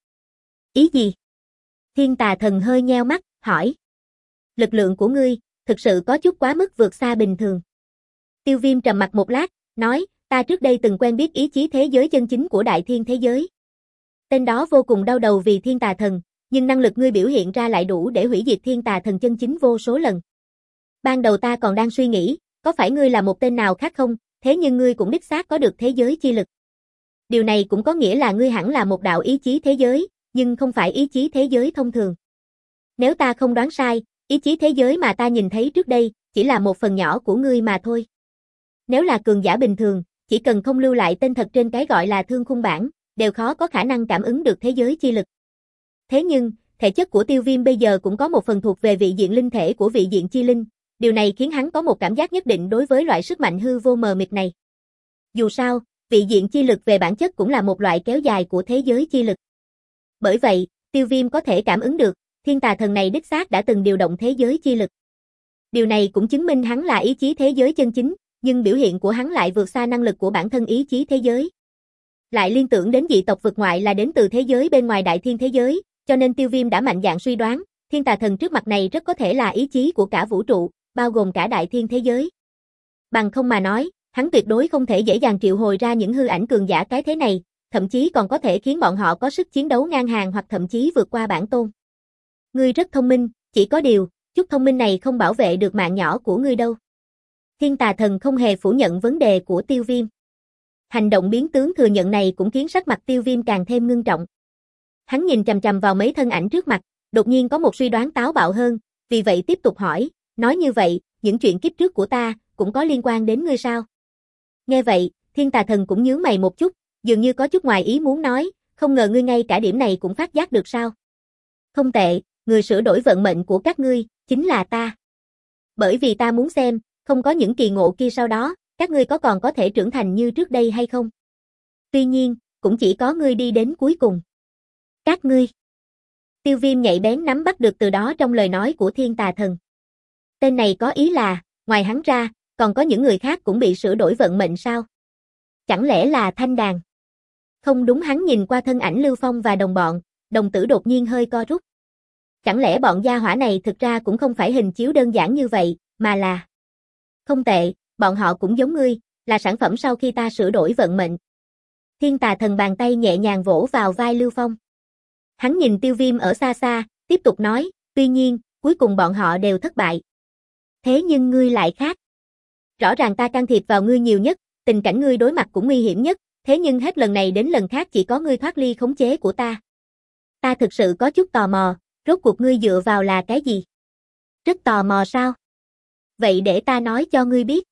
Ý gì? Thiên Tà Thần hơi nheo mắt, hỏi. Lực lượng của ngươi, thực sự có chút quá mức vượt xa bình thường. Tiêu Viêm trầm mặt một lát, nói, ta trước đây từng quen biết ý chí thế giới chân chính của đại thiên thế giới. Tên đó vô cùng đau đầu vì Thiên Tà Thần, nhưng năng lực ngươi biểu hiện ra lại đủ để hủy diệt Thiên Tà Thần chân chính vô số lần. Ban đầu ta còn đang suy nghĩ, có phải ngươi là một tên nào khác không, thế nhưng ngươi cũng đích xác có được thế giới chi lực. Điều này cũng có nghĩa là ngươi hẳn là một đạo ý chí thế giới, nhưng không phải ý chí thế giới thông thường. Nếu ta không đoán sai, ý chí thế giới mà ta nhìn thấy trước đây, chỉ là một phần nhỏ của ngươi mà thôi. Nếu là cường giả bình thường, chỉ cần không lưu lại tên thật trên cái gọi là thương khung bản, đều khó có khả năng cảm ứng được thế giới chi lực. Thế nhưng, thể chất của Tiêu Viêm bây giờ cũng có một phần thuộc về vị diện linh thể của vị diện chi linh, điều này khiến hắn có một cảm giác nhất định đối với loại sức mạnh hư vô mờ mịt này. Dù sao, vị diện chi lực về bản chất cũng là một loại kéo dài của thế giới chi lực. Bởi vậy, Tiêu Viêm có thể cảm ứng được, Thiên Tà Thần này đích xác đã từng điều động thế giới chi lực. Điều này cũng chứng minh hắn là ý chí thế giới chân chính, nhưng biểu hiện của hắn lại vượt xa năng lực của bản thân ý chí thế giới. Lại liên tưởng đến dị tộc vực ngoại là đến từ thế giới bên ngoài đại thiên thế giới, cho nên Tiêu Viêm đã mạnh dạn suy đoán, Thiên Tà Thần trước mặt này rất có thể là ý chí của cả vũ trụ, bao gồm cả đại thiên thế giới. Bằng không mà nói, hắn tuyệt đối không thể dễ dàng triệu hồi ra những hư ảnh cường giả cái thế này, thậm chí còn có thể khiến bọn họ có sức chiến đấu ngang hàng hoặc thậm chí vượt qua bản tôn. Ngươi rất thông minh, chỉ có điều, chút thông minh này không bảo vệ được mạng nhỏ của ngươi đâu. Thiên Tà Thần không hề phủ nhận vấn đề của Tiêu Viêm. Hành động biến tướng thừa nhận này cũng khiến sắc mặt Tiêu Viêm càng thêm ngưng trọng. Hắn nhìn chằm chằm vào mấy thân ảnh trước mặt, đột nhiên có một suy đoán táo bạo hơn, vì vậy tiếp tục hỏi, nói như vậy, những chuyện kiếp trước của ta, cũng có liên quan đến ngươi sao? Nghe vậy, Thiên Tà Thần cũng nhướng mày một chút, dường như có chút ngoài ý muốn nói, không ngờ ngươi ngay cả điểm này cũng phát giác được sao? Không tệ, người sửa đổi vận mệnh của các ngươi, chính là ta. Bởi vì ta muốn xem, không có những kỳ ngộ kia sau đó, các ngươi có còn có thể trưởng thành như trước đây hay không? Tuy nhiên, cũng chỉ có ngươi đi đến cuối cùng. Các ngươi. Tiêu Viêm nhạy bén nắm bắt được từ đó trong lời nói của Thiên Tà Thần. Tên này có ý là, ngoài hắn ra, còn có những người khác cũng bị sửa đổi vận mệnh sao? Chẳng lẽ là Thanh Đàn? Không đúng, hắn nhìn qua thân ảnh Lưu Phong và đồng bọn, đồng tử đột nhiên hơi co rút. Chẳng lẽ bọn gia hỏa này thực ra cũng không phải hình chiếu đơn giản như vậy, mà là... Không tệ, bọn họ cũng giống ngươi, là sản phẩm sau khi ta sửa đổi vận mệnh. Thiên Tà Thần bàn tay nhẹ nhàng vỗ vào vai Lưu Phong. Hắn nhìn Tiêu Viêm ở xa xa, tiếp tục nói, tuy nhiên, cuối cùng bọn họ đều thất bại. Thế nhưng ngươi lại khác. Rõ ràng ta can thiệp vào ngươi nhiều nhất, tình cảnh ngươi đối mặt cũng nguy hiểm nhất, thế nhưng hết lần này đến lần khác chỉ có ngươi thoát ly khống chế của ta. Ta thực sự có chút tò mò, rốt cuộc ngươi dựa vào là cái gì? Rất tò mò sao? Vậy để ta nói cho ngươi biết.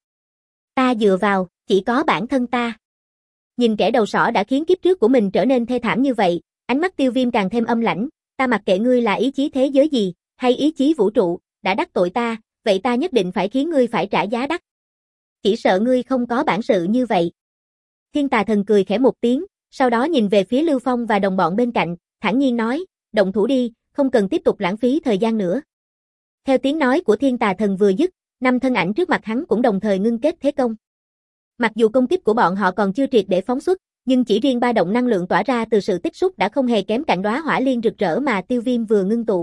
Ta dựa vào, chỉ có bản thân ta. Nhìn kẻ đầu sỏ đã khiến kiếp trước của mình trở nên thê thảm như vậy, ánh mắt Tiêu Viêm càng thêm âm lãnh, ta mặc kệ ngươi là ý chí thế giới gì, hay ý chí vũ trụ, đã đắc tội ta, vậy ta nhất định phải khiến ngươi phải trả giá đắt. Chỉ sợ ngươi không có bản sự như vậy. Thiên Tà Thần cười khẽ một tiếng, sau đó nhìn về phía Lưu Phong và đồng bọn bên cạnh, thản nhiên nói, động thủ đi, không cần tiếp tục lãng phí thời gian nữa. Theo tiếng nói của Thiên Tà Thần vừa dứt, năm thân ảnh trước mặt hắn cũng đồng thời ngưng kết thế công. Mặc dù công kích của bọn họ còn chưa triệt để phóng xuất, nhưng chỉ riêng ba động năng lượng tỏa ra từ sự tích xúc đã không hề kém cạnh đóa hỏa liên rực rỡ mà Tiêu Viêm vừa ngưng tụ.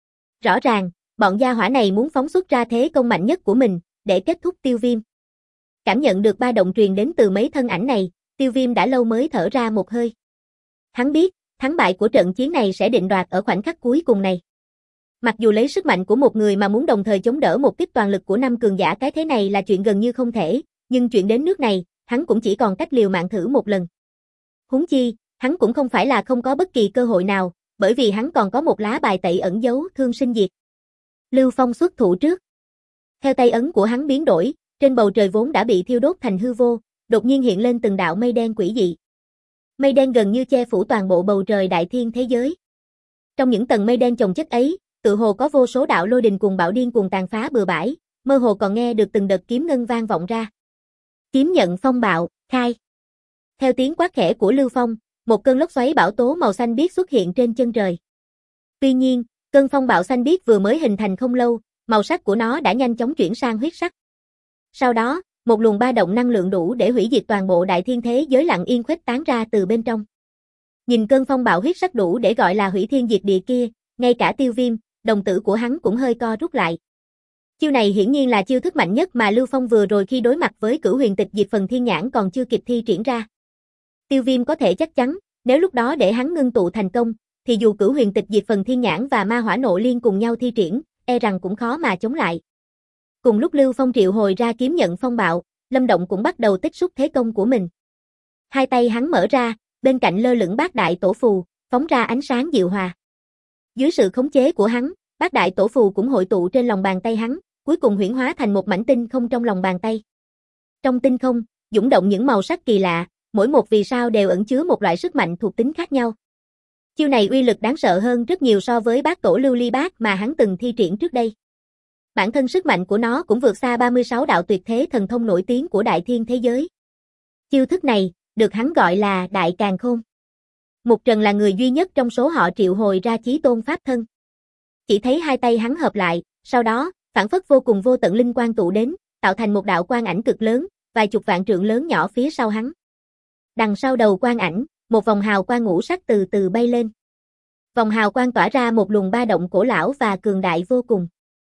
Rõ ràng, bọn gia hỏa này muốn phóng xuất ra thế công mạnh nhất của mình, để kết thúc Tiêu Viêm. Cảm nhận được ba động truyền đến từ mấy thân ảnh này, Tiêu Viêm đã lâu mới thở ra một hơi. Hắn biết, thắng bại của trận chiến này sẽ định đoạt ở khoảnh khắc cuối cùng này. Mặc dù lấy sức mạnh của một người mà muốn đồng thời chống đỡ một kích toàn lực của năm cường giả cái thế này là chuyện gần như không thể, nhưng chuyện đến nước này, hắn cũng chỉ còn cách liều mạng thử một lần. Huống chi, hắn cũng không phải là không có bất kỳ cơ hội nào, bởi vì hắn còn có một lá bài tẩy ẩn giấu thương sinh diệt. Lưu Phong xuất thủ trước. Theo tay ấn của hắn biến đổi, trên bầu trời vốn đã bị thiêu đốt thành hư vô, đột nhiên hiện lên từng đạo mây đen quỷ dị. Mây đen gần như che phủ toàn bộ bầu trời đại thiên thế giới. Trong những tầng mây đen chồng chất ấy, tự hồ có vô số đạo lôi đình cuồng bạo điên cuồng tàn phá bừa bãi, mơ hồ còn nghe được từng đợt kiếm ngân vang vọng ra. Kiếm nhận phong bạo, khai. Theo tiếng quát khẽ của Lưu Phong, một cơn lốc xoáy bão tố màu xanh biếc xuất hiện trên chân trời. Tuy nhiên, cơn phong bạo xanh biếc vừa mới hình thành không lâu, màu sắc của nó đã nhanh chóng chuyển sang huyết sắc. Sau đó, một luồng ba động năng lượng đủ để hủy diệt toàn bộ đại thiên thế giới lặng yên khuếch tán ra từ bên trong. Nhìn cơn phong bạo huyết sắc đủ để gọi là hủy thiên diệt địa kia, ngay cả Tiêu Viêm, đồng tử của hắn cũng hơi co rút lại. Chiêu này hiển nhiên là chiêu thức mạnh nhất mà Lưu Phong vừa rồi khi đối mặt với Cửu Huyền Tịch Diệt Phần Thiên Nhãn còn chưa kịp thi triển ra. Tiêu Viêm có thể chắc chắn, nếu lúc đó để hắn ngưng tụ thành công, thì dù Cửu Huyền Tịch Diệt Phần Thiên Nhãn và Ma Hỏa Nộ Liên cùng nhau thi triển, e rằng cũng khó mà chống lại. Cùng lúc Lưu Phong triệu hồi ra kiếm nhận phong bạo, Lâm Động cũng bắt đầu tích xúc thế công của mình. Hai tay hắn mở ra, bên cạnh lơ lửng bát đại tổ phù, phóng ra ánh sáng dịu hòa. Dưới sự khống chế của hắn, bát đại tổ phù cũng hội tụ trên lòng bàn tay hắn, cuối cùng huyễn hóa thành một mảnh tinh không trong lòng bàn tay. Trong tinh không, dũng động những màu sắc kỳ lạ, mỗi một vì sao đều ẩn chứa một loại sức mạnh thuộc tính khác nhau. Chiêu này uy lực đáng sợ hơn rất nhiều so với bát tổ lưu ly bát mà hắn từng thi triển trước đây. Bản thân sức mạnh của nó cũng vượt xa ba mươi sáu đạo tuyệt thế thần thông nổi tiếng của đại thiên thế giới. Chiêu thức này, được hắn gọi là Đại Càn Khôn. Mục Trần là người duy nhất trong số họ triệu hồi ra Chí Tôn Pháp Thân. Chỉ thấy hai tay hắn hợp lại, sau đó, phản phất vô cùng vô tận linh quang tụ đến, tạo thành một đạo quang ảnh cực lớn, vài chục vạn trượng lớn nhỏ phía sau hắn. Đằng sau đầu quang ảnh, một vòng hào quang ngũ sắc từ từ bay lên. Vòng hào quang tỏa ra một luồng ba động cổ lão và cường đại vô cùng.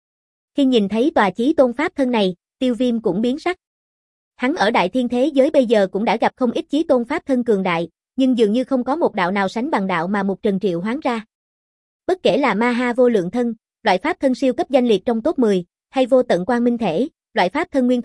Khi nhìn thấy tòa Chí Tôn Pháp Thân này, Tiêu Viêm cũng biến sắc. Hắn ở đại thiên thế giới bây giờ cũng đã gặp không ít Chí Tôn Pháp Thân cường đại, nhưng dường như không có một đạo nào sánh bằng đạo mà Mục Trần triệu hoán ra. Bất kể là Ma Ha Vô Lượng Thân, loại pháp thân siêu cấp danh liệt trong top mười, hay Vô Tận Quang Minh Thể, loại pháp thân nguyên thủy,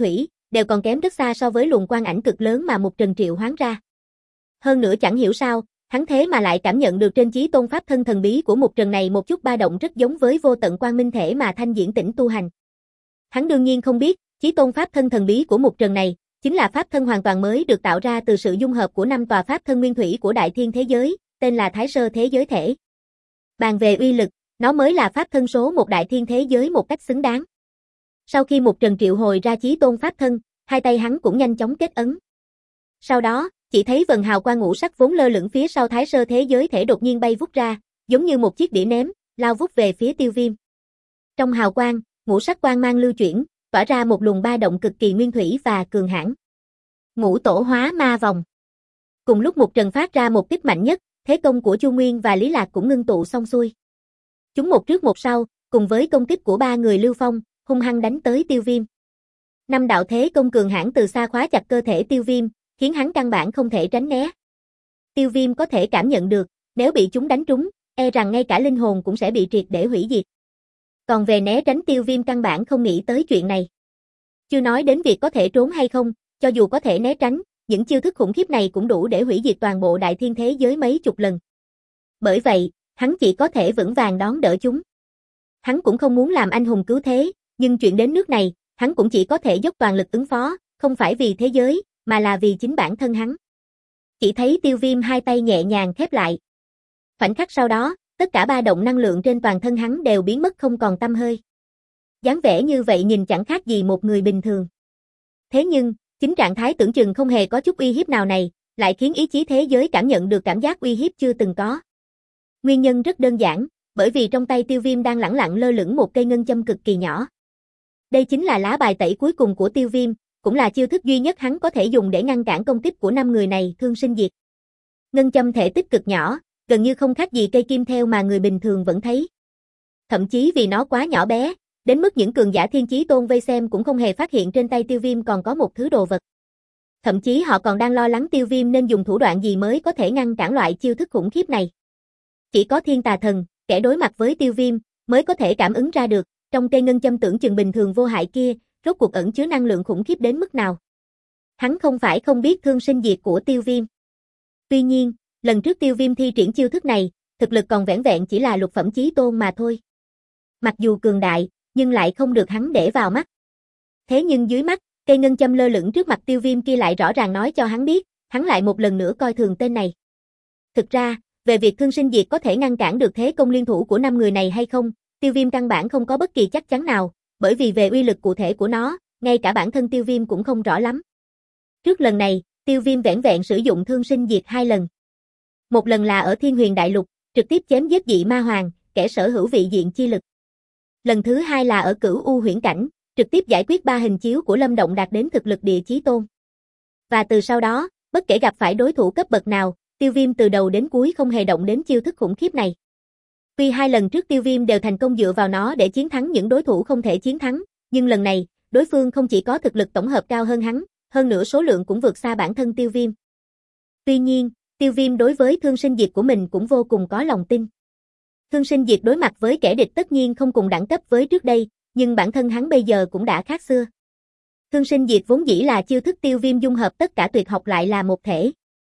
đều còn kém rất xa so với luồng quang ảnh cực lớn mà Mục Trần triệu hoán ra. Hơn nữa chẳng hiểu sao, hắn thế mà lại cảm nhận được trên chí tôn pháp thân thần bí của Mục Trần này một chút ba động rất giống với vô tận quang minh thể mà Thanh Diễn Tĩnh tu hành. Hắn đương nhiên không biết, chí tôn pháp thân thần bí của Mục Trần này, chính là pháp thân hoàn toàn mới được tạo ra từ sự dung hợp của năm tòa pháp thân nguyên thủy của đại thiên thế giới, tên là Thái Sơ Thế Giới Thể. Bàn về uy lực, nó mới là pháp thân số một đại thiên thế giới một cách xứng đáng. Sau khi Mục Trần triệu hồi ra chí tôn pháp thân, hai tay hắn cũng nhanh chóng kết ấn. Sau đó, chỉ thấy vần hào quang ngũ sắc vốn lơ lửng phía sau Thái Sơ Thế Giới Thể đột nhiên bay vút ra, giống như một chiếc đĩa ném, lao vút về phía Tiêu Viêm. Trong hào quang, ngũ sắc quang mang lưu chuyển, tỏa ra một luồng ba động cực kỳ nguyên thủy và cường hãn. Ngũ tổ hóa ma vòng. Cùng lúc Mục Trần phát ra một kích mạnh nhất, thế công của Chu Nguyên và Lý Lạc cũng ngưng tụ xong xuôi. Chúng một trước một sau, cùng với công kích của ba người Lưu Phong, hung hăng đánh tới Tiêu Viêm. Năm đạo thế công cường hãn từ xa khóa chặt cơ thể Tiêu Viêm, khiến hắn căn bản không thể tránh né. Tiêu Viêm có thể cảm nhận được, nếu bị chúng đánh trúng, e rằng ngay cả linh hồn cũng sẽ bị triệt để hủy diệt. Còn về né tránh, Tiêu Viêm căn bản không nghĩ tới chuyện này. Chưa nói đến việc có thể trốn hay không, cho dù có thể né tránh, những chiêu thức khủng khiếp này cũng đủ để hủy diệt toàn bộ đại thiên thế giới mấy chục lần. Bởi vậy, hắn chỉ có thể vững vàng đón đỡ chúng. Hắn cũng không muốn làm anh hùng cứu thế, nhưng chuyện đến nước này, hắn cũng chỉ có thể dốc toàn lực ứng phó, không phải vì thế giới, mà là vì chính bản thân hắn. Chỉ thấy Tiêu Viêm hai tay nhẹ nhàng khép lại. Khoảnh khắc sau đó, tất cả ba động năng lượng trên toàn thân hắn đều biến mất không còn tăm hơi. Dáng vẻ như vậy nhìn chẳng khác gì một người bình thường. Thế nhưng, chính trạng thái tưởng chừng không hề có chút uy hiếp nào này, lại khiến ý chí thế giới cảm nhận được cảm giác uy hiếp chưa từng có. Nguyên nhân rất đơn giản, bởi vì trong tay Tiêu Viêm đang lẳng lặng lơ lửng một cây ngân châm cực kỳ nhỏ. Đây chính là lá bài tẩy cuối cùng của Tiêu Viêm, cũng là chiêu thức duy nhất hắn có thể dùng để ngăn cản công kích của năm người này, Thương Sinh Diệt. Ngân châm thể tích cực nhỏ, gần như không khác gì cây kim theo mà người bình thường vẫn thấy. Thậm chí vì nó quá nhỏ bé, đến mức những cường giả thiên chí tôn vây xem cũng không hề phát hiện trên tay Tiêu Viêm còn có một thứ đồ vật. Thậm chí họ còn đang lo lắng Tiêu Viêm nên dùng thủ đoạn gì mới có thể ngăn cản loại chiêu thức khủng khiếp này. Chỉ có Thiên Tà Thần, kẻ đối mặt với Tiêu Viêm, mới có thể cảm ứng ra được, trong cây ngân châm tưởng chừng bình thường vô hại kia, rốt cuộc ẩn chứa năng lượng khủng khiếp đến mức nào. Hắn không phải không biết Thương Sinh Diệt của Tiêu Viêm. Tuy nhiên, lần trước Tiêu Viêm thi triển chiêu thức này, thực lực còn vẻn vẹn chỉ là lục phẩm chí tôn mà thôi. Mặc dù cường đại, nhưng lại không được hắn để vào mắt. Thế nhưng dưới mắt, cây ngân châm lơ lửng trước mặt Tiêu Viêm kia lại rõ ràng nói cho hắn biết, hắn lại một lần nữa coi thường tên này. Thực ra, về việc Thương Sinh Diệt có thể ngăn cản được thế công liên thủ của năm người này hay không, Tiêu Viêm căn bản không có bất kỳ chắc chắn nào, bởi vì về uy lực cụ thể của nó, ngay cả bản thân Tiêu Viêm cũng không rõ lắm. Trước lần này, Tiêu Viêm vẻn vẹn sử dụng Thương Sinh Diệt hai lần. Một lần là ở Thiên Huyền Đại Lục, trực tiếp chém giết Dị Ma Hoàng, kẻ sở hữu vị diện chi lực. Lần thứ hai là ở Cửu U Huyễn Cảnh, trực tiếp giải quyết ba hình chiếu của Lâm Động đạt đến thực lực địa chí tôn. Và từ sau đó, bất kể gặp phải đối thủ cấp bậc nào, Tiêu Viêm từ đầu đến cuối không hề động đến chiêu thức khủng khiếp này. Tuy hai lần trước Tiêu Viêm đều thành công dựa vào nó để chiến thắng những đối thủ không thể chiến thắng, nhưng lần này, đối phương không chỉ có thực lực tổng hợp cao hơn hắn, hơn nữa số lượng cũng vượt xa bản thân Tiêu Viêm. Tuy nhiên, Tiêu Viêm đối với Thương Sinh Diệt của mình cũng vô cùng có lòng tin. Thương Sinh Diệt đối mặt với kẻ địch tất nhiên không cùng đẳng cấp với trước đây, nhưng bản thân hắn bây giờ cũng đã khác xưa. Thương Sinh Diệt vốn dĩ là chiêu thức Tiêu Viêm dung hợp tất cả tuyệt học lại là một thể.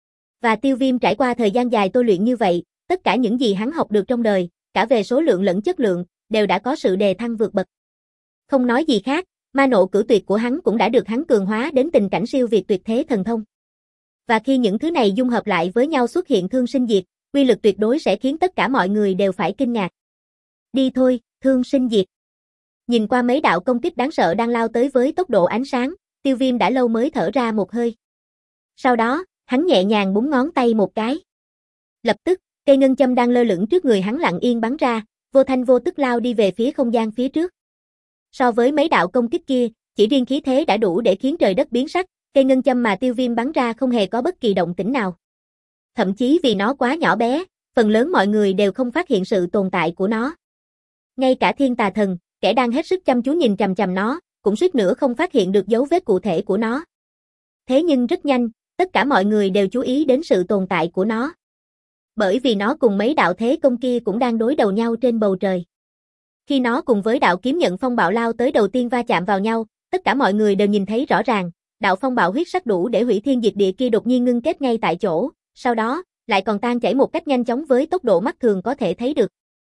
Và Tiêu Viêm trải qua thời gian dài tôi luyện như vậy, tất cả những gì hắn học được trong đời, cả về số lượng lẫn chất lượng, đều đã có sự đề thăng vượt bậc. Không nói gì khác, ma nộ cửu tuyệt của hắn cũng đã được hắn cường hóa đến tình cảnh siêu việt tuyệt thế thần thông. Và khi những thứ này dung hợp lại với nhau xuất hiện Thương Sinh Diệt, uy lực tuyệt đối sẽ khiến tất cả mọi người đều phải kinh ngạc. Đi thôi, Thương Sinh Diệt. Nhìn qua mấy đạo công kích đáng sợ đang lao tới với tốc độ ánh sáng, Tiêu Viêm đã lâu mới thở ra một hơi. Sau đó, hắn nhẹ nhàng búng ngón tay một cái. Lập tức, cây ngân châm đang lơ lửng trước người hắn lặng yên bắn ra, vô thanh vô tức lao đi về phía không gian phía trước. So với mấy đạo công kích kia, chỉ riêng khí thế đã đủ để khiến trời đất biến sắc, cây ngân châm mà Tiêu Viêm bắn ra không hề có bất kỳ động tĩnh nào. Thậm chí vì nó quá nhỏ bé, phần lớn mọi người đều không phát hiện sự tồn tại của nó. Ngay cả Thiên Tà Thần, kẻ đang hết sức chăm chú nhìn chằm chằm nó, cũng suýt nữa không phát hiện được dấu vết cụ thể của nó. Thế nhưng rất nhanh, tất cả mọi người đều chú ý đến sự tồn tại của nó. Bởi vì nó cùng mấy đạo thế công kia cũng đang đối đầu nhau trên bầu trời. Khi nó cùng với đạo kiếm nhận phong bạo lao tới đầu tiên va chạm vào nhau, Tất cả mọi người đều nhìn thấy rõ ràng, đạo phong bạo huyết sắc đủ để hủy thiên diệt địa kia đột nhiên ngưng kết ngay tại chỗ, sau đó, lại còn tan chảy một cách nhanh chóng với tốc độ mắt thường có thể thấy được.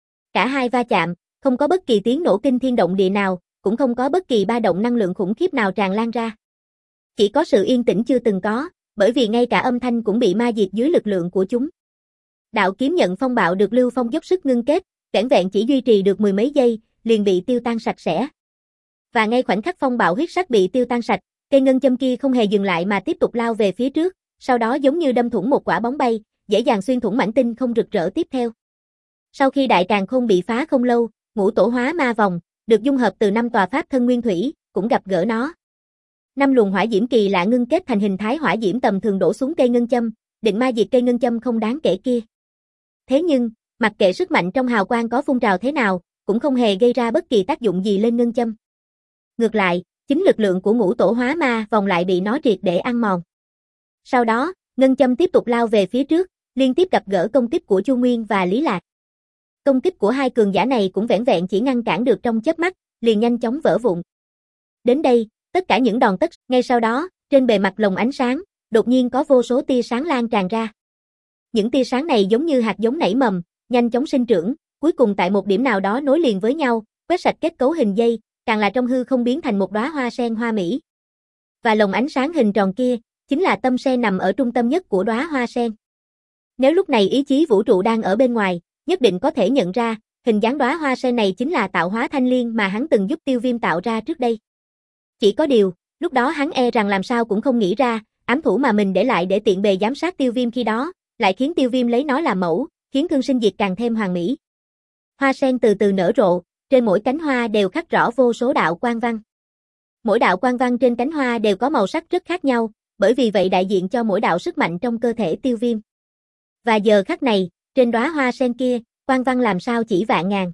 Cả hai va chạm, không có bất kỳ tiếng nổ kinh thiên động địa nào, cũng không có bất kỳ ba động năng lượng khủng khiếp nào tràn lan ra. Chỉ có sự yên tĩnh chưa từng có, bởi vì ngay cả âm thanh cũng bị ma diệt dưới lực lượng của chúng. Đạo kiếm nhận phong bạo được Lưu Phong dốc sức ngưng kết, vẻn vẹn chỉ duy trì được mười mấy giây, liền bị tiêu tan sạch sẽ. Và ngay khoảnh khắc phong bạo huyết sắc bị tiêu tan sạch, cây ngân châm kia không hề dừng lại mà tiếp tục lao về phía trước, sau đó giống như đâm thủng một quả bóng bay, dễ dàng xuyên thủng mảnh tinh không rực rỡ tiếp theo. Sau khi đại càn khôn bị phá không lâu, ngũ tổ hóa ma vòng, được dung hợp từ năm tòa pháp thân nguyên thủy, cũng gặp gỡ nó. Năm luồng hỏa diễm kỳ lạ ngưng kết thành hình thái hỏa diễm tầm thường đổ xuống cây ngân châm, định ma diệt cây ngân châm không đáng kể kia. Thế nhưng, mặc kệ sức mạnh trong hào quang có phun trào thế nào, cũng không hề gây ra bất kỳ tác dụng gì lên ngân châm. Ngược lại, chính lực lượng của ngũ tổ hóa ma vòng lại bị nó triệt để ăn mòn. Sau đó, ngân châm tiếp tục lao về phía trước, liên tiếp gặp gỡ công kích của Chu Nguyên và Lý Lạc. Công kích của hai cường giả này cũng vẻn vẹn chỉ ngăn cản được trong chớp mắt, liền nhanh chóng vỡ vụn. Đến đây, tất cả những đòn tất, ngay sau đó, trên bề mặt lồng ánh sáng, đột nhiên có vô số tia sáng lan tràn ra. Những tia sáng này giống như hạt giống nảy mầm, nhanh chóng sinh trưởng, cuối cùng tại một điểm nào đó nối liền với nhau, quét sạch kết cấu hình dây, càng là trong hư không biến thành một đóa hoa sen hoa mỹ. Và lồng ánh sáng hình tròn kia, chính là tâm sen nằm ở trung tâm nhất của đóa hoa sen. Nếu lúc này ý chí vũ trụ đang ở bên ngoài, nhất định có thể nhận ra, hình dáng đóa hoa sen này chính là tạo hóa thanh liên mà hắn từng giúp Tiêu Viêm tạo ra trước đây. Chỉ có điều, lúc đó hắn e rằng làm sao cũng không nghĩ ra, ám thủ mà mình để lại để tiện bề giám sát Tiêu Viêm khi đó, lại khiến Tiêu Viêm lấy nó làm mẫu, khiến Thương Sinh Diệt càng thêm hoàn mỹ. Hoa sen từ từ nở rộ, trên mỗi cánh hoa đều khắc rõ vô số đạo quang văn. Mỗi đạo quang văn trên cánh hoa đều có màu sắc rất khác nhau, bởi vì vậy đại diện cho mỗi đạo sức mạnh trong cơ thể Tiêu Viêm. Và giờ khắc này, trên đóa hoa sen kia, quang văn làm sao chỉ vạn ngàn.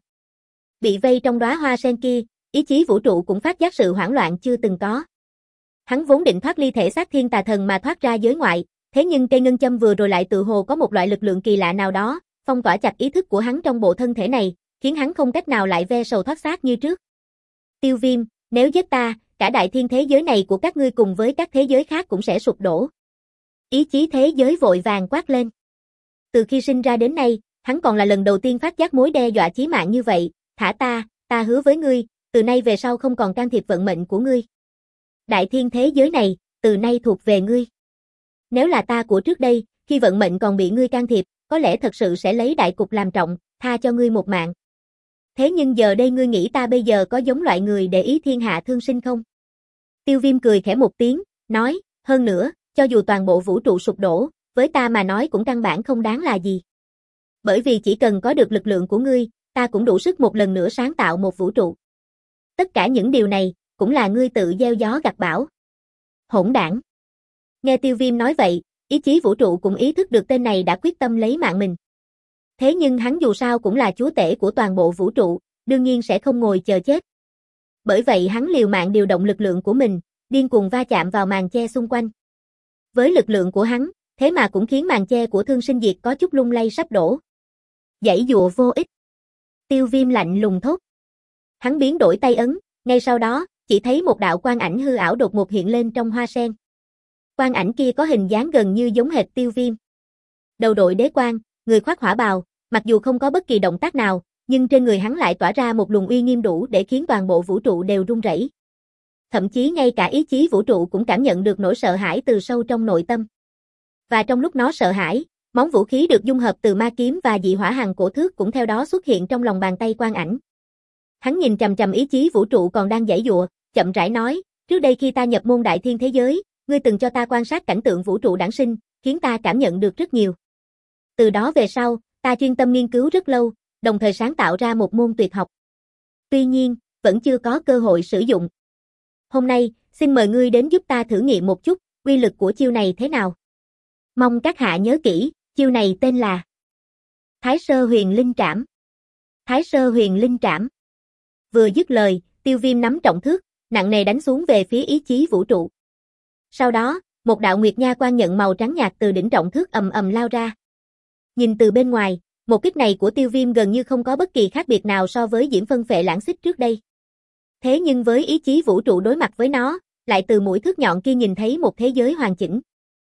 Bị vây trong đóa hoa sen kia, ý chí vũ trụ cũng phát giác sự hoảng loạn chưa từng có. Hắn vốn định thoát ly thể xác thiên tà thần mà thoát ra giới ngoại, thế nhưng cây ngân châm vừa rồi lại tự hồ có một loại lực lượng kỳ lạ nào đó, phong tỏa chặt ý thức của hắn trong bộ thân thể này, khiến hắn không cách nào lại ve sầu thoát xác như trước. Tiêu Viêm, nếu giết ta, cả đại thiên thế giới này của các ngươi cùng với các thế giới khác cũng sẽ sụp đổ. Ý chí thế giới vội vàng quát lên. Từ khi sinh ra đến nay, hắn còn là lần đầu tiên phát giác mối đe dọa chí mạng như vậy, thả ta, ta hứa với ngươi, từ nay về sau không còn can thiệp vận mệnh của ngươi. Đại thiên thế giới này, từ nay thuộc về ngươi. Nếu là ta của trước đây, khi vận mệnh còn bị ngươi can thiệp, có lẽ thật sự sẽ lấy đại cục làm trọng, tha cho ngươi một mạng. Thế nhưng giờ đây ngươi nghĩ ta bây giờ có giống loại người để ý thiên hạ thương sinh không? Tiêu Viêm cười khẽ một tiếng, nói, hơn nữa, cho dù toàn bộ vũ trụ sụp đổ, với ta mà nói cũng căn bản không đáng là gì. Bởi vì chỉ cần có được lực lượng của ngươi, ta cũng đủ sức một lần nữa sáng tạo một vũ trụ. Tất cả những điều này, cũng là ngươi tự gieo gió gặt bão. Hỗn đảng. Nghe Tiêu Viêm nói vậy, ý chí vũ trụ cũng ý thức được tên này đã quyết tâm lấy mạng mình. Thế nhưng hắn dù sao cũng là chúa tể của toàn bộ vũ trụ, đương nhiên sẽ không ngồi chờ chết. Bởi vậy hắn liều mạng điều động lực lượng của mình, điên cuồng va chạm vào màn che xung quanh. Với lực lượng của hắn, thế mà cũng khiến màn che của Thương Sinh Diệt có chút lung lay sắp đổ. Giãy dụa vô ích. Tiêu Viêm lạnh lùng thốt. Hắn biến đổi tay ấn, ngay sau đó, chỉ thấy một đạo quang ảnh hư ảo đột ngột hiện lên trong hoa sen. Quang ảnh kia có hình dáng gần như giống hệt Tiêu Viêm. Đầu đội đế quang, người khoác hỏa bào, mặc dù không có bất kỳ động tác nào, nhưng trên người hắn lại tỏa ra một luồng uy nghiêm đủ để khiến toàn bộ vũ trụ đều rung rẩy. Thậm chí ngay cả ý chí vũ trụ cũng cảm nhận được nỗi sợ hãi từ sâu trong nội tâm. Và trong lúc nó sợ hãi, món vũ khí được dung hợp từ ma kiếm và dị hỏa hằng cổ thước cũng theo đó xuất hiện trong lòng bàn tay quang ảnh. Hắn nhìn chằm chằm ý chí vũ trụ còn đang giãy giụa, chậm rãi nói, trước đây khi ta nhập môn đại thiên thế giới, ngươi từng cho ta quan sát cảnh tượng vũ trụ đản sinh, khiến ta cảm nhận được rất nhiều. Từ đó về sau, ta chuyên tâm nghiên cứu rất lâu, đồng thời sáng tạo ra một môn tuyệt học. Tuy nhiên, vẫn chưa có cơ hội sử dụng. Hôm nay, xin mời ngươi đến giúp ta thử nghiệm một chút, uy lực của chiêu này thế nào. Mong các hạ nhớ kỹ, chiêu này tên là Thái Sơ Huyền Linh Trảm. Thái Sơ Huyền Linh Trảm. Vừa dứt lời, Tiêu Viêm nắm trọng thước, nặng nề đánh xuống về phía ý chí vũ trụ. Sau đó, một đạo nguyệt nha quang nhận màu trắng nhạt từ đỉnh trọng thước ầm ầm lao ra. Nhìn từ bên ngoài, một kích này của Tiêu Viêm gần như không có bất kỳ khác biệt nào so với Diễm Phân Phệ Lãng Xích trước đây. Thế nhưng với ý chí vũ trụ đối mặt với nó, lại từ mũi thước nhọn kia nhìn thấy một thế giới hoàn chỉnh.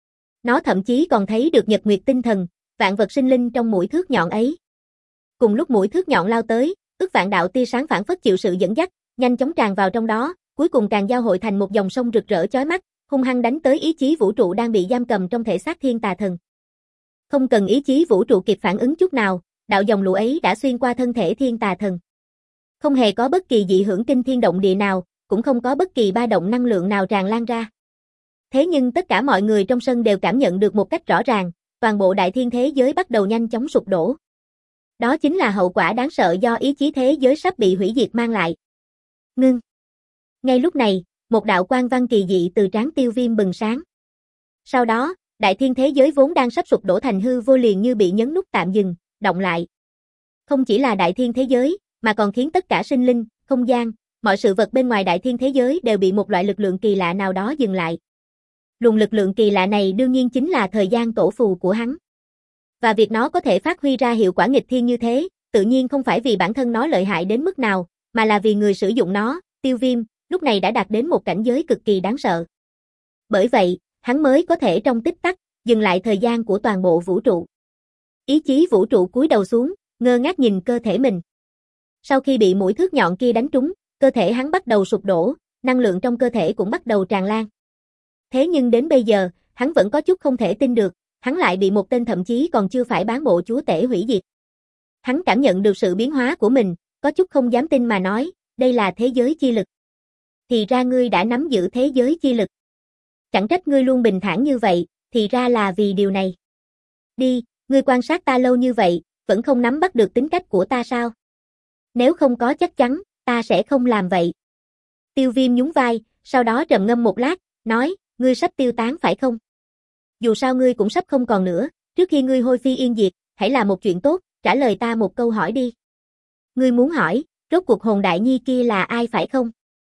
Nó thậm chí còn thấy được nhật nguyệt tinh thần, vạn vật sinh linh trong mũi thước nhọn ấy. Cùng lúc mũi thước nhọn lao tới, ức vạn đạo tia sáng phản phất chịu sự dẫn dắt, nhanh chóng tràn vào trong đó, cuối cùng càng giao hội thành một dòng sông rực rỡ chói mắt, hung hăng đánh tới ý chí vũ trụ đang bị giam cầm trong thể xác thiên tà thần. Không cần ý chí vũ trụ kịp phản ứng chút nào, đạo dòng lũ ấy đã xuyên qua thân thể thiên tà thần. Không hề có bất kỳ dị hưởng kinh thiên động địa nào, cũng không có bất kỳ ba động năng lượng nào tràn lan ra. Thế nhưng tất cả mọi người trong sân đều cảm nhận được một cách rõ ràng, toàn bộ đại thiên thế giới bắt đầu nhanh chóng sụp đổ. Đó chính là hậu quả đáng sợ do ý chí thế giới sắp bị hủy diệt mang lại. Ngưng. Ngay lúc này, một đạo quang văn kỳ dị từ trán Tiêu Viêm bừng sáng. Sau đó, đại thiên thế giới vốn đang sắp sụp đổ thành hư vô liền như bị nhấn nút tạm dừng, động lại. Không chỉ là đại thiên thế giới, mà còn khiến tất cả sinh linh, không gian, mọi sự vật bên ngoài đại thiên thế giới đều bị một loại lực lượng kỳ lạ nào đó dừng lại. Luồng lực lượng kỳ lạ này đương nhiên chính là thời gian tổ phù của hắn. Và việc nó có thể phát huy ra hiệu quả nghịch thiên như thế, tự nhiên không phải vì bản thân nó lợi hại đến mức nào, mà là vì người sử dụng nó, Tiêu Viêm, lúc này đã đạt đến một cảnh giới cực kỳ đáng sợ. Bởi vậy, hắn mới có thể trong tích tắc, dừng lại thời gian của toàn bộ vũ trụ. Ý chí vũ trụ cúi đầu xuống, ngơ ngác nhìn cơ thể mình. Sau khi bị mũi thước nhọn kia đánh trúng, cơ thể hắn bắt đầu sụp đổ, năng lượng trong cơ thể cũng bắt đầu tràn lan. Thế nhưng đến bây giờ, hắn vẫn có chút không thể tin được, hắn lại bị một tên thậm chí còn chưa phải bán bộ chúa tể hủy diệt. Hắn cảm nhận được sự biến hóa của mình, có chút không dám tin mà nói, đây là thế giới chi lực. Thì ra ngươi đã nắm giữ thế giới chi lực. Chẳng trách ngươi luôn bình thản như vậy, thì ra là vì điều này. Đi, ngươi quan sát ta lâu như vậy, vẫn không nắm bắt được tính cách của ta sao? Nếu không có chắc chắn, ta sẽ không làm vậy. Tiêu Viêm nhún vai, sau đó trầm ngâm một lát, nói, ngươi sắp tiêu tán phải không? Dù sao ngươi cũng sắp không còn nữa, trước khi ngươi hôi phi yên diệt, hãy làm một chuyện tốt, trả lời ta một câu hỏi đi. Ngươi muốn hỏi, rốt cuộc hồn đại nhi kia là ai phải không?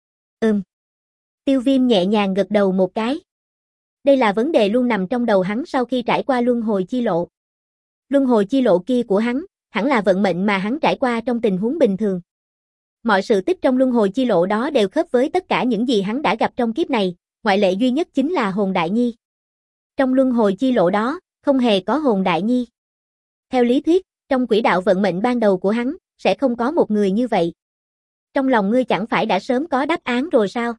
Ừm. Tiêu Viêm nhẹ nhàng gật đầu một cái. Đây là vấn đề luôn nằm trong đầu hắn sau khi trải qua luân hồi chi lộ. Luân hồi chi lộ kia của hắn, hẳn là vận mệnh mà hắn trải qua trong tình huống bình thường. Mọi sự tích trong luân hồi chi lộ đó đều khớp với tất cả những gì hắn đã gặp trong kiếp này, ngoại lệ duy nhất chính là hồn đại nhi. Trong luân hồi chi lộ đó, không hề có hồn đại nhi. Theo lý thuyết, trong quỹ đạo vận mệnh ban đầu của hắn, sẽ không có một người như vậy. Trong lòng ngươi chẳng phải đã sớm có đáp án rồi sao?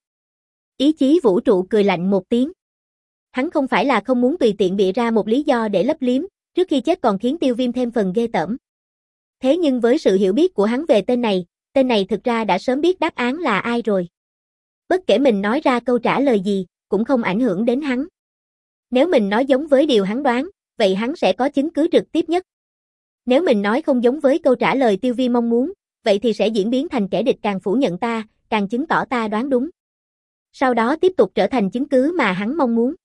Ý chí vũ trụ cười lạnh một tiếng. Hắn không phải là không muốn tùy tiện bịa ra một lý do để lấp liếm, trước khi chết còn khiến Tiêu Viêm thêm phần ghê tởm. Thế nhưng với sự hiểu biết của hắn về tên này, tên này thực ra đã sớm biết đáp án là ai rồi. Bất kể mình nói ra câu trả lời gì, cũng không ảnh hưởng đến hắn. Nếu mình nói giống với điều hắn đoán, vậy hắn sẽ có chứng cứ trực tiếp nhất. Nếu mình nói không giống với câu trả lời Tiêu Viêm mong muốn, vậy thì sẽ diễn biến thành kẻ địch càng phủ nhận ta, càng chứng tỏ ta đoán đúng. Sau đó tiếp tục trở thành chứng cứ mà hắn mong muốn.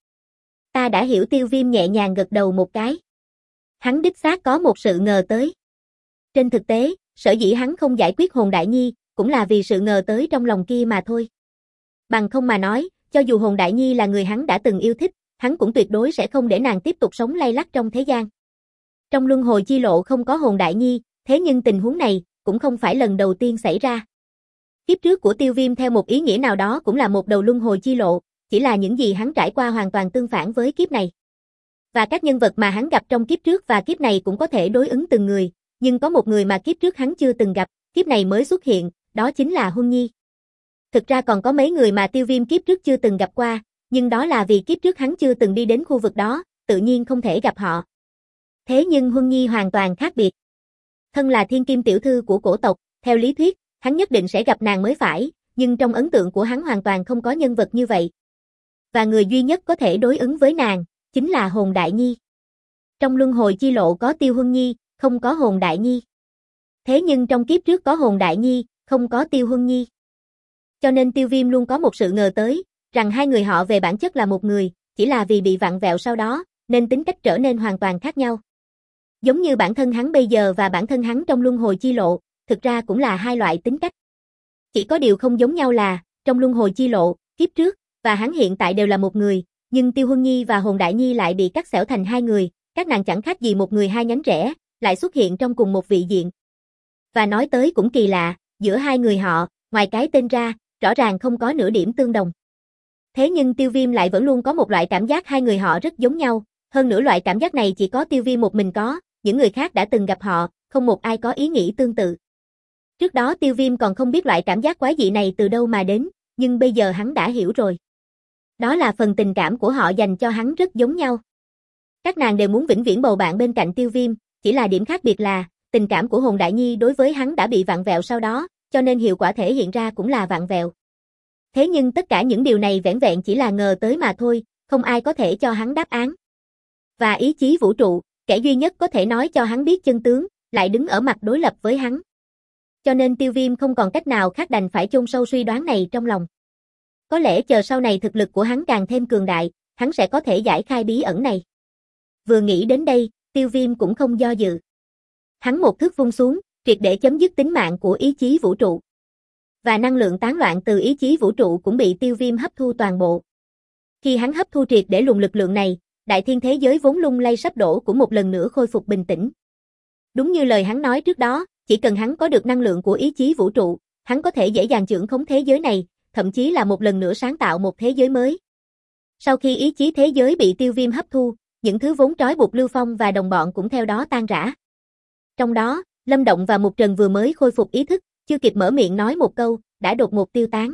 Ta đã hiểu. Tiêu Viêm nhẹ nhàng gật đầu một cái. Hắn đích xác có một sự ngờ tới. Trên thực tế, sở dĩ hắn không giải quyết hồn đại nhi, cũng là vì sự ngờ tới trong lòng kia mà thôi. Bằng không mà nói, cho dù hồn đại nhi là người hắn đã từng yêu thích, hắn cũng tuyệt đối sẽ không để nàng tiếp tục sống lay lắt trong thế gian. Trong luân hồi chi lộ không có hồn đại nhi, thế nhưng tình huống này cũng không phải lần đầu tiên xảy ra. Kiếp trước của Tiêu Viêm theo một ý nghĩa nào đó cũng là một đầu luân hồi chi lộ, chỉ là những gì hắn trải qua hoàn toàn tương phản với kiếp này. Và các nhân vật mà hắn gặp trong kiếp trước và kiếp này cũng có thể đối ứng từng người, nhưng có một người mà kiếp trước hắn chưa từng gặp, kiếp này mới xuất hiện, đó chính là Huân Nhi. Thực ra còn có mấy người mà Tiêu Viêm kiếp trước chưa từng gặp qua, nhưng đó là vì kiếp trước hắn chưa từng đi đến khu vực đó, tự nhiên không thể gặp họ. Thế nhưng Huân Nhi hoàn toàn khác biệt. Thân là thiên kim tiểu thư của cổ tộc, theo lý thuyết, hắn nhất định sẽ gặp nàng mới phải, nhưng trong ấn tượng của hắn hoàn toàn không có nhân vật như vậy. Và người duy nhất có thể đối ứng với nàng, chính là hồn đại nhi. Trong luân hồi chi lộ có Tiêu Huân Nhi, không có hồn đại nhi. Thế nhưng trong kiếp trước có hồn đại nhi, không có Tiêu Huân Nhi. Cho nên Tiêu Viêm luôn có một sự ngờ tới, rằng hai người họ về bản chất là một người, chỉ là vì bị vặn vẹo sau đó, nên tính cách trở nên hoàn toàn khác nhau. Giống như bản thân hắn bây giờ và bản thân hắn trong luân hồi chi lộ, thực ra cũng là hai loại tính cách. Chỉ có điều không giống nhau là, trong luân hồi chi lộ, kiếp trước, và hắn hiện tại đều là một người, nhưng Tiêu Huân Nhi và hồn đại nhi lại bị cắt xẻo thành hai người, các nàng chẳng khác gì một người hai nhánh rẽ, lại xuất hiện trong cùng một vị diện. Và nói tới cũng kỳ lạ, giữa hai người họ, ngoài cái tên ra, rõ ràng không có nửa điểm tương đồng. Thế nhưng Tiêu Viêm lại vẫn luôn có một loại cảm giác hai người họ rất giống nhau, hơn nữa loại cảm giác này chỉ có Tiêu Viêm một mình có, những người khác đã từng gặp họ, không một ai có ý nghĩ tương tự. Trước đó Tiêu Viêm còn không biết loại cảm giác quái dị này từ đâu mà đến, nhưng bây giờ hắn đã hiểu rồi. Đó là phần tình cảm của họ dành cho hắn rất giống nhau. Các nàng đều muốn vĩnh viễn bầu bạn bên cạnh Tiêu Viêm, chỉ là điểm khác biệt là, tình cảm của Hồn Đại Nhi đối với hắn đã bị vặn vẹo sau đó, cho nên hiệu quả thể hiện ra cũng là vặn vẹo. Thế nhưng tất cả những điều này vẻn vẹn chỉ là ngờ tới mà thôi, không ai có thể cho hắn đáp án. Và ý chí vũ trụ, kẻ duy nhất có thể nói cho hắn biết chân tướng, lại đứng ở mặt đối lập với hắn. Cho nên Tiêu Viêm không còn cách nào khác đành phải chôn sâu suy đoán này trong lòng. Có lẽ chờ sau này thực lực của hắn càng thêm cường đại, hắn sẽ có thể giải khai bí ẩn này. Vừa nghĩ đến đây, Tiêu Viêm cũng không do dự. Hắn một thước vung xuống, triệt để chấm dứt tính mạng của ý chí vũ trụ. Và năng lượng tán loạn từ ý chí vũ trụ cũng bị Tiêu Viêm hấp thu toàn bộ. Khi hắn hấp thu triệt để luồng lực lượng này, đại thiên thế giới vốn lung lay sắp đổ cũng một lần nữa khôi phục bình tĩnh. Đúng như lời hắn nói trước đó, chỉ cần hắn có được năng lượng của ý chí vũ trụ, hắn có thể dễ dàng trưởng khống thế giới này, thậm chí là một lần nữa sáng tạo một thế giới mới. Sau khi ý chí thế giới bị Tiêu Viêm hấp thu, những thứ vốn trói buộc Lưu Phong và đồng bọn cũng theo đó tan rã. Trong đó, Lâm Động và Mục Trần vừa mới khôi phục ý thức, chưa kịp mở miệng nói một câu, đã đột ngột tiêu tán.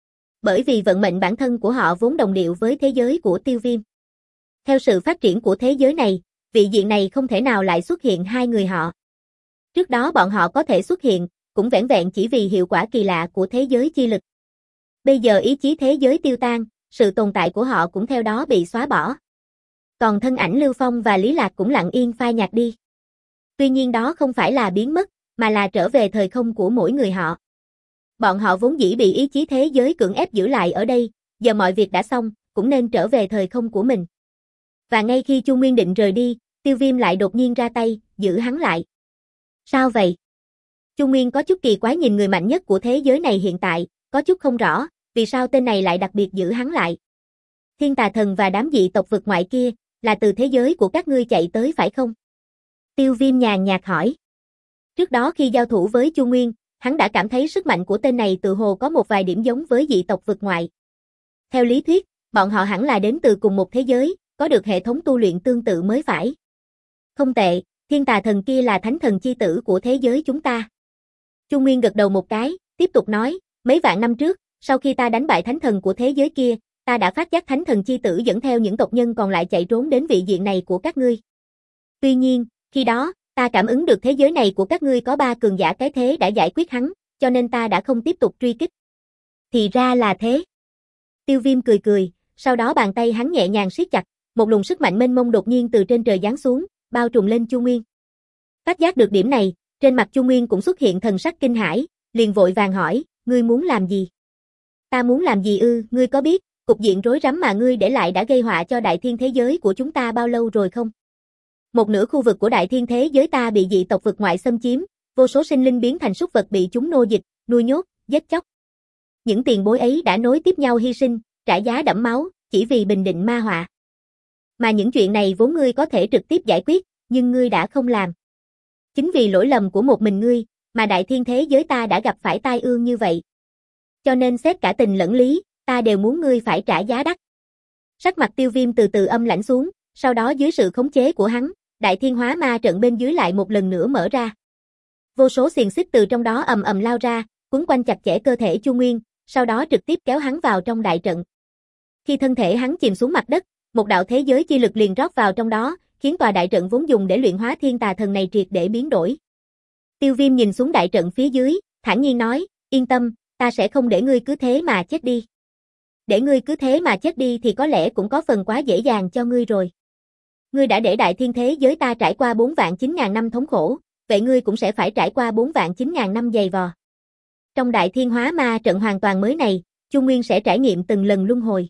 Bởi vì vận mệnh bản thân của họ vốn đồng điệu với thế giới của Tiêu Viêm. Theo sự phát triển của thế giới này, vị diện này không thể nào lại xuất hiện hai người họ. Trước đó bọn họ có thể xuất hiện, cũng vẻn vẹn chỉ vì hiệu quả kỳ lạ của thế giới chi lực. Bây giờ ý chí thế giới tiêu tan, sự tồn tại của họ cũng theo đó bị xóa bỏ. Còn thân ảnh Lưu Phong và Lý Lạc cũng lặng yên phai nhạt đi. Tuy nhiên đó không phải là biến mất, mà là trở về thời không của mỗi người họ. Bọn họ vốn dĩ bị ý chí thế giới cưỡng ép giữ lại ở đây, giờ mọi việc đã xong, cũng nên trở về thời không của mình. Và ngay khi Chu Nguyên định rời đi, Tiêu Viêm lại đột nhiên ra tay, giữ hắn lại. Sao vậy? Chu Nguyên có chút kỳ quái nhìn người mạnh nhất của thế giới này hiện tại, có chút không rõ, vì sao tên này lại đặc biệt giữ hắn lại. Thiên Tà Thần và đám dị tộc vực ngoại kia, là từ thế giới của các ngươi chạy tới phải không? Tiêu Viêm nhàn nhạt hỏi. Trước đó khi giao thủ với Chu Nguyên, hắn đã cảm thấy sức mạnh của tên này tự hồ có một vài điểm giống với dị tộc vực ngoại. Theo lý thuyết, bọn họ hẳn là đến từ cùng một thế giới, có được hệ thống tu luyện tương tự mới phải. Không tệ, Thiên Tà Thần kia là thánh thần chi tử của thế giới chúng ta. Chu Nguyên gật đầu một cái, tiếp tục nói, mấy vạn năm trước, sau khi ta đánh bại thánh thần của thế giới kia, ta đã phát giác thánh thần chi tử dẫn theo những tộc nhân còn lại chạy trốn đến vị diện này của các ngươi. Tuy nhiên, khi đó, ta cảm ứng được thế giới này của các ngươi có ba cường giả cái thế đã giải quyết hắn, cho nên ta đã không tiếp tục truy kích. Thì ra là thế. Tiêu Viêm cười cười, sau đó bàn tay hắn nhẹ nhàng siết chặt, một luồng sức mạnh mênh mông đột nhiên từ trên trời giáng xuống, bao trùm lên Chu Nguyên. Phát giác được điểm này, trên mặt Chu Nguyên cũng xuất hiện thần sắc kinh hãi, liền vội vàng hỏi, ngươi muốn làm gì? Ta muốn làm gì ư, ngươi có biết, cục diện rối rắm mà ngươi để lại đã gây họa cho đại thiên thế giới của chúng ta bao lâu rồi không? Một nửa khu vực của đại thiên thế giới ta bị dị tộc vực ngoại xâm chiếm, vô số sinh linh biến thành súc vật bị chúng nô dịch, nuôi nhốt, giết chóc. Những tiền bối ấy đã nối tiếp nhau hy sinh, trả giá đẫm máu, chỉ vì bình định ma họa. Mà những chuyện này vốn ngươi có thể trực tiếp giải quyết, nhưng ngươi đã không làm. Chính vì lỗi lầm của một mình ngươi, mà đại thiên thế giới ta đã gặp phải tai ương như vậy. Cho nên xét cả tình lẫn lý, ta đều muốn ngươi phải trả giá đắt. Sắc mặt Tiêu Viêm từ từ âm lãnh xuống, sau đó dưới sự khống chế của hắn, đại thiên hóa ma trận bên dưới lại một lần nữa mở ra. Vô số xiềng xích từ trong đó ầm ầm lao ra, quấn quanh chặt chẽ cơ thể Chu Nguyên, sau đó trực tiếp kéo hắn vào trong đại trận. Khi thân thể hắn chìm xuống mặt đất, một đạo thế giới chi lực liền rót vào trong đó, khiến tòa đại trận vốn dùng để luyện hóa Thiên Tà Thần này triệt để biến đổi. Tiêu Viêm nhìn xuống đại trận phía dưới, thản nhiên nói, yên tâm, ta sẽ không để ngươi cứ thế mà chết đi. Để ngươi cứ thế mà chết đi thì có lẽ cũng có phần quá dễ dàng cho ngươi rồi. Ngươi đã để đại thiên thế giới ta trải qua bốn vạn chín ngàn năm thống khổ, vậy ngươi cũng sẽ phải trải qua bốn vạn chín ngàn năm dày vò. Trong đại thiên hóa ma trận hoàn toàn mới này, Chu Nguyên sẽ trải nghiệm từng lần luân hồi.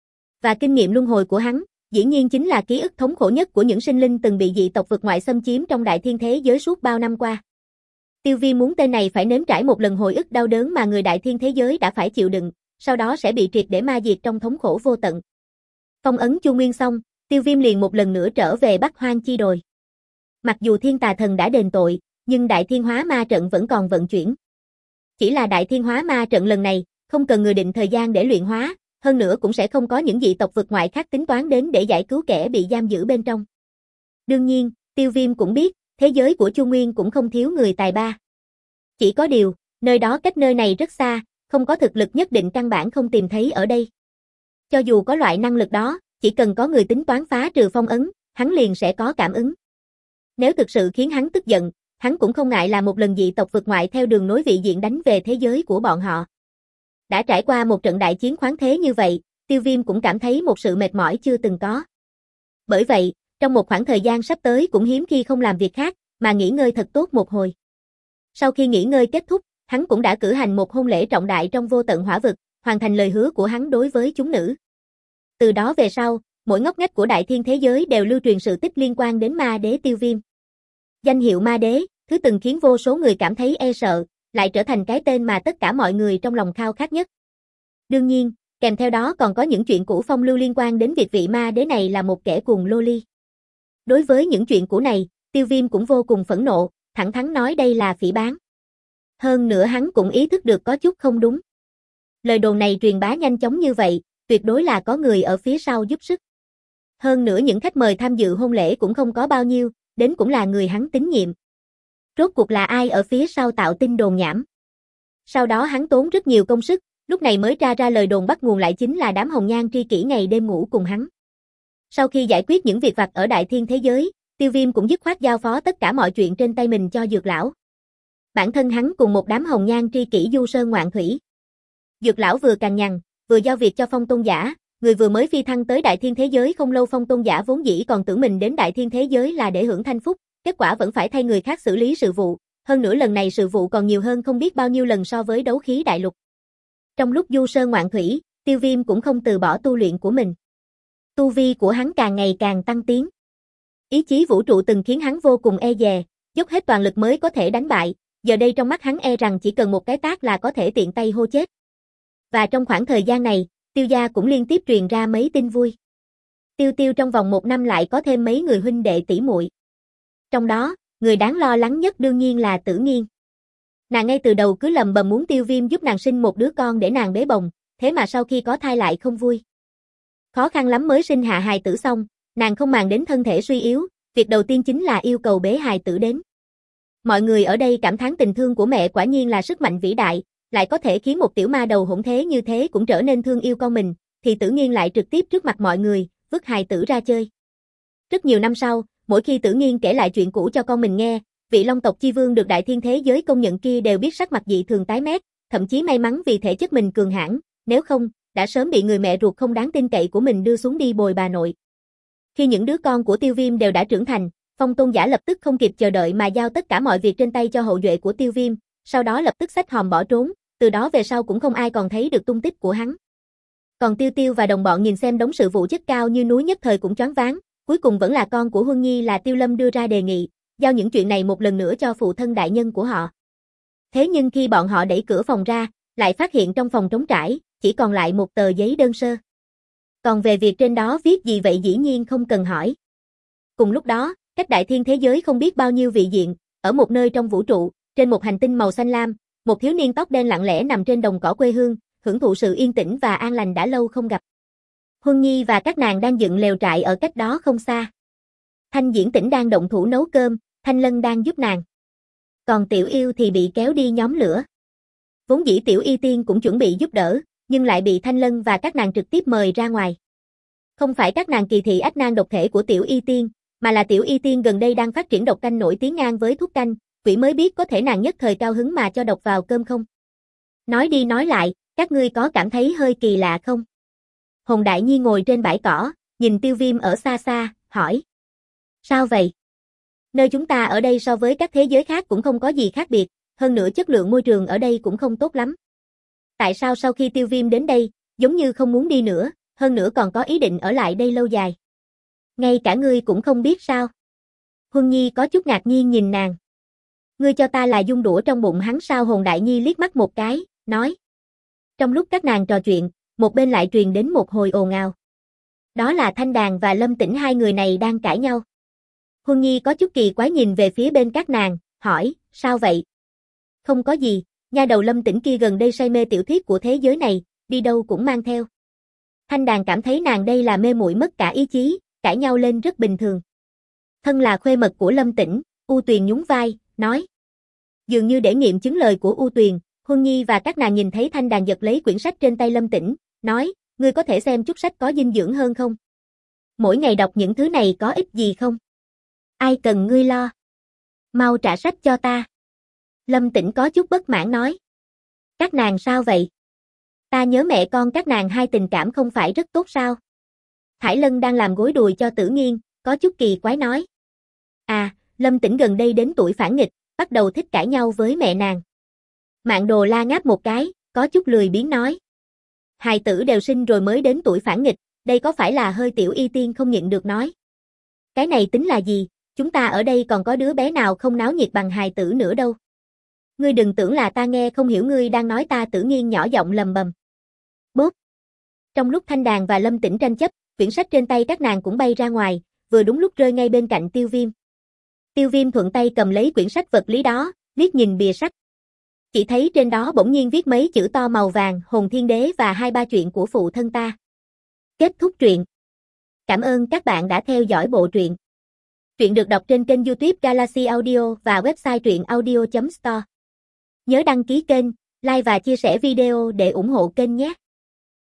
Và kinh nghiệm luân hồi của hắn, dĩ nhiên chính là ký ức thống khổ nhất của những sinh linh từng bị dị tộc vực ngoại xâm chiếm trong đại thiên thế giới suốt bao năm qua. Tiêu Viêm muốn tên này phải nếm trải một lần hồi ức đau đớn mà người đại thiên thế giới đã phải chịu đựng, sau đó sẽ bị triệt để ma diệt trong thống khổ vô tận. Phong ấn Chu Nguyên xong, Tiêu Viêm liền một lần nữa trở về Bắc Hoang Chi Đồi. Mặc dù Thiên Tà Thần đã đền tội, nhưng đại thiên hóa ma trận vẫn còn vận chuyển. Chỉ là đại thiên hóa ma trận lần này, không cần người định thời gian để luyện hóa, hơn nữa cũng sẽ không có những dị tộc vực ngoại khác tính toán đến để giải cứu kẻ bị giam giữ bên trong. Đương nhiên, Tiêu Viêm cũng biết, thế giới của Chu Nguyên cũng không thiếu người tài ba. Chỉ có điều, nơi đó cách nơi này rất xa, không có thực lực nhất định căn bản không tìm thấy ở đây. Cho dù có loại năng lực đó, chỉ cần có người tính toán phá trừ phong ấn, hắn liền sẽ có cảm ứng. Nếu thực sự khiến hắn tức giận, hắn cũng không ngại là một lần dị tộc vực ngoại theo đường nối vị diện đánh về thế giới của bọn họ. Đã trải qua một trận đại chiến khoáng thế như vậy, Tiêu Viêm cũng cảm thấy một sự mệt mỏi chưa từng có. Bởi vậy, trong một khoảng thời gian sắp tới cũng hiếm khi không làm việc khác, mà nghỉ ngơi thật tốt một hồi. Sau khi nghỉ ngơi kết thúc, hắn cũng đã cử hành một hôn lễ trọng đại trong vô tận hỏa vực, hoàn thành lời hứa của hắn đối với chúng nữ. Từ đó về sau, mỗi ngóc ngách của đại thiên thế giới đều lưu truyền sự tích liên quan đến ma đế Tiêu Viêm. Danh hiệu ma đế, thứ từng khiến vô số người cảm thấy e sợ, lại trở thành cái tên mà tất cả mọi người trong lòng khao khát nhất. Đương nhiên, kèm theo đó còn có những chuyện cũ phong lưu liên quan đến việc vị ma đế này là một kẻ cuồng lô ly. Đối với những chuyện cũ này, Tiêu Viêm cũng vô cùng phẫn nộ, thẳng thắn nói đây là phỉ báng. Hơn nữa hắn cũng ý thức được có chút không đúng. Lời đồn này truyền bá nhanh chóng như vậy, tuyệt đối là có người ở phía sau giúp sức. Hơn nữa những khách mời tham dự hôn lễ cũng không có bao nhiêu, đến cũng là người hắn tín nhiệm. Rốt cuộc là ai ở phía sau tạo tin đồn nhảm. Sau đó hắn tốn rất nhiều công sức, lúc này mới tra ra lời đồn bắt nguồn lại chính là đám hồng nhan tri kỷ ngày đêm ngủ cùng hắn. Sau khi giải quyết những việc vặt ở đại thiên thế giới, Tiêu Viêm cũng dứt khoát giao phó tất cả mọi chuyện trên tay mình cho Dược lão. Bản thân hắn cùng một đám hồng nhan tri kỷ du sơn ngoạn thủy. Dược lão vừa cằn nhằn, vừa giao việc cho Phong Tôn giả, người vừa mới phi thăng tới đại thiên thế giới không lâu. Phong Tôn giả vốn dĩ còn tưởng mình đến đại thiên thế giới là để hưởng thanh phúc, kết quả vẫn phải thay người khác xử lý sự vụ, hơn nữa lần này sự vụ còn nhiều hơn không biết bao nhiêu lần so với đấu khí đại lục. Trong lúc du sơn ngoạn thủy, Tiêu Viêm cũng không từ bỏ tu luyện của mình. Tu vi của hắn càng ngày càng tăng tiến. Ý chí vũ trụ từng khiến hắn vô cùng e dè, dốc hết toàn lực mới có thể đánh bại, giờ đây trong mắt hắn e rằng chỉ cần một cái tát là có thể tiện tay hô chết. Và trong khoảng thời gian này, Tiêu gia cũng liên tiếp truyền ra mấy tin vui. Tiêu Tiêu trong vòng một năm lại có thêm mấy người huynh đệ tỷ muội. Trong đó, người đáng lo lắng nhất đương nhiên là Tử Nghiên. Nàng ngay từ đầu cứ lầm bầm muốn Tiêu Viêm giúp nàng sinh một đứa con để nàng bế bồng, thế mà sau khi có thai lại không vui. Khó khăn lắm mới sinh hạ hài tử xong, nàng không màng đến thân thể suy yếu, việc đầu tiên chính là yêu cầu bế hài tử đến. Mọi người ở đây cảm thán tình thương của mẹ quả nhiên là sức mạnh vĩ đại, lại có thể khiến một tiểu ma đầu hỗn thế như thế cũng trở nên thương yêu con mình, thì Tử Nghiên lại trực tiếp trước mặt mọi người, vứt hài tử ra chơi. Rất nhiều năm sau, mỗi khi Tử Nghiên kể lại chuyện cũ cho con mình nghe, vị Long tộc chi vương được đại thiên thế giới công nhận kia đều biết sắc mặt dị thường tái mét, thậm chí may mắn vì thể chất mình cường hãn, nếu không, đã sớm bị người mẹ ruột không đáng tin cậy của mình đưa xuống đi bồi bà nội. Khi những đứa con của Tiêu Viêm đều đã trưởng thành, Phong Tôn giả lập tức không kịp chờ đợi mà giao tất cả mọi việc trên tay cho hậu duệ của Tiêu Viêm, sau đó lập tức xách hòm bỏ trốn, từ đó về sau cũng không ai còn thấy được tung tích của hắn. Còn Tiêu Tiêu và đồng bọn nhìn xem đống sự vụ chất cao như núi nhất thời cũng choáng váng, cuối cùng vẫn là con của Huân Nhi là Tiêu Lâm đưa ra đề nghị, giao những chuyện này một lần nữa cho phụ thân đại nhân của họ. Thế nhưng khi bọn họ đẩy cửa phòng ra, lại phát hiện trong phòng trống trải, chỉ còn lại một tờ giấy đơn sơ. Còn về việc trên đó viết gì vậy dĩ nhiên không cần hỏi. Cùng lúc đó, cách đại thiên thế giới không biết bao nhiêu vị diện, ở một nơi trong vũ trụ, trên một hành tinh màu xanh lam, một thiếu niên tóc đen lặng lẽ nằm trên đồng cỏ quê hương, hưởng thụ sự yên tĩnh và an lành đã lâu không gặp. Huân Nhi và các nàng đang dựng lều trại ở cách đó không xa. Thanh Diễn Tĩnh đang động thủ nấu cơm, Thanh Lân đang giúp nàng. Còn Tiểu Yêu thì bị kéo đi nhóm lửa. Vốn dĩ Tiểu Y Tiên cũng chuẩn bị giúp đỡ, nhưng lại bị Thanh Lân và các nàng trực tiếp mời ra ngoài. Không phải các nàng kỳ thị ách nan độc thể của Tiểu Y Tiên, mà là Tiểu Y Tiên gần đây đang phát triển độc canh nổi tiếng ngang với thuốc canh, quỷ mới biết có thể nàng nhất thời cao hứng mà cho độc vào cơm không. Nói đi nói lại, các ngươi có cảm thấy hơi kỳ lạ không? Hồng Đại Nhi ngồi trên bãi cỏ, nhìn Tiêu Viêm ở xa xa, hỏi. Sao vậy? Nơi chúng ta ở đây so với các thế giới khác cũng không có gì khác biệt, hơn nữa chất lượng môi trường ở đây cũng không tốt lắm. Tại sao sau khi Tiêu Viêm đến đây, giống như không muốn đi nữa, hơn nữa còn có ý định ở lại đây lâu dài? Ngay cả ngươi cũng không biết sao? Huân Nhi có chút ngạc nhiên nhìn nàng. Ngươi cho ta là dung đũa trong bụng hắn sao? Hồng Đại Nhi liếc mắt một cái, nói. Trong lúc các nàng trò chuyện, một bên lại truyền đến một hồi ồn ào. Đó là Thanh Đàn và Lâm Tĩnh, hai người này đang cãi nhau. Huân Nhi có chút kỳ quái nhìn về phía bên các nàng, hỏi, sao vậy? Không có gì, Nha đầu Lâm Tĩnh kia gần đây say mê tiểu thuyết của thế giới này, đi đâu cũng mang theo. Thanh Đàn cảm thấy nàng đây là mê muội mất cả ý chí, cãi nhau lên rất bình thường. Thân là khuê mật của Lâm Tĩnh, U Tuyền nhún vai, nói. Dường như để nghiệm chứng lời của U Tuyền, Huân Nhi và các nàng nhìn thấy Thanh Đàn giật lấy quyển sách trên tay Lâm Tĩnh, nói, ngươi có thể xem chút sách có dinh dưỡng hơn không? Mỗi ngày đọc những thứ này có ích gì không? Ai cần ngươi lo? Mau trả sách cho ta. Lâm Tĩnh có chút bất mãn nói. Các nàng sao vậy? Ta nhớ mẹ con các nàng hai tình cảm không phải rất tốt sao? Thải Lân đang làm gối đùi cho Tử Nghiên, có chút kỳ quái nói. À, Lâm Tĩnh gần đây đến tuổi phản nghịch, bắt đầu thích cãi nhau với mẹ nàng. Mạn Đồ La ngáp một cái, có chút lười biếng nói. Hài tử đều sinh rồi mới đến tuổi phản nghịch, đây có phải là hơi tiểu y tiên không nhịn được nói. Cái này tính là gì, chúng ta ở đây còn có đứa bé nào không náo nhiệt bằng hài tử nữa đâu. Ngươi đừng tưởng là ta nghe không hiểu ngươi đang nói ta. Tử Nghiên nhỏ giọng lầm bầm. Bốp. Trong lúc Thanh Đàn và Lâm Tĩnh tranh chấp, quyển sách trên tay các nàng cũng bay ra ngoài, vừa đúng lúc rơi ngay bên cạnh Tiêu Viêm. Tiêu Viêm thuận tay cầm lấy quyển sách vật lý đó, liếc nhìn bìa sách. Chỉ thấy trên đó bỗng nhiên viết mấy chữ to màu vàng, Hồn Thiên Đế và hai ba chuyện của phụ thân ta. Kết thúc truyện. Cảm ơn các bạn đã theo dõi bộ truyện. Truyện được đọc trên kênh YouTube Galaxy Audio và website truyện audio chấm store. Nhớ đăng ký kênh, like và chia sẻ video để ủng hộ kênh nhé.